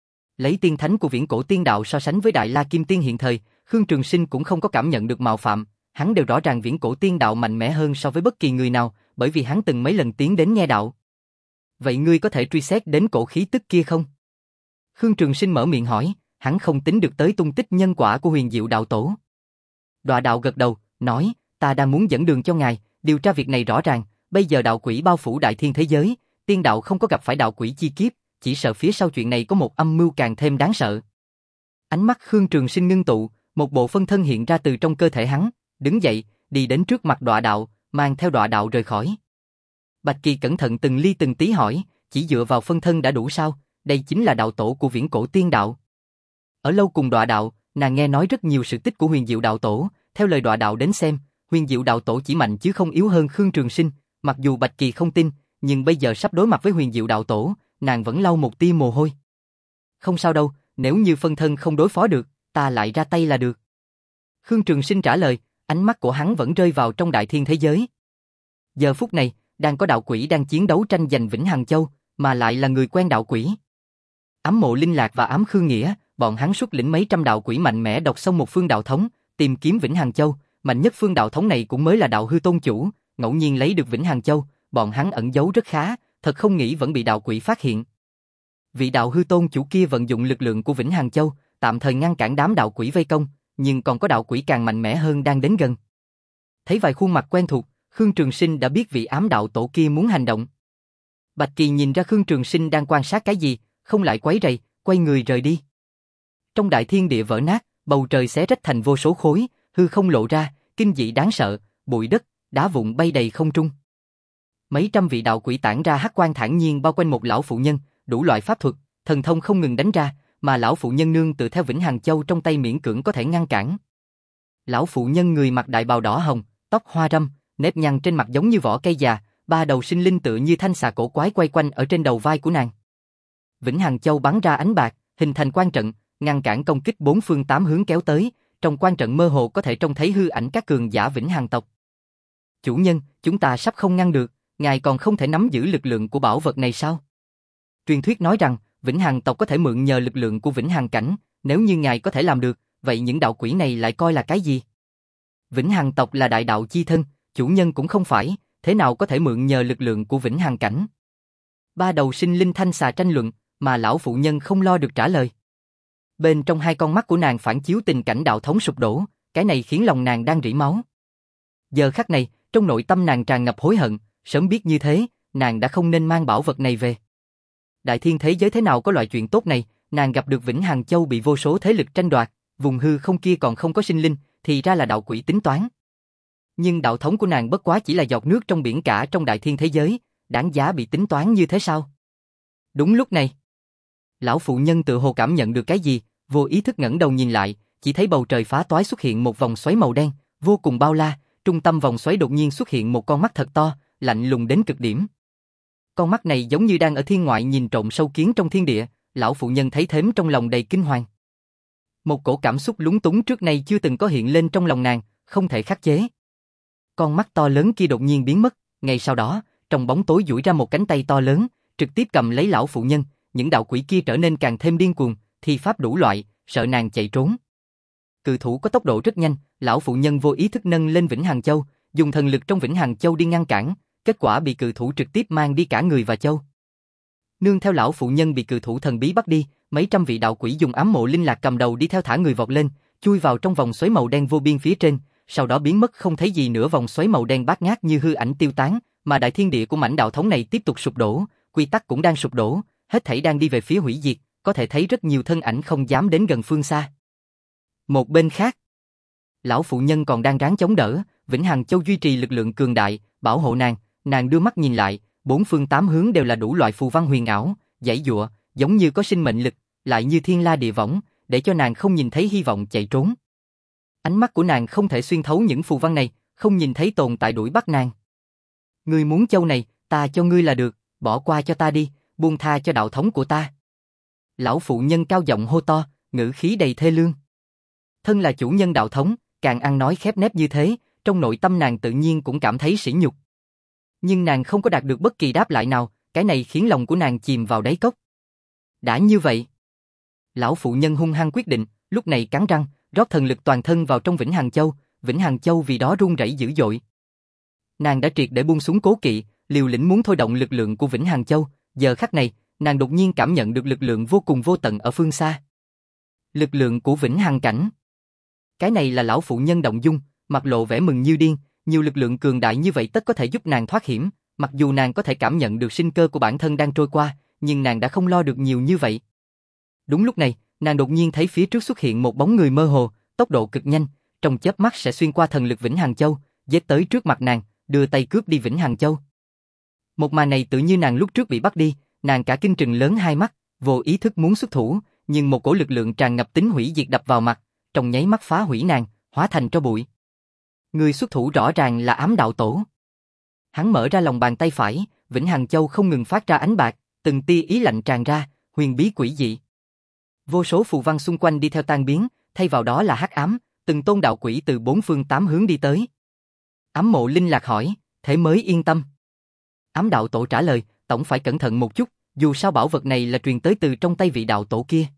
Lấy tiên thánh của viễn cổ tiên đạo so sánh với Đại La Kim Tiên hiện thời, Khương Trường Sinh cũng không có cảm nhận được mạo phạm, hắn đều rõ ràng viễn cổ tiên đạo mạnh mẽ hơn so với bất kỳ người nào, bởi vì hắn từng mấy lần tiến đến nghe đạo. Vậy ngươi có thể truy xét đến cổ khí tức kia không? Khương Trường Sinh mở miệng hỏi, hắn không tính được tới tung tích nhân quả của Huyền Diệu đạo tổ. Đọa đạo gật đầu, nói, ta đang muốn dẫn đường cho ngài, điều tra việc này rõ ràng, bây giờ đạo quỷ bao phủ đại thiên thế giới, tiên đạo không có gặp phải đạo quỷ chi kiếp, chỉ sợ phía sau chuyện này có một âm mưu càng thêm đáng sợ. Ánh mắt Khương Trường Sinh ngưng tụ, một bộ phân thân hiện ra từ trong cơ thể hắn, đứng dậy, đi đến trước mặt đọa đạo, mang theo đọa đạo rời khỏi. Bạch Kỳ cẩn thận từng ly từng tí hỏi, chỉ dựa vào phân thân đã đủ sao? Đây chính là đạo tổ của viễn cổ tiên đạo. Ở lâu cùng đọa đạo, nàng nghe nói rất nhiều sự tích của Huyền Diệu đạo tổ, theo lời đọa đạo đến xem, Huyền Diệu đạo tổ chỉ mạnh chứ không yếu hơn Khương Trường Sinh, mặc dù Bạch Kỳ không tin, nhưng bây giờ sắp đối mặt với Huyền Diệu đạo tổ, nàng vẫn lau một tia mồ hôi. Không sao đâu, nếu như phân thân không đối phó được, ta lại ra tay là được. Khương Trường Sinh trả lời, ánh mắt của hắn vẫn rơi vào trong đại thiên thế giới. Giờ phút này, đang có đạo quỷ đang chiến đấu tranh giành Vĩnh Hằng Châu, mà lại là người quen đạo quỷ. Ám Mộ Linh Lạc và Ám Khương Nghĩa, bọn hắn xuất lĩnh mấy trăm đạo quỷ mạnh mẽ độc xông một phương đạo thống, tìm kiếm Vĩnh Hằng Châu, mạnh nhất phương đạo thống này cũng mới là đạo hư tôn chủ, ngẫu nhiên lấy được Vĩnh Hằng Châu, bọn hắn ẩn giấu rất khá, thật không nghĩ vẫn bị đạo quỷ phát hiện. Vị đạo hư tôn chủ kia vận dụng lực lượng của Vĩnh Hằng Châu, tạm thời ngăn cản đám đạo quỷ vây công, nhưng còn có đạo quỷ càng mạnh mẽ hơn đang đến gần. Thấy vài khuôn mặt quen thuộc, Khương Trường Sinh đã biết vị ám đạo tổ kia muốn hành động. Bạch Kỳ nhìn ra Khương Trường Sinh đang quan sát cái gì, không lại quấy rầy, quay người rời đi. Trong đại thiên địa vỡ nát, bầu trời xé rách thành vô số khối, hư không lộ ra, kinh dị đáng sợ, bụi đất, đá vụn bay đầy không trung. Mấy trăm vị đạo quỷ tản ra hắc quang thản nhiên bao quanh một lão phụ nhân, đủ loại pháp thuật, thần thông không ngừng đánh ra, mà lão phụ nhân nương tự theo Vĩnh Hằng Châu trong tay miễn cưỡng có thể ngăn cản. Lão phụ nhân người mặc đại bào đỏ hồng, tóc hoa râm, nếp nhăn trên mặt giống như vỏ cây già, ba đầu sinh linh tựa như thanh xà cổ quái quay quanh ở trên đầu vai của nàng. Vĩnh Hằng Châu bắn ra ánh bạc, hình thành quan trận, ngăn cản công kích bốn phương tám hướng kéo tới, trong quan trận mơ hồ có thể trông thấy hư ảnh các cường giả Vĩnh Hằng tộc. Chủ nhân, chúng ta sắp không ngăn được, ngài còn không thể nắm giữ lực lượng của bảo vật này sao? Truyền thuyết nói rằng, Vĩnh Hằng tộc có thể mượn nhờ lực lượng của Vĩnh Hằng cảnh, nếu như ngài có thể làm được, vậy những đạo quỷ này lại coi là cái gì? Vĩnh Hằng tộc là đại đạo chi thân, chủ nhân cũng không phải, thế nào có thể mượn nhờ lực lượng của Vĩnh Hằng cảnh? Ba đầu sinh linh thanh xà tranh luận, mà lão phụ nhân không lo được trả lời. Bên trong hai con mắt của nàng phản chiếu tình cảnh đạo thống sụp đổ, cái này khiến lòng nàng đang rỉ máu. Giờ khắc này, trong nội tâm nàng tràn ngập hối hận, sớm biết như thế, nàng đã không nên mang bảo vật này về. Đại thiên thế giới thế nào có loại chuyện tốt này, nàng gặp được Vĩnh Hằng Châu bị vô số thế lực tranh đoạt, vùng hư không kia còn không có sinh linh, thì ra là đạo quỷ tính toán. Nhưng đạo thống của nàng bất quá chỉ là giọt nước trong biển cả trong đại thiên thế giới, đáng giá bị tính toán như thế sao? Đúng lúc này, lão phụ nhân tự hồ cảm nhận được cái gì, vô ý thức ngẩng đầu nhìn lại, chỉ thấy bầu trời phá toái xuất hiện một vòng xoáy màu đen, vô cùng bao la, trung tâm vòng xoáy đột nhiên xuất hiện một con mắt thật to, lạnh lùng đến cực điểm. Con mắt này giống như đang ở thiên ngoại nhìn trộm sâu kiến trong thiên địa, lão phụ nhân thấy thếm trong lòng đầy kinh hoàng. Một cổ cảm xúc lúng túng trước nay chưa từng có hiện lên trong lòng nàng, không thể khắc chế. Con mắt to lớn kia đột nhiên biến mất, ngay sau đó, trong bóng tối duỗi ra một cánh tay to lớn, trực tiếp cầm lấy lão phụ nhân, những đạo quỷ kia trở nên càng thêm điên cuồng, thi pháp đủ loại, sợ nàng chạy trốn. Cự thủ có tốc độ rất nhanh, lão phụ nhân vô ý thức nâng lên Vĩnh Hằng Châu, dùng thần lực trong Vĩnh Hằng Châu đi ngăn cản, kết quả bị cự thủ trực tiếp mang đi cả người và châu. Nương theo lão phụ nhân bị cự thủ thần bí bắt đi, mấy trăm vị đạo quỷ dùng ám mộ linh lạc cầm đầu đi theo thả người vọt lên, chui vào trong vòng xoáy màu đen vô biên phía trên, sau đó biến mất không thấy gì nữa. Vòng xoáy màu đen bát ngát như hư ảnh tiêu tán, mà đại thiên địa của mảnh đạo thống này tiếp tục sụp đổ, quy tắc cũng đang sụp đổ, hết thảy đang đi về phía hủy diệt, có thể thấy rất nhiều thân ảnh không dám đến gần phương xa. Một bên khác, lão phụ nhân còn đang ráng chống đỡ, Vĩnh Hằng Châu duy trì lực lượng cường đại, bảo hộ nàng, nàng đưa mắt nhìn lại, bốn phương tám hướng đều là đủ loại phù văn huyền ảo, giãy giụa, giống như có sinh mệnh lực, lại như thiên la địa võng, để cho nàng không nhìn thấy hy vọng chạy trốn. Ánh mắt của nàng không thể xuyên thấu những phù văn này, không nhìn thấy tồn tại đuổi bắt nàng. Ngươi muốn châu này, ta cho ngươi là được, bỏ qua cho ta đi, buông tha cho đạo thống của ta. Lão phụ nhân cao giọng hô to, ngữ khí đầy thê lương. Thân là chủ nhân đạo thống, càng ăn nói khép nép như thế, trong nội tâm nàng tự nhiên cũng cảm thấy sỉ nhục. Nhưng nàng không có đạt được bất kỳ đáp lại nào, cái này khiến lòng của nàng chìm vào đáy cốc. Đã như vậy, lão phụ nhân hung hăng quyết định, lúc này cắn răng, rót thần lực toàn thân vào trong Vĩnh Hằng Châu, Vĩnh Hằng Châu vì đó run rẩy dữ dội. Nàng đã triệt để buông xuống cố kỵ, liều lĩnh muốn thôi động lực lượng của Vĩnh Hằng Châu, giờ khắc này, nàng đột nhiên cảm nhận được lực lượng vô cùng vô tận ở phương xa. Lực lượng của Vĩnh Hằng cảnh. Cái này là lão phụ nhân động dung, mặt lộ vẻ mừng như điên, nhiều lực lượng cường đại như vậy tất có thể giúp nàng thoát hiểm, mặc dù nàng có thể cảm nhận được sinh cơ của bản thân đang trôi qua, nhưng nàng đã không lo được nhiều như vậy. Đúng lúc này, nàng đột nhiên thấy phía trước xuất hiện một bóng người mơ hồ, tốc độ cực nhanh, trong chớp mắt sẽ xuyên qua thần lực Vĩnh Hằng Châu, giết tới trước mặt nàng, đưa tay cướp đi Vĩnh Hằng Châu. Một màn này tự như nàng lúc trước bị bắt đi, nàng cả kinh trừng lớn hai mắt, vô ý thức muốn xuất thủ, nhưng một cổ lực lượng tràn ngập tính hủy diệt đập vào mặt, trong nháy mắt phá hủy nàng, hóa thành tro bụi. Người xuất thủ rõ ràng là Ám Đạo Tổ. Hắn mở ra lòng bàn tay phải, Vĩnh Hằng Châu không ngừng phát ra ánh bạc, từng tia ý lạnh tràn ra, huyền bí quỷ dị. Vô số phù văn xung quanh đi theo tan biến, thay vào đó là hắc ám, từng tôn đạo quỷ từ bốn phương tám hướng đi tới. Ám Mộ Linh Lạc hỏi, thế mới yên tâm. Ám Đạo Tổ trả lời, tổng phải cẩn thận một chút, dù sao bảo vật này là truyền tới từ trong tay vị đạo tổ kia.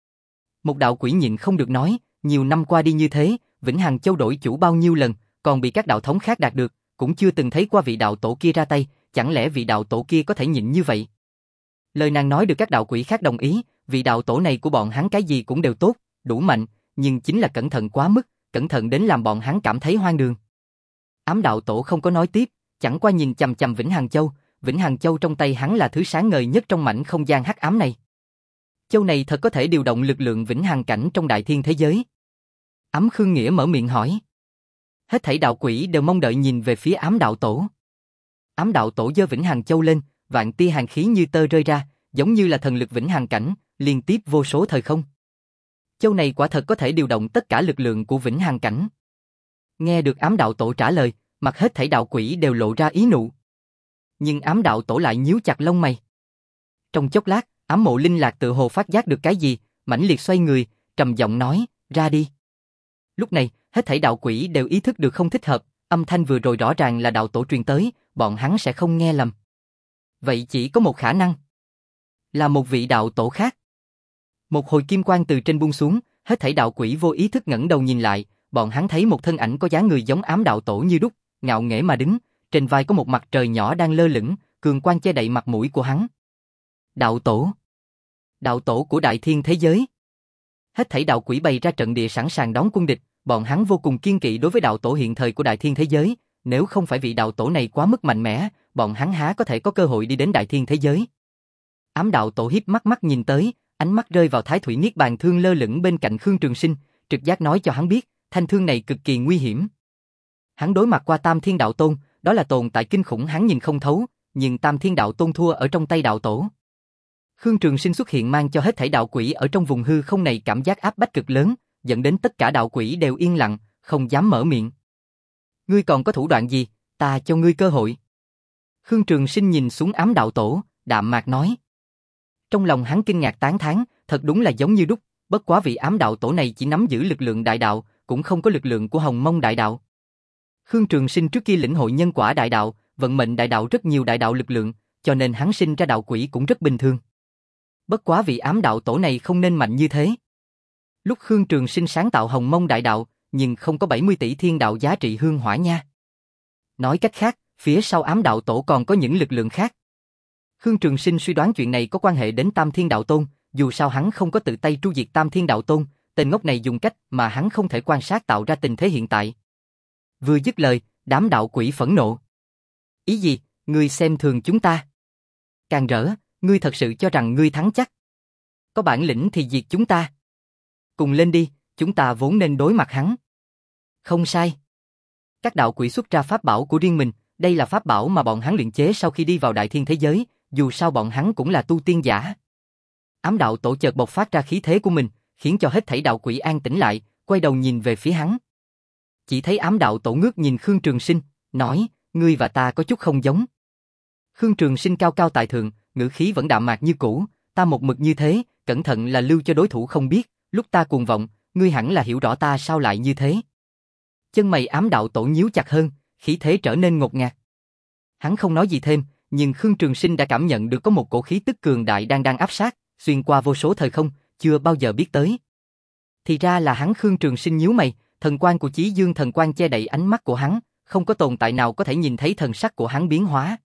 Một đạo quỷ nhịn không được nói, nhiều năm qua đi như thế, Vĩnh Hằng Châu đổi chủ bao nhiêu lần, còn bị các đạo thống khác đạt được, cũng chưa từng thấy qua vị đạo tổ kia ra tay, chẳng lẽ vị đạo tổ kia có thể nhịn như vậy? Lời nàng nói được các đạo quỷ khác đồng ý, vị đạo tổ này của bọn hắn cái gì cũng đều tốt, đủ mạnh, nhưng chính là cẩn thận quá mức, cẩn thận đến làm bọn hắn cảm thấy hoang đường. Ám Đạo Tổ không có nói tiếp, chẳng qua nhìn chằm chằm Vĩnh Hằng Châu, Vĩnh Hằng Châu trong tay hắn là thứ sáng ngời nhất trong mảnh không gian hắc ám này. Châu này thật có thể điều động lực lượng Vĩnh Hằng cảnh trong đại thiên thế giới. Ám Khương Nghĩa mở miệng hỏi. Hết thảy đạo quỷ đều mong đợi nhìn về phía Ám Đạo Tổ. Ám Đạo Tổ giơ Vĩnh Hằng Châu lên, vạn tia hàn khí như tơ rơi ra, giống như là thần lực Vĩnh Hằng cảnh, liên tiếp vô số thời không. Châu này quả thật có thể điều động tất cả lực lượng của Vĩnh Hằng cảnh. Nghe được Ám Đạo Tổ trả lời, mặt hết thảy đạo quỷ đều lộ ra ý nụ. Nhưng Ám Đạo Tổ lại nhíu chặt lông mày. Trong chốc lát, Ám Mộ Linh Lạc tự hồ phát giác được cái gì, mãnh liệt xoay người, trầm giọng nói, ra đi. Lúc này, hết thảy đạo quỷ đều ý thức được không thích hợp, âm thanh vừa rồi rõ ràng là đạo tổ truyền tới, bọn hắn sẽ không nghe lầm. Vậy chỉ có một khả năng, là một vị đạo tổ khác. Một hồi kim quang từ trên buông xuống, hết thảy đạo quỷ vô ý thức ngẩng đầu nhìn lại, bọn hắn thấy một thân ảnh có dáng người giống Ám Đạo Tổ như đúc, ngạo nghễ mà đứng, trên vai có một mặt trời nhỏ đang lơ lửng, cường quang che đậy mặt mũi của hắn. Đạo tổ. Đạo tổ của đại thiên thế giới. Hết thảy đạo quỷ bày ra trận địa sẵn sàng đón quân địch, bọn hắn vô cùng kiên kỵ đối với đạo tổ hiện thời của đại thiên thế giới, nếu không phải vị đạo tổ này quá mức mạnh mẽ, bọn hắn há có thể có cơ hội đi đến đại thiên thế giới. Ám đạo tổ hiếp mắt mắt nhìn tới, ánh mắt rơi vào thái thủy niết bàn thương lơ lửng bên cạnh Khương Trường Sinh, trực giác nói cho hắn biết, thanh thương này cực kỳ nguy hiểm. Hắn đối mặt qua Tam Thiên Đạo Tôn, đó là tồn tại kinh khủng hắn nhìn không thấu, nhưng Tam Thiên Đạo Tôn thua ở trong tay đạo tổ. Khương Trường Sinh xuất hiện mang cho hết thảy đạo quỷ ở trong vùng hư không này cảm giác áp bách cực lớn, dẫn đến tất cả đạo quỷ đều yên lặng, không dám mở miệng. Ngươi còn có thủ đoạn gì, ta cho ngươi cơ hội. Khương Trường Sinh nhìn xuống ám đạo tổ, đạm mạc nói. Trong lòng hắn kinh ngạc tán thán, thật đúng là giống như đúc, bất quá vị ám đạo tổ này chỉ nắm giữ lực lượng đại đạo, cũng không có lực lượng của Hồng Mông đại đạo. Khương Trường Sinh trước kia lĩnh hội nhân quả đại đạo, vận mệnh đại đạo rất nhiều đại đạo lực lượng, cho nên hắn sinh ra đạo quỷ cũng rất bình thường. Bất quá vị ám đạo tổ này không nên mạnh như thế. Lúc Khương Trường Sinh sáng tạo Hồng Mông đại đạo, nhưng không có bảy mươi tỷ thiên đạo giá trị hương hỏa nha. Nói cách khác, phía sau ám đạo tổ còn có những lực lượng khác. Khương Trường Sinh suy đoán chuyện này có quan hệ đến Tam Thiên Đạo Tôn, dù sao hắn không có tự tay tru diệt Tam Thiên Đạo Tôn, tên ngốc này dùng cách mà hắn không thể quan sát tạo ra tình thế hiện tại. Vừa dứt lời, đám đạo quỷ phẫn nộ. Ý gì, ngươi xem thường chúng ta? Càng rỡ, ngươi thật sự cho rằng ngươi thắng chắc? Có bản lĩnh thì diệt chúng ta. Cùng lên đi, chúng ta vốn nên đối mặt hắn. Không sai. Các đạo quỷ xuất ra pháp bảo của riêng mình, đây là pháp bảo mà bọn hắn luyện chế sau khi đi vào đại thiên thế giới, dù sao bọn hắn cũng là tu tiên giả. Ám đạo tổ chợt bộc phát ra khí thế của mình, khiến cho hết thảy đạo quỷ an tĩnh lại, quay đầu nhìn về phía hắn. Chỉ thấy ám đạo tổ ngước nhìn Khương Trường Sinh, nói, ngươi và ta có chút không giống. Khương Trường Sinh cao cao tại thượng, ngữ khí vẫn đạm mạc như cũ, ta một mực như thế, cẩn thận là lưu cho đối thủ không biết, lúc ta cuồng vọng, ngươi hẳn là hiểu rõ ta sao lại như thế. Chân mày ám đạo tổ nhíu chặt hơn, khí thế trở nên ngột ngạt. Hắn không nói gì thêm, nhưng Khương Trường Sinh đã cảm nhận được có một cổ khí tức cường đại đang đang áp sát, xuyên qua vô số thời không, chưa bao giờ biết tới. Thì ra là hắn. Khương Trường Sinh nhíu mày, thần quang của Chí Dương thần quang che đậy ánh mắt của hắn, không có tồn tại nào có thể nhìn thấy thần sắc của hắn biến hóa.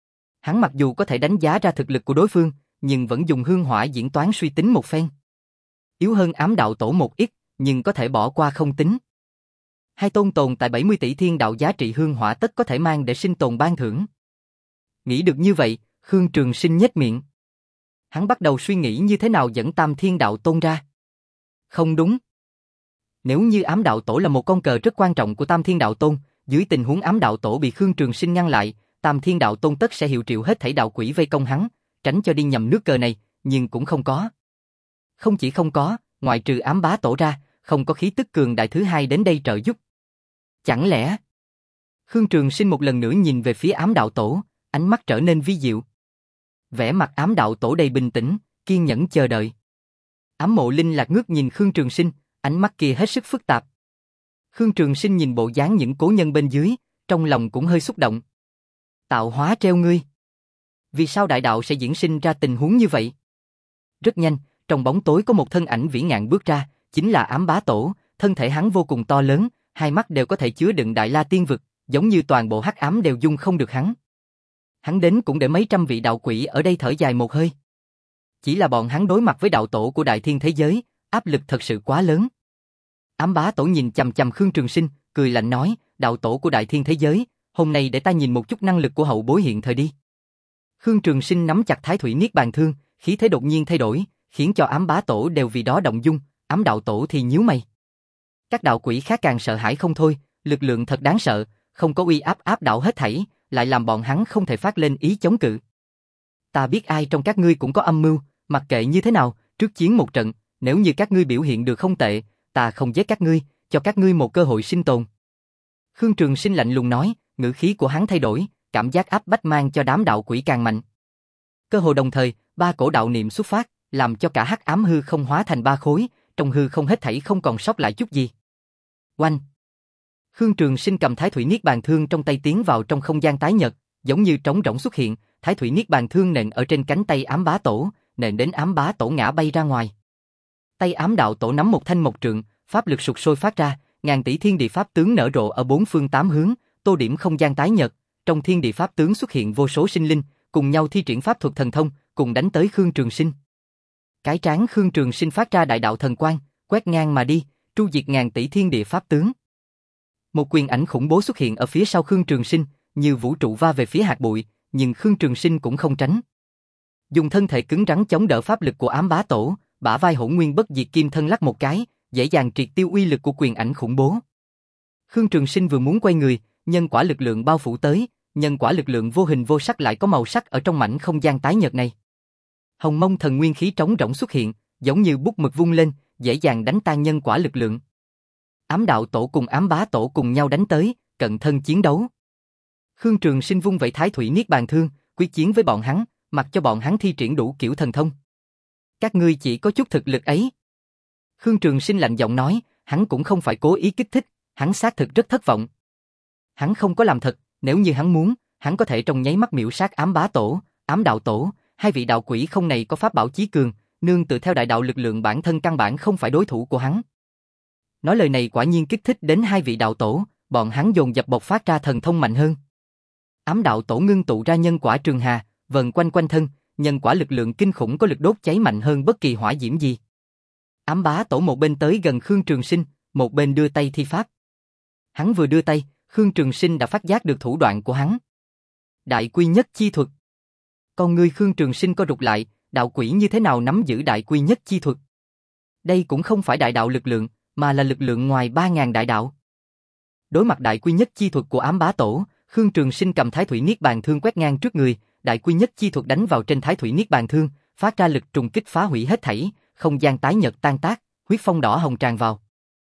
Hắn mặc dù có thể đánh giá ra thực lực của đối phương, nhưng vẫn dùng hương hỏa diễn toán suy tính một phen. Yếu hơn ám đạo tổ một ít, nhưng có thể bỏ qua không tính. Hai tôn tồn tại bảy mươi tỷ thiên đạo giá trị hương hỏa tất có thể mang để sinh tồn ban thưởng. Nghĩ được như vậy, Khương Trường Sinh nhếch miệng. Hắn bắt đầu suy nghĩ như thế nào dẫn Tam Thiên Đạo Tôn ra. Không đúng. Nếu như ám đạo tổ là một con cờ rất quan trọng của Tam Thiên Đạo Tôn, dưới tình huống ám đạo tổ bị Khương Trường Sinh ngăn lại, Tam Thiên Đạo Tôn tất sẽ hiệu triệu hết thảy đạo quỷ vây công hắn, tránh cho đi nhầm nước cờ này, nhưng cũng không có. Không chỉ không có, ngoại trừ ám bá tổ ra, không có khí tức cường đại thứ hai đến đây trợ giúp. Chẳng lẽ... Khương Trường Sinh một lần nữa nhìn về phía ám đạo tổ, ánh mắt trở nên vi diệu. Vẻ mặt ám đạo tổ đầy bình tĩnh, kiên nhẫn chờ đợi. Ám Mộ Linh Lạc ngước nhìn Khương Trường Sinh, ánh mắt kia hết sức phức tạp. Khương Trường Sinh nhìn bộ dáng những cố nhân bên dưới, trong lòng cũng hơi xúc động. Tạo hóa treo ngươi. Vì sao đại đạo sẽ diễn sinh ra tình huống như vậy? Rất nhanh, trong bóng tối có một thân ảnh vĩ ngạn bước ra, chính là ám bá tổ, thân thể hắn vô cùng to lớn, hai mắt đều có thể chứa đựng đại la tiên vực, giống như toàn bộ hắc ám đều dung không được hắn. Hắn đến cũng để mấy trăm vị đạo quỷ ở đây thở dài một hơi. Chỉ là bọn hắn đối mặt với đạo tổ của đại thiên thế giới, áp lực thật sự quá lớn. Ám bá tổ nhìn chằm chằm Khương Trường Sinh, cười lạnh nói, đạo tổ của đại thiên thế giới, hôm nay để ta nhìn một chút năng lực của hậu bối hiện thời đi. Khương Trường Sinh nắm chặt Thái Thủy Niết Bàn Thương, khí thế đột nhiên thay đổi, khiến cho ám bá tổ đều vì đó động dung, ám đạo tổ thì nhíu mày. Các đạo quỷ khác càng sợ hãi không thôi, lực lượng thật đáng sợ, không có uy áp áp đảo hết thảy, lại làm bọn hắn không thể phát lên ý chống cự. Ta biết ai trong các ngươi cũng có âm mưu, mặc kệ như thế nào, trước chiến một trận, nếu như các ngươi biểu hiện được không tệ, ta không giết các ngươi, cho các ngươi một cơ hội sinh tồn. Khương Trường Sinh lạnh lùng nói, ngữ khí của hắn thay đổi, cảm giác áp bách mang cho đám đạo quỷ càng mạnh. Cơ hồ đồng thời, ba cổ đạo niệm xuất phát, làm cho cả hắc ám hư không hóa thành ba khối, trong hư không hết thảy không còn sót lại chút gì. Oanh! Khương Trường Sinh cầm Thái Thủy Niết Bàn Thương trong tay tiến vào trong không gian tái nhật, giống như trống rỗng xuất hiện, Thái Thủy Niết Bàn Thương nện ở trên cánh tay ám bá tổ, nện đến ám bá tổ ngã bay ra ngoài. Tay ám đạo tổ nắm một thanh mộc trượng, pháp lực sục sôi phát ra, ngàn tỷ thiên địa pháp tướng nở rộ ở bốn phương tám hướng, tô điểm không gian tái nhật, trong thiên địa pháp tướng xuất hiện vô số sinh linh, cùng nhau thi triển pháp thuật thần thông, cùng đánh tới Khương Trường Sinh. Cái trán Khương Trường Sinh phát ra đại đạo thần quang, quét ngang mà đi, tru diệt ngàn tỷ thiên địa pháp tướng. Một quyền ảnh khủng bố xuất hiện ở phía sau Khương Trường Sinh, như vũ trụ va về phía hạt bụi, nhưng Khương Trường Sinh cũng không tránh. Dùng thân thể cứng rắn chống đỡ pháp lực của ám bá tổ, bả vai Hỗn Nguyên Bất Diệt Kim thân lắc một cái, dễ dàng triệt tiêu uy lực của quyền ảnh khủng bố. Khương Trường Sinh vừa muốn quay người, nhân quả lực lượng bao phủ tới, nhân quả lực lượng vô hình vô sắc lại có màu sắc ở trong mảnh không gian tái nhợt này. Hồng Mông thần nguyên khí trống rỗng xuất hiện, giống như bút mực vung lên, dễ dàng đánh tan nhân quả lực lượng. Ám đạo tổ cùng ám bá tổ cùng nhau đánh tới, cận thân chiến đấu. Khương Trường Sinh vung vẩy Thái Thủy Niết Bàn Thương, quyết chiến với bọn hắn, mặc cho bọn hắn thi triển đủ kiểu thần thông. Các ngươi chỉ có chút thực lực ấy. Khương Trường Sinh lạnh giọng nói, hắn cũng không phải cố ý kích thích, hắn xác thực rất thất vọng. Hắn không có làm thật, nếu như hắn muốn, hắn có thể trong nháy mắt miểu sát ám bá tổ, ám đạo tổ, hai vị đạo quỷ không này có pháp bảo chí cường, nương tự theo đại đạo lực lượng bản thân căn bản không phải đối thủ của hắn. Nói lời này quả nhiên kích thích đến hai vị đạo tổ, bọn hắn dồn dập bộc phát ra thần thông mạnh hơn. Ám đạo tổ ngưng tụ ra nhân quả trường hà, vần quanh quanh thân, nhân quả lực lượng kinh khủng có lực đốt cháy mạnh hơn bất kỳ hỏa diễm gì. Ám bá tổ một bên tới gần Khương Trường Sinh, một bên đưa tay thi pháp. Hắn vừa đưa tay, Khương Trường Sinh đã phát giác được thủ đoạn của hắn. Đại quy nhất chi thuật. Con ngươi Khương Trường Sinh co rụt lại, đạo quỷ như thế nào nắm giữ đại quy nhất chi thuật? Đây cũng không phải đại đạo lực lượng, mà là lực lượng ngoài ba ngàn đại đạo. Đối mặt đại quy nhất chi thuật của ám bá tổ, Khương Trường Sinh cầm Thái Thủy Niết Bàn Thương quét ngang trước người, đại quy nhất chi thuật đánh vào trên Thái Thủy Niết Bàn Thương, phát ra lực trùng kích phá hủy hết thảy, không gian tái nhợt tan tác, huyết phong đỏ hồng tràn vào.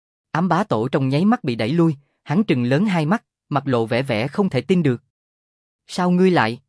Ám bá tổ trong nháy mắt bị đẩy lui, hắn trừng lớn hai mắt, mặt lộ vẻ vẻ không thể tin được. Sao ngươi lại?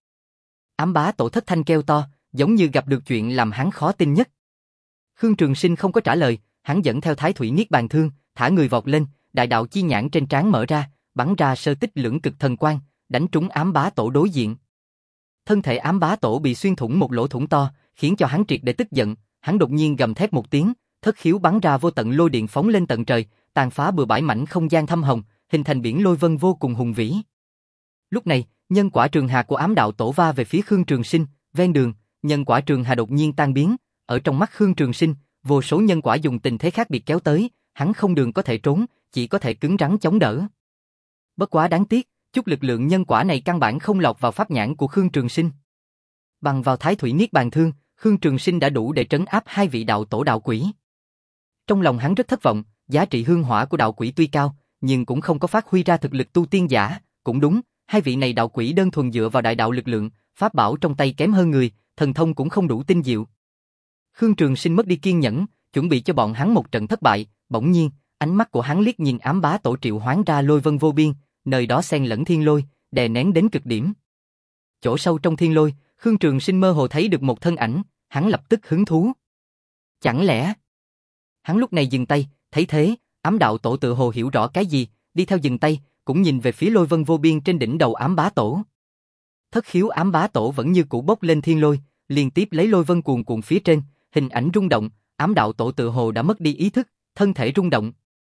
Ám bá tổ thất thanh kêu to, giống như gặp được chuyện làm hắn khó tin nhất. Khương Trường Sinh không có trả lời, hắn dẫn theo Thái Thủy Niết Bàn Thương, thả người vọt lên, đại đạo chi nhãn trên trán mở ra, bắn ra sơ tích lưỡng cực thần quang, đánh trúng ám bá tổ đối diện. Thân thể ám bá tổ bị xuyên thủng một lỗ thủng to, khiến cho hắn triệt để tức giận, hắn đột nhiên gầm thét một tiếng, thất khiếu bắn ra vô tận lôi điện phóng lên tận trời, tàn phá bừa bãi mảnh không gian thâm hồng, hình thành biển lôi vân vô cùng hùng vĩ. Lúc này, nhân quả trường hà của ám đạo tổ va về phía Khương Trường Sinh, ven đường, nhân quả trường hà đột nhiên tan biến, ở trong mắt Khương Trường Sinh, vô số nhân quả dùng tình thế khác biệt kéo tới, hắn không đường có thể trốn, chỉ có thể cứng rắn chống đỡ. Bất quá đáng tiếc, chút lực lượng nhân quả này căn bản không lọt vào pháp nhãn của Khương Trường Sinh. Bằng vào Thái Thủy Niết Bàn Thương, Khương Trường Sinh đã đủ để trấn áp hai vị đạo tổ đạo quỷ. Trong lòng hắn rất thất vọng, giá trị hương hỏa của đạo quỷ tuy cao, nhưng cũng không có phát huy ra thực lực tu tiên giả, cũng đúng, hai vị này đạo quỷ đơn thuần dựa vào đại đạo lực lượng, pháp bảo trong tay kém hơn người, thần thông cũng không đủ tinh diệu. Khương Trường Sinh mất đi kiên nhẫn, chuẩn bị cho bọn hắn một trận thất bại, bỗng nhiên, ánh mắt của hắn liếc nhìn ám bá tổ triệu hoán ra lôi vân vô biên, nơi đó xen lẫn thiên lôi, đè nén đến cực điểm. Chỗ sâu trong thiên lôi, Khương Trường Sinh mơ hồ thấy được một thân ảnh, hắn lập tức hứng thú. Chẳng lẽ? Hắn lúc này dừng tay, thấy thế, ám đạo tổ tự hồ hiểu rõ cái gì, đi theo dừng tay, cũng nhìn về phía lôi vân vô biên trên đỉnh đầu ám bá tổ. Thất khiếu ám bá tổ vẫn như cũ bốc lên thiên lôi, liên tiếp lấy lôi vân cuồn cuộn phía trên, hình ảnh rung động, ám đạo tổ tự hồ đã mất đi ý thức, thân thể rung động.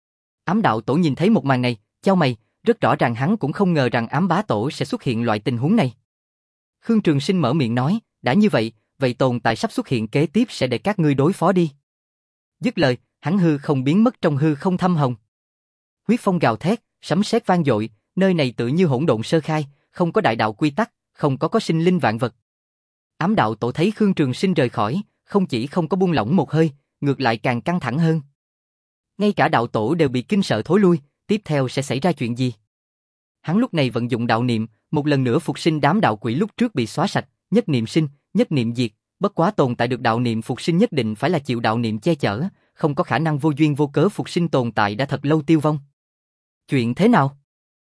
Ám đạo tổ nhìn thấy một màn này, chau mày, rất rõ ràng hắn cũng không ngờ rằng ám bá tổ sẽ xuất hiện loại tình huống này. Khương Trường Sinh mở miệng nói, đã như vậy, vậy tồn tại sắp xuất hiện kế tiếp sẽ để các ngươi đối phó đi. Dứt lời, hắn hư không biến mất trong hư không thâm hồng. Huyết phong gào thét, sấm sét vang dội, nơi này tự như hỗn độn sơ khai, không có đại đạo quy tắc, không có có sinh linh vạn vật. Ám đạo tổ thấy Khương Trường Sinh rời khỏi, không chỉ không có buông lỏng một hơi, ngược lại càng căng thẳng hơn. Ngay cả đạo tổ đều bị kinh sợ thối lui, tiếp theo sẽ xảy ra chuyện gì? Hắn lúc này vận dụng đạo niệm, một lần nữa phục sinh đám đạo quỷ lúc trước bị xóa sạch, nhất niệm sinh, nhất niệm diệt, bất quá tồn tại được đạo niệm phục sinh nhất định phải là chịu đạo niệm che chở, không có khả năng vô duyên vô cớ phục sinh tồn tại đã thật lâu tiêu vong. Chuyện thế nào?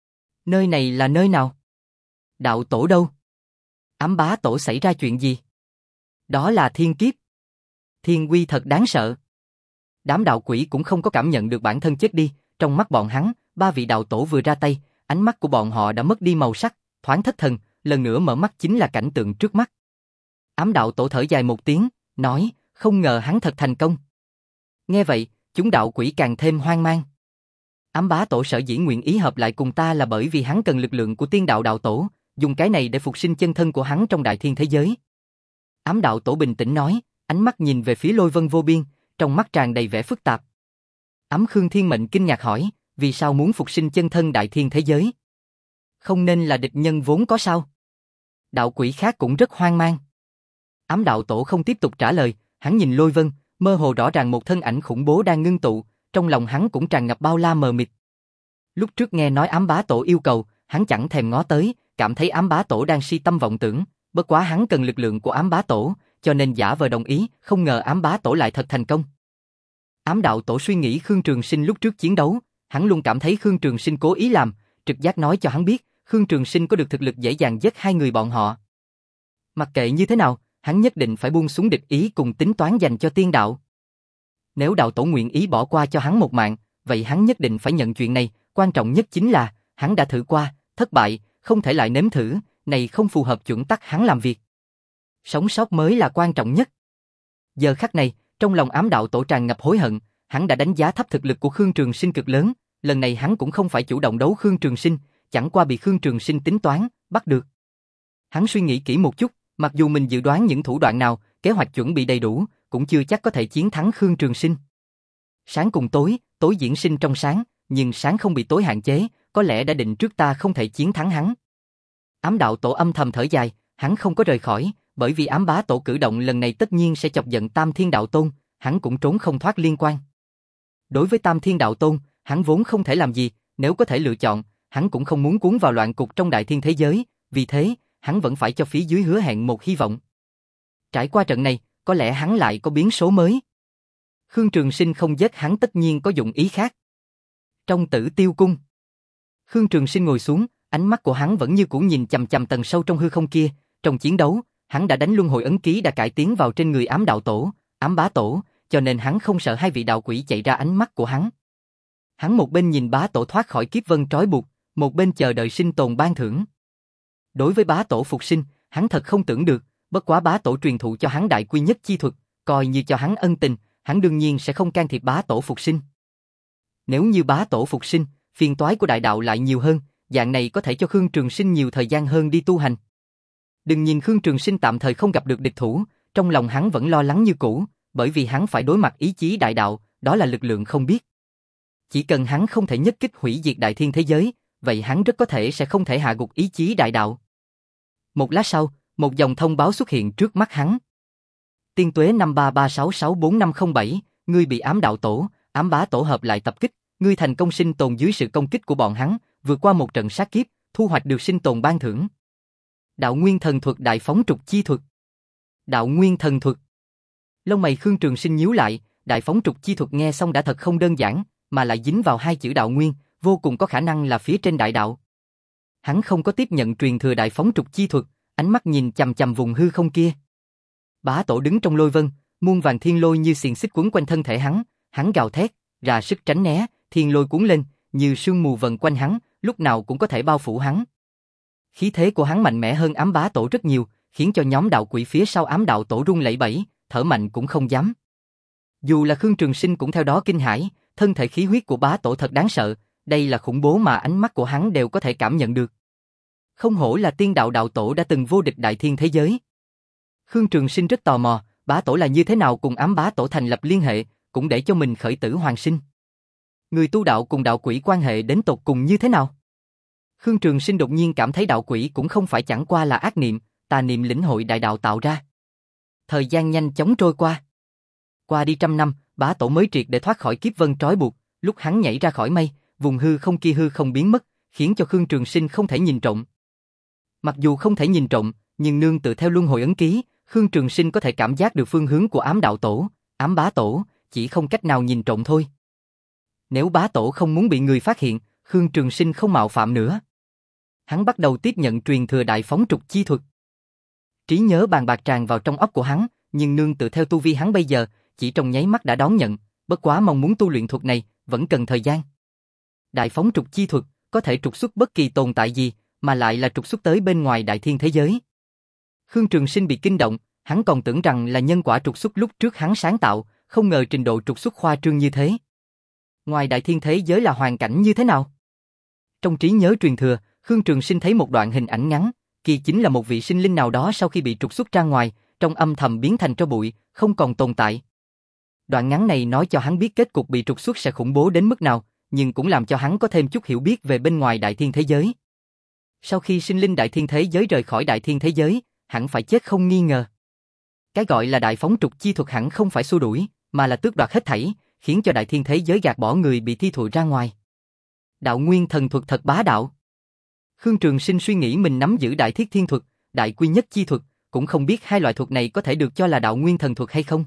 Nơi này là nơi nào? Đạo tổ đâu? Ám bá tổ xảy ra chuyện gì? Đó là thiên kiếp. Thiên uy thật đáng sợ. Đám đạo quỷ cũng không có cảm nhận được bản thân chết đi, trong mắt bọn hắn, ba vị đạo tổ vừa ra tay, ánh mắt của bọn họ đã mất đi màu sắc, thoáng thất thần, lần nữa mở mắt chính là cảnh tượng trước mắt. Ám đạo tổ thở dài một tiếng, nói, không ngờ hắn thật thành công. Nghe vậy, chúng đạo quỷ càng thêm hoang mang. Ám bá tổ sở dĩ nguyện ý hợp lại cùng ta là bởi vì hắn cần lực lượng của tiên đạo đạo tổ, dùng cái này để phục sinh chân thân của hắn trong đại thiên thế giới. Ám đạo tổ bình tĩnh nói, ánh mắt nhìn về phía Lôi Vân vô biên, trong mắt tràn đầy vẻ phức tạp. Ám Khương Thiên Mệnh kinh ngạc hỏi, vì sao muốn phục sinh chân thân đại thiên thế giới? Không nên là địch nhân vốn có sao? Đạo quỷ khác cũng rất hoang mang. Ám đạo tổ không tiếp tục trả lời, hắn nhìn Lôi Vân, mơ hồ rõ ràng một thân ảnh khủng bố đang ngưng tụ, trong lòng hắn cũng tràn ngập bao la mờ mịt. Lúc trước nghe nói ám bá tổ yêu cầu, hắn chẳng thèm ngó tới, cảm thấy ám bá tổ đang si tâm vọng tưởng, bất quá hắn cần lực lượng của ám bá tổ, cho nên giả vờ đồng ý, không ngờ ám bá tổ lại thật thành công. Ám đạo tổ suy nghĩ Khương Trường Sinh lúc trước chiến đấu, hắn luôn cảm thấy Khương Trường Sinh cố ý làm, trực giác nói cho hắn biết, Khương Trường Sinh có được thực lực dễ dàng giết hai người bọn họ. Mặc kệ như thế nào, hắn nhất định phải buông xuống địch ý cùng tính toán dành cho tiên đạo. Nếu đạo tổ nguyện ý bỏ qua cho hắn một mạng, vậy hắn nhất định phải nhận chuyện này, quan trọng nhất chính là, hắn đã thử qua, thất bại, không thể lại nếm thử, này không phù hợp chuẩn tắc hắn làm việc. Sống sót mới là quan trọng nhất. Giờ khắc này, trong lòng ám đạo tổ tràn ngập hối hận, hắn đã đánh giá thấp thực lực của Khương Trường Sinh cực lớn, lần này hắn cũng không phải chủ động đấu Khương Trường Sinh, chẳng qua bị Khương Trường Sinh tính toán, bắt được. Hắn suy nghĩ kỹ một chút, mặc dù mình dự đoán những thủ đoạn nào, kế hoạch chuẩn bị đầy đủ, cũng chưa chắc có thể chiến thắng Khương Trường Sinh. Sáng cùng tối, tối diễn sinh trong sáng, nhưng sáng không bị tối hạn chế, có lẽ đã định trước ta không thể chiến thắng hắn. Ám đạo tổ âm thầm thở dài, hắn không có rời khỏi, bởi vì ám bá tổ cử động lần này tất nhiên sẽ chọc giận Tam Thiên Đạo Tôn, hắn cũng trốn không thoát liên quan. Đối với Tam Thiên Đạo Tôn, hắn vốn không thể làm gì, nếu có thể lựa chọn, hắn cũng không muốn cuốn vào loạn cục trong đại thiên thế giới, vì thế, hắn vẫn phải cho phía dưới hứa hẹn một hy vọng. Trải qua trận này, có lẽ hắn lại có biến số mới. Khương Trường Sinh không giết hắn tất nhiên có dụng ý khác. Trong Tử Tiêu Cung, Khương Trường Sinh ngồi xuống, ánh mắt của hắn vẫn như cũ nhìn chằm chằm tầng sâu trong hư không kia, trong chiến đấu, hắn đã đánh luân hồi ấn ký đã cải tiến vào trên người ám đạo tổ, ám bá tổ, cho nên hắn không sợ hai vị đạo quỷ chạy ra ánh mắt của hắn. Hắn một bên nhìn bá tổ thoát khỏi kiếp vân trói buộc, một bên chờ đợi sinh tồn ban thưởng. Đối với bá tổ phục sinh, hắn thật không tưởng được, bất quá bá tổ truyền thụ cho hắn đại quy nhất chi thuật, coi như cho hắn ân tình, hắn đương nhiên sẽ không can thiệp bá tổ phục sinh. Nếu như bá tổ phục sinh, phiền toái của đại đạo lại nhiều hơn, dạng này có thể cho Khương Trường Sinh nhiều thời gian hơn đi tu hành. Đừng nhìn Khương Trường Sinh tạm thời không gặp được địch thủ, trong lòng hắn vẫn lo lắng như cũ, bởi vì hắn phải đối mặt ý chí đại đạo, đó là lực lượng không biết. Chỉ cần hắn không thể nhất kích hủy diệt đại thiên thế giới, vậy hắn rất có thể sẽ không thể hạ gục ý chí đại đạo. Một lát sau, một dòng thông báo xuất hiện trước mắt hắn. Tiên tuế năm ba ba sáu sáu bốn năm không bảy, ngươi bị ám đạo tổ, ám bá tổ hợp lại tập kích, ngươi thành công sinh tồn dưới sự công kích của bọn hắn, vượt qua một trận sát kiếp, thu hoạch được sinh tồn ban thưởng. Đạo nguyên thần thuật đại phóng trục chi thuật. Đạo nguyên thần thuật. Lông mày Khương Trường Sinh nhíu lại, đại phóng trục chi thuật nghe xong đã thật không đơn giản, mà lại dính vào hai chữ đạo nguyên, vô cùng có khả năng là phía trên đại đạo. Hắn không có tiếp nhận truyền thừa đại phóng trục chi thuật, ánh mắt nhìn chằm chằm vùng hư không kia. Bá tổ đứng trong lôi vân, muôn vàng thiên lôi như xiềng xích quấn quanh thân thể hắn, hắn gào thét, ra sức tránh né, thiên lôi cuốn lên, như sương mù vần quanh hắn, lúc nào cũng có thể bao phủ hắn. Khí thế của hắn mạnh mẽ hơn ám bá tổ rất nhiều, khiến cho nhóm đạo quỷ phía sau ám đạo tổ run lẩy bẩy, thở mạnh cũng không dám. Dù là Khương Trường Sinh cũng theo đó kinh hãi, thân thể khí huyết của bá tổ thật đáng sợ, đây là khủng bố mà ánh mắt của hắn đều có thể cảm nhận được. Không hổ là tiên đạo đạo tổ đã từng vô địch đại thiên thế giới. Khương Trường Sinh rất tò mò, bá tổ là như thế nào cùng ám bá tổ thành lập liên hệ, cũng để cho mình khởi tử hoàn sinh. Người tu đạo cùng đạo quỷ quan hệ đến tột cùng như thế nào? Khương Trường Sinh đột nhiên cảm thấy đạo quỷ cũng không phải chẳng qua là ác niệm, tà niệm lĩnh hội đại đạo tạo ra. Thời gian nhanh chóng trôi qua. Qua đi trăm năm, bá tổ mới triệt để thoát khỏi kiếp vân trói buộc, lúc hắn nhảy ra khỏi mây, vùng hư không kia hư không biến mất, khiến cho Khương Trường Sinh không thể nhìn trộm. Mặc dù không thể nhìn trộm, nhưng nương tựa theo luân hồi ấn ký, Khương Trường Sinh có thể cảm giác được phương hướng của ám đạo tổ, ám bá tổ, chỉ không cách nào nhìn trộm thôi. Nếu bá tổ không muốn bị người phát hiện, Khương Trường Sinh không mạo phạm nữa. Hắn bắt đầu tiếp nhận truyền thừa đại phóng trục chi thuật. Trí nhớ bàn bạc tràn vào trong óc của hắn, nhưng nương tựa theo tu vi hắn bây giờ, chỉ trong nháy mắt đã đón nhận, bất quá mong muốn tu luyện thuật này, vẫn cần thời gian. Đại phóng trục chi thuật, có thể trục xuất bất kỳ tồn tại gì, mà lại là trục xuất tới bên ngoài đại thiên thế giới. Khương Trường Sinh bị kinh động, hắn còn tưởng rằng là nhân quả trục xuất lúc trước hắn sáng tạo, không ngờ trình độ trục xuất khoa trương như thế. Ngoài đại thiên thế giới là hoàn cảnh như thế nào? Trong trí nhớ truyền thừa, Khương Trường Sinh thấy một đoạn hình ảnh ngắn, kia chính là một vị sinh linh nào đó sau khi bị trục xuất ra ngoài, trong âm thầm biến thành tro bụi, không còn tồn tại. Đoạn ngắn này nói cho hắn biết kết cục bị trục xuất sẽ khủng bố đến mức nào, nhưng cũng làm cho hắn có thêm chút hiểu biết về bên ngoài đại thiên thế giới. Sau khi sinh linh đại thiên thế giới rời khỏi đại thiên thế giới, hẳn phải chết không nghi ngờ. Cái gọi là đại phóng trục chi thuật hẳn không phải xua đuổi, mà là tước đoạt hết thảy, khiến cho đại thiên thế giới gạt bỏ người bị thi thụi ra ngoài. Đạo nguyên thần thuật thật bá đạo. Khương Trường Sinh suy nghĩ mình nắm giữ đại thiết thiên thuật, đại quy nhất chi thuật, cũng không biết hai loại thuật này có thể được cho là đạo nguyên thần thuật hay không.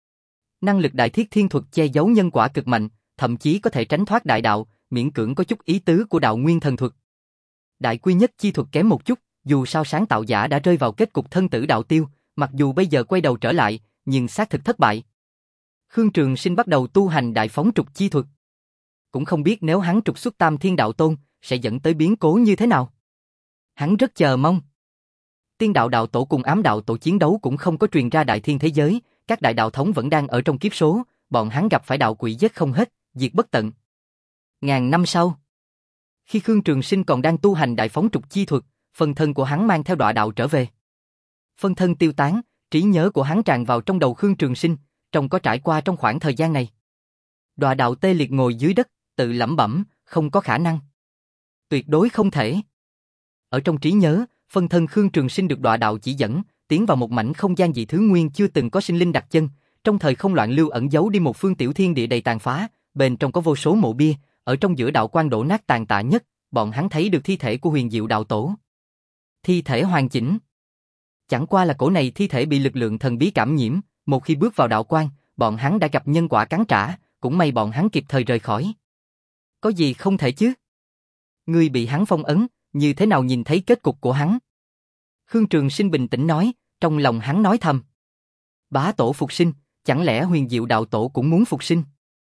Năng lực đại thiết thiên thuật che giấu nhân quả cực mạnh, thậm chí có thể tránh thoát đại đạo, miễn cưỡng có chút ý tứ của đạo nguyên thần thuật. Đại quy nhất chi thuật kém một chút, dù sao sáng tạo giả đã rơi vào kết cục thân tử đạo tiêu, mặc dù bây giờ quay đầu trở lại, nhưng xác thực thất bại. Khương Trường Sinh bắt đầu tu hành đại phóng trục chi thuật. Cũng không biết nếu hắn trục xuất Tam Thiên Đạo Tôn, sẽ dẫn tới biến cố như thế nào. Hắn rất chờ mong. Tiên đạo đạo tổ cùng ám đạo tổ chiến đấu cũng không có truyền ra đại thiên thế giới, các đại đạo thống vẫn đang ở trong kiếp số, bọn hắn gặp phải đạo quỷ giết không hết, diệt bất tận. Ngàn năm sau, khi Khương Trường Sinh còn đang tu hành đại phóng trục chi thuật, phân thân của hắn mang theo đọa đạo trở về. Phân thân tiêu tán, trí nhớ của hắn tràn vào trong đầu Khương Trường Sinh, trông có trải qua trong khoảng thời gian này. Đọa đạo tê liệt ngồi dưới đất, tự lẩm bẩm, không có khả năng. Tuyệt đối không thể. Ở trong trí nhớ, phân thân Khương Trường Sinh được đọa đạo chỉ dẫn, tiến vào một mảnh không gian dị thứ nguyên chưa từng có sinh linh đặt chân, trong thời không loạn lưu ẩn giấu đi một phương tiểu thiên địa đầy tàn phá, bên trong có vô số mộ bia, ở trong giữa đạo quan đổ nát tàn tạ nhất, bọn hắn thấy được thi thể của Huyền Diệu đạo tổ. Thi thể hoàn chỉnh. Chẳng qua là cổ này thi thể bị lực lượng thần bí cảm nhiễm, một khi bước vào đạo quan, bọn hắn đã gặp nhân quả cắn trả, cũng may bọn hắn kịp thời rời khỏi. Có gì không thể chứ? Ngươi bị hắn phong ấn, như thế nào nhìn thấy kết cục của hắn? Khương Trường Sinh bình tĩnh nói, trong lòng hắn nói thầm. Bá tổ phục sinh, chẳng lẽ Huyền Diệu đạo tổ cũng muốn phục sinh?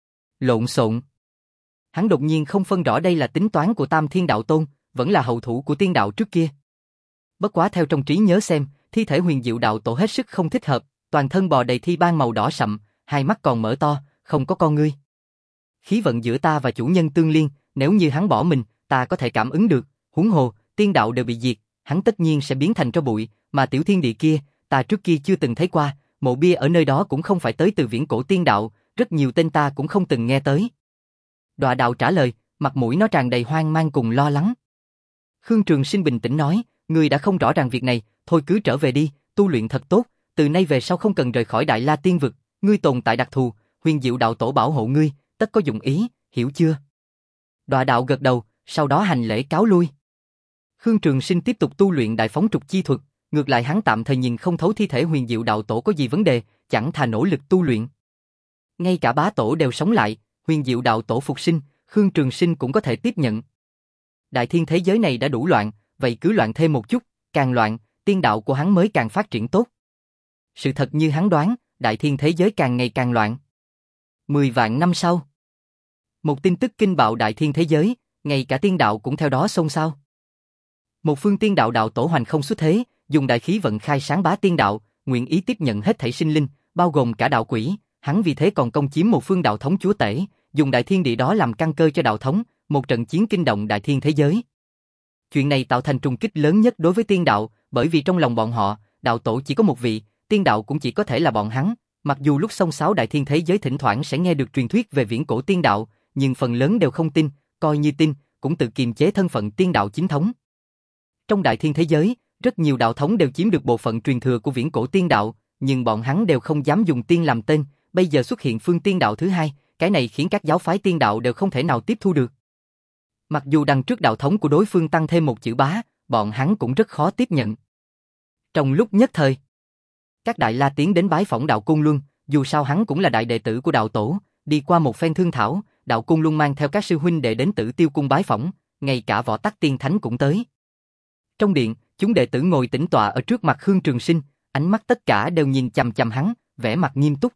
Lộn xộn. Hắn đột nhiên không phân rõ đây là tính toán của Tam Thiên Đạo Tôn, vẫn là hậu thủ của tiên đạo trước kia. Bất quá theo trong trí nhớ xem, thi thể Huyền Diệu đạo tổ hết sức không thích hợp, toàn thân bò đầy thi ban màu đỏ sậm, hai mắt còn mở to, không có con ngươi. Khí vận giữa ta và chủ nhân tương liên, nếu như hắn bỏ mình, ta có thể cảm ứng được, huống hồ, tiên đạo đều bị diệt, hắn tất nhiên sẽ biến thành tro bụi, mà tiểu thiên địa kia, ta trước kia chưa từng thấy qua, mộ bia ở nơi đó cũng không phải tới từ viễn cổ tiên đạo, rất nhiều tên ta cũng không từng nghe tới. Đọa đạo trả lời, mặt mũi nó tràn đầy hoang mang cùng lo lắng. Khương Trường Sinh bình tĩnh nói, ngươi đã không rõ ràng việc này, thôi cứ trở về đi, tu luyện thật tốt, từ nay về sau không cần rời khỏi Đại La Tiên Vực, ngươi tồn tại đặc thù, Huyền Diệu đạo tổ bảo hộ ngươi, tất có dụng ý, hiểu chưa? Đọa đạo gật đầu, sau đó hành lễ cáo lui. Khương Trường Sinh tiếp tục tu luyện đại phóng trục chi thuật, ngược lại hắn tạm thời nhìn không thấu thi thể Huyền Diệu đạo tổ có gì vấn đề, chẳng thà nỗ lực tu luyện. Ngay cả bá tổ đều sống lại, Huyền Diệu đạo tổ phục sinh, Khương Trường Sinh cũng có thể tiếp nhận. Đại thiên thế giới này đã đủ loạn, vậy cứ loạn thêm một chút, càng loạn, tiên đạo của hắn mới càng phát triển tốt. Sự thật như hắn đoán, đại thiên thế giới càng ngày càng loạn. Mười vạn năm sau, một tin tức kinh bạo đại thiên thế giới, ngay cả tiên đạo cũng theo đó xôn xao. Một phương tiên đạo đạo tổ hoành không xuất thế, dùng đại khí vận khai sáng bá tiên đạo, nguyện ý tiếp nhận hết thảy sinh linh, bao gồm cả đạo quỷ, hắn vì thế còn công chiếm một phương đạo thống chúa tể, dùng đại thiên địa đó làm căn cơ cho đạo thống, một trận chiến kinh động đại thiên thế giới. Chuyện này tạo thành trùng kích lớn nhất đối với tiên đạo, bởi vì trong lòng bọn họ, đạo tổ chỉ có một vị, tiên đạo cũng chỉ có thể là bọn hắn. Mặc dù lúc xông xáo đại thiên thế giới thỉnh thoảng sẽ nghe được truyền thuyết về viễn cổ tiên đạo, nhưng phần lớn đều không tin, coi như tin, cũng tự kiềm chế thân phận tiên đạo chính thống. Trong đại thiên thế giới, rất nhiều đạo thống đều chiếm được bộ phận truyền thừa của viễn cổ tiên đạo, nhưng bọn hắn đều không dám dùng tiên làm tên, bây giờ xuất hiện phương tiên đạo thứ hai, cái này khiến các giáo phái tiên đạo đều không thể nào tiếp thu được. Mặc dù đằng trước đạo thống của đối phương tăng thêm một chữ bá, bọn hắn cũng rất khó tiếp nhận. Trong lúc nhất thời, các đại la tiến đến bái phỏng đạo Côn Luân, dù sao hắn cũng là đại đệ tử của đạo tổ, đi qua một phen thương thảo, đạo Côn Luân mang theo các sư huynh đệ đến Tử Tiêu cung bái phỏng, ngay cả Võ Tắc Tiên Thánh cũng tới. Trong điện, chúng đệ tử ngồi tĩnh tọa ở trước mặt Khương Trường Sinh, ánh mắt tất cả đều nhìn chằm chằm hắn, vẻ mặt nghiêm túc.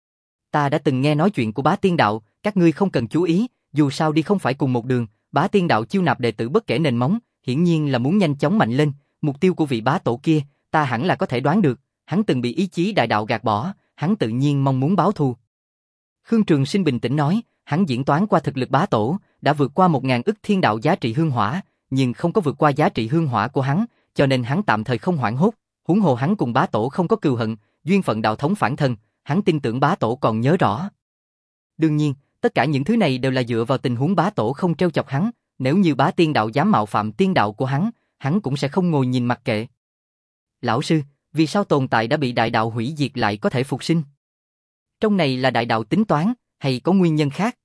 Ta đã từng nghe nói chuyện của Bá Tiên đạo, các ngươi không cần chú ý, dù sao đi không phải cùng một đường, Bá Tiên đạo chiêu nạp đệ tử bất kể nền móng, hiển nhiên là muốn nhanh chóng mạnh lên, mục tiêu của vị bá tổ kia, ta hẳn là có thể đoán được, hắn từng bị ý chí đại đạo gạt bỏ, hắn tự nhiên mong muốn báo thù. Khương Trường Sinh bình tĩnh nói, hắn diễn toán qua thực lực bá tổ, đã vượt qua một ngàn ức thiên đạo giá trị hương hỏa, nhưng không có vượt qua giá trị hương hỏa của hắn, cho nên hắn tạm thời không hoảng hốt, Huống hồ hắn cùng bá tổ không có cừu hận, duyên phận đạo thống phản thân, hắn tin tưởng bá tổ còn nhớ rõ. Đương nhiên, tất cả những thứ này đều là dựa vào tình huống bá tổ không trêu chọc hắn, nếu như bá tiên đạo dám mạo phạm tiên đạo của hắn, hắn cũng sẽ không ngồi nhìn mặc kệ. Lão sư, vì sao tồn tại đã bị đại đạo hủy diệt lại có thể phục sinh? Trong này là đại đạo tính toán, hay có nguyên nhân khác?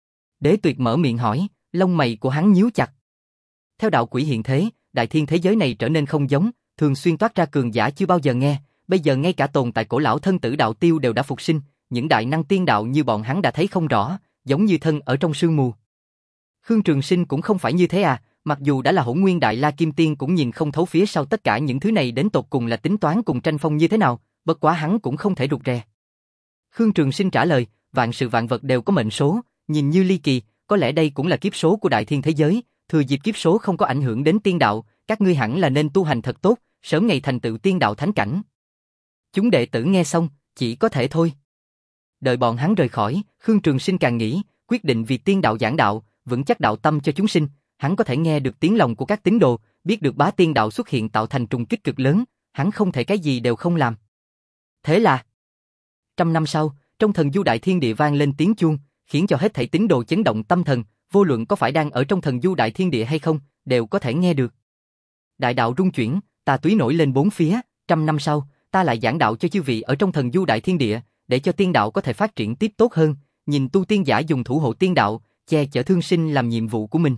Đế Tuyệt mở miệng hỏi, lông mày của hắn nhíu chặt. Theo đạo quỷ hiện thế, đại thiên thế giới này trở nên không giống, thường xuyên toát ra cường giả chưa bao giờ nghe, bây giờ ngay cả tồn tại cổ lão thân tử đạo tiêu đều đã phục sinh, những đại năng tiên đạo như bọn hắn đã thấy không rõ, giống như thân ở trong sương mù. Khương Trường Sinh cũng không phải như thế à, mặc dù đã là Hỗn Nguyên Đại La Kim Tiên cũng nhìn không thấu phía sau tất cả những thứ này đến tột cùng là tính toán cùng tranh phong như thế nào, bất quá hắn cũng không thể rụt rè. Khương Trường Sinh trả lời, vạn sự vạn vật đều có mệnh số, nhìn như ly kỳ, có lẽ đây cũng là kiếp số của đại thiên thế giới, thừa dịp kiếp số không có ảnh hưởng đến tiên đạo, các ngươi hẳn là nên tu hành thật tốt, sớm ngày thành tựu tiên đạo thánh cảnh. Chúng đệ tử nghe xong, chỉ có thể thôi. Đợi bọn hắn rời khỏi, Khương Trường Sinh càng nghĩ, quyết định vì tiên đạo giảng đạo, vững chắc đạo tâm cho chúng sinh, hắn có thể nghe được tiếng lòng của các tín đồ, biết được bá tiên đạo xuất hiện tạo thành trùng kích cực lớn, hắn không thể cái gì đều không làm. Thế là, trăm năm sau, trong thần du đại thiên địa vang lên tiếng chuông, khiến cho hết thảy tín đồ chấn động tâm thần, vô luận có phải đang ở trong thần du đại thiên địa hay không, đều có thể nghe được. Đại đạo rung chuyển, tà túy nổi lên bốn phía, trăm năm sau, ta lại giảng đạo cho chư vị ở trong thần du đại thiên địa, để cho tiên đạo có thể phát triển tiếp tốt hơn, nhìn tu tiên giả dùng thủ hộ tiên đạo, che chở thương sinh làm nhiệm vụ của mình.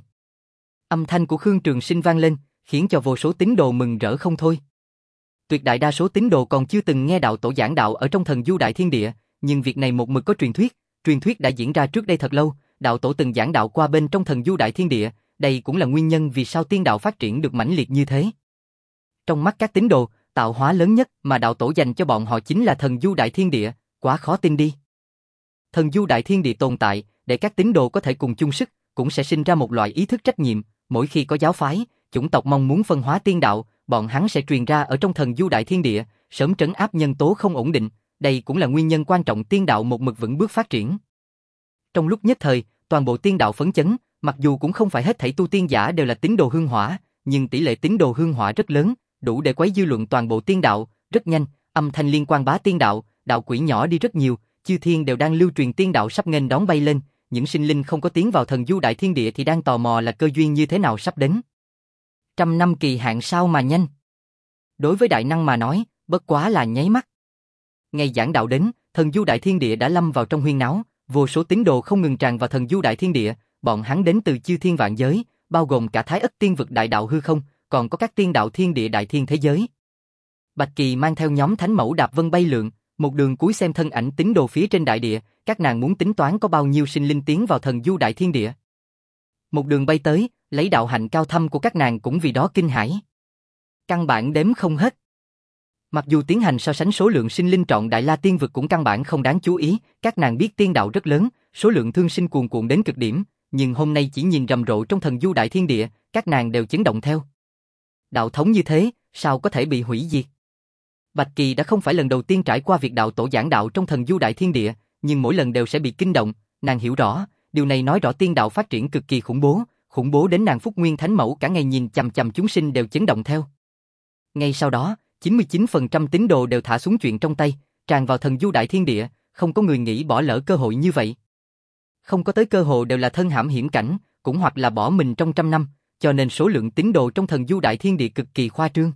Âm thanh của Khương Trường Sinh vang lên, khiến cho vô số tín đồ mừng rỡ không thôi. Tuyệt đại đa số tín đồ còn chưa từng nghe đạo tổ giảng đạo ở trong thần du đại thiên địa, nhưng việc này một mực có truyền thuyết, truyền thuyết đã diễn ra trước đây thật lâu, đạo tổ từng giảng đạo qua bên trong thần du đại thiên địa, đây cũng là nguyên nhân vì sao tiên đạo phát triển được mãnh liệt như thế. Trong mắt các tín đồ, tạo hóa lớn nhất mà đạo tổ dành cho bọn họ chính là thần du đại thiên địa, quá khó tin đi. Thần du đại thiên địa tồn tại, để các tín đồ có thể cùng chung sức, cũng sẽ sinh ra một loại ý thức trách nhiệm, mỗi khi có giáo phái, chủng tộc mong muốn phân hóa tiên đạo, bọn hắn sẽ truyền ra ở trong thần du đại thiên địa, sớm trấn áp nhân tố không ổn định, đây cũng là nguyên nhân quan trọng tiên đạo một mực vững bước phát triển. Trong lúc nhất thời, toàn bộ tiên đạo phấn chấn, mặc dù cũng không phải hết thảy tu tiên giả đều là tín đồ hương hỏa, nhưng tỷ lệ tín đồ hương hỏa rất lớn, đủ để quấy dư luận toàn bộ tiên đạo, rất nhanh, âm thanh liên quan bá tiên đạo, đạo quỷ nhỏ đi rất nhiều, chư thiên đều đang lưu truyền tiên đạo sắp nghênh đón bay lên, những sinh linh không có tiến vào thần du đại thiên địa thì đang tò mò là cơ duyên như thế nào sắp đến. Trăm năm kỳ hạn sao mà nhanh. Đối với đại năng mà nói, bất quá là nháy mắt. Ngày giảng đạo đến, thần du đại thiên địa đã lâm vào trong huyên náo, vô số tín đồ không ngừng tràn vào thần du đại thiên địa, bọn hắn đến từ chư thiên vạn giới, bao gồm cả Thái Ức tiên vực đại đạo hư không, còn có các tiên đạo thiên địa đại thiên thế giới. Bạch Kỳ mang theo nhóm thánh mẫu đạp vân bay lượn, một đường cúi xem thân ảnh tín đồ phía trên đại địa, các nàng muốn tính toán có bao nhiêu sinh linh tiến vào thần du đại thiên địa. Một đường bay tới, lấy đạo hạnh cao thâm của các nàng cũng vì đó kinh hãi. Căn bản đếm không hết. Mặc dù tiến hành so sánh số lượng sinh linh trọn đại la tiên vực cũng căn bản không đáng chú ý, các nàng biết tiên đạo rất lớn, số lượng thương sinh cuồn cuộn đến cực điểm, nhưng hôm nay chỉ nhìn rầm rộ trong thần du đại thiên địa, các nàng đều chấn động theo. Đạo thống như thế, sao có thể bị hủy diệt? Bạch Kỳ đã không phải lần đầu tiên trải qua việc đạo tổ giảng đạo trong thần du đại thiên địa, nhưng mỗi lần đều sẽ bị kinh động, nàng hiểu rõ, điều này nói rõ tiên đạo phát triển cực kỳ khủng bố, khủng bố đến nàng Phúc Nguyên Thánh Mẫu cả ngày nhìn chằm chằm chúng sinh đều chấn động theo. Ngay sau đó, chín mươi chín phần trăm tín đồ đều thả xuống chuyện trong tay, tràn vào thần du đại thiên địa, không có người nghĩ bỏ lỡ cơ hội như vậy. Không có tới cơ hội đều là thân hãm hiểm cảnh, cũng hoặc là bỏ mình trong trăm năm, cho nên số lượng tín đồ trong thần du đại thiên địa cực kỳ khoa trương.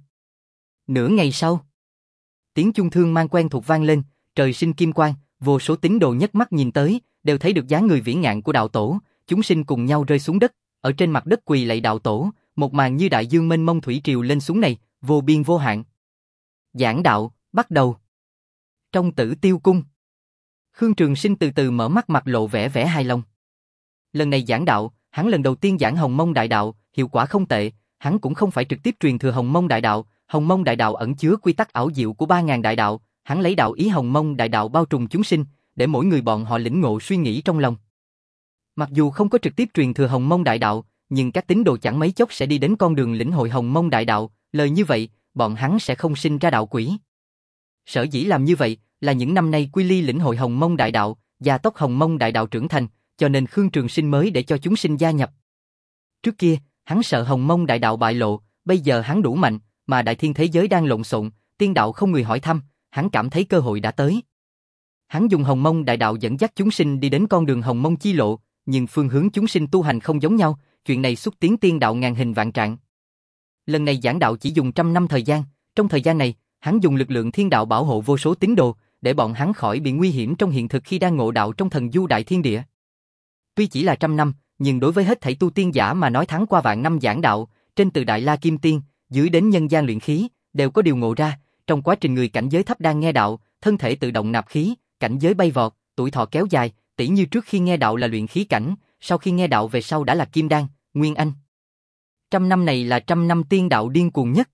Nửa ngày sau, tiếng chuông thương mang quen thuộc vang lên, trời sinh kim quang, vô số tín đồ nhấc mắt nhìn tới, đều thấy được dáng người vĩ ngạn của đạo tổ, chúng sinh cùng nhau rơi xuống đất, ở trên mặt đất quỳ lạy đạo tổ, một màn như đại dương mênh mông thủy triều lên xuống này, vô biên vô hạn. Giảng đạo, bắt đầu. Trong Tử Tiêu cung, Khương Trường Sinh từ từ mở mắt, mặt lộ vẻ vẻ hài lòng. Lần này giảng đạo, hắn lần đầu tiên giảng Hồng Mông Đại Đạo, hiệu quả không tệ, hắn cũng không phải trực tiếp truyền thừa Hồng Mông Đại Đạo, Hồng Mông Đại Đạo ẩn chứa quy tắc ảo diệu của ba ngàn đại đạo, hắn lấy đạo ý Hồng Mông Đại Đạo bao trùm chúng sinh, để mỗi người bọn họ lĩnh ngộ suy nghĩ trong lòng. Mặc dù không có trực tiếp truyền thừa Hồng Mông Đại Đạo, nhưng các tín đồ chẳng mấy chốc sẽ đi đến con đường lĩnh hội Hồng Mông Đại Đạo, lời như vậy, bọn hắn sẽ không sinh ra đạo quỷ. Sở dĩ làm như vậy, là những năm nay Quy Ly lĩnh hội Hồng Mông Đại Đạo, gia tốc Hồng Mông Đại Đạo trưởng thành, cho nên Khương Trường Sinh mới để cho chúng sinh gia nhập. Trước kia, hắn sợ Hồng Mông Đại Đạo bại lộ, bây giờ hắn đủ mạnh, mà đại thiên thế giới đang lộn xộn, tiên đạo không người hỏi thăm, hắn cảm thấy cơ hội đã tới. Hắn dùng Hồng Mông Đại Đạo dẫn dắt chúng sinh đi đến con đường Hồng Mông chi lộ, nhưng phương hướng chúng sinh tu hành không giống nhau, chuyện này xúc tiến tiên đạo ngàn hình vạn trạng. Lần này giảng đạo chỉ dùng trăm năm thời gian, trong thời gian này, hắn dùng lực lượng thiên đạo bảo hộ vô số tín đồ, để bọn hắn khỏi bị nguy hiểm trong hiện thực khi đang ngộ đạo trong thần du đại thiên địa. Tuy chỉ là trăm năm, nhưng đối với hết thảy tu tiên giả mà nói thắng qua vạn năm giảng đạo, trên từ Đại La Kim Tiên, dưới đến nhân gian luyện khí, đều có điều ngộ ra, trong quá trình người cảnh giới thấp đang nghe đạo, thân thể tự động nạp khí, cảnh giới bay vọt, tuổi thọ kéo dài, tỉ như trước khi nghe đạo là luyện khí cảnh, sau khi nghe đạo về sau đã là kim đan, nguyên anh. Trăm năm này là trăm năm tiên đạo điên cuồng nhất.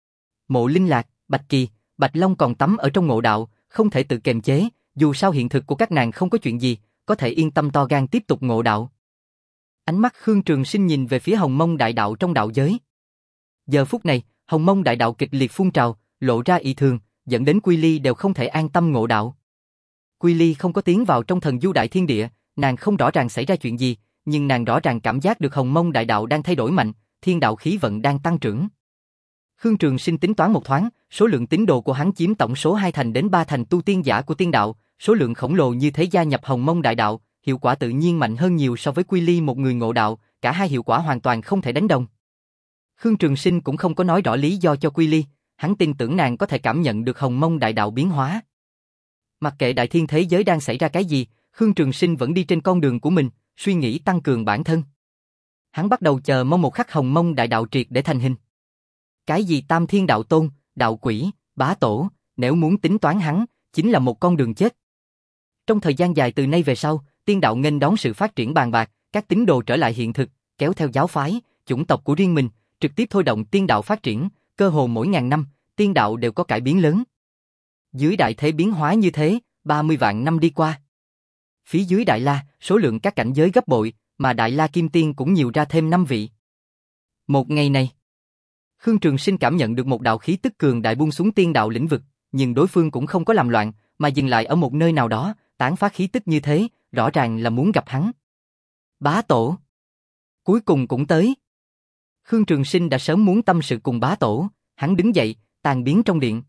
Mộ Linh Lạc, Bạch Kỳ, Bạch Long còn tắm ở trong ngộ đạo, không thể tự kiềm chế, dù sao hiện thực của các nàng không có chuyện gì, có thể yên tâm to gan tiếp tục ngộ đạo. Ánh mắt Khương Trường Sinh nhìn về phía Hồng Mông Đại Đạo trong đạo giới. Giờ phút này, Hồng Mông Đại Đạo kịch liệt phun trào, lộ ra異thường, dẫn đến Quy Ly đều không thể an tâm ngộ đạo. Quy Ly không có tiến vào trong thần du đại thiên địa, nàng không rõ ràng xảy ra chuyện gì, nhưng nàng rõ ràng cảm giác được Hồng Mông Đại Đạo đang thay đổi mạnh, thiên đạo khí vận đang tăng trưởng. Khương Trường Sinh tính toán một thoáng, số lượng tín đồ của hắn chiếm tổng số hai thành đến ba thành tu tiên giả của tiên đạo, số lượng khổng lồ như thế gia nhập Hồng Mông Đại Đạo, hiệu quả tự nhiên mạnh hơn nhiều so với Quy Ly một người ngộ đạo, cả hai hiệu quả hoàn toàn không thể đánh đồng. Khương Trường Sinh cũng không có nói rõ lý do cho Quy Ly, hắn tin tưởng nàng có thể cảm nhận được Hồng Mông Đại Đạo biến hóa. Mặc kệ đại thiên thế giới đang xảy ra cái gì, Khương Trường Sinh vẫn đi trên con đường của mình, suy nghĩ tăng cường bản thân. Hắn bắt đầu chờ mong một khắc Hồng Mông Đại Đạo triệt để thành hình. Cái gì Tam Thiên Đạo Tôn, Đạo Quỷ, Bá Tổ, nếu muốn tính toán hắn, chính là một con đường chết. Trong thời gian dài từ nay về sau, tiên đạo nghênh đón sự phát triển bàn bạc, các tín đồ trở lại hiện thực, kéo theo giáo phái, chủng tộc của riêng mình, trực tiếp thôi động tiên đạo phát triển, cơ hồ mỗi ngàn năm, tiên đạo đều có cải biến lớn. Dưới đại thế biến hóa như thế, ba mươi vạn năm đi qua. Phía dưới Đại La, số lượng các cảnh giới gấp bội, mà Đại La Kim Tiên cũng nhiều ra thêm năm vị. Một ngày này, Khương Trường Sinh cảm nhận được một đạo khí tức cường đại buông xuống tiên đạo lĩnh vực, nhưng đối phương cũng không có làm loạn, mà dừng lại ở một nơi nào đó, tán phát khí tức như thế, rõ ràng là muốn gặp hắn. Bá Tổ cuối cùng cũng tới. Khương Trường Sinh đã sớm muốn tâm sự cùng Bá Tổ, hắn đứng dậy, tan biến trong điện.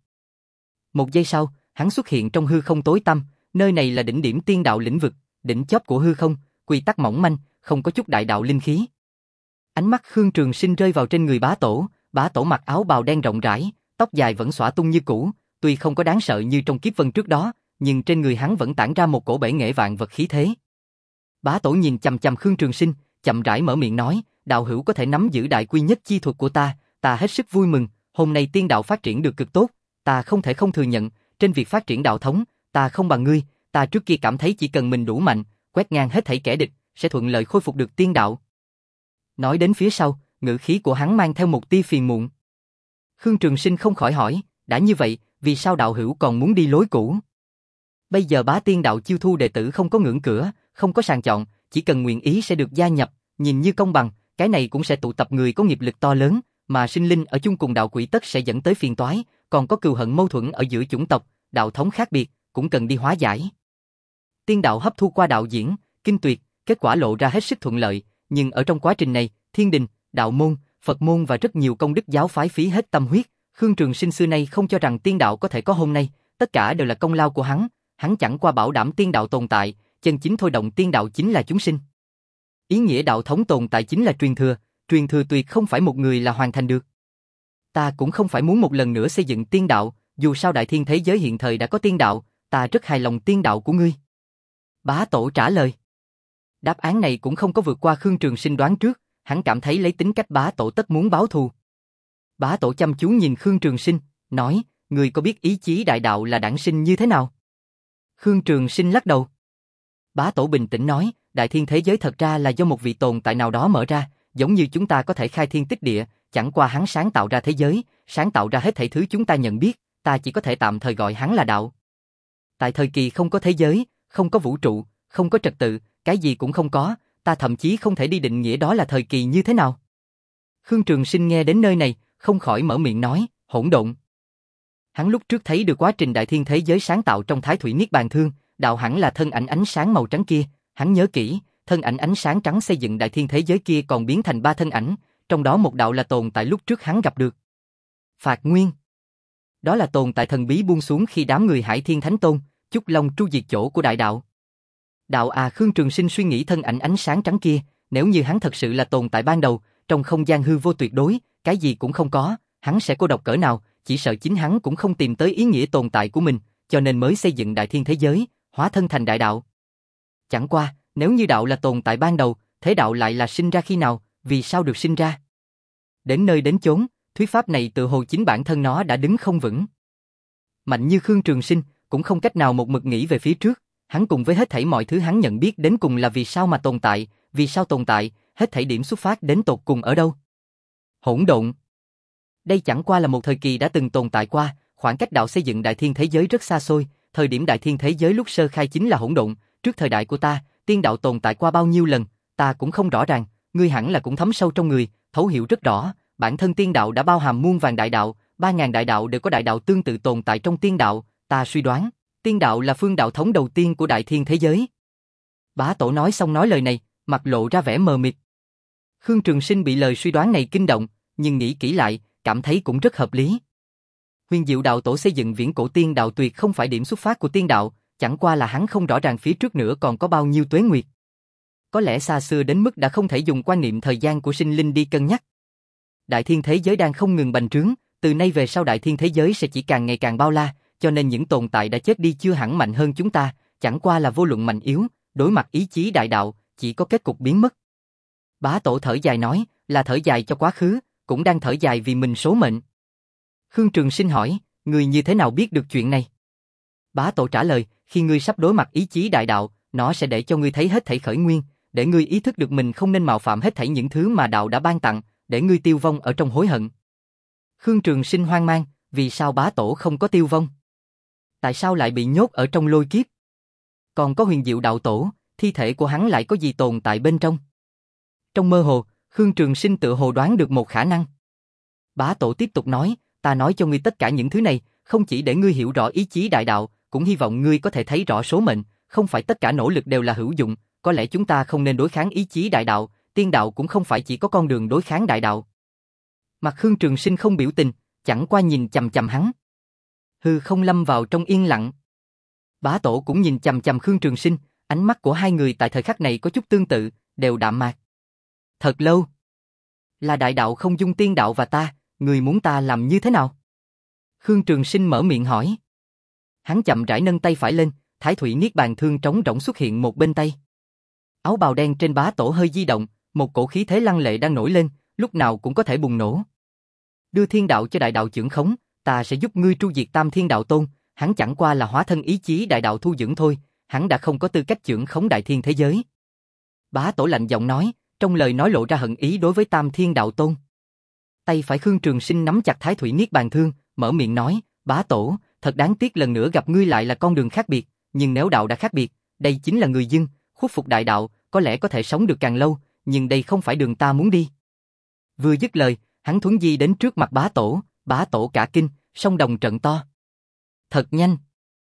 Một giây sau, hắn xuất hiện trong hư không tối tăm, nơi này là đỉnh điểm tiên đạo lĩnh vực, đỉnh chóp của hư không, quy tắc mỏng manh, không có chút đại đạo linh khí. Ánh mắt Khương Trường Sinh rơi vào trên người Bá Tổ, Bá Tổ mặc áo bào đen rộng rãi, tóc dài vẫn xõa tung như cũ, tuy không có đáng sợ như trong kiếp vân trước đó, nhưng trên người hắn vẫn tản ra một cổ bể nghệ vạn vật khí thế. Bá Tổ nhìn chằm chằm Khương Trường Sinh, chậm rãi mở miệng nói, đạo hữu có thể nắm giữ đại quy nhất chi thuật của ta, ta hết sức vui mừng, hôm nay tiên đạo phát triển được cực tốt, ta không thể không thừa nhận, trên việc phát triển đạo thống, ta không bằng ngươi, ta trước kia cảm thấy chỉ cần mình đủ mạnh, quét ngang hết thảy kẻ địch, sẽ thuận lợi khôi phục được tiên đạo. Nói đến phía sau, ngữ khí của hắn mang theo một tia phiền muộn. Khương Trường Sinh không khỏi hỏi, đã như vậy, vì sao đạo hữu còn muốn đi lối cũ? Bây giờ Bá Tiên đạo chiêu thu đệ tử không có ngưỡng cửa, không có sàng chọn, chỉ cần nguyện ý sẽ được gia nhập, nhìn như công bằng, cái này cũng sẽ tụ tập người có nghiệp lực to lớn, mà sinh linh ở chung cùng đạo quỷ tất sẽ dẫn tới phiền toái, còn có cừu hận mâu thuẫn ở giữa chủng tộc, đạo thống khác biệt, cũng cần đi hóa giải. Tiên đạo hấp thu qua đạo diễn, kinh tuyệt, kết quả lộ ra hết sức thuận lợi, nhưng ở trong quá trình này, Thiên Đình, Đạo môn, Phật môn và rất nhiều công đức giáo phái phí hết tâm huyết, Khương Trường Sinh xưa nay không cho rằng tiên đạo có thể có hôm nay, tất cả đều là công lao của hắn, hắn chẳng qua bảo đảm tiên đạo tồn tại, chân chính thôi động tiên đạo chính là chúng sinh. Ý nghĩa đạo thống tồn tại chính là truyền thừa, truyền thừa tuyệt không phải một người là hoàn thành được. Ta cũng không phải muốn một lần nữa xây dựng tiên đạo, dù sao đại thiên thế giới hiện thời đã có tiên đạo, ta rất hài lòng tiên đạo của ngươi. Bá Tổ trả lời. Đáp án này cũng không có vượt qua Khương Trường Sinh đoán trước, hắn cảm thấy lấy tính cách Bá Tổ tất muốn báo thù. Bá Tổ chăm chú nhìn Khương Trường Sinh, nói, ngươi có biết ý chí đại đạo là đản sinh như thế nào? Khương Trường Sinh lắc đầu. Bá Tổ bình tĩnh nói, đại thiên thế giới thật ra là do một vị tồn tại nào đó mở ra, giống như chúng ta có thể khai thiên tích địa, chẳng qua hắn sáng tạo ra thế giới, sáng tạo ra hết thảy thứ chúng ta nhận biết, ta chỉ có thể tạm thời gọi hắn là đạo. Tại thời kỳ không có thế giới, không có vũ trụ, không có trật tự, cái gì cũng không có, ta thậm chí không thể đi định nghĩa đó là thời kỳ như thế nào. Khương Trường Sinh nghe đến nơi này, không khỏi mở miệng nói, hỗn độn. Hắn lúc trước thấy được quá trình đại thiên thế giới sáng tạo trong Thái Thủy Niết Bàn Thương, đạo hẳn là thân ảnh ánh sáng màu trắng kia, hắn nhớ kỹ, thân ảnh ánh sáng trắng xây dựng đại thiên thế giới kia còn biến thành ba thân ảnh, trong đó một đạo là tồn tại lúc trước hắn gặp được. Phạt Nguyên. Đó là tồn tại thần bí buông xuống khi đám người Hải Thiên Thánh Tôn, Chúc Long tru diệt chỗ của đại đạo. Đạo à, Khương Trường Sinh suy nghĩ thân ảnh ánh sáng trắng kia, nếu như hắn thật sự là tồn tại ban đầu, trong không gian hư vô tuyệt đối, cái gì cũng không có, hắn sẽ cô độc cỡ nào, chỉ sợ chính hắn cũng không tìm tới ý nghĩa tồn tại của mình, cho nên mới xây dựng đại thiên thế giới, hóa thân thành đại đạo. Chẳng qua, nếu như đạo là tồn tại ban đầu, thế đạo lại là sinh ra khi nào, vì sao được sinh ra? Đến nơi đến chốn, thuyết pháp này tự hồ chính bản thân nó đã đứng không vững. Mạnh như Khương Trường Sinh, cũng không cách nào một mực nghĩ về phía trước, hắn cùng với hết thảy mọi thứ hắn nhận biết đến cùng là vì sao mà tồn tại, vì sao tồn tại, hết thảy điểm xuất phát đến tột cùng ở đâu. Hỗn độn. Đây chẳng qua là một thời kỳ đã từng tồn tại qua, khoảng cách đạo xây dựng đại thiên thế giới rất xa xôi, thời điểm đại thiên thế giới lúc sơ khai chính là hỗn độn, trước thời đại của ta, tiên đạo tồn tại qua bao nhiêu lần, ta cũng không rõ ràng, ngươi hẳn là cũng thấm sâu trong người, thấu hiểu rất rõ, bản thân tiên đạo đã bao hàm muôn vàng đại đạo, ba ngàn đại đạo đều có đại đạo tương tự tồn tại trong tiên đạo, ta suy đoán, tiên đạo là phương đạo thống đầu tiên của đại thiên thế giới. Bá Tổ nói xong nói lời này, mặt lộ ra vẻ mờ mịt. Khương Trường Sinh bị lời suy đoán này kinh động, nhưng nghĩ kỹ lại, cảm thấy cũng rất hợp lý. Huyền Diệu Đạo Tổ xây dựng viễn cổ tiên đạo tuyệt không phải điểm xuất phát của tiên đạo, chẳng qua là hắn không rõ ràng phía trước nữa còn có bao nhiêu tuế nguyệt. Có lẽ xa xưa đến mức đã không thể dùng quan niệm thời gian của sinh linh đi cân nhắc. Đại thiên thế giới đang không ngừng bành trướng, từ nay về sau đại thiên thế giới sẽ chỉ càng ngày càng bao la, cho nên những tồn tại đã chết đi chưa hẳn mạnh hơn chúng ta, chẳng qua là vô luận mạnh yếu, đối mặt ý chí đại đạo, chỉ có kết cục biến mất. Bá Tổ thở dài nói, là thở dài cho quá khứ, cũng đang thở dài vì mình số mệnh. Khương Trường Sinh hỏi, ngươi như thế nào biết được chuyện này? Bá Tổ trả lời, khi ngươi sắp đối mặt ý chí đại đạo, nó sẽ để cho ngươi thấy hết thảy khởi nguyên, để ngươi ý thức được mình không nên mạo phạm hết thảy những thứ mà đạo đã ban tặng, để ngươi tiêu vong ở trong hối hận. Khương Trường Sinh hoang mang, vì sao Bá Tổ không có tiêu vong? Tại sao lại bị nhốt ở trong lôi kiếp? Còn có Huyền Diệu Đạo Tổ, thi thể của hắn lại có gì tồn tại bên trong? Trong mơ hồ, Khương Trường Sinh tự hồ đoán được một khả năng. Bá Tổ tiếp tục nói, ta nói cho ngươi tất cả những thứ này, không chỉ để ngươi hiểu rõ ý chí đại đạo, cũng hy vọng ngươi có thể thấy rõ số mệnh, không phải tất cả nỗ lực đều là hữu dụng, có lẽ chúng ta không nên đối kháng ý chí đại đạo, tiên đạo cũng không phải chỉ có con đường đối kháng đại đạo. Mặt Khương Trường Sinh không biểu tình, chẳng qua nhìn chằm chằm hắn. Hư không lâm vào trong yên lặng. Bá Tổ cũng nhìn chằm chằm Khương Trường Sinh, ánh mắt của hai người tại thời khắc này có chút tương tự, đều đạm mạc. Thật lâu. Là đại đạo không dung tiên đạo và ta, người muốn ta làm như thế nào? Khương Trường Sinh mở miệng hỏi. Hắn chậm rãi nâng tay phải lên, Thái Thủy Niết Bàn Thương trống rỗng xuất hiện một bên tay. Áo bào đen trên Bá Tổ hơi di động, một cổ khí thế lăng lệ đang nổi lên, lúc nào cũng có thể bùng nổ. Đưa thiên đạo cho đại đạo chưởng khống, ta sẽ giúp ngươi tru diệt Tam Thiên Đạo Tôn, hắn chẳng qua là hóa thân ý chí đại đạo thu dưỡng thôi, hắn đã không có tư cách chưởng khống đại thiên thế giới. Bá Tổ lạnh giọng nói, trong lời nói lộ ra hận ý đối với Tam Thiên Đạo Tôn. Tay phải Khương Trường Sinh nắm chặt Thái Thủy Niết Bàn Thương, mở miệng nói, Bá Tổ, thật đáng tiếc lần nữa gặp ngươi lại là con đường khác biệt, nhưng nếu đạo đã khác biệt, đây chính là người dưng, khuất phục đại đạo, có lẽ có thể sống được càng lâu, nhưng đây không phải đường ta muốn đi. Vừa dứt lời, hắn thuấn di đến trước mặt Bá Tổ, Bá Tổ cả kinh, song đồng trận to. Thật nhanh.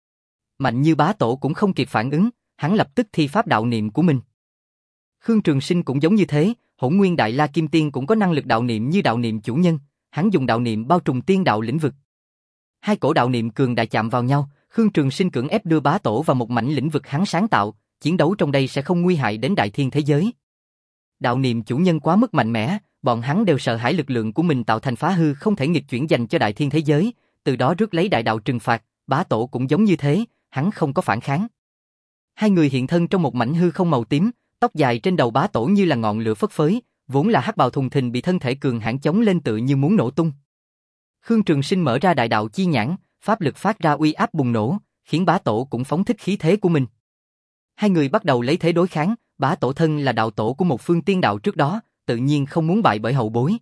Mạnh như Bá Tổ cũng không kịp phản ứng, hắn lập tức thi pháp đạo niệm của mình. Khương Trường Sinh cũng giống như thế, Hỗn Nguyên Đại La Kim Tiên cũng có năng lực đạo niệm như đạo niệm chủ nhân, hắn dùng đạo niệm bao trùm tiên đạo lĩnh vực. Hai cổ đạo niệm cường đại chạm vào nhau, Khương Trường Sinh cưỡng ép đưa Bá Tổ vào một mảnh lĩnh vực hắn sáng tạo, chiến đấu trong đây sẽ không nguy hại đến đại thiên thế giới. Đạo niệm chủ nhân quá mức mạnh mẽ, bọn hắn đều sợ hãi lực lượng của mình tạo thành phá hư không thể nghịch chuyển dành cho đại thiên thế giới, từ đó rước lấy đại đạo trừng phạt, Bá Tổ cũng giống như thế, hắn không có phản kháng. Hai người hiện thân trong một mảnh hư không màu tím, tóc dài trên đầu Bá Tổ như là ngọn lửa phất phới, vốn là hắc bào thùng thình bị thân thể cường hãn chống lên tự như muốn nổ tung. Khương Trường Sinh mở ra đại đạo chi nhãn, pháp lực phát ra uy áp bùng nổ, khiến Bá Tổ cũng phóng thích khí thế của mình. Hai người bắt đầu lấy thế đối kháng, Bá Tổ thân là đạo tổ của một phương tiên đạo trước đó, tự nhiên không muốn bại bởi hậu bối.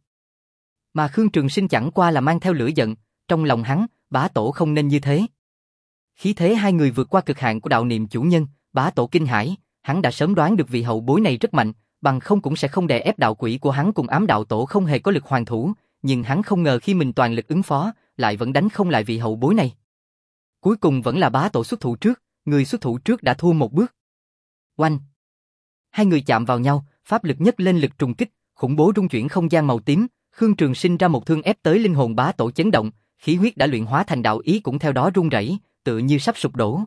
Mà Khương Trường Sinh chẳng qua là mang theo lửa giận, trong lòng hắn, Bá Tổ không nên như thế. Khí thế hai người vượt qua cực hạn của đạo niệm chủ nhân, Bá Tổ kinh hãi, hắn đã sớm đoán được vị hậu bối này rất mạnh, bằng không cũng sẽ không đè ép đạo quỷ của hắn cùng ám đạo tổ không hề có lực hoàn thủ, nhưng hắn không ngờ khi mình toàn lực ứng phó, lại vẫn đánh không lại vị hậu bối này. Cuối cùng vẫn là Bá Tổ xuất thủ trước, người xuất thủ trước đã thua một bước. Oanh! Hai người chạm vào nhau, pháp lực nhất lên lực trùng kích, khủng bố rung chuyển không gian màu tím, Khương Trường Sinh ra một thương ép tới linh hồn Bá Tổ chấn động, khí huyết đã luyện hóa thành đạo ý cũng theo đó run rẩy, tựa như sắp sụp đổ.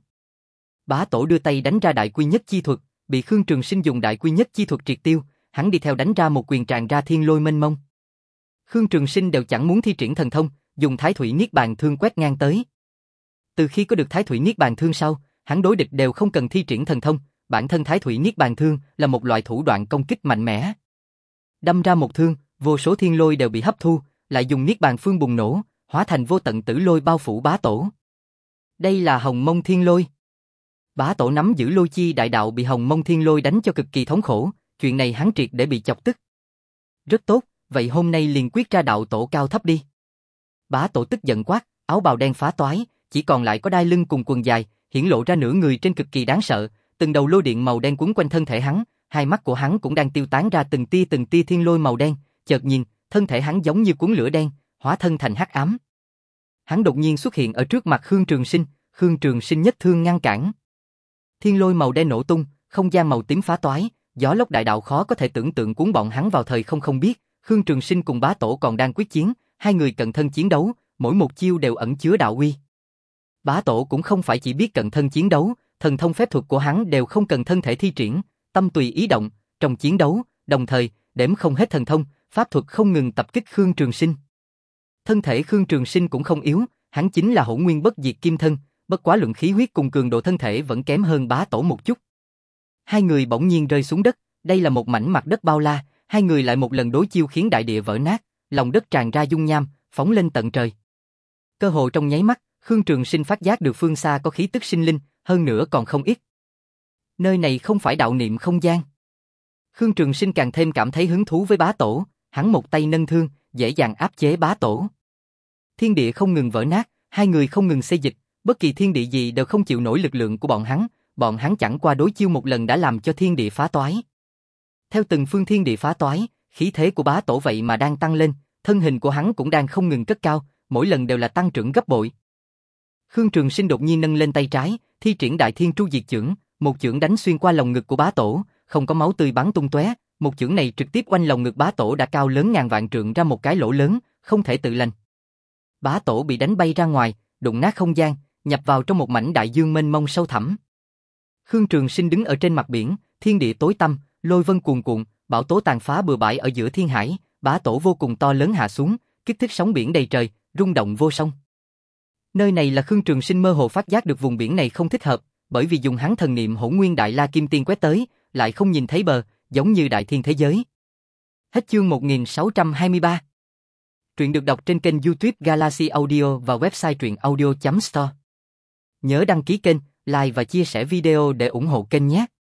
Bá Tổ đưa tay đánh ra đại quy nhất chi thuật, bị Khương Trường Sinh dùng đại quy nhất chi thuật triệt tiêu, hắn đi theo đánh ra một quyền tràn ra thiên lôi mênh mông. Khương Trường Sinh đều chẳng muốn thi triển thần thông, dùng Thái Thủy Niết Bàn Thương quét ngang tới. Từ khi có được Thái Thủy Niết Bàn Thương sau, hắn đối địch đều không cần thi triển thần thông, bản thân Thái Thủy Niết Bàn Thương là một loại thủ đoạn công kích mạnh mẽ. Đâm ra một thương, vô số thiên lôi đều bị hấp thu, lại dùng Niết Bàn Phương bùng nổ, hóa thành vô tận tử lôi bao phủ Bá Tổ. Đây là Hồng Mông Thiên Lôi. Bá Tổ nắm giữ lôi chi đại đạo bị Hồng Mông Thiên Lôi đánh cho cực kỳ thống khổ, chuyện này hắn triệt để bị chọc tức. Rất tốt, vậy hôm nay liền quyết ra đạo tổ cao thấp đi. Bá Tổ tức giận quát, áo bào đen phá toái, chỉ còn lại có đai lưng cùng quần dài, hiển lộ ra nửa người trên cực kỳ đáng sợ, từng đầu lôi điện màu đen quấn quanh thân thể hắn, hai mắt của hắn cũng đang tiêu tán ra từng tia từng tia thiên lôi màu đen, chợt nhìn, thân thể hắn giống như cuốn lửa đen, hóa thân thành hắc ám. Hắn đột nhiên xuất hiện ở trước mặt Khương Trường Sinh, Khương Trường Sinh nhất thương ngăn cản. Thiên lôi màu đen nổ tung, không gian màu tím phá toái, gió lốc đại đạo khó có thể tưởng tượng cuốn bọn hắn vào thời không không biết, Khương Trường Sinh cùng Bá Tổ còn đang quyết chiến, hai người cận thân chiến đấu, mỗi một chiêu đều ẩn chứa đạo uy. Bá Tổ cũng không phải chỉ biết cận thân chiến đấu, thần thông phép thuật của hắn đều không cần thân thể thi triển, tâm tùy ý động, trong chiến đấu, đồng thời, đếm không hết thần thông, pháp thuật không ngừng tập kích Khương Trường Sinh. Thân thể Khương Trường Sinh cũng không yếu, hắn chính là Hỗn Nguyên Bất Diệt Kim Thân, bất quá lượng khí huyết cùng cường độ thân thể vẫn kém hơn Bá Tổ một chút. Hai người bỗng nhiên rơi xuống đất, đây là một mảnh mặt đất bao la, hai người lại một lần đối chiêu khiến đại địa vỡ nát, lòng đất tràn ra dung nham, phóng lên tận trời. Cơ hồ trong nháy mắt, Khương Trường Sinh phát giác được phương xa có khí tức sinh linh, hơn nữa còn không ít. Nơi này không phải đạo niệm không gian. Khương Trường Sinh càng thêm cảm thấy hứng thú với Bá Tổ, hắn một tay nâng thương, dễ dàng áp chế Bá Tổ. Thiên địa không ngừng vỡ nát, hai người không ngừng xây dịch, bất kỳ thiên địa gì đều không chịu nổi lực lượng của bọn hắn, bọn hắn chẳng qua đối chiêu một lần đã làm cho thiên địa phá toái. Theo từng phương thiên địa phá toái, khí thế của Bá Tổ vậy mà đang tăng lên, thân hình của hắn cũng đang không ngừng cất cao, mỗi lần đều là tăng trưởng gấp bội. Khương Trường Sinh đột nhiên nâng lên tay trái, thi triển Đại Thiên Tru Diệt Chưởng, một chưởng đánh xuyên qua lồng ngực của Bá Tổ, không có máu tươi bắn tung tóe, một chưởng này trực tiếp quanh lồng ngực Bá Tổ đã cao lớn ngàn vạn trượng ra một cái lỗ lớn, không thể tự lành. Bá Tổ bị đánh bay ra ngoài, đụng nát không gian, nhập vào trong một mảnh đại dương mênh mông sâu thẳm. Khương Trường Sinh đứng ở trên mặt biển, thiên địa tối tăm, lôi vân cuồn cuộn, bão tố tàn phá bừa bãi ở giữa thiên hải, Bá Tổ vô cùng to lớn hạ xuống, kích thích sóng biển đầy trời, rung động vô song. Nơi này là Khương Trường Sinh mơ hồ phát giác được vùng biển này không thích hợp, bởi vì dùng hắn thần niệm Hỗn Nguyên Đại La Kim Tiên quét tới, lại không nhìn thấy bờ, giống như đại thiên thế giới. Hết chương một nghìn sáu trăm hai mươi ba. Truyện được đọc trên kênh YouTube Galaxy Audio và website truyện audio chấm store. Nhớ đăng ký kênh, like và chia sẻ video để ủng hộ kênh nhé.